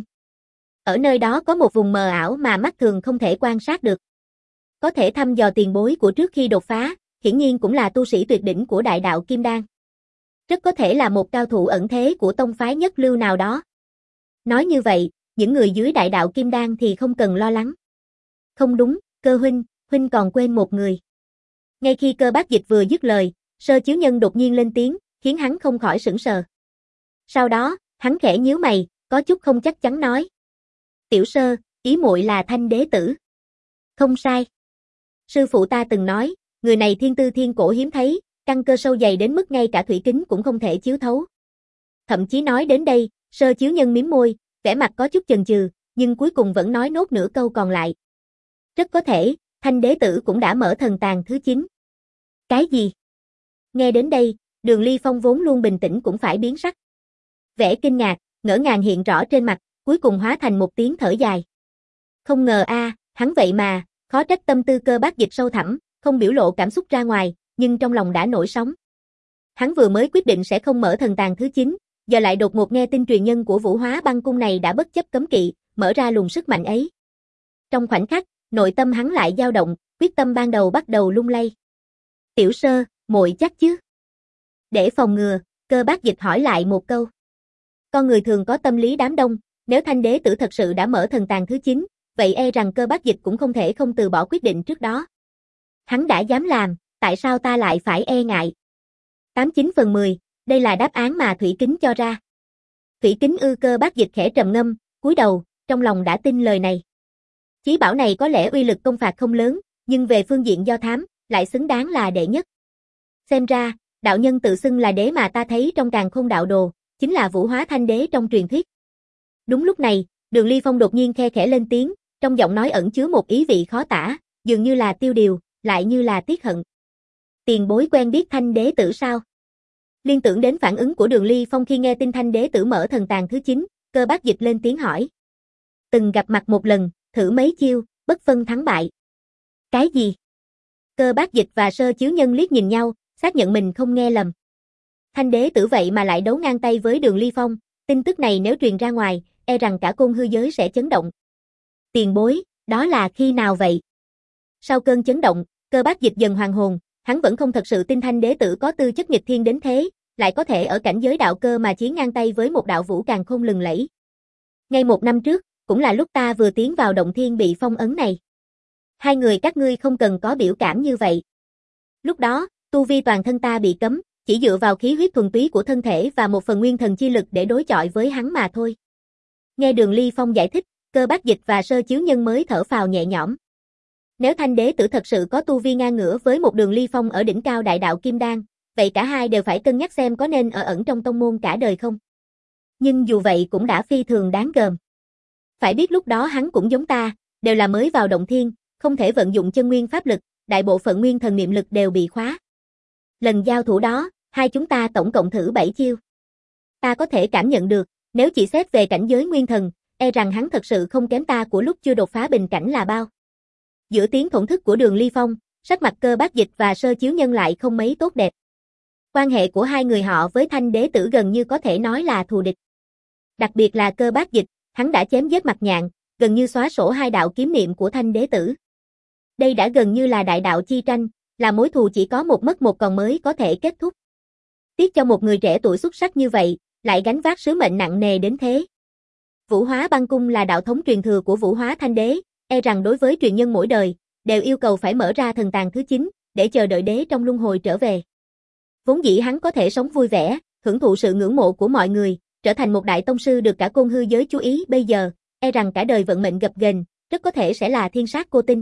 Speaker 1: Ở nơi đó có một vùng mờ ảo mà mắt thường không thể quan sát được. Có thể thăm dò tiền bối của trước khi đột phá, hiển nhiên cũng là tu sĩ tuyệt đỉnh của đại đạo Kim Đan. Rất có thể là một cao thủ ẩn thế của tông phái nhất lưu nào đó. Nói như vậy, những người dưới đại đạo Kim Đan thì không cần lo lắng. Không đúng, Cơ huynh, huynh còn quên một người. Ngay khi Cơ Bác Dịch vừa dứt lời, Sơ Chiếu Nhân đột nhiên lên tiếng, khiến hắn không khỏi sửng sờ. Sau đó, hắn khẽ nhíu mày, có chút không chắc chắn nói. Tiểu Sơ, ý muội là Thanh đế tử. Không sai. Sư phụ ta từng nói, người này thiên tư thiên cổ hiếm thấy, căn cơ sâu dày đến mức ngay cả thủy kính cũng không thể chiếu thấu. Thậm chí nói đến đây, Sơ Chiếu Nhân mím môi, vẻ mặt có chút chần chừ, nhưng cuối cùng vẫn nói nốt nửa câu còn lại. Rất có thể, Thanh đế tử cũng đã mở thần tàng thứ chín. Cái gì? Nghe đến đây, Đường Ly Phong vốn luôn bình tĩnh cũng phải biến sắc. Vẻ kinh ngạc, ngỡ ngàng hiện rõ trên mặt, cuối cùng hóa thành một tiếng thở dài. Không ngờ a, à, hắn vậy mà, khó trách tâm tư Cơ Bác Dịch sâu thẳm, không biểu lộ cảm xúc ra ngoài, nhưng trong lòng đã nổi sóng. Hắn vừa mới quyết định sẽ không mở thần tàng thứ chín, giờ lại đột ngột nghe tin truyền nhân của Vũ Hóa Băng Cung này đã bất chấp cấm kỵ, mở ra luồng sức mạnh ấy. Trong khoảnh khắc, nội tâm hắn lại dao động, quyết tâm ban đầu bắt đầu lung lay. Tiểu Sơ, muội chắc chứ? Để phòng ngừa, Cơ Bác Dịch hỏi lại một câu. Con người thường có tâm lý đám đông, nếu Thanh đế tử thật sự đã mở thần tàng thứ chín, vậy e rằng Cơ Bác Dịch cũng không thể không từ bỏ quyết định trước đó. Hắn đã dám làm, tại sao ta lại phải e ngại? tám chín phần mười, đây là đáp án mà Thủy Kính cho ra. Thủy Kính ư? Cơ Bác Dịch khẽ trầm ngâm, cúi đầu, trong lòng đã tin lời này. Chí bảo này có lẽ uy lực công phạt không lớn, nhưng về phương diện do thám, lại xứng đáng là đệ nhất. Xem ra, đạo nhân tự xưng là đế mà ta thấy trong Càn Khôn Đạo Đồ, chính là Vũ Hóa Thanh đế trong truyền thuyết. Đúng lúc này, Đường Ly Phong đột nhiên khe khẽ lên tiếng, trong giọng nói ẩn chứa một ý vị khó tả, dường như là tiêu điều, lại như là tiếc hận. Tiền bối quen biết Thanh đế tử sao? Liên tưởng đến phản ứng của Đường Ly Phong khi nghe tin Thanh đế tử mở thần tàng thứ chín, Cơ Bác Dịch lên tiếng hỏi. Từng gặp mặt một lần, thử mấy chiêu, bất phân thắng bại. Cái gì? Cơ Bác Dịch và Sơ Chiếu Nhân liếc nhìn nhau, xác nhận mình không nghe lầm. Thanh đế tử vậy mà lại đấu ngang tay với Đường Ly Phong, tin tức này nếu truyền ra ngoài, e rằng cả côn hư giới sẽ chấn động. Tiền bối, đó là khi nào vậy? Sau cơn chấn động, Cơ Bác Dịch dần hoàn hồn, hắn vẫn không thật sự tin Thanh đế tử có tư chất nghịch thiên đến thế, lại có thể ở cảnh giới đạo cơ mà chiến ngang tay với một đạo vũ càn khôn lừng lẫy. Ngay một năm trước, cũng là lúc ta vừa tiến vào động thiên bị phong ấn này. Hai người các ngươi không cần có biểu cảm như vậy. Lúc đó, tu vi toàn thân ta bị cấm, chỉ dựa vào khí huyết thuần túy của thân thể và một phần nguyên thần chi lực để đối chọi với hắn mà thôi. Nghe Đường Ly Phong giải thích, Cơ Bác Dịch và Sơ Chiếu Nhân mới thở phào nhẹ nhõm. Nếu Thanh đế tử thật sự có tu vi ngang ngửa với một Đường Ly Phong ở đỉnh cao đại đạo Kim Đan, vậy cả hai đều phải cân nhắc xem có nên ở ẩn trong tông môn cả đời không. Nhưng dù vậy cũng đã phi thường đáng gờm. Phải biết lúc đó hắn cũng giống ta, đều là mới vào động thiên, không thể vận dụng chân nguyên pháp lực, đại bộ phận nguyên thần niệm lực đều bị khóa. Lần giao thủ đó, hai chúng ta tổng cộng thử bảy chiêu. Ta có thể cảm nhận được, nếu chỉ xét về cảnh giới nguyên thần, e rằng hắn thật sự không kém ta của lúc chưa đột phá bình cảnh là bao. Giữa tiếng thổn thức của Đường Ly Phong, sắc mặt Cơ Bác Dịch và Sơ Chiếu Nhân lại không mấy tốt đẹp. Quan hệ của hai người họ với Thanh đế tử gần như có thể nói là thù địch. Đặc biệt là Cơ Bác Dịch, hắn đã chém giết Mặt Nhạn, gần như xóa sổ hai đạo kiếm niệm của Thanh đế tử. Đây đã gần như là đại đạo chi tranh, là mối thù chỉ có một mất một còn mới có thể kết thúc. Tiếc cho một người trẻ tuổi xuất sắc như vậy, lại gánh vác sứ mệnh nặng nề đến thế. Vũ Hóa Băng Cung là đạo thống truyền thừa của Vũ Hóa Thanh đế, e rằng đối với truyền nhân mỗi đời, đều yêu cầu phải mở ra thần tàng thứ chín, để chờ đợi đế trong luân hồi trở về. Vốn dĩ hắn có thể sống vui vẻ, hưởng thụ sự ngưỡng mộ của mọi người, trở thành một đại tông sư được cả côn hư giới chú ý, bây giờ, e rằng cả đời vận mệnh gập ghềnh, rất có thể sẽ là thiên sát cô tinh.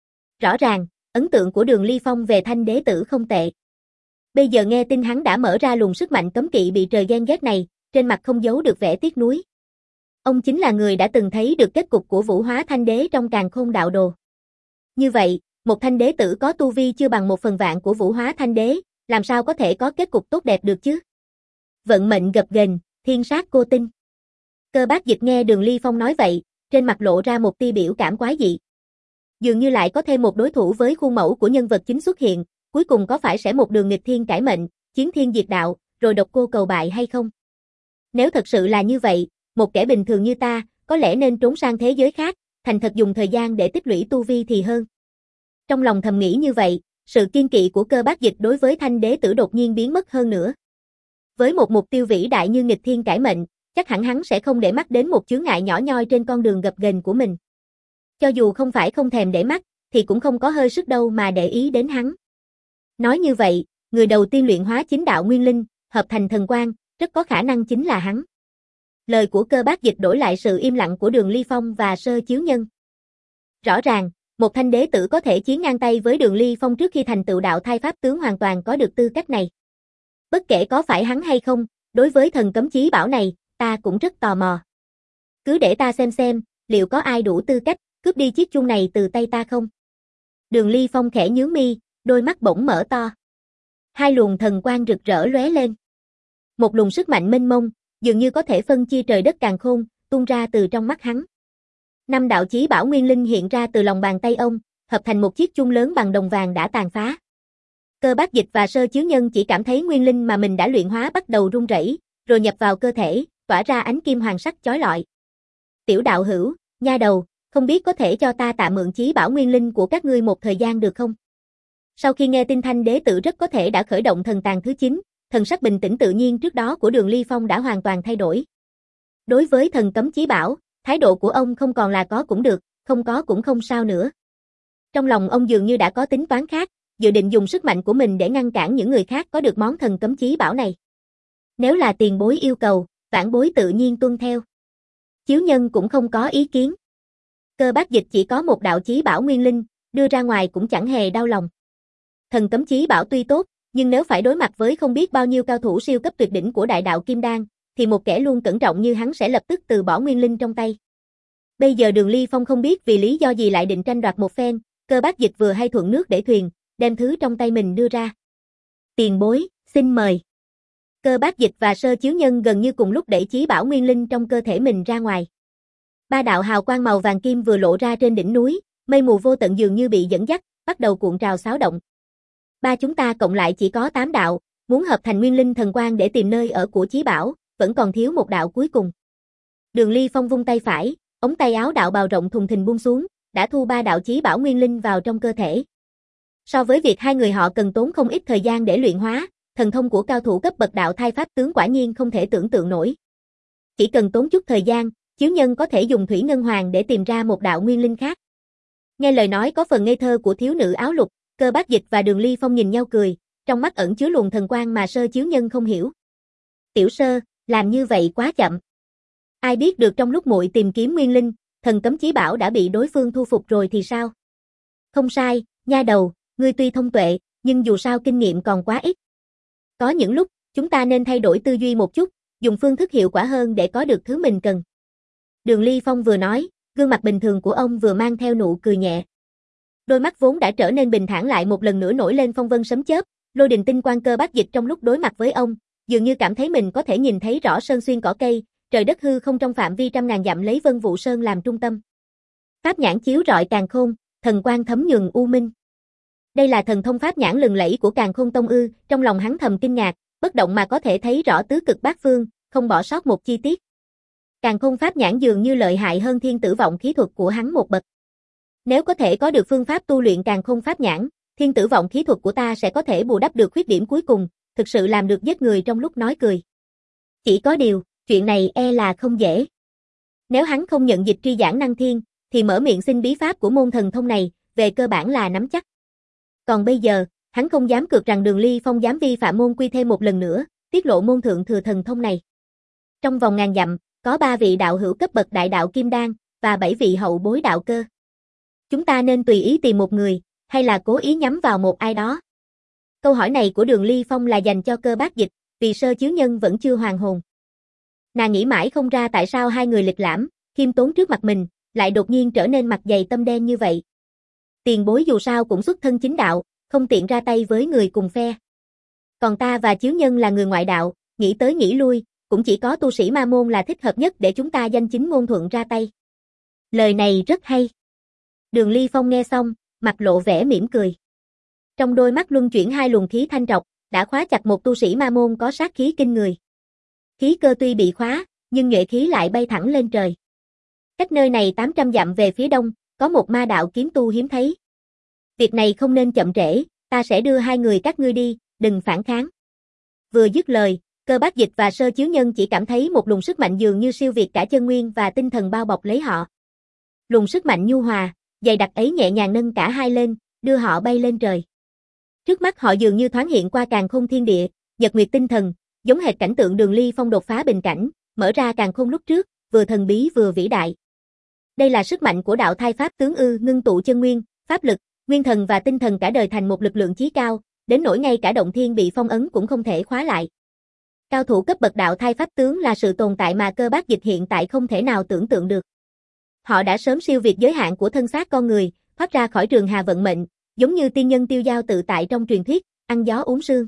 Speaker 1: Rõ ràng, ấn tượng của Đường Ly Phong về Thanh đế tử không tệ. Bây giờ nghe tin hắn đã mở ra luồng sức mạnh cấm kỵ bị trời ghen ghét này, trên mặt không giấu được vẻ tiếc nuối. Ông chính là người đã từng thấy được kết cục của Vũ Hóa Thanh đế trong Càn Khôn Đạo Đồ. Như vậy, một Thanh đế tử có tu vi chưa bằng một phần vạn của Vũ Hóa Thanh đế, làm sao có thể có kết cục tốt đẹp được chứ? Vận mệnh gập ghềnh, thiên sát cô tinh. Cơ Bác Dịch nghe Đường Ly Phong nói vậy, trên mặt lộ ra một tia biểu cảm quái dị. Dường như lại có thêm một đối thủ với khuôn mẫu của nhân vật chính xuất hiện, cuối cùng có phải sẽ một đường nghịch thiên cải mệnh, chiến thiên diệt đạo, rồi độc cô cầu bại hay không? Nếu thật sự là như vậy, một kẻ bình thường như ta, có lẽ nên trốn sang thế giới khác, thành thật dùng thời gian để tích lũy tu vi thì hơn. Trong lòng thầm nghĩ như vậy, sự kiên kỵ của Cơ Bác Dịch đối với Thanh đế tử đột nhiên biến mất hơn nữa. Với một mục tiêu vĩ đại như nghịch thiên cải mệnh, chắc hẳn hắn sẽ không để mắt đến một chướng ngại nhỏ nhoi trên con đường gập ghềnh của mình. Cho dù không phải không thèm để mắt, thì cũng không có hơi sức đâu mà để ý đến hắn. Nói như vậy, người đầu tiên luyện hóa chính đạo nguyên linh, hợp thành thần quang, rất có khả năng chính là hắn. Lời của Cơ Bác Dịch đổi lại sự im lặng của Đường Ly Phong và Sơ Chiếu Nhân. Rõ ràng, một thanh đế tử có thể chiến ngang tay với Đường Ly Phong trước khi thành tựu đạo thai pháp tướng hoàn toàn có được tư cách này. Bất kể có phải hắn hay không, đối với thần cấm chí bảo này, ta cũng rất tò mò. Cứ để ta xem xem, liệu có ai đủ tư cách cướp đi chiếc chuông này từ tay ta không? Đường Ly Phong khẽ nhướng mi, đôi mắt bỗng mở to. Hai luồng thần quang rực rỡ lóe lên. Một luồng sức mạnh mênh mông, dường như có thể phân chia trời đất càn khôn, tung ra từ trong mắt hắn. Năm đạo chí bảo nguyên linh hiện ra từ lòng bàn tay ông, hợp thành một chiếc chuông lớn bằng đồng vàng đã tàn phá. Cơ Bác Dịch và Sơ Chiếu Nhân chỉ cảm thấy nguyên linh mà mình đã luyện hóa bắt đầu rung rẩy, rồi nhập vào cơ thể, tỏa ra ánh kim hoàng sắc chói lọi. Tiểu đạo hữu, nha đầu, không biết có thể cho ta tạm mượn chí bảo nguyên linh của các ngươi một thời gian được không? Sau khi nghe tin thanh đế tử rất có thể đã khởi động thần tàng thứ chín, thần sắc bình tĩnh tự nhiên trước đó của Đường Ly Phong đã hoàn toàn thay đổi. Đối với thần cấm chí bảo, thái độ của ông không còn là có cũng được, không có cũng không sao nữa. Trong lòng ông dường như đã có tính toán khác, dự định dùng sức mạnh của mình để ngăn cản những người khác có được món thần cấm chí bảo này. Nếu là tiền bối yêu cầu, vãn bối tự nhiên tuân theo. Chiếu Nhân cũng không có ý kiến. Cơ Bác Dịch chỉ có một đạo chí bảo nguyên linh, đưa ra ngoài cũng chẳng hề đau lòng. Thần cấm chí bảo tuy tốt, nhưng nếu phải đối mặt với không biết bao nhiêu cao thủ siêu cấp tuyệt đỉnh của đại đạo Kim Đan, thì một kẻ luôn cẩn trọng như hắn sẽ lập tức từ bỏ nguyên linh trong tay. Bây giờ Đường Ly Phong không biết vì lý do gì lại định tranh đoạt một phen, Cơ Bác Dịch vừa hay thuận nước để thuyền, đem thứ trong tay mình đưa ra. Tiền bối, xin mời. Cơ Bác Dịch và Sơ Chiếu Nhân gần như cùng lúc đẩy chí bảo nguyên linh trong cơ thể mình ra ngoài. Ba đạo hào quang màu vàng kim vừa lộ ra trên đỉnh núi, mây mù vô tận dường như bị dẫn dắt, bắt đầu cuộn trào xáo động. Ba chúng ta cộng lại chỉ có tám đạo, muốn hợp thành nguyên linh thần quang để tìm nơi ở của chí bảo, vẫn còn thiếu một đạo cuối cùng. Đường Ly Phong vung tay phải, ống tay áo đạo bào rộng thùng thình buông xuống, đã thu ba đạo chí bảo nguyên linh vào trong cơ thể. So với việc hai người họ cần tốn không ít thời gian để luyện hóa, thần thông của cao thủ cấp bậc đạo thai pháp tướng quả nhiên không thể tưởng tượng nổi. Chỉ cần tốn chút thời gian, Chiếu Nhân có thể dùng thủy ngân hoàng để tìm ra một đạo nguyên linh khác. Nghe lời nói có phần ngây thơ của thiếu nữ áo lục, Cơ Bác Dịch và Đường Ly Phong nhìn nhau cười, trong mắt ẩn chứa luồng thần quang mà Sơ Chiếu Nhân không hiểu. Tiểu Sơ, làm như vậy quá chậm. Ai biết được trong lúc muội tìm kiếm nguyên linh, thần cấm chí bảo đã bị đối phương thu phục rồi thì sao? Không sai, nha đầu, ngươi tuy thông tuệ, nhưng dù sao kinh nghiệm còn quá ít. Có những lúc, chúng ta nên thay đổi tư duy một chút, dùng phương thức hiệu quả hơn để có được thứ mình cần. Đường Ly Phong vừa nói, gương mặt bình thường của ông vừa mang theo nụ cười nhẹ. Đôi mắt vốn đã trở nên bình thản lại một lần nữa nổi lên phong vân sấm chớp, lôi đình tinh quang Cơ Bác Dịch trong lúc đối mặt với ông, dường như cảm thấy mình có thể nhìn thấy rõ sơn xuyên cỏ cây, trời đất hư không trong phạm vi trăm ngàn dặm lấy Vân Vũ Sơn làm trung tâm. Pháp nhãn chiếu rọi càn khôn, thần quang thấm nhuần u minh. Đây là thần thông pháp nhãn lừng lẫy của Càn Khôn Tông ư? Trong lòng hắn thầm kinh ngạc, bất động mà có thể thấy rõ tứ cực bát phương, không bỏ sót một chi tiết. Càn Khôn pháp nhãn dường như lợi hại hơn Thiên Tử vọng khí thuật của hắn một bậc. Nếu có thể có được phương pháp tu luyện Càn Khôn pháp nhãn, Thiên Tử vọng khí thuật của ta sẽ có thể bù đắp được khuyết điểm cuối cùng, thực sự làm được giết người trong lúc nói cười. Chỉ có điều, chuyện này e là không dễ. Nếu hắn không nhận dịch tri giảng năng thiên, thì mở miệng xin bí pháp của môn thần thông này, về cơ bản là nắm chắc. Còn bây giờ, hắn không dám cược rằng Đường Ly Phong dám vi phạm môn quy thêm một lần nữa, tiết lộ môn thượng thừa thần thông này. Trong vòng ngàn dặm, có ba vị đạo hữu cấp bậc đại đạo Kim Đan, và bảy vị hậu bối đạo cơ. Chúng ta nên tùy ý tìm một người, hay là cố ý nhắm vào một ai đó? Câu hỏi này của Đường Ly Phong là dành cho Cơ Bác Dịch, vì Sơ Chiếu Nhân vẫn chưa hoàn hồn. Nàng nghĩ mãi không ra tại sao hai người lịch lãm, khiêm tốn trước mặt mình, lại đột nhiên trở nên mặt dày tâm đen như vậy. Tiền bối dù sao cũng xuất thân chính đạo, không tiện ra tay với người cùng phe. Còn ta và Chiếu Nhân là người ngoại đạo, nghĩ tới nghĩ lui, cũng chỉ có tu sĩ ma môn là thích hợp nhất để chúng ta danh chính ngôn thuận ra tay. Lời này rất hay. Đường Ly Phong nghe xong, mặt lộ vẻ mỉm cười. Trong đôi mắt luân chuyển hai luồng khí thanh trọc, đã khóa chặt một tu sĩ ma môn có sát khí kinh người. Khí cơ tuy bị khóa, nhưng nhuệ khí lại bay thẳng lên trời. Cách nơi này tám trăm dặm về phía đông, có một ma đạo kiếm tu hiếm thấy. Việc này không nên chậm trễ, ta sẽ đưa hai người các ngươi đi, đừng phản kháng. Vừa dứt lời, Cơ Bác Dịch và Sơ Chiếu Nhân chỉ cảm thấy một luồng sức mạnh dường như siêu việt cả chân nguyên và tinh thần bao bọc lấy họ. Luồng sức mạnh nhu hòa, dày đặc ấy nhẹ nhàng nâng cả hai lên, đưa họ bay lên trời. Trước mắt họ dường như thoáng hiện qua càn khôn thiên địa, nhật nguyệt tinh thần, giống hệt cảnh tượng Đường Ly Phong đột phá bình cảnh, mở ra càn khôn lúc trước, vừa thần bí vừa vĩ đại. Đây là sức mạnh của đạo thai pháp tướng ư, ngưng tụ chân nguyên, pháp lực, nguyên thần và tinh thần cả đời thành một lực lượng chí cao, đến nỗi ngay cả động thiên bị phong ấn cũng không thể khóa lại. Cao thủ cấp bậc đạo thai pháp tướng là sự tồn tại mà Cơ Bác Dịch hiện tại không thể nào tưởng tượng được. Họ đã sớm siêu việt giới hạn của thân xác con người, thoát ra khỏi trường hà vận mệnh, giống như tiên nhân tiêu dao tự tại trong truyền thuyết, ăn gió uống sương.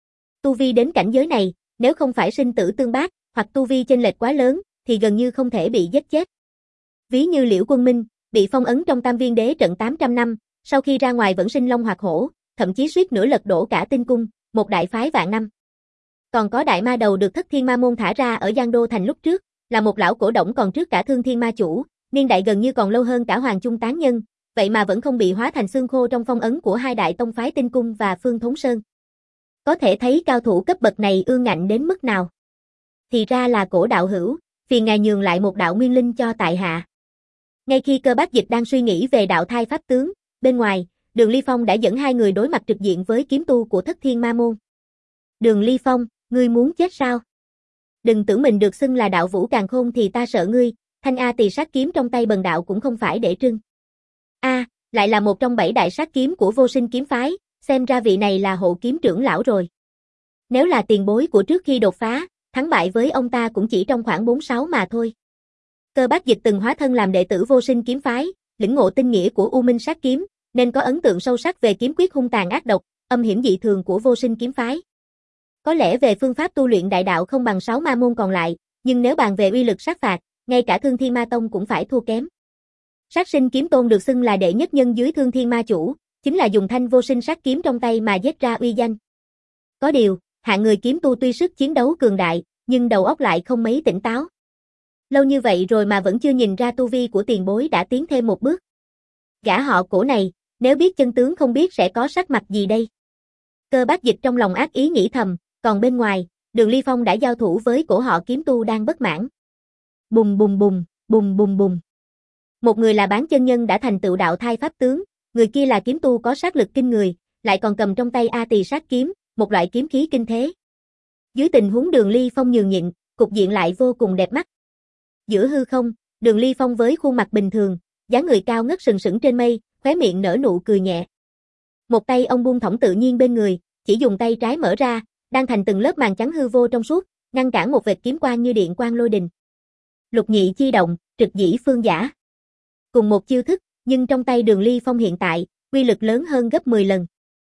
Speaker 1: Tu vi đến cảnh giới này, nếu không phải sinh tử tương bác, hoặc tu vi chênh lệch quá lớn, thì gần như không thể bị giết chết. Ví như Liễu Quân Minh, bị phong ấn trong Tam Viên Đế trận tám trăm năm, sau khi ra ngoài vẫn sinh long hoạt hổ, thậm chí suýt nữa lật đổ cả tinh cung, một đại phái vạn năm. Còn có đại ma đầu được Thất Thiên Ma Môn thả ra ở Giang Đô Thành lúc trước, là một lão cổ đổng còn trước cả Thương Thiên Ma Chủ, niên đại gần như còn lâu hơn cả Hoàng Chung Tán Nhân, vậy mà vẫn không bị hóa thành xương khô trong phong ấn của hai đại tông phái Tinh Cung và Phương Thống Sơn. Có thể thấy cao thủ cấp bậc này ương ngạnh đến mức nào. Thì ra là Cổ đạo hữu, phiền ngài nhường lại một đạo nguyên linh cho tại hạ. Ngay khi Cơ Bác Dịch đang suy nghĩ về đạo thai pháp tướng, bên ngoài, Đường Ly Phong đã dẫn hai người đối mặt trực diện với kiếm tu của Thất Thiên Ma Môn. Đường Ly Phong, ngươi muốn chết sao? Đừng tưởng mình được xưng là đạo vũ càn khôn thì ta sợ ngươi, thanh A Tỳ sát kiếm trong tay bần đạo cũng không phải để trưng. A, à, lại là một trong bảy đại sát kiếm của Vô Sinh kiếm phái, xem ra vị này là hộ kiếm trưởng lão rồi. Nếu là tiền bối của trước khi đột phá, thắng bại với ông ta cũng chỉ trong khoảng bốn sáu mà thôi. Cơ Bác Dịch từng hóa thân làm đệ tử Vô Sinh kiếm phái, lĩnh ngộ tinh nghĩa của U Minh sát kiếm, nên có ấn tượng sâu sắc về kiếm quyết hung tàn ác độc, âm hiểm dị thường của Vô Sinh kiếm phái. Có lẽ về phương pháp tu luyện đại đạo không bằng sáu ma môn còn lại, nhưng nếu bàn về uy lực sát phạt, ngay cả Thương Thiên Ma Tông cũng phải thua kém. Sát Sinh kiếm tôn được xưng là đệ nhất nhân dưới Thương Thiên Ma Chủ, chính là dùng thanh vô sinh sát kiếm trong tay mà giết ra uy danh. Có điều, hạng người kiếm tu tuy sức chiến đấu cường đại, nhưng đầu óc lại không mấy tỉnh táo. Lâu như vậy rồi mà vẫn chưa nhìn ra tu vi của tiền bối đã tiến thêm một bước. Gã họ Cổ này, nếu biết chân tướng không biết sẽ có sắc mặt gì đây. Cơ Bác Dịch trong lòng ác ý nghĩ thầm, còn bên ngoài, Đường Ly Phong đã giao thủ với cổ họ kiếm tu đang bất mãn. Bùng bùng bùng, bùng bùng bùng. Một người là bán chân nhân đã thành tựu đạo thai pháp tướng, người kia là kiếm tu có sát lực kinh người, lại còn cầm trong tay A Tỳ sát kiếm, một loại kiếm khí kinh thế. Dưới tình huống Đường Ly Phong nhường nhịn, cục diện lại vô cùng đẹp mắt. Giữa hư không, Đường Ly Phong với khuôn mặt bình thường, dáng người cao ngất sừng sững trên mây, khóe miệng nở nụ cười nhẹ. Một tay ông buông thõng tự nhiên bên người, chỉ dùng tay trái mở ra, đang thành từng lớp màn chắn hư vô trong suốt, ngăn cản một vệt kiếm quang như điện quang lôi đình. Lục nhị chi động, trực dĩ phương giả. Cùng một chiêu thức, nhưng trong tay Đường Ly Phong hiện tại, uy lực lớn hơn gấp mười lần.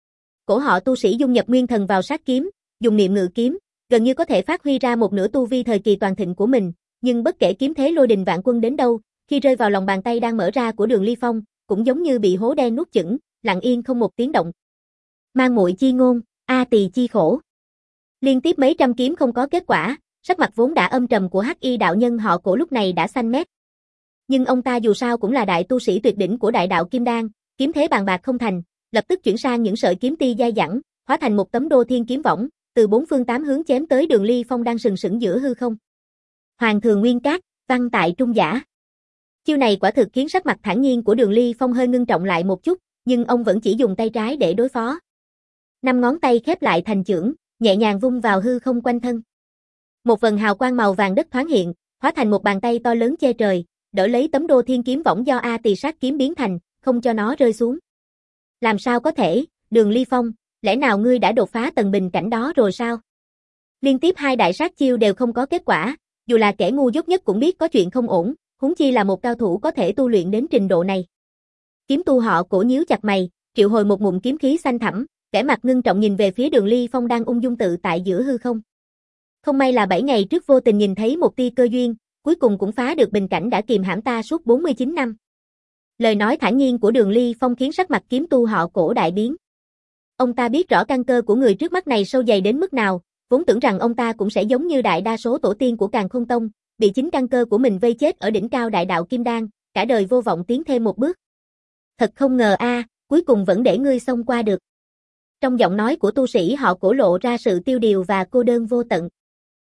Speaker 1: Cổ họ tu sĩ dung nhập nguyên thần vào sát kiếm, dùng niệm ngự kiếm, gần như có thể phát huy ra một nửa tu vi thời kỳ toàn thịnh của mình, nhưng bất kể kiếm thế lôi đình vạn quân đến đâu, khi rơi vào lòng bàn tay đang mở ra của Đường Ly Phong, cũng giống như bị hố đen nuốt chửng, lặng yên không một tiếng động. Mang muội chi ngôn, A Tỳ chi khổ. Liên tiếp mấy trăm kiếm không có kết quả, sắc mặt vốn đã âm trầm của Hắc Y đạo nhân họ Cổ lúc này đã xanh mét. Nhưng ông ta dù sao cũng là đại tu sĩ tuyệt đỉnh của đại đạo Kim Đan, kiếm thế bàn bạc không thành, lập tức chuyển sang những sợi kiếm ti dai dẳng, hóa thành một tấm đô thiên kiếm võng, từ bốn phương tám hướng chém tới Đường Ly Phong đang sừng sững giữa hư không. Hoàng Thường Nguyên Cát, văn tại trung giả. Chiêu này quả thực khiến sắc mặt thản nhiên của Đường Ly Phong hơi ngưng trọng lại một chút, nhưng ông vẫn chỉ dùng tay trái để đối phó. Năm ngón tay khép lại thành chưởng, nhẹ nhàng vung vào hư không quanh thân. Một vần hào quang màu vàng đất thoáng hiện, hóa thành một bàn tay to lớn che trời, đỡ lấy tấm đô thiên kiếm võng do A Tỳ sát kiếm biến thành, không cho nó rơi xuống. Làm sao có thể, Đường Ly Phong, lẽ nào ngươi đã đột phá tầng bình cảnh đó rồi sao? Liên tiếp hai đại sát chiêu đều không có kết quả, dù là kẻ ngu dốt nhất cũng biết có chuyện không ổn, huống chi là một cao thủ có thể tu luyện đến trình độ này. Kiếm tu họ Cổ nhíu chặt mày, triệu hồi một ngụm kiếm khí xanh thẳm, vẻ mặt ngưng trọng nhìn về phía Đường Ly Phong đang ung dung tự tại giữa hư không. Không may là bảy ngày trước vô tình nhìn thấy một tia cơ duyên, cuối cùng cũng phá được bình cảnh đã kìm hãm ta suốt bốn mươi chín năm. Lời nói thản nhiên của Đường Ly Phong khiến sắc mặt kiếm tu họ Cổ đại biến. Ông ta biết rõ căn cơ của người trước mắt này sâu dày đến mức nào, vốn tưởng rằng ông ta cũng sẽ giống như đại đa số tổ tiên của Càn Khôn Tông, bị chính căn cơ của mình vây chết ở đỉnh cao đại đạo Kim Đan, cả đời vô vọng tiến thêm một bước. Thật không ngờ a, cuối cùng vẫn để ngươi xông qua được. Trong giọng nói của tu sĩ họ Cổ lộ ra sự tiêu điều và cô đơn vô tận.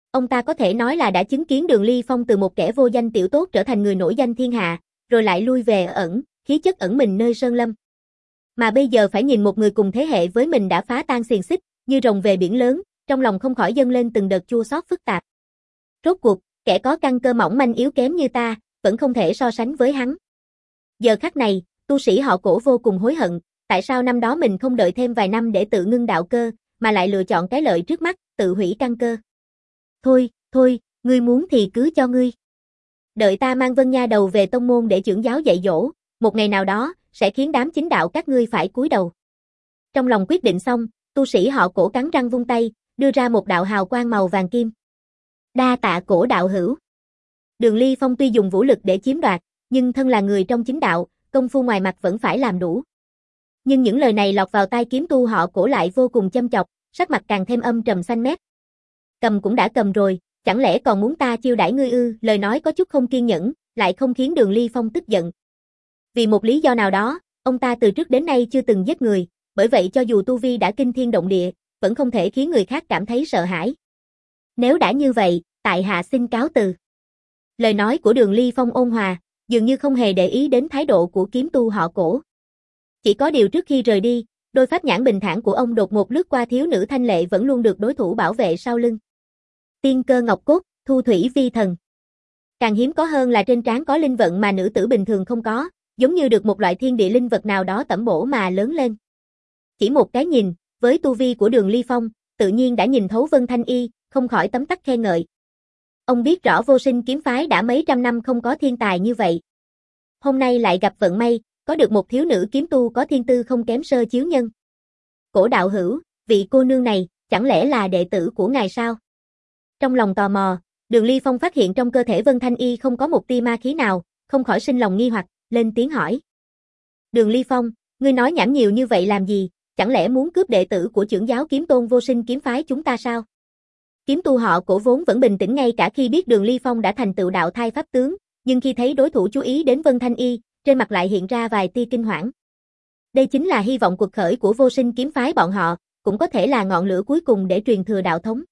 Speaker 1: Ông ta có thể nói là đã chứng kiến Đường Ly Phong từ một kẻ vô danh tiểu tốt trở thành người nổi danh thiên hạ, rồi lại lui về ẩn, khí chất ẩn mình nơi sơn lâm. Mà bây giờ phải nhìn một người cùng thế hệ với mình đã phá tan xiềng xích, như rồng về biển lớn, trong lòng không khỏi dâng lên từng đợt chua xót phức tạp. Rốt cuộc, kẻ có căn cơ mỏng manh yếu kém như ta, vẫn không thể so sánh với hắn. Giờ khắc này, tu sĩ họ Cổ vô cùng hối hận, tại sao năm đó mình không đợi thêm vài năm để tự ngưng đạo cơ, mà lại lựa chọn cái lợi trước mắt, tự hủy căn cơ. Thôi, thôi, ngươi muốn thì cứ cho ngươi. Đợi ta mang Vân Nha đầu về tông môn để trưởng giáo dạy dỗ, một ngày nào đó, sẽ khiến đám chính đạo các ngươi phải cúi đầu. Trong lòng quyết định xong, tu sĩ họ Cổ cắn răng vung tay, đưa ra một đạo hào quang màu vàng kim. Đa tạ Cổ đạo hữu. Đường Ly Phong tuy dùng vũ lực để chiếm đoạt, nhưng thân là người trong chính đạo, công phu ngoài mặt vẫn phải làm đủ. Nhưng những lời này lọt vào tai kiếm tu họ Cổ lại vô cùng châm chọc, sắc mặt càng thêm âm trầm xanh mét. Cầm cũng đã cầm rồi, chẳng lẽ còn muốn ta chiêu đãi ngươi ư? Lời nói có chút không kiên nhẫn, lại không khiến Đường Ly Phong tức giận. Vì một lý do nào đó, ông ta từ trước đến nay chưa từng giết người, bởi vậy cho dù tu vi đã kinh thiên động địa, vẫn không thể khiến người khác cảm thấy sợ hãi. Nếu đã như vậy, tại hạ xin cáo từ. Lời nói của Đường Ly Phong ôn hòa, dường như không hề để ý đến thái độ của kiếm tu họ Cổ. Chỉ có điều trước khi rời đi, đôi pháp nhãn bình thản của ông đột ngột lướt qua thiếu nữ thanh lệ vẫn luôn được đối thủ bảo vệ sau lưng. Tiên cơ ngọc cốt, thu thủy vi thần. Càng hiếm có hơn là trên trán có linh vận mà nữ tử bình thường không có, giống như được một loại thiên địa linh vật nào đó tẩm bổ mà lớn lên. Chỉ một cái nhìn, với tu vi của Đường Ly Phong, tự nhiên đã nhìn thấu Vân Thanh Y, không khỏi tấm tắc khen ngợi. Ông biết rõ Vô Sinh kiếm phái đã mấy trăm năm không có thiên tài như vậy. Hôm nay lại gặp vận may, có được một thiếu nữ kiếm tu có thiên tư không kém Sơ Chiếu Nhân. Cổ đạo hữu, vị cô nương này, chẳng lẽ là đệ tử của ngài sao? Trong lòng tò mò, Đường Ly Phong phát hiện trong cơ thể Vân Thanh Y không có một tia ma khí nào, không khỏi sinh lòng nghi hoặc, lên tiếng hỏi. Đường Ly Phong, ngươi nói nhảm nhiều như vậy làm gì, chẳng lẽ muốn cướp đệ tử của trưởng giáo kiếm tôn Vô Sinh kiếm phái chúng ta sao? Kiếm tu họ Cổ vốn vẫn bình tĩnh ngay cả khi biết Đường Ly Phong đã thành tựu đạo thai pháp tướng, nhưng khi thấy đối thủ chú ý đến Vân Thanh Y, trên mặt lại hiện ra vài tia kinh hoảng. Đây chính là hy vọng cuộc khởi của Vô Sinh kiếm phái bọn họ, cũng có thể là ngọn lửa cuối cùng để truyền thừa đạo thống.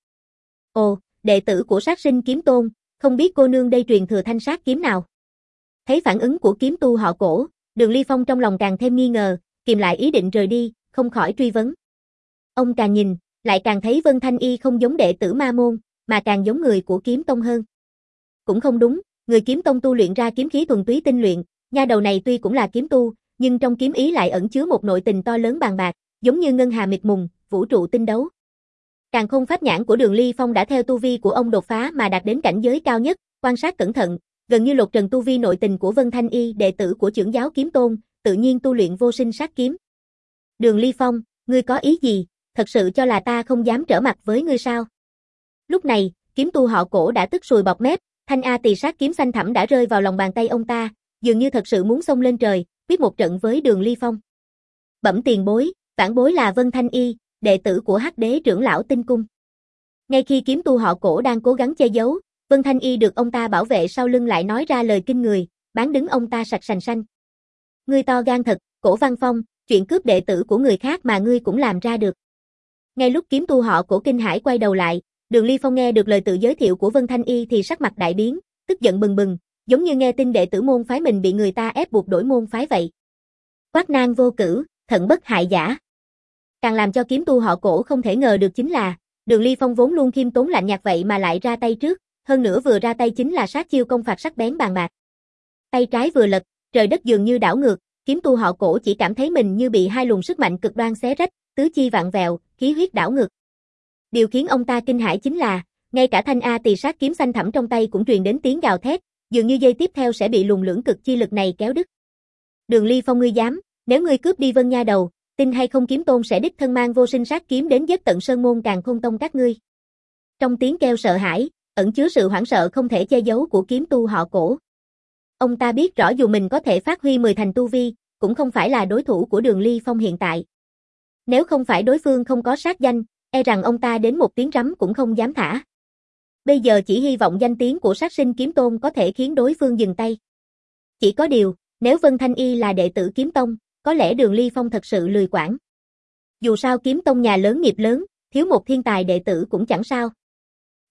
Speaker 1: Ồ, đệ tử của Sát Sinh kiếm tôn, không biết cô nương đây truyền thừa thanh sát kiếm nào? Thấy phản ứng của kiếm tu họ Cổ, Đường Ly Phong trong lòng càng thêm nghi ngờ, kìm lại ý định rời đi, không khỏi truy vấn. Ông càng nhìn, lại càng thấy Vân Thanh Y không giống đệ tử ma môn, mà càng giống người của kiếm tông hơn. Cũng không đúng, người kiếm tông tu luyện ra kiếm khí thuần túy tinh luyện, nha đầu này tuy cũng là kiếm tu, nhưng trong kiếm ý lại ẩn chứa một nội tình to lớn bàn bạc, giống như ngân hà mịt mùng, vũ trụ tinh đấu. Càng không pháp nhãn của Đường Ly Phong đã theo tu vi của ông đột phá mà đạt đến cảnh giới cao nhất, quan sát cẩn thận, gần như lột trần tu vi nội tình của Vân Thanh Y, đệ tử của trưởng giáo kiếm tôn, tự nhiên tu luyện vô sinh sát kiếm. Đường Ly Phong, ngươi có ý gì, thật sự cho là ta không dám trở mặt với ngươi sao? Lúc này, kiếm tu họ Cổ đã tức sùi bọt mép, thanh a tỳ sát kiếm xanh thẳm đã rơi vào lòng bàn tay ông ta, dường như thật sự muốn xông lên trời, quyết một trận với Đường Ly Phong. Bẩm tiền bối, vãn bối là Vân Thanh Y, đệ tử của Hắc Đế trưởng lão Tinh Cung. Ngay khi kiếm tu họ Cổ đang cố gắng che giấu, Vân Thanh Y được ông ta bảo vệ sau lưng lại nói ra lời kinh người, bán đứng ông ta sạch sành xanh. Ngươi to gan thật, Cổ Văn Phong, chuyện cướp đệ tử của người khác mà ngươi cũng làm ra được. Ngay lúc kiếm tu họ Cổ kinh hãi quay đầu lại, Đường Ly Phong nghe được lời tự giới thiệu của Vân Thanh Y thì sắc mặt đại biến, tức giận bừng bừng, giống như nghe tin đệ tử môn phái mình bị người ta ép buộc đổi môn phái vậy. Quát nan vô cử, thận bất hại giả. Càng làm cho kiếm tu họ Cổ không thể ngờ được chính là, Đường Ly Phong vốn luôn khiêm tốn lạnh nhạt vậy mà lại ra tay trước, hơn nữa vừa ra tay chính là sát chiêu công phạt sắc bén bàn bạc. Tay trái vừa lật, trời đất dường như đảo ngược, kiếm tu họ Cổ chỉ cảm thấy mình như bị hai luồng sức mạnh cực đoan xé rách, tứ chi vặn vẹo, khí huyết đảo ngược. Điều khiến ông ta kinh hãi chính là, ngay cả thanh a tỳ sát kiếm xanh thẳm trong tay cũng truyền đến tiếng gào thét, dường như giây tiếp theo sẽ bị luồng lưỡng cực chi lực này kéo đứt. Đường Ly Phong ngươi dám, nếu ngươi cướp đi Vân Nha đầu, tin hay không kiếm tôn sẽ đích thân mang vô sinh sát kiếm đến giết tận sơn môn Càn Khôn tông các ngươi. Trong tiếng kêu sợ hãi, ẩn chứa sự hoảng sợ không thể che giấu của kiếm tu họ Cổ. Ông ta biết rõ dù mình có thể phát huy mười thành tu vi, cũng không phải là đối thủ của Đường Ly Phong hiện tại. Nếu không phải đối phương không có sát danh, e rằng ông ta đến một tiếng rắm cũng không dám thả. Bây giờ chỉ hy vọng danh tiếng của Sát Sinh kiếm tôn có thể khiến đối phương dừng tay. Chỉ có điều, nếu Vân Thanh Y là đệ tử kiếm tông, có lẽ Đường Ly Phong thật sự lười quản. Dù sao kiếm tông nhà lớn nghiệp lớn, thiếu một thiên tài đệ tử cũng chẳng sao.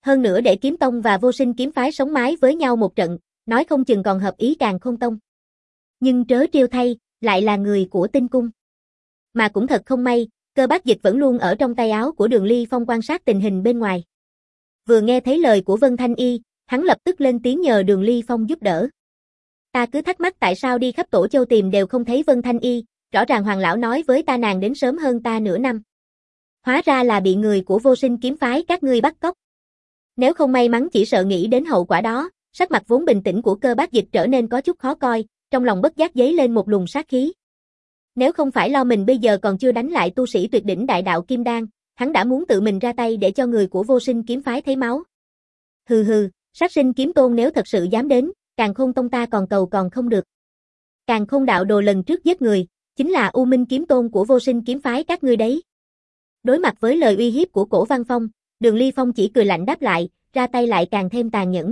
Speaker 1: Hơn nữa để Kiếm Tông và Vô Sinh kiếm phái sống mái với nhau một trận, nói không chừng còn hợp ý Càn Khôn Tông. Nhưng trớ trêu thay, lại là người của Tinh Cung. Mà cũng thật không may, Cơ Bác Dịch vẫn luôn ở trong tay áo của Đường Ly Phong quan sát tình hình bên ngoài. Vừa nghe thấy lời của Vân Thanh Y, hắn lập tức lên tiếng nhờ Đường Ly Phong giúp đỡ. Ta cứ thắc mắc tại sao đi khắp Tổ Châu tìm đều không thấy Vân Thanh Y, rõ ràng Hoàng lão nói với ta nàng đến sớm hơn ta nửa năm. Hóa ra là bị người của Vô Sinh kiếm phái các ngươi bắt cóc. Nếu không may mắn chỉ sợ nghĩ đến hậu quả đó, sắc mặt vốn bình tĩnh của Cơ Bác Dịch trở nên có chút khó coi, trong lòng bất giác dấy lên một luồng sát khí. Nếu không phải lo mình bây giờ còn chưa đánh lại tu sĩ tuyệt đỉnh đại đạo Kim Đan, hắn đã muốn tự mình ra tay để cho người của Vô Sinh kiếm phái thấy máu. Hừ hừ, Sát Sinh kiếm tôn nếu thật sự dám đến, Càn Khôn tông ta còn cầu còn không được. Càn Khôn đạo đồ lần trước giết người, chính là U Minh kiếm tôn của Vô Sinh kiếm phái các ngươi đấy. Đối mặt với lời uy hiếp của Cổ Văn Phong, Đường Ly Phong chỉ cười lạnh đáp lại, ra tay lại càng thêm tàn nhẫn.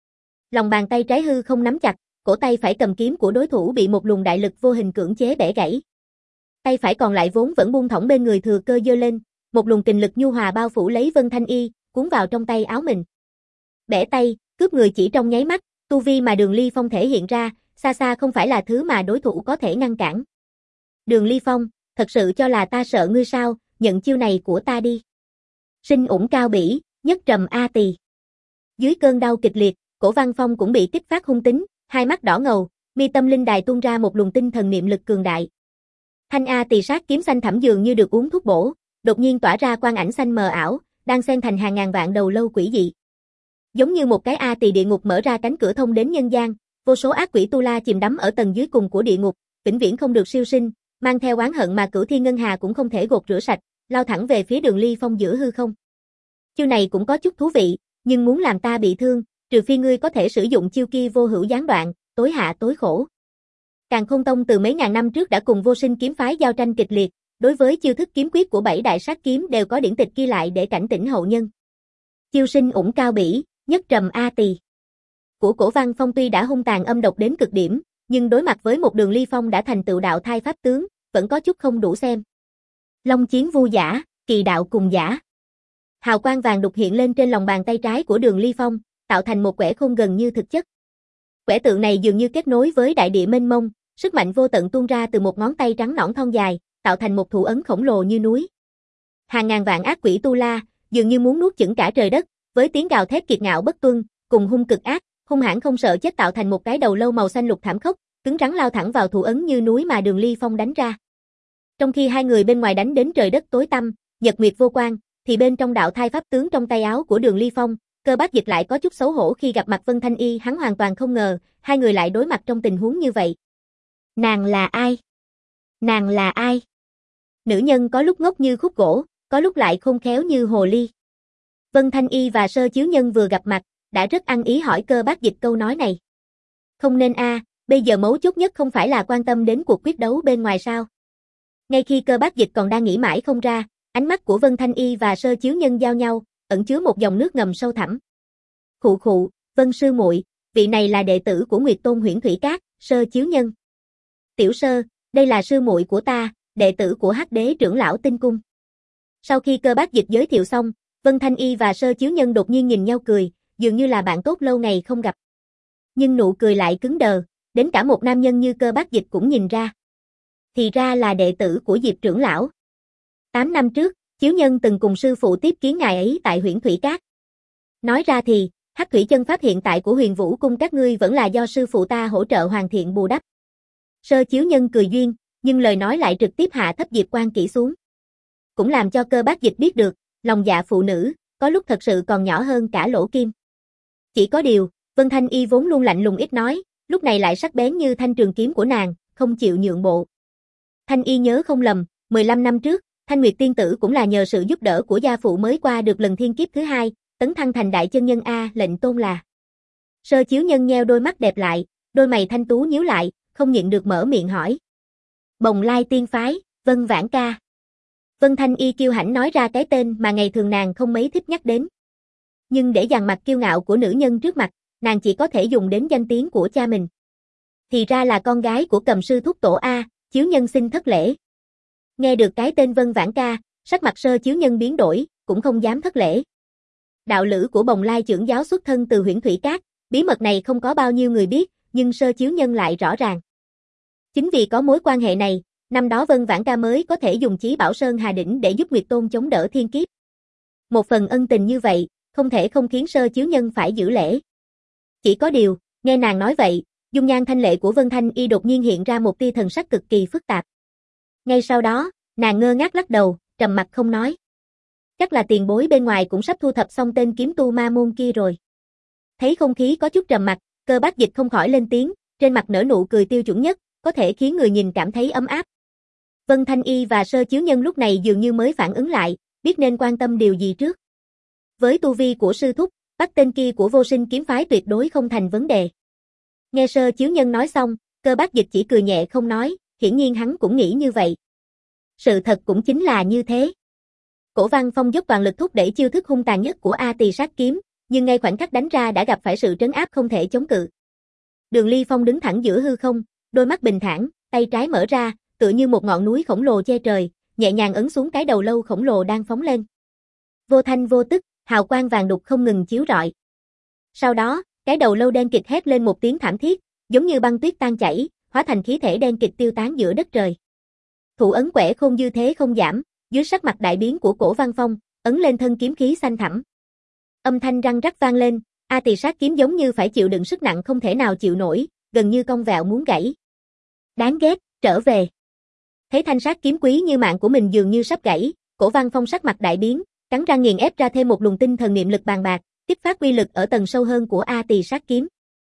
Speaker 1: Lòng bàn tay trái hư không nắm chặt, cổ tay phải cầm kiếm của đối thủ bị một luồng đại lực vô hình cưỡng chế bẻ gãy. Tay phải còn lại vốn vẫn buông thõng bên người thừa cơ giơ lên, một luồng kình lực nhu hòa bao phủ lấy Vân Thanh Y, cuốn vào trong tay áo mình. Bẻ tay, cướp người chỉ trong nháy mắt, tu vi mà Đường Ly Phong thể hiện ra, xa xa không phải là thứ mà đối thủ có thể ngăn cản. Đường Ly Phong, thật sự cho là ta sợ ngươi sao, nhận chiêu này của ta đi. Sinh ủng cao bỉ, nhất trầm a tỳ. Dưới cơn đau kịch liệt, Cổ Văn Phong cũng bị kích phát hung tính, hai mắt đỏ ngầu, mi tâm linh đài tuôn ra một luồng tinh thần niệm lực cường đại. Thanh A Tỳ Sát kiếm xanh thẳm dường như được uống thuốc bổ, đột nhiên tỏa ra quang ảnh xanh mờ ảo, đang xen thành hàng ngàn vạn đầu lâu quỷ dị. Giống như một cái A Tỳ địa ngục mở ra cánh cửa thông đến nhân gian, vô số ác quỷ tu la chìm đắm ở tầng dưới cùng của địa ngục, vĩnh viễn không được siêu sinh, mang theo oán hận mà Cửu Thiên Ngân Hà cũng không thể gột rửa sạch, lao thẳng về phía Đường Ly Phong giữa hư không. Chiêu này cũng có chút thú vị, nhưng muốn làm ta bị thương, trừ phi ngươi có thể sử dụng chiêu kia vô hữu gián đoạn, tối hạ tối khổ. Càn Khôn Tông từ mấy ngàn năm trước đã cùng Vô Sinh kiếm phái giao tranh kịch liệt, đối với chiêu thức kiếm quyết của bảy đại sát kiếm đều có điển tịch ghi lại để cảnh tỉnh hậu nhân. Chiêu sinh ủng cao bỉ, nhất trầm a tỳ. Của Cổ Văn Phong tuy đã hung tàn âm độc đến cực điểm, nhưng đối mặt với một Đường Ly Phong đã thành tựu đạo thai pháp tướng, vẫn có chút không đủ xem. Long chiến vu giả, kỳ đạo cùng giả. Hào quang vàng đục hiện lên trên lòng bàn tay trái của Đường Ly Phong, tạo thành một quẻ khôn gần như thực chất. Quẻ tượng này dường như kết nối với đại địa mênh mông, sức mạnh vô tận tuôn ra từ một ngón tay trắng nõn thon dài, tạo thành một thủ ấn khổng lồ như núi. Hàng ngàn vạn ác quỷ tu la, dường như muốn nuốt chửng cả trời đất, với tiếng gào thét kiệt ngạo bất tuân, cùng hung cực ác, hung hãn không sợ chết tạo thành một cái đầu lâu màu xanh lục thảm khốc, cứng rắn lao thẳng vào thủ ấn như núi mà Đường Ly Phong đánh ra. Trong khi hai người bên ngoài đánh đến trời đất tối tăm, nhật nguyệt vô quang, thì bên trong đạo thai pháp tướng trong tay áo của Đường Ly Phong, Cơ Bác Dịch lại có chút xấu hổ khi gặp mặt Vân Thanh Y, hắn hoàn toàn không ngờ, hai người lại đối mặt trong tình huống như vậy. Nàng là ai? Nàng là ai? Nữ nhân có lúc ngốc như khúc gỗ, có lúc lại khôn khéo như hồ ly. Vân Thanh Y và Sơ Chiếu Nhân vừa gặp mặt, đã rất ăn ý hỏi Cơ Bác Dịch câu nói này. Không nên a, à, bây giờ mấu chốt nhất không phải là quan tâm đến cuộc quyết đấu bên ngoài sao? Ngay khi Cơ Bác Dịch còn đang nghĩ mãi không ra, ánh mắt của Vân Thanh Y và Sơ Chiếu Nhân giao nhau, ẩn chứa một dòng nước ngầm sâu thẳm. Khụ khụ, Vân sư muội, vị này là đệ tử của Nguyệt Tôn Huyễn Thủy Các, Sơ Chiếu Nhân. Tiểu Sơ, đây là sư muội của ta, đệ tử của Hắc Đế trưởng lão Tinh Cung. Sau khi Cơ Bác Dịch giới thiệu xong, Vân Thanh Y và Sơ Chiếu Nhân đột nhiên nhìn nhau cười, dường như là bạn tốt lâu ngày không gặp. Nhưng nụ cười lại cứng đờ, đến cả một nam nhân như Cơ Bác Dịch cũng nhìn ra. Thì ra là đệ tử của Diệp trưởng lão. Tám năm trước, Chiếu Nhân từng cùng sư phụ tiếp kiến ngài ấy tại Huyễn Thủy Các. Nói ra thì, Hắc Thủy chân pháp hiện tại của Huyền Vũ cung các ngươi vẫn là do sư phụ ta hỗ trợ hoàn thiện bù đắp. Sơ Chiếu Nhân cười duyên, nhưng lời nói lại trực tiếp hạ thấp Diệp Quan Kỷ xuống. Cũng làm cho Cơ Bác Dịch biết được, lòng dạ phụ nữ, có lúc thật sự còn nhỏ hơn cả lỗ kim. Chỉ có điều, Vân Thanh Y vốn luôn lạnh lùng ít nói, lúc này lại sắc bén như thanh trường kiếm của nàng, không chịu nhượng bộ. Thanh Y nhớ không lầm, mười lăm năm trước, Thanh Nguyệt tiên tử cũng là nhờ sự giúp đỡ của gia phụ mới qua được lần thiên kiếp thứ hai, tấn thăng thành đại chân nhân a, lệnh tôn là. Sơ Chiếu Nhân nheo đôi mắt đẹp lại, đôi mày thanh tú nhíu lại, không nhịn được mở miệng hỏi. Bồng Lai tiên phái, Vân Vãn Ca. Vân Thanh Y kiêu hãnh nói ra cái tên mà ngày thường nàng không mấy thích nhắc đến. Nhưng để dằn mặt kiêu ngạo của nữ nhân trước mặt, nàng chỉ có thể dùng đến danh tiếng của cha mình. Thì ra là con gái của Cầm sư thúc tổ a, Chiếu Nhân xin thất lễ. Nghe được cái tên Vân Vãn Ca, sắc mặt Sơ Chiếu Nhân biến đổi, cũng không dám thất lễ. Đạo lữ của Bồng Lai trưởng giáo xuất thân từ Huyễn Thủy Cát, bí mật này không có bao nhiêu người biết, nhưng Sơ Chiếu Nhân lại rõ ràng. Chính vì có mối quan hệ này, năm đó Vân Vãn Ca mới có thể dùng Chí Bảo Sơn Hà Đỉnh để giúp Nguyệt Tôn chống đỡ thiên kiếp. Một phần ân tình như vậy, không thể không khiến Sơ Chiếu Nhân phải giữ lễ. Chỉ có điều, nghe nàng nói vậy, dung nhan thanh lệ của Vân Thanh Y đột nhiên hiện ra một tia thần sắc cực kỳ phức tạp. Ngay sau đó, nàng ngơ ngác lắc đầu, trầm mặc không nói. Chắc là tiền bối bên ngoài cũng sắp thu thập xong tên kiếm tu ma môn kia rồi. Thấy không khí có chút trầm mặc, Cơ Bác Dịch không khỏi lên tiếng, trên mặt nở nụ cười tiêu chuẩn nhất, có thể khiến người nhìn cảm thấy ấm áp. Vân Thanh Y và Sơ Chiếu Nhân lúc này dường như mới phản ứng lại, biết nên quan tâm điều gì trước. Với tu vi của sư thúc, bắt tên kia của Vô Sinh kiếm phái tuyệt đối không thành vấn đề. Nghe Sơ Chiếu Nhân nói xong, Cơ Bác Dịch chỉ cười nhẹ không nói, hiển nhiên hắn cũng nghĩ như vậy. Sự thật cũng chính là như thế. Cổ Văn Phong dốc toàn lực thúc đẩy chiêu thức hung tàn nhất của A Tỳ Sát Kiếm, nhưng ngay khoảnh khắc đánh ra đã gặp phải sự trấn áp không thể chống cự. Đường Ly Phong đứng thẳng giữa hư không, đôi mắt bình thản, tay trái mở ra, tựa như một ngọn núi khổng lồ che trời, nhẹ nhàng ấn xuống cái đầu lâu khổng lồ đang phóng lên. Vô thanh vô tức, hào quang vàng đục không ngừng chiếu rọi. Sau đó, cái đầu lâu đen kịt hét lên một tiếng thảm thiết, giống như băng tuyết tan chảy, hóa thành khí thể đen kịt tiêu tán giữa đất trời. Thủ ấn Quẻ Khôn dư thế không giảm, dưới sắc mặt đại biến của Cổ Văn Phong, ấn lên thân kiếm khí xanh thẳm. Âm thanh răng rắc vang lên, A Tỳ Sát Kiếm giống như phải chịu đựng sức nặng không thể nào chịu nổi, gần như cong vẹo muốn gãy. Đáng ghét, trở về. Thấy thanh sát kiếm quý như mạng của mình dường như sắp gãy, Cổ Văn Phong sắc mặt đại biến, cắn răng nghiền ép ra thêm một luồng tinh thần niệm lực bàn bạc, kích phát uy lực ở tầng sâu hơn của A Tỳ Sát Kiếm.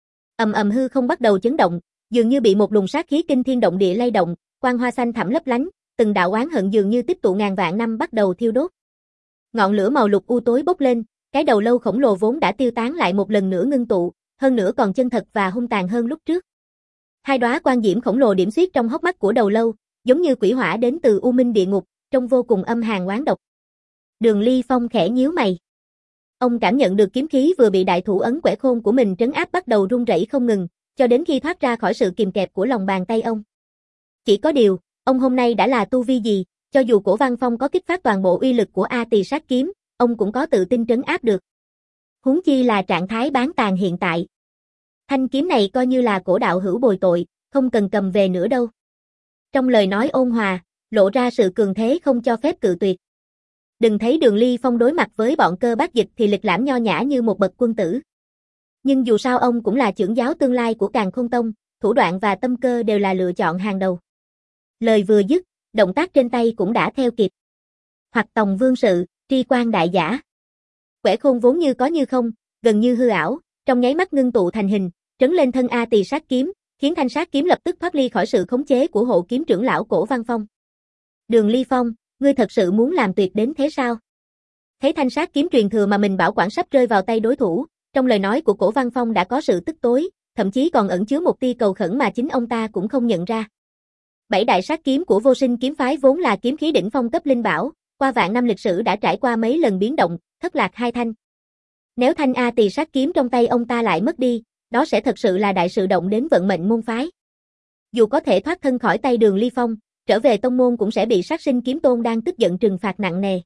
Speaker 1: Ầm ầm hư không bắt đầu chấn động, dường như bị một luồng sát khí kinh thiên động địa lay động, quang hoa xanh thẳm lấp lánh, từng đạo oán hận dường như tích tụ ngàn vạn năm bắt đầu thiêu đốt. Ngọn lửa màu lục u tối bốc lên, cái đầu lâu khổng lồ vốn đã tiêu tán lại một lần nữa ngưng tụ, hơn nữa còn chân thật và hung tàn hơn lúc trước. Hai đóa quang diễm khổng lồ điểm xuyết trong hốc mắt của đầu lâu, giống như quỷ hỏa đến từ u minh địa ngục, trông vô cùng âm hàn oán độc. Đường Ly Phong khẽ nhíu mày. Ông cảm nhận được kiếm khí vừa bị đại thủ ấn Quẻ Khôn của mình trấn áp bắt đầu rung rẩy không ngừng, cho đến khi thoát ra khỏi sự kìm kẹp của lòng bàn tay ông. Chỉ có điều, ông hôm nay đã là tu vi gì, cho dù Cổ Văn Phong có kích phát toàn bộ uy lực của A Tỳ Sát Kiếm, ông cũng có tự tin trấn áp được. Huống chi là trạng thái bán tàn hiện tại. Thanh kiếm này coi như là cổ đạo hữu bồi tội, không cần cầm về nữa đâu. Trong lời nói ôn hòa, lộ ra sự cường thế không cho phép cự tuyệt. Đừng thấy Đường Ly Phong đối mặt với bọn Cơ Bác Dịch thì lịch lãm nho nhã như một bậc quân tử. Nhưng dù sao ông cũng là trưởng giáo tương lai của Càn Khôn Tông, thủ đoạn và tâm cơ đều là lựa chọn hàng đầu. Lời vừa dứt, động tác trên tay cũng đã theo kịp. Hoặc tòng vương sự, tri quan đại giả. Quẻ Khôn vốn như có như không, gần như hư ảo, trong nháy mắt ngưng tụ thành hình, trấn lên thân A Tỳ Sát Kiếm, khiến thanh sát kiếm lập tức thoát ly khỏi sự khống chế của hộ kiếm trưởng lão Cổ Văn Phong. Đường Ly Phong, ngươi thật sự muốn làm tuyệt đến thế sao? Thấy thanh sát kiếm truyền thừa mà mình bảo quản sắp rơi vào tay đối thủ, trong lời nói của Cổ Văn Phong đã có sự tức tối, thậm chí còn ẩn chứa một tia cầu khẩn mà chính ông ta cũng không nhận ra. Bảy đại sát kiếm của Vô Sinh kiếm phái vốn là kiếm khí đỉnh phong cấp linh bảo, qua vạn năm lịch sử đã trải qua mấy lần biến động, thất lạc hai thanh. Nếu thanh A Tỳ sát kiếm trong tay ông ta lại mất đi, đó sẽ thật sự là đại sự động đến vận mệnh môn phái. Dù có thể thoát thân khỏi tay Đường Ly Phong, trở về tông môn cũng sẽ bị Sát Sinh Kiếm Tôn đang tức giận trừng phạt nặng nề.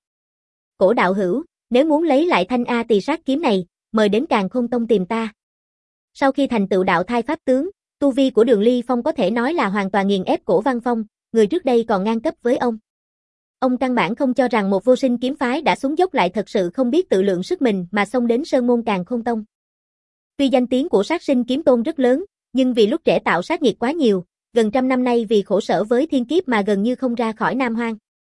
Speaker 1: Cổ đạo hữu, nếu muốn lấy lại thanh A Tỳ sát kiếm này, mời đến Càn Khôn Tông tìm ta. Sau khi thành tựu đạo thai pháp tướng, tu vi của Đường Ly Phong có thể nói là hoàn toàn nghiền ép Cổ Văn Phong, người trước đây còn ngang cấp với ông. Ông căn bản không cho rằng một Vô Sinh kiếm phái đã xuống dốc lại thật sự không biết tự lượng sức mình mà xông đến sơn môn Càn Khôn Tông. Tuy danh tiếng của Sát Sinh Kiếm Tôn rất lớn, nhưng vì lúc trẻ tạo sát nghiệt quá nhiều, gần trăm năm nay vì khổ sở với thiên kiếp mà gần như không ra khỏi Nam Hoang.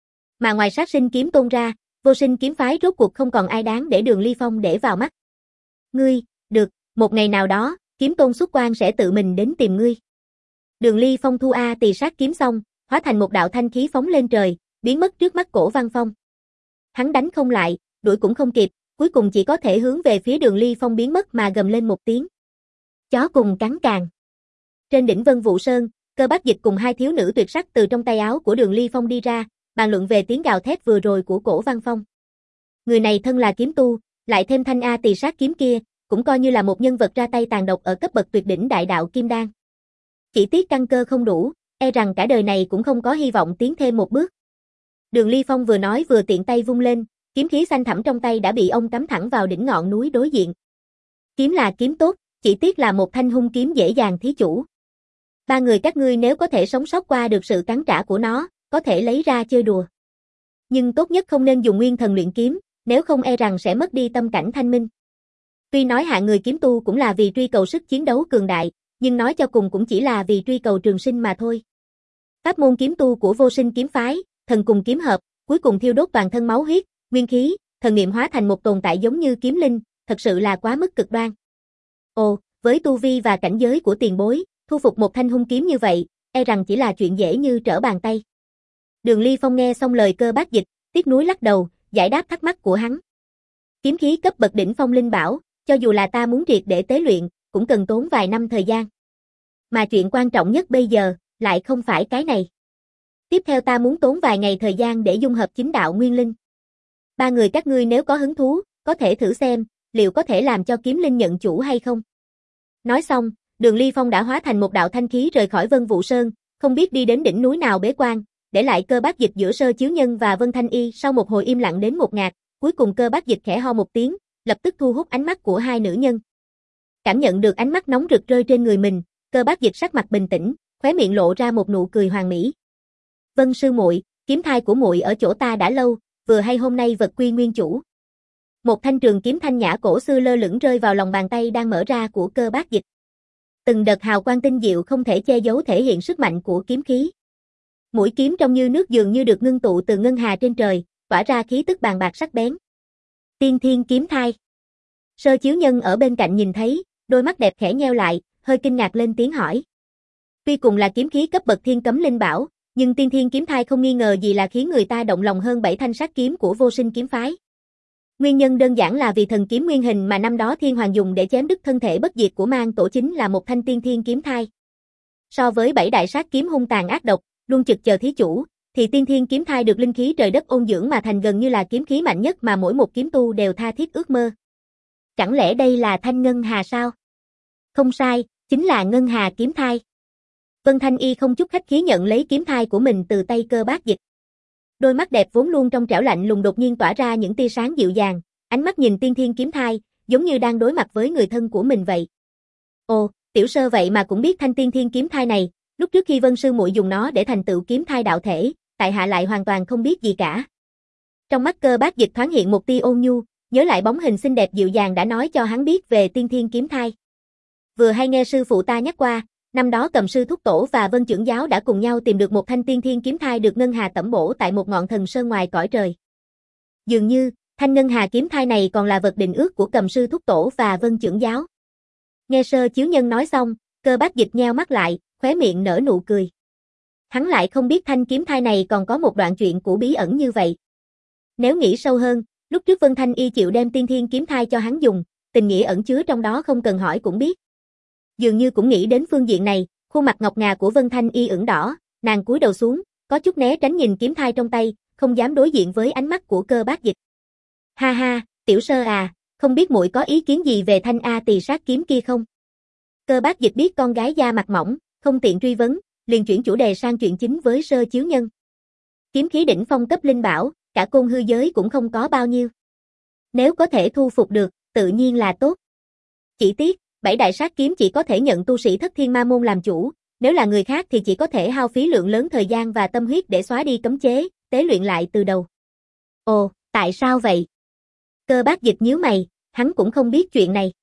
Speaker 1: Mà ngoài Sát Sinh Kiếm Tôn ra, Vô Sinh kiếm phái rốt cuộc không còn ai đáng để Đường Ly Phong để vào mắt. Ngươi, được, một ngày nào đó, Kiếm Tôn xuất quan sẽ tự mình đến tìm ngươi. Đường Ly Phong thu A Tỳ sát kiếm xong, hóa thành một đạo thanh khí phóng lên trời, biến mất trước mắt Cổ Văn Phong. Hắn đánh không lại, đuổi cũng không kịp, cuối cùng chỉ có thể hướng về phía Đường Ly Phong biến mất mà gầm lên một tiếng. Chó cùng cắn càng. Trên đỉnh Vân Vũ Sơn, Cơ Bác Dịch cùng hai thiếu nữ tuyệt sắc từ trong tay áo của Đường Ly Phong đi ra, bàn luận về tiếng gào thét vừa rồi của Cổ Văn Phong. Người này thân là kiếm tu, lại thêm thanh A Tỳ sát kiếm kia, cũng coi như là một nhân vật ra tay tàn độc ở cấp bậc tuyệt đỉnh đại đạo kim đan. Chỉ tiếc căn cơ không đủ, e rằng cả đời này cũng không có hy vọng tiến thêm một bước. Đường Ly Phong vừa nói vừa tiện tay vung lên, Kiếm khí xanh thẳm trong tay đã bị ông cắm thẳng vào đỉnh ngọn núi đối diện. Kiếm là kiếm tốt, chỉ tiếc là một thanh hung kiếm dễ dàng thí chủ. Ba người các ngươi nếu có thể sống sót qua được sự cắn trả của nó, có thể lấy ra chơi đùa. Nhưng tốt nhất không nên dùng nguyên thần luyện kiếm, nếu không e rằng sẽ mất đi tâm cảnh thanh minh. Tuy nói hạ người kiếm tu cũng là vì truy cầu sức chiến đấu cường đại, nhưng nói cho cùng cũng chỉ là vì truy cầu trường sinh mà thôi. Pháp môn kiếm tu của Vô Sinh kiếm phái, thần cùng kiếm hợp, cuối cùng thiêu đốt toàn thân máu huyết, nguyên khí, thần niệm hóa thành một tồn tại giống như kiếm linh, thật sự là quá mức cực đoan. Ồ, với tu vi và cảnh giới của tiền bối, thu phục một thanh hung kiếm như vậy, e rằng chỉ là chuyện dễ như trở bàn tay. Đường Ly Phong nghe xong lời Cơ Bác Dịch, tiếc nuối lắc đầu, giải đáp thắc mắc của hắn. Kiếm khí cấp bậc đỉnh phong linh bảo, cho dù là ta muốn triệt để tế luyện, cũng cần tốn vài năm thời gian. Mà chuyện quan trọng nhất bây giờ, lại không phải cái này. Tiếp theo ta muốn tốn vài ngày thời gian để dung hợp chính đạo nguyên linh. Ba người các ngươi nếu có hứng thú, có thể thử xem, liệu có thể làm cho kiếm linh nhận chủ hay không. Nói xong, Đường Ly Phong đã hóa thành một đạo thanh khí rời khỏi Vân Vũ Sơn, không biết đi đến đỉnh núi nào bế quan, để lại Cơ Bác Dịch giữa Sơ Chiếu Nhân và Vân Thanh Y. Sau một hồi im lặng đến một ngạt, cuối cùng Cơ Bác Dịch khẽ ho một tiếng, lập tức thu hút ánh mắt của hai nữ nhân. Cảm nhận được ánh mắt nóng rực rơi trên người mình, Cơ Bác Dịch sắc mặt bình tĩnh, khóe miệng lộ ra một nụ cười hoàn mỹ. Vân sư muội, kiếm thai của muội ở chỗ ta đã lâu, vừa hay hôm nay vật quy nguyên chủ. Một thanh trường kiếm thanh nhã cổ xưa lơ lửng rơi vào lòng bàn tay đang mở ra của Cơ Bác Dịch. Từng đợt hào quang tinh diệu không thể che giấu thể hiện sức mạnh của kiếm khí. Mũi kiếm trông như nước dường như được ngưng tụ từ ngân hà trên trời, tỏa ra khí tức bàng bạc sắc bén. Tiên Thiên kiếm thai. Sơ Chiếu Nhân ở bên cạnh nhìn thấy, đôi mắt đẹp khẽ nheo lại, hơi kinh ngạc lên tiếng hỏi. Tuy cùng là kiếm khí cấp bậc thiên cấm linh bảo, nhưng Tiên Thiên kiếm thai không nghi ngờ gì là khiến người ta động lòng hơn bảy thanh sát kiếm của Vô Sinh kiếm phái. Nguyên nhân đơn giản là vì thần kiếm nguyên hình mà năm đó Thiên Hoàng dùng để chém đứt thân thể bất diệt của Mang Tổ chính là một thanh Tiên Thiên kiếm thai. So với bảy đại sát kiếm hung tàn ác độc, luôn trực chờ thí chủ, thì Tiên Thiên kiếm thai được linh khí trời đất ôn dưỡng mà thành gần như là kiếm khí mạnh nhất mà mỗi một kiếm tu đều tha thiết ước mơ. Chẳng lẽ đây là thanh ngân hà sao? Không sai, chính là ngân hà kiếm thai. Vân Thanh Y không chút khách khí nhận lấy kiếm thai của mình từ tay Cơ Bác Dịch. Đôi mắt đẹp vốn luôn trong trẻo lạnh lùng đột nhiên tỏa ra những tia sáng dịu dàng, ánh mắt nhìn Tiên Thiên kiếm thai, giống như đang đối mặt với người thân của mình vậy. Ồ, tiểu sơ vậy mà cũng biết thanh Tiên Thiên kiếm thai này, lúc trước khi Vân sư muội dùng nó để thành tựu kiếm thai đạo thể, tại hạ lại hoàn toàn không biết gì cả. Trong mắt Cơ Bác Dịch thoáng hiện một tia ôn nhu, nhớ lại bóng hình xinh đẹp dịu dàng đã nói cho hắn biết về Tiên Thiên kiếm thai. Vừa hay nghe sư phụ ta nhắc qua, năm đó Cầm sư thúc tổ và Vân trưởng giáo đã cùng nhau tìm được một thanh Tiên Thiên kiếm thai được ngân hà tẩm bổ tại một ngọn thần sơn ngoài cõi trời. Dường như, thanh ngân hà kiếm thai này còn là vật định ước của Cầm sư thúc tổ và Vân trưởng giáo. Nghe Sơ Chiếu Nhân nói xong, Cơ Bác Dịch nheo mắt lại, khóe miệng nở nụ cười. Hắn lại không biết thanh kiếm thai này còn có một đoạn chuyện cũ bí ẩn như vậy. Nếu nghĩ sâu hơn, lúc trước Vân Thanh Y chịu đem Tiên Thiên kiếm thai cho hắn dùng, tình nghĩa ẩn chứa trong đó không cần hỏi cũng biết. Dường như cũng nghĩ đến phương diện này, khuôn mặt ngọc ngà của Vân Thanh Y ửng đỏ, nàng cúi đầu xuống, có chút né tránh nhìn kiếm thai trong tay, không dám đối diện với ánh mắt của Cơ Bác Dịch. Ha ha, tiểu sơ à, không biết muội có ý kiến gì về thanh A Tỳ sát kiếm kia không? Cơ Bác Dịch biết con gái da mặt mỏng, không tiện truy vấn, liền chuyển chủ đề sang chuyện chính với Sơ Chiếu Nhân. Kiếm khí đỉnh phong cấp linh bảo, cả côn hư giới cũng không có bao nhiêu. Nếu có thể thu phục được, tự nhiên là tốt. Chỉ tiếc, bảy đại sát kiếm chỉ có thể nhận tu sĩ Thất Thiên Ma môn làm chủ, nếu là người khác thì chỉ có thể hao phí lượng lớn thời gian và tâm huyết để xóa đi cấm chế, tế luyện lại từ đầu. Ồ, tại sao vậy? Cơ Bác Dịch nhíu mày, hắn cũng không biết chuyện này.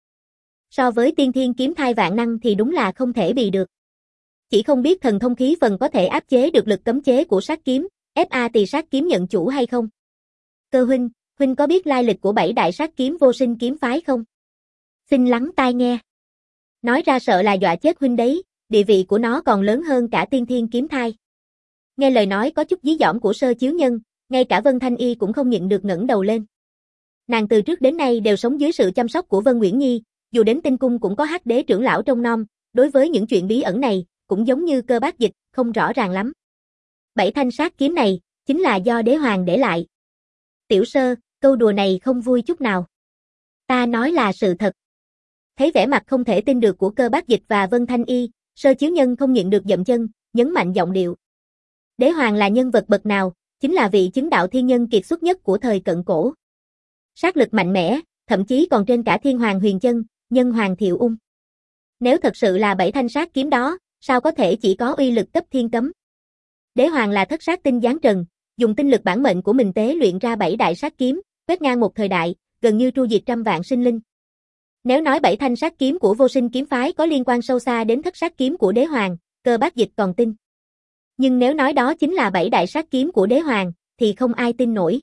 Speaker 1: So với Tiên Thiên kiếm thai vạn năng thì đúng là không thể bì được. Chỉ không biết thần thông khí phần có thể áp chế được lực cấm chế của sát kiếm, ép A Tỳ sát kiếm nhận chủ hay không? Cơ huynh, huynh có biết lai lịch của bảy đại sát kiếm Vô Sinh kiếm phái không? Xin lắng tai nghe. Nói ra sợ là dọa chết huynh đấy, địa vị của nó còn lớn hơn cả Tiên Thiên kiếm thai. Nghe lời nói có chút dí dỏm của Sơ Chiếu Nhân, ngay cả Vân Thanh Y cũng không nhịn được ngẩng đầu lên. Nàng từ trước đến nay đều sống dưới sự chăm sóc của Vân Nguyễn Nhi, dù đến tinh cung cũng có Hắc Đế trưởng lão trông nom, đối với những chuyện bí ẩn này, cũng giống như Cơ Bác Dịch, không rõ ràng lắm. Bảy thanh sát kiếm này, chính là do đế hoàng để lại. Tiểu Sơ, câu đùa này không vui chút nào. Ta nói là sự thật. Thấy vẻ mặt không thể tin được của Cơ Bác Dịch và Vân Thanh Y, Sơ Chiếu Nhân không nhịn được dậm chân, nhấn mạnh giọng điệu. Đế hoàng là nhân vật bậc nào, chính là vị chứng đạo thiên nhân kiệt xuất nhất của thời cận cổ. Sát lực mạnh mẽ, thậm chí còn trên cả Thiên Hoàng Huyền Chân, Nhân Hoàng Thiệu Ung. Nếu thật sự là bảy thanh sát kiếm đó, sao có thể chỉ có uy lực cấp thiên cấm? Đế Hoàng là thất sát tinh giáng trần, dùng tinh lực bản mệnh của mình tế luyện ra bảy đại sát kiếm, quét ngang một thời đại, gần như tru diệt trăm vạn sinh linh. Nếu nói bảy thanh sát kiếm của Vô Sinh kiếm phái có liên quan sâu xa đến thất sát kiếm của Đế Hoàng, Cơ Bác Dịch còn tin. Nhưng nếu nói đó chính là bảy đại sát kiếm của Đế Hoàng, thì không ai tin nổi.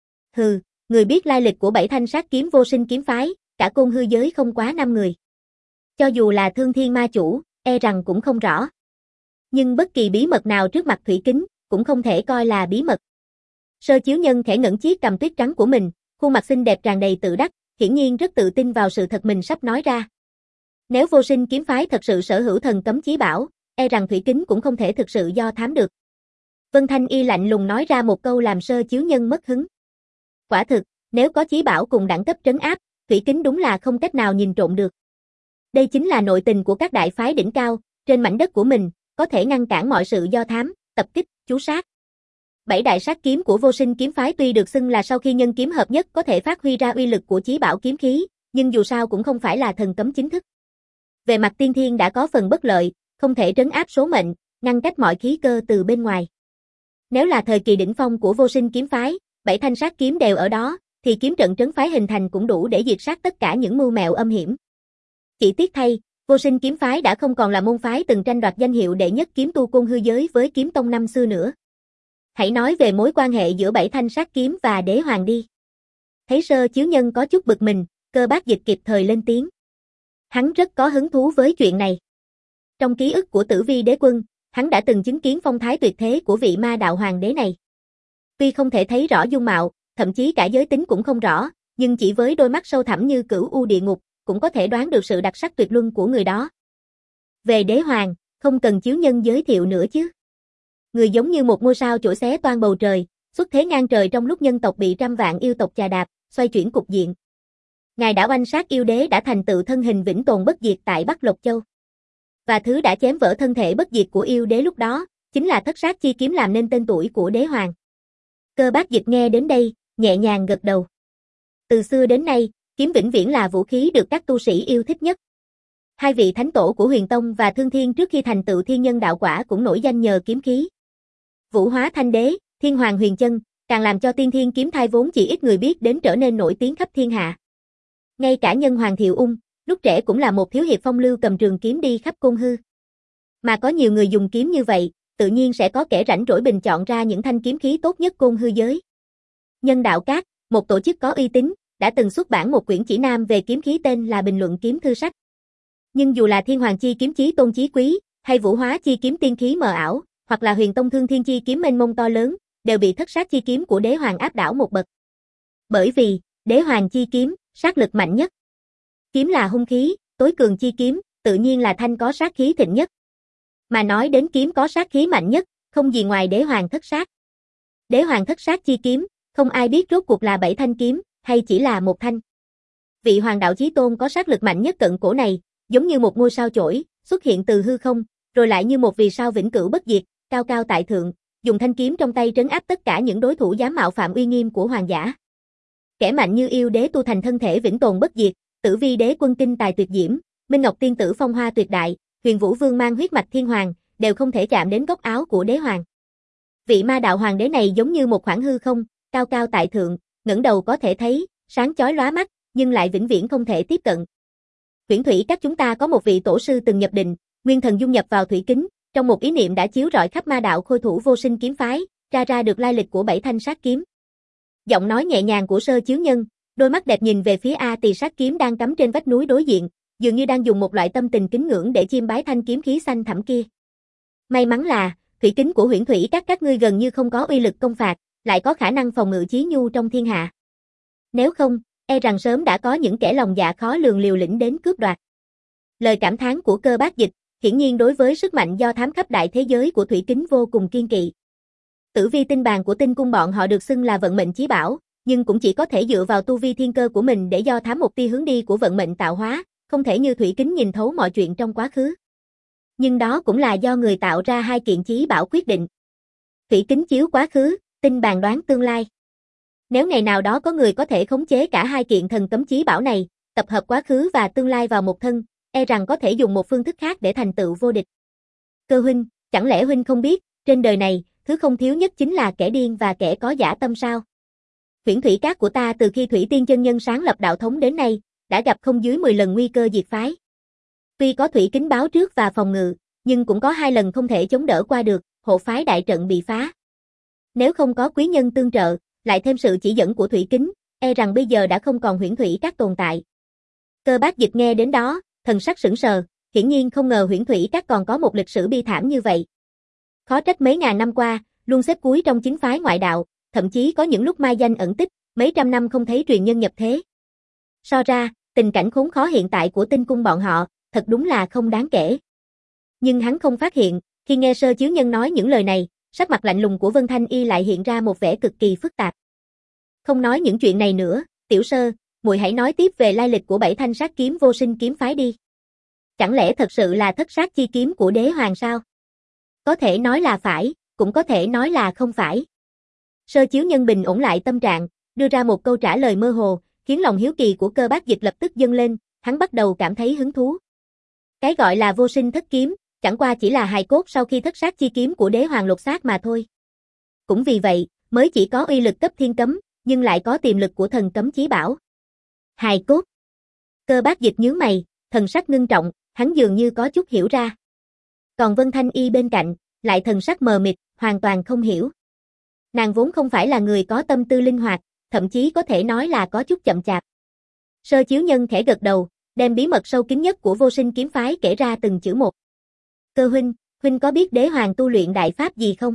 Speaker 1: Hừ, người biết lai lịch của bảy thanh sát kiếm Vô Sinh kiếm phái, cả côn hư giới không quá năm người. Cho dù là Thương Thiên Ma Chủ, e rằng cũng không rõ. Nhưng bất kỳ bí mật nào trước mặt Thủy Kính, cũng không thể coi là bí mật. Sơ Chiếu Nhân khẽ ngẩng chiếc cằm tuyết trắng của mình, khuôn mặt xinh đẹp tràn đầy tự đắc, hiển nhiên rất tự tin vào sự thật mình sắp nói ra. Nếu Vô Sinh kiếm phái thật sự sở hữu thần cấm chí bảo, e rằng Thủy Kính cũng không thể thực sự do thám được. Vân Thanh Y lạnh lùng nói ra một câu làm Sơ Chiếu Nhân mất hứng. Quả thực, nếu có chí bảo cùng đẳng cấp trấn áp, Thủy Kính đúng là không cách nào nhìn trộm được. Đây chính là nội tình của các đại phái đỉnh cao, trên mảnh đất của mình, có thể ngăn cản mọi sự do thám, tập kích, chú sát. Bảy đại sát kiếm của Vô Sinh kiếm phái tuy được xưng là sau khi nhân kiếm hợp nhất có thể phát huy ra uy lực của chí bảo kiếm khí, nhưng dù sao cũng không phải là thần cấm chính thức. Về mặt tiên thiên đã có phần bất lợi, không thể trấn áp số mệnh, ngăn cách mọi khí cơ từ bên ngoài. Nếu là thời kỳ đỉnh phong của Vô Sinh kiếm phái, bảy thanh sát kiếm đều ở đó, thì kiếm trận trấn phái hình thành cũng đủ để diệt sát tất cả những mưu mẹo âm hiểm. Chỉ tiếc thay, Vô Sinh kiếm phái đã không còn là môn phái từng tranh đoạt danh hiệu đệ nhất kiếm tu côn hư giới với kiếm tông năm xưa nữa. Hãy nói về mối quan hệ giữa bảy thanh sát kiếm và Đế Hoàng đi. Thấy Sơ Chiếu Nhân có chút bực mình, Cơ Bác Dịch kịp thời lên tiếng. Hắn rất có hứng thú với chuyện này. Trong ký ức của Tử Vi Đế Quân, hắn đã từng chứng kiến phong thái tuyệt thế của vị ma đạo hoàng đế này. Tuy không thể thấy rõ dung mạo, thậm chí cả giới tính cũng không rõ, nhưng chỉ với đôi mắt sâu thẳm như cửu u địa ngục, cũng có thể đoán được sự đặc sắc tuyệt luân của người đó. Về Đế Hoàng, không cần Chiếu Nhân giới thiệu nữa chứ. Người giống như một ngôi sao chổi xé toang bầu trời, xuất thế ngang trời trong lúc nhân tộc bị trăm vạn yêu tộc chà đạp, xoay chuyển cục diện. Ngài đã oanh sát yêu đế đã thành tựu thân hình vĩnh tồn bất diệt tại Bắc Lộc Châu. Và thứ đã chém vỡ thân thể bất diệt của yêu đế lúc đó, chính là thất sát chi kiếm làm nên tên tuổi của Đế Hoàng. Cơ Bác Dịch nghe đến đây, nhẹ nhàng gật đầu. Từ xưa đến nay, kiếm vĩnh viễn là vũ khí được các tu sĩ yêu thích nhất. Hai vị thánh tổ của Huyền Tông và Thương Thiên trước khi thành tựu thiên nhân đạo quả cũng nổi danh nhờ kiếm khí. Vũ Hóa Thanh Đế, Thiên Hoàng Huyền Chân, càng làm cho tiên thiên kiếm thai vốn chỉ ít người biết đến trở nên nổi tiếng khắp thiên hạ. Ngay cả Nhân Hoàng Thiệu Ung, lúc trẻ cũng là một thiếu hiệp phong lưu cầm trường kiếm đi khắp côn hư. Mà có nhiều người dùng kiếm như vậy, tự nhiên sẽ có kẻ rảnh rỗi bình chọn ra những thanh kiếm khí tốt nhất côn hư giới. Nhân Đạo Các, một tổ chức có uy tín, đã từng xuất bản một quyển chỉ nam về kiếm khí tên là Bình luận kiếm thư sách. Nhưng dù là Thiên Hoàng chi kiếm chí tôn chí quý, hay Vũ Hóa chi kiếm tiên khí mờ ảo, hoặc là Huyền Tông Thương Thiên chi kiếm mênh mông to lớn, đều bị thất sát chi kiếm của Đế Hoàng áp đảo một bậc. Bởi vì, Đế Hoàng chi kiếm, sát lực mạnh nhất. Kiếm là hung khí, tối cường chi kiếm, tự nhiên là thanh có sát khí thịnh nhất. Mà nói đến kiếm có sát khí mạnh nhất, không gì ngoài Đế Hoàng thất sát. Đế Hoàng thất sát chi kiếm, không ai biết rốt cuộc là bảy thanh kiếm, hay chỉ là một thanh. Vị Hoàng đạo chí tôn có sát lực mạnh nhất cận cổ này, giống như một ngôi sao chổi, xuất hiện từ hư không, rồi lại như một vì sao vĩnh cửu bất diệt, cao cao tại thượng, dùng thanh kiếm trong tay trấn áp tất cả những đối thủ dám mạo phạm uy nghiêm của hoàng giả. Kẻ mạnh như yêu đế tu thành thân thể vĩnh tồn bất diệt, Tử Vi Đế Quân kinh tài tuyệt diễm, Minh Ngọc tiên tử phong hoa tuyệt đại, Huyền Vũ Vương mang huyết mạch thiên hoàng, đều không thể chạm đến góc áo của Đế Hoàng. Vị ma đạo hoàng đế này giống như một khoảng hư không, cao cao tại thượng, ngẩng đầu có thể thấy, sáng chói lóa mắt, nhưng lại vĩnh viễn không thể tiếp cận. Huyễn Thủy các chúng ta có một vị tổ sư từng nhập định, nguyên thần dung nhập vào thủy kính, trong một ý niệm đã chiếu rọi khắp ma đạo khôi thủ Vô Sinh kiếm phái, ra ra được lai lịch của bảy thanh sát kiếm. Giọng nói nhẹ nhàng của Sơ Chiếu Nhân, đôi mắt đẹp nhìn về phía A Tỳ sát kiếm đang cắm trên vách núi đối diện, dường như đang dùng một loại tâm tình kính ngưỡng để chiêm bái thanh kiếm khí xanh thẳm kia. May mắn là, thủy kính của Huyễn Thủy các các ngươi gần như không có uy lực công phạt, lại có khả năng phòng ngự chí nhu trong thiên hạ. Nếu không, e rằng sớm đã có những kẻ lòng dạ khó lường liều lĩnh đến cướp đoạt. Lời cảm thán của Cơ Bác Dịch, hiển nhiên đối với sức mạnh do thám khắp đại thế giới của thủy kính vô cùng kiên kỵ. Tử vi tinh bàn của tinh cung bọn họ được xưng là vận mệnh chí bảo, nhưng cũng chỉ có thể dựa vào tu vi thiên cơ của mình để do thám một tia hướng đi của vận mệnh tạo hóa, không thể như thủy kính nhìn thấu mọi chuyện trong quá khứ. Nhưng đó cũng là do người tạo ra hai kiện chí bảo quyết định. Thủy kính chiếu quá khứ, Tin bàn đoán tương lai. Nếu ngày nào đó có người có thể khống chế cả hai kiện thần cấm chí bảo này, tập hợp quá khứ và tương lai vào một thân, e rằng có thể dùng một phương thức khác để thành tựu vô địch. Cơ huynh, chẳng lẽ huynh không biết, trên đời này, thứ không thiếu nhất chính là kẻ điên và kẻ có dã tâm sao? Huyễn thủy cát của ta từ khi Thủy Tiên chân nhân sáng lập đạo thống đến nay, đã gặp không dưới mười lần nguy cơ diệt phái. Tuy có thủy kính báo trước và phòng ngự, nhưng cũng có hai lần không thể chống đỡ qua được, hộ phái đại trận bị phá. Nếu không có quý nhân tương trợ, lại thêm sự chỉ dẫn của thủy kính, e rằng bây giờ đã không còn huyễn thủy cát tồn tại. Cơ Bác Dịch nghe đến đó, thần sắc sững sờ, hiển nhiên không ngờ huyễn thủy cát còn có một lịch sử bi thảm như vậy. Khó trách mấy ngàn năm qua, luôn xếp cuối trong chính phái ngoại đạo, thậm chí có những lúc mai danh ẩn tích, mấy trăm năm không thấy truyền nhân nhập thế. So ra, tình cảnh khốn khó hiện tại của tinh cung bọn họ, thật đúng là không đáng kể. Nhưng hắn không phát hiện, khi nghe Sơ Chiếu Nhân nói những lời này, sắc mặt lạnh lùng của Vân Thanh Y lại hiện ra một vẻ cực kỳ phức tạp. Không nói những chuyện này nữa, Tiểu Sơ, muội hãy nói tiếp về lai lịch của bảy thanh sát kiếm vô sinh kiếm phái đi. Chẳng lẽ thật sự là thất sát chi kiếm của đế hoàng sao? Có thể nói là phải, cũng có thể nói là không phải. Sơ Chiếu Nhân bình ổn lại tâm trạng, đưa ra một câu trả lời mơ hồ, khiến lòng hiếu kỳ của Cơ Bác Dịch lập tức dâng lên, hắn bắt đầu cảm thấy hứng thú. Cái gọi là vô sinh thất kiếm, chẳng qua chỉ là hài cốt sau khi thất sát chi kiếm của đế hoàng lột xác mà thôi. Cũng vì vậy, mới chỉ có uy lực cấp thiên cấm, nhưng lại có tiềm lực của thần cấm chí bảo. Hài cốt. Cơ Bác Dịch nhướng mày, thần sắc ngưng trọng, hắn dường như có chút hiểu ra. Còn Vân Thanh Y bên cạnh, lại thần sắc mờ mịt, hoàn toàn không hiểu. Nàng vốn không phải là người có tâm tư linh hoạt, thậm chí có thể nói là có chút chậm chạp. Sơ Chiếu Nhân khẽ gật đầu, đem bí mật sâu kín nhất của vô sinh kiếm phái kể ra từng chữ một. Cơ huynh, huynh có biết đế hoàng tu luyện đại pháp gì không?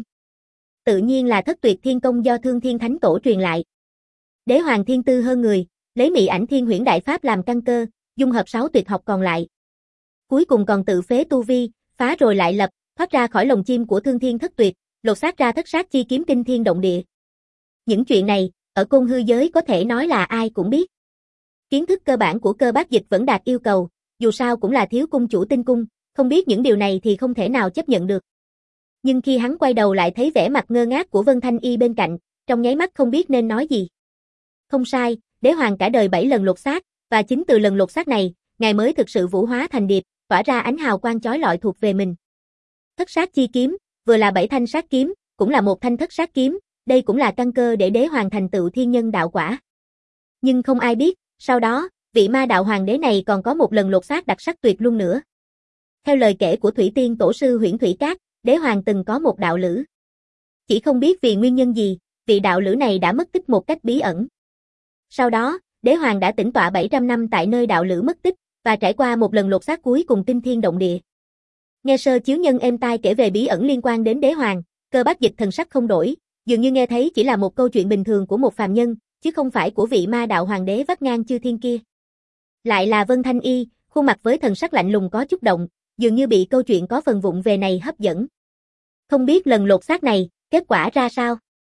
Speaker 1: Tự nhiên là thất tuyệt thiên công do Thương Thiên Thánh Tổ truyền lại. Đế hoàng thiên tư hơn người, lấy mị ảnh thiên huyễn đại pháp làm căn cơ, dung hợp sáu tuyệt học còn lại. Cuối cùng còn tự phế tu vi, phá rồi lại lập, thoát ra khỏi lồng chim của Thương Thiên thất tuyệt, lột xác ra thất sát chi kiếm kinh thiên động địa. Những chuyện này, ở côn hư giới có thể nói là ai cũng biết. Kiến thức cơ bản của Cơ Bác Dịch vẫn đạt yêu cầu, dù sao cũng là thiếu cung chủ tinh cung, không biết những điều này thì không thể nào chấp nhận được. Nhưng khi hắn quay đầu lại thấy vẻ mặt ngơ ngác của Vân Thanh Y bên cạnh, trong nháy mắt không biết nên nói gì. Không sai, đế hoàng cả đời bảy lần lột xác, và chính từ lần lột xác này, ngài mới thực sự vũ hóa thành điệp, tỏa ra ánh hào quang chói lọi thuộc về mình. Thất sát chi kiếm, vừa là bảy thanh sát kiếm, cũng là một thanh thất sát kiếm, đây cũng là căn cơ để đế hoàng thành tựu thiên nhân đạo quả. Nhưng không ai biết, sau đó, vị ma đạo hoàng đế này còn có một lần lột xác đặc sắc tuyệt luôn nữa. Theo lời kể của Thủy Tiên tổ sư Huyễn Thủy Cát, đế hoàng từng có một đạo lữ. Chỉ không biết vì nguyên nhân gì, vị đạo lữ này đã mất tích một cách bí ẩn. Sau đó, đế hoàng đã tĩnh tọa bảy trăm năm tại nơi đạo lữ mất tích, và trải qua một lần lột xác cuối cùng kinh thiên động địa. Nghe Sơ Chiếu Nhân êm tai kể về bí ẩn liên quan đến đế hoàng, Cơ Bác Dịch thần sắc không đổi, dường như nghe thấy chỉ là một câu chuyện bình thường của một phàm nhân, chứ không phải của vị ma đạo hoàng đế vắt ngang chư thiên kia. Lại là Vân Thanh Y, khuôn mặt với thần sắc lạnh lùng có chút động, dường như bị câu chuyện có phần vụng về này hấp dẫn. Không biết lần lột xác này, kết quả ra sao?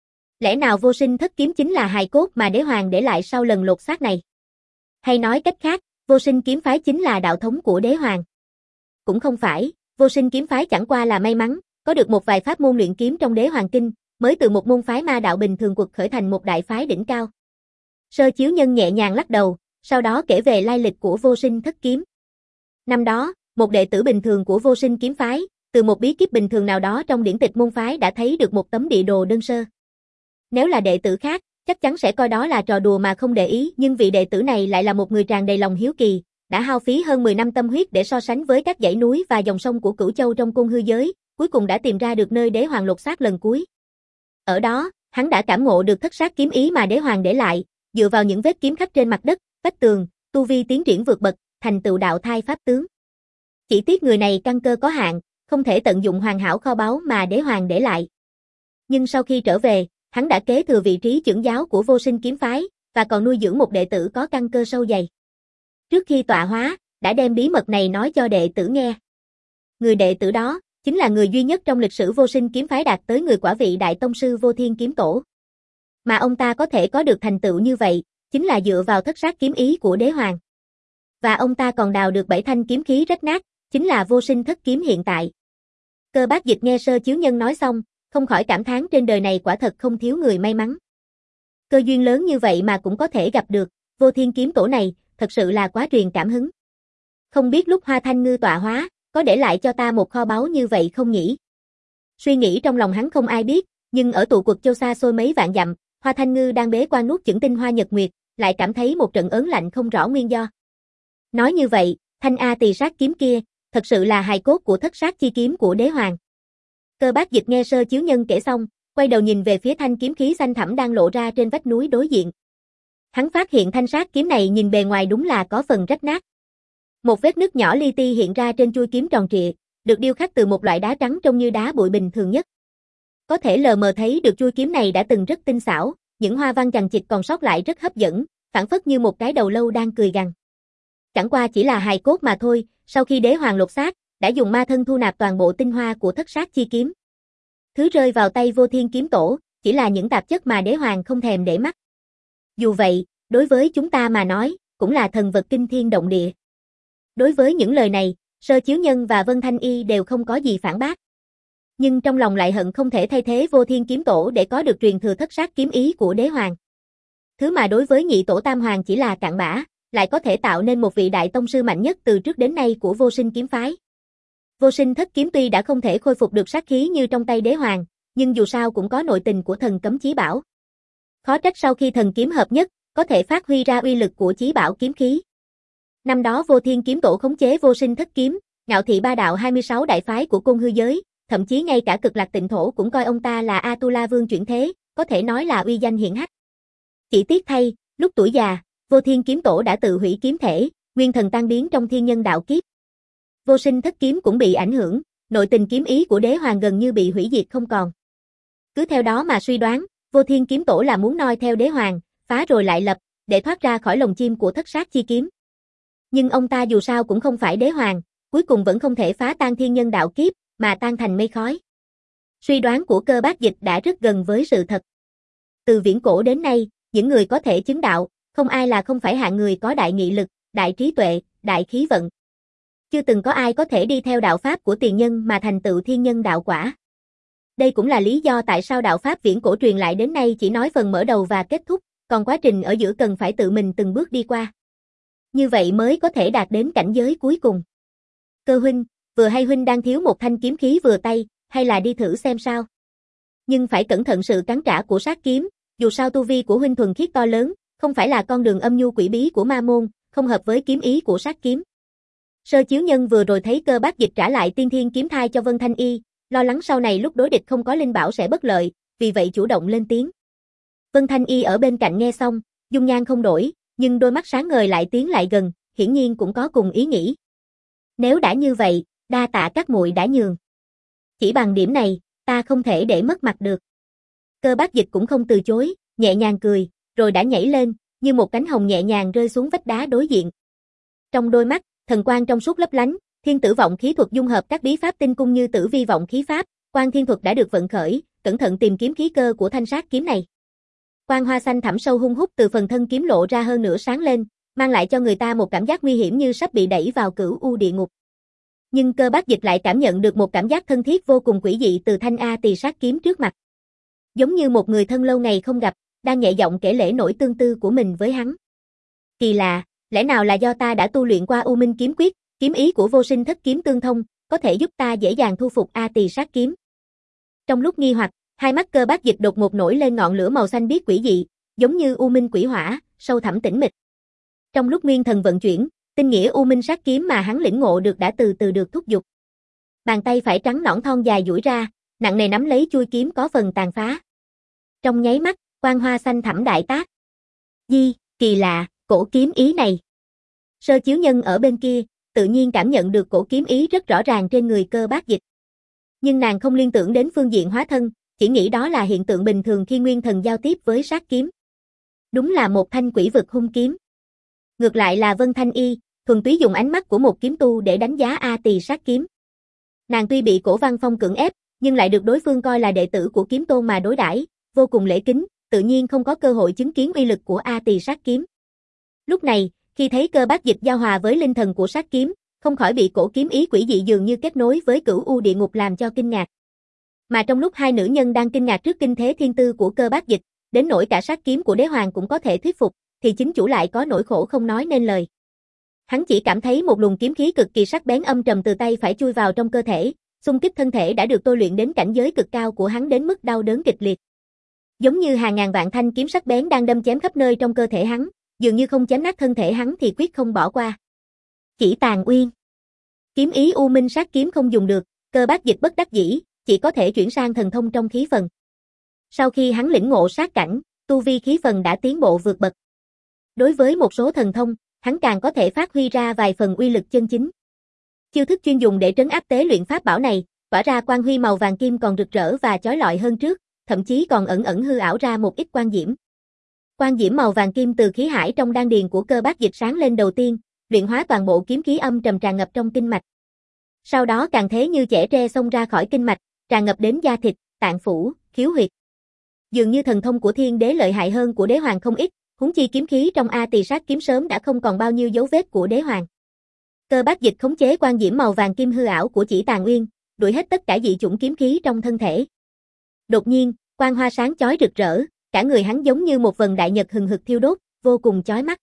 Speaker 1: Lẽ nào vô sinh thất kiếm chính là hài cốt mà đế hoàng để lại sau lần lột xác này? Hay nói cách khác, vô sinh kiếm phái chính là đạo thống của đế hoàng? Cũng không phải, vô sinh kiếm phái chẳng qua là may mắn, có được một vài pháp môn luyện kiếm trong đế hoàng kinh, mới từ một môn phái ma đạo bình thường quật khởi thành một đại phái đỉnh cao. Sơ Chiếu Nhân nhẹ nhàng lắc đầu, sau đó kể về lai lịch của vô sinh thất kiếm. Năm đó, một đệ tử bình thường của vô sinh kiếm phái, từ một bí kíp bình thường nào đó trong điển tịch môn phái đã thấy được một tấm địa đồ đơn sơ. Nếu là đệ tử khác, chắc chắn sẽ coi đó là trò đùa mà không để ý, nhưng vị đệ tử này lại là một người tràn đầy lòng hiếu kỳ, đã hao phí hơn mười năm tâm huyết để so sánh với các dãy núi và dòng sông của Cửu Châu trong côn hư giới, cuối cùng đã tìm ra được nơi đế hoàng lột xác lần cuối. Ở đó, hắn đã cảm ngộ được thất sát kiếm ý mà đế hoàng để lại, dựa vào những vết kiếm khắc trên mặt đất, vách tường, tu vi tiến triển vượt bậc, thành tựu đạo thai pháp tướng. Chỉ tiếc người này căn cơ có hạn, không thể tận dụng hoàn hảo kho báu mà đế hoàng để lại. Nhưng sau khi trở về, hắn đã kế thừa vị trí trưởng giáo của vô sinh kiếm phái, và còn nuôi dưỡng một đệ tử có căn cơ sâu dày. Trước khi tọa hóa, đã đem bí mật này nói cho đệ tử nghe. Người đệ tử đó, chính là người duy nhất trong lịch sử vô sinh kiếm phái đạt tới người quả vị đại tông sư Vô Thiên kiếm tổ. Mà ông ta có thể có được thành tựu như vậy, chính là dựa vào thất sát kiếm ý của đế hoàng. Và ông ta còn đào được bảy thanh kiếm khí rách nát, chính là vô sinh thất kiếm hiện tại. Cơ Bác Dịch nghe Sơ Chiếu Nhân nói xong, không khỏi cảm thán trên đời này quả thật không thiếu người may mắn. Cơ duyên lớn như vậy mà cũng có thể gặp được, Vô Thiên kiếm tổ này, thật sự là quá truyền cảm hứng. Không biết lúc Hoa Thanh Ngư tọa hóa, có để lại cho ta một kho báu như vậy không nhỉ? Suy nghĩ trong lòng hắn không ai biết, nhưng ở tụ quật châu xa xôi mấy vạn dặm, Hoa Thanh Ngư đang bế quan nuốt chửng tinh hoa nhật nguyệt, lại cảm thấy một trận ớn lạnh không rõ nguyên do. Nói như vậy, thanh A Tỳ sát kiếm kia, thật sự là hài cốt của thất sát chi kiếm của đế hoàng. Cơ Bác Dịch nghe Sơ Chiếu Nhân kể xong, quay đầu nhìn về phía thanh kiếm khí xanh thẳm đang lộ ra trên vách núi đối diện. Hắn phát hiện thanh sát kiếm này nhìn bề ngoài đúng là có phần rách nát. Một vết nứt nhỏ li ti hiện ra trên chuôi kiếm tròn trịa, được điêu khắc từ một loại đá trắng trông như đá bụi bình thường nhất. Có thể lờ mờ thấy được chuôi kiếm này đã từng rất tinh xảo, những hoa văn chằng chịt còn sót lại rất hấp dẫn, phảng phất như một cái đầu lâu đang cười gằn. Chẳng qua chỉ là hài cốt mà thôi, sau khi đế hoàng lột xác, đã dùng ma thân thu nạp toàn bộ tinh hoa của thất sát chi kiếm. Thứ rơi vào tay Vô Thiên kiếm tổ, chỉ là những tạp chất mà đế hoàng không thèm để mắt. Dù vậy, đối với chúng ta mà nói, cũng là thần vật kinh thiên động địa. Đối với những lời này, Sơ Chiếu Nhân và Vân Thanh Y đều không có gì phản bác. Nhưng trong lòng lại hận không thể thay thế Vô Thiên kiếm tổ để có được truyền thừa thất sát kiếm ý của đế hoàng. Thứ mà đối với nhị tổ tam hoàng chỉ là cặn bã, lại có thể tạo nên một vị đại tông sư mạnh nhất từ trước đến nay của Vô Sinh kiếm phái. Vô Sinh thất kiếm tuy đã không thể khôi phục được sát khí như trong tay đế hoàng, nhưng dù sao cũng có nội tình của thần cấm chí bảo. Khó trách sau khi thần kiếm hợp nhất, có thể phát huy ra uy lực của chí bảo kiếm khí. Năm đó Vô Thiên kiếm tổ khống chế Vô Sinh thất kiếm, ngạo thị ba đạo hai mươi sáu đại phái của Côn Hư giới, thậm chí ngay cả Cực Lạc Tịnh thổ cũng coi ông ta là Atula Vương chuyển thế, có thể nói là uy danh hiển hách. Chỉ tiếc thay, lúc tuổi già, Vô Thiên kiếm tổ đã tự hủy kiếm thể, nguyên thần tan biến trong thiên nhân đạo kiếp. Vô Sinh thất kiếm cũng bị ảnh hưởng, nội tình kiếm ý của đế hoàng gần như bị hủy diệt không còn. Cứ theo đó mà suy đoán, Vô Thiên kiếm tổ là muốn noi theo đế hoàng, phá rồi lại lập, để thoát ra khỏi lồng chim của thất sát chi kiếm. Nhưng ông ta dù sao cũng không phải đế hoàng, cuối cùng vẫn không thể phá tan thiên nhân đạo kiếp, mà tan thành mây khói. Suy đoán của Cơ Bác Dịch đã rất gần với sự thật. Từ viễn cổ đến nay, những người có thể chứng đạo, không ai là không phải hạng người có đại nghị lực, đại trí tuệ, đại khí vận. Chưa từng có ai có thể đi theo đạo pháp của tiền nhân mà thành tựu thiên nhân đạo quả. Đây cũng là lý do tại sao đạo pháp viễn cổ truyền lại đến nay chỉ nói phần mở đầu và kết thúc, còn quá trình ở giữa cần phải tự mình từng bước đi qua. Như vậy mới có thể đạt đến cảnh giới cuối cùng. Cơ huynh, vừa hay huynh đang thiếu một thanh kiếm khí vừa tay, hay là đi thử xem sao? Nhưng phải cẩn thận sự cắn trả của sát kiếm, dù sao tu vi của huynh thuần khiết to lớn, không phải là con đường âm nhu quỷ bí của ma môn, không hợp với kiếm ý của sát kiếm. Sơ Chiếu Nhân vừa rồi thấy Cơ Bác Dịch trả lại tiên thiên kiếm thai cho Vân Thanh Y, lo lắng sau này lúc đối địch không có linh bảo sẽ bất lợi, vì vậy chủ động lên tiếng. Vân Thanh Y ở bên cạnh nghe xong, dung nhan không đổi, nhưng đôi mắt sáng ngời lại tiến lại gần, hiển nhiên cũng có cùng ý nghĩ. Nếu đã như vậy, đa tạ các muội đã nhường. Chỉ bằng điểm này, ta không thể để mất mặt được. Cơ Bác Dịch cũng không từ chối, nhẹ nhàng cười, rồi đã nhảy lên, như một cánh hồng nhẹ nhàng rơi xuống vách đá đối diện. Trong đôi mắt, thần quang trong suốt lấp lánh, thiên tử vọng khí thuật dung hợp các bí pháp tinh cung như tử vi vọng khí pháp, quang thiên thuật đã được vận khởi, cẩn thận tìm kiếm khí cơ của thanh sát kiếm này. Quang hoa xanh thẳm sâu hun hút từ phần thân kiếm lộ ra hơn nửa sáng lên, mang lại cho người ta một cảm giác nguy hiểm như sắp bị đẩy vào cửu u địa ngục. Nhưng Cơ Bác Dịch lại cảm nhận được một cảm giác thân thiết vô cùng quỷ dị từ thanh A Tỳ sát kiếm trước mặt. Giống như một người thân lâu ngày không gặp, đang nhẹ giọng kể lể nỗi tương tư của mình với hắn. Kỳ lạ, lẽ nào là do ta đã tu luyện qua U Minh kiếm quyết, kiếm ý của Vô Sinh thất kiếm tương thông, có thể giúp ta dễ dàng thu phục A Tỳ sát kiếm. Trong lúc nghi hoặc, hai mắt Cơ Bác Dịch đột ngột nổi lên ngọn lửa màu xanh biếc quỷ dị, giống như U Minh quỷ hỏa, sâu thẳm tĩnh mịch. Trong lúc nguyên thần vận chuyển, tinh nghĩa U Minh sát kiếm mà hắn lĩnh ngộ được đã từ từ được thúc giục. Bàn tay phải trắng nõn thon dài duỗi ra, nặng nề nắm lấy chuôi kiếm có phần tàn phá. Trong nháy mắt, quang hoa xanh thẳm đại tác. Di, kỳ lạ, cổ kiếm ý này. Sơ Chiếu Nhân ở bên kia, tự nhiên cảm nhận được cổ kiếm ý rất rõ ràng trên người Cơ Bác Dịch. Nhưng nàng không liên tưởng đến phương diện hóa thân, chỉ nghĩ đó là hiện tượng bình thường khi nguyên thần giao tiếp với sát kiếm. Đúng là một thanh quỷ vực hung kiếm. Ngược lại là Vân Thanh Y, thuần túy dùng ánh mắt của một kiếm tu để đánh giá A Tỳ sát kiếm. Nàng tuy bị Cổ Văn Phong cưỡng ép, nhưng lại được đối phương coi là đệ tử của kiếm tôn mà đối đãi, vô cùng lễ kính, tự nhiên không có cơ hội chứng kiến uy lực của A Tỳ sát kiếm. Lúc này, khi thấy Cơ Bác Dịch giao hòa với linh thần của sát kiếm, không khỏi bị cổ kiếm ý quỷ dị dường như kết nối với cửu u địa ngục làm cho kinh ngạc. Mà trong lúc hai nữ nhân đang kinh ngạc trước kinh thế thiên tư của Cơ Bác Dịch, đến nỗi cả sát kiếm của đế hoàng cũng có thể thuyết phục, thì chính chủ lại có nỗi khổ không nói nên lời. Hắn chỉ cảm thấy một luồng kiếm khí cực kỳ sắc bén âm trầm từ tay phải chui vào trong cơ thể, xung kích thân thể đã được tôi luyện đến cảnh giới cực cao của hắn đến mức đau đớn kịch liệt. Giống như hàng ngàn vạn thanh kiếm sắc bén đang đâm chém khắp nơi trong cơ thể hắn, dường như không chém nát thân thể hắn thì quyết không bỏ qua. Chỉ Tàn Uyên. Kiếm ý U Minh sát kiếm không dùng được, Cơ Bác Dịch bất đắc dĩ, chỉ có thể chuyển sang thần thông trong khí phần. Sau khi hắn lĩnh ngộ sát cảnh, tu vi khí phần đã tiến bộ vượt bậc. Đối với một số thần thông, hắn càng có thể phát huy ra vài phần uy lực chân chính. Chiêu thức chuyên dùng để trấn áp tế luyện pháp bảo này, tỏa ra quang huy màu vàng kim còn rực rỡ và chói lọi hơn trước, thậm chí còn ẩn ẩn hư ảo ra một ít quang diễm. Quang diễm màu vàng kim từ khí hải trong đan điền của Cơ Bác Dịch sáng lên đầu tiên, luyện hóa toàn bộ kiếm khí âm trầm tràn ngập trong kinh mạch. Sau đó càng thế như chẻ tre xông ra khỏi kinh mạch, tràn ngập đến da thịt, tạng phủ, khiếu huyệt. Dường như thần thông của Thiên Đế lợi hại hơn của Đế Hoàng không ít, huống chi kiếm khí trong A Tỳ Sát kiếm sớm đã không còn bao nhiêu dấu vết của Đế Hoàng. Cơ Bác Dịch khống chế quang diễm màu vàng kim hư ảo của Chỉ Tàn Uyên, đuổi hết tất cả dị chủng kiếm khí trong thân thể. Đột nhiên, quang hoa sáng chói rực rỡ, cả người hắn giống như một vầng đại nhật hừng hực thiêu đốt, vô cùng chói mắt.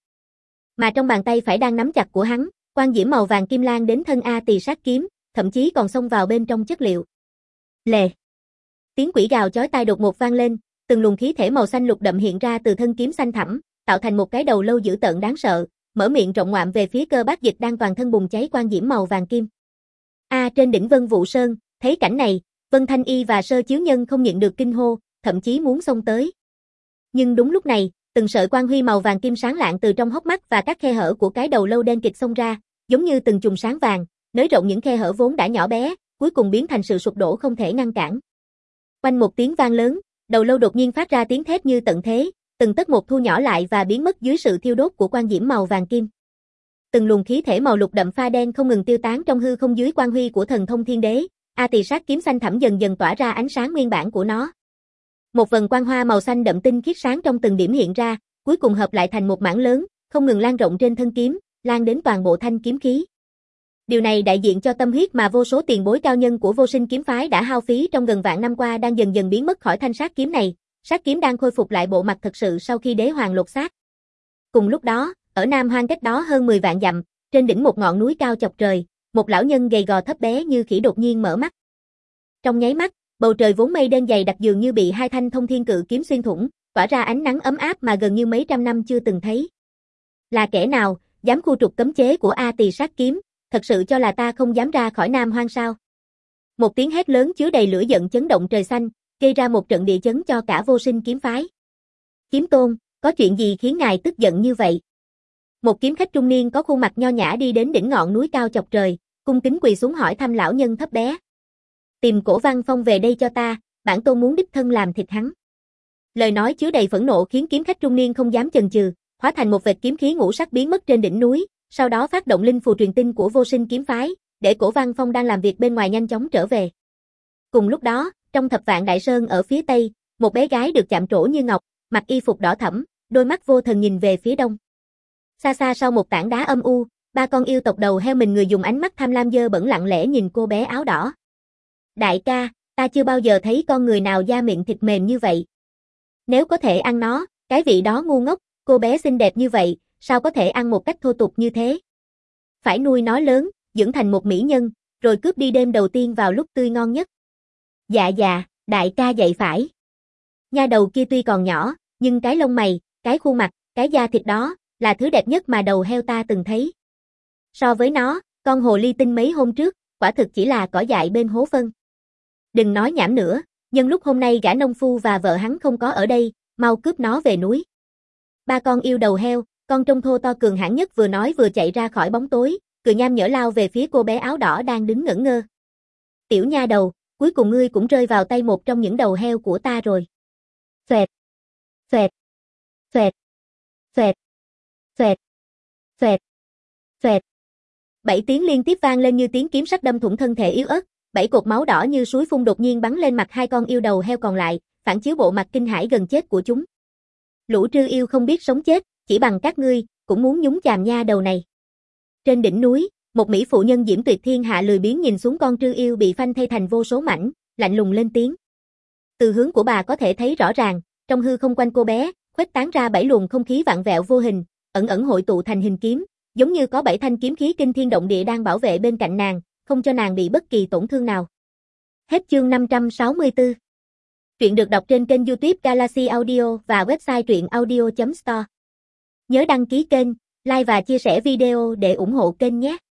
Speaker 1: Mà trong bàn tay phải đang nắm chặt của hắn, quang diễm màu vàng kim lan đến thân A Tỳ Sát kiếm, thậm chí còn xông vào bên trong chất liệu. Lề. Tiếng quỷ gào chói tai đột ngột vang lên, từng luồng khí thể màu xanh lục đậm hiện ra từ thân kiếm xanh thẳm, tạo thành một cái đầu lâu dữ tợn đáng sợ, mở miệng rộng ngoạm về phía Cơ Bác Dịch đang toàn thân bùng cháy quang diễm màu vàng kim. A à, trên đỉnh Vân Vũ Sơn, thấy cảnh này, Vân Thanh Y và Sơ Chiếu Nhân không nhịn được kinh hô, thậm chí muốn xông tới. Nhưng đúng lúc này, từng sợi quang huy màu vàng kim sáng lạng từ trong hốc mắt và các khe hở của cái đầu lâu đen kịt xông ra, giống như từng chùm sáng vàng, nới rộng những khe hở vốn đã nhỏ bé, cuối cùng biến thành sự sụp đổ không thể ngăn cản. Quanh một tiếng vang lớn, đầu lâu đột nhiên phát ra tiếng thét như tận thế, từng tấc một thu nhỏ lại và biến mất dưới sự thiêu đốt của quang diễm màu vàng kim. Từng luồng khí thể màu lục đậm pha đen không ngừng tiêu tán trong hư không dưới quang huy của thần thông Thiên Đế, A Tỳ Sát kiếm xanh thẳm dần dần tỏa ra ánh sáng nguyên bản của nó. Một vầng quang hoa màu xanh đậm tinh khiết sáng trong từng điểm hiện ra, cuối cùng hợp lại thành một mảng lớn, không ngừng lan rộng trên thân kiếm, lan đến toàn bộ thanh kiếm khí. Điều này đại diện cho tâm huyết mà vô số tiền bối cao nhân của Vô Sinh kiếm phái đã hao phí trong gần vạn năm qua đang dần dần biến mất khỏi thanh sát kiếm này, sát kiếm đang khôi phục lại bộ mặt thật sự sau khi Đế Hoàng lột xác. Cùng lúc đó, ở Nam Hoang cách đó hơn mười vạn dặm, trên đỉnh một ngọn núi cao chọc trời, một lão nhân gầy gò thấp bé như khỉ đột nhiên mở mắt. Trong nháy mắt, bầu trời vốn mây đen dày đặc dường như bị hai thanh thông thiên cự kiếm xuyên thủng, tỏa ra ánh nắng ấm áp mà gần như mấy trăm năm chưa từng thấy. Là kẻ nào, dám khu trục cấm chế của A Tỳ Sát kiếm, thật sự cho là ta không dám ra khỏi Nam Hoang sao? Một tiếng hét lớn chứa đầy lửa giận chấn động trời xanh, gây ra một trận địa chấn cho cả Vô Sinh kiếm phái. Kiếm tôn, có chuyện gì khiến ngài tức giận như vậy? Một kiếm khách trung niên có khuôn mặt nho nhã đi đến đỉnh ngọn núi cao chọc trời, cung kính quỳ xuống hỏi thăm lão nhân thấp bé. Tìm Cổ Văn Phong về đây cho ta, bản tôn muốn đích thân làm thịt hắn. Lời nói chứa đầy phẫn nộ khiến kiếm khách trung niên không dám chần chừ, hóa thành một vệt kiếm khí ngũ sắc biến mất trên đỉnh núi, sau đó phát động linh phù truyền tin của Vô Sinh kiếm phái, để Cổ Văn Phong đang làm việc bên ngoài nhanh chóng trở về. Cùng lúc đó, trong Thập Vạn Đại Sơn ở phía tây, một bé gái được chạm trổ như ngọc, mặc y phục đỏ thẫm, đôi mắt vô thần nhìn về phía đông. Xa xa sau một tảng đá âm u, ba con yêu tộc đầu heo mình người dùng ánh mắt tham lam dơ bẩn lặng lẽ nhìn cô bé áo đỏ. Đại ca, ta chưa bao giờ thấy con người nào da miệng thịt mềm như vậy. Nếu có thể ăn nó, cái vị đó ngu ngốc, cô bé xinh đẹp như vậy, sao có thể ăn một cách thô tục như thế? Phải nuôi nó lớn, dưỡng thành một mỹ nhân, rồi cướp đi đêm đầu tiên vào lúc tươi ngon nhất. Dạ dạ, đại ca dạy phải. Nha đầu kia tuy còn nhỏ, nhưng cái lông mày, cái khuôn mặt, cái da thịt đó, là thứ đẹp nhất mà đầu heo ta từng thấy. So với nó, con hồ ly tinh mấy hôm trước, quả thực chỉ là cỏ dại bên hố phân. Đừng nói nhảm nữa, nhân lúc hôm nay gã nông phu và vợ hắn không có ở đây, mau cướp nó về núi. Ba con yêu đầu heo, con trông thô to cường hãn nhất vừa nói vừa chạy ra khỏi bóng tối, cười nham nhở lao về phía cô bé áo đỏ đang đứng ngẩn ngơ. Tiểu nha đầu, cuối cùng ngươi cũng rơi vào tay một trong những đầu heo của ta rồi. Xoẹt, xoẹt, xoẹt, xoẹt, xoẹt, xoẹt, xoẹt. Bảy tiếng liên tiếp vang lên như tiếng kiếm sắc đâm thủng thân thể yếu ớt, bảy cột máu đỏ như suối phun đột nhiên bắn lên mặt hai con yêu đầu heo còn lại, phản chiếu bộ mặt kinh hãi gần chết của chúng. Lũ trư yêu không biết sống chết, chỉ bằng các ngươi, cũng muốn nhúng chàm nha đầu này. Trên đỉnh núi, một mỹ phụ nhân diễm tuyệt thiên hạ lười biếng nhìn xuống con trư yêu bị phanh thây thành vô số mảnh, lạnh lùng lên tiếng. Từ hướng của bà có thể thấy rõ ràng, trong hư không quanh cô bé, khuếch tán ra bảy luồng không khí vặn vẹo vô hình, ẩn ẩn hội tụ thành hình kiếm, giống như có bảy thanh kiếm khí kinh thiên động địa đang bảo vệ bên cạnh nàng, không cho nàng bị bất kỳ tổn thương nào. Hết chương năm trăm sáu mươi tư. Truyện được đọc trên kênh YouTube Galaxy Audio và website truyện audio chấm store. Nhớ đăng ký kênh, like và chia sẻ video để ủng hộ kênh nhé.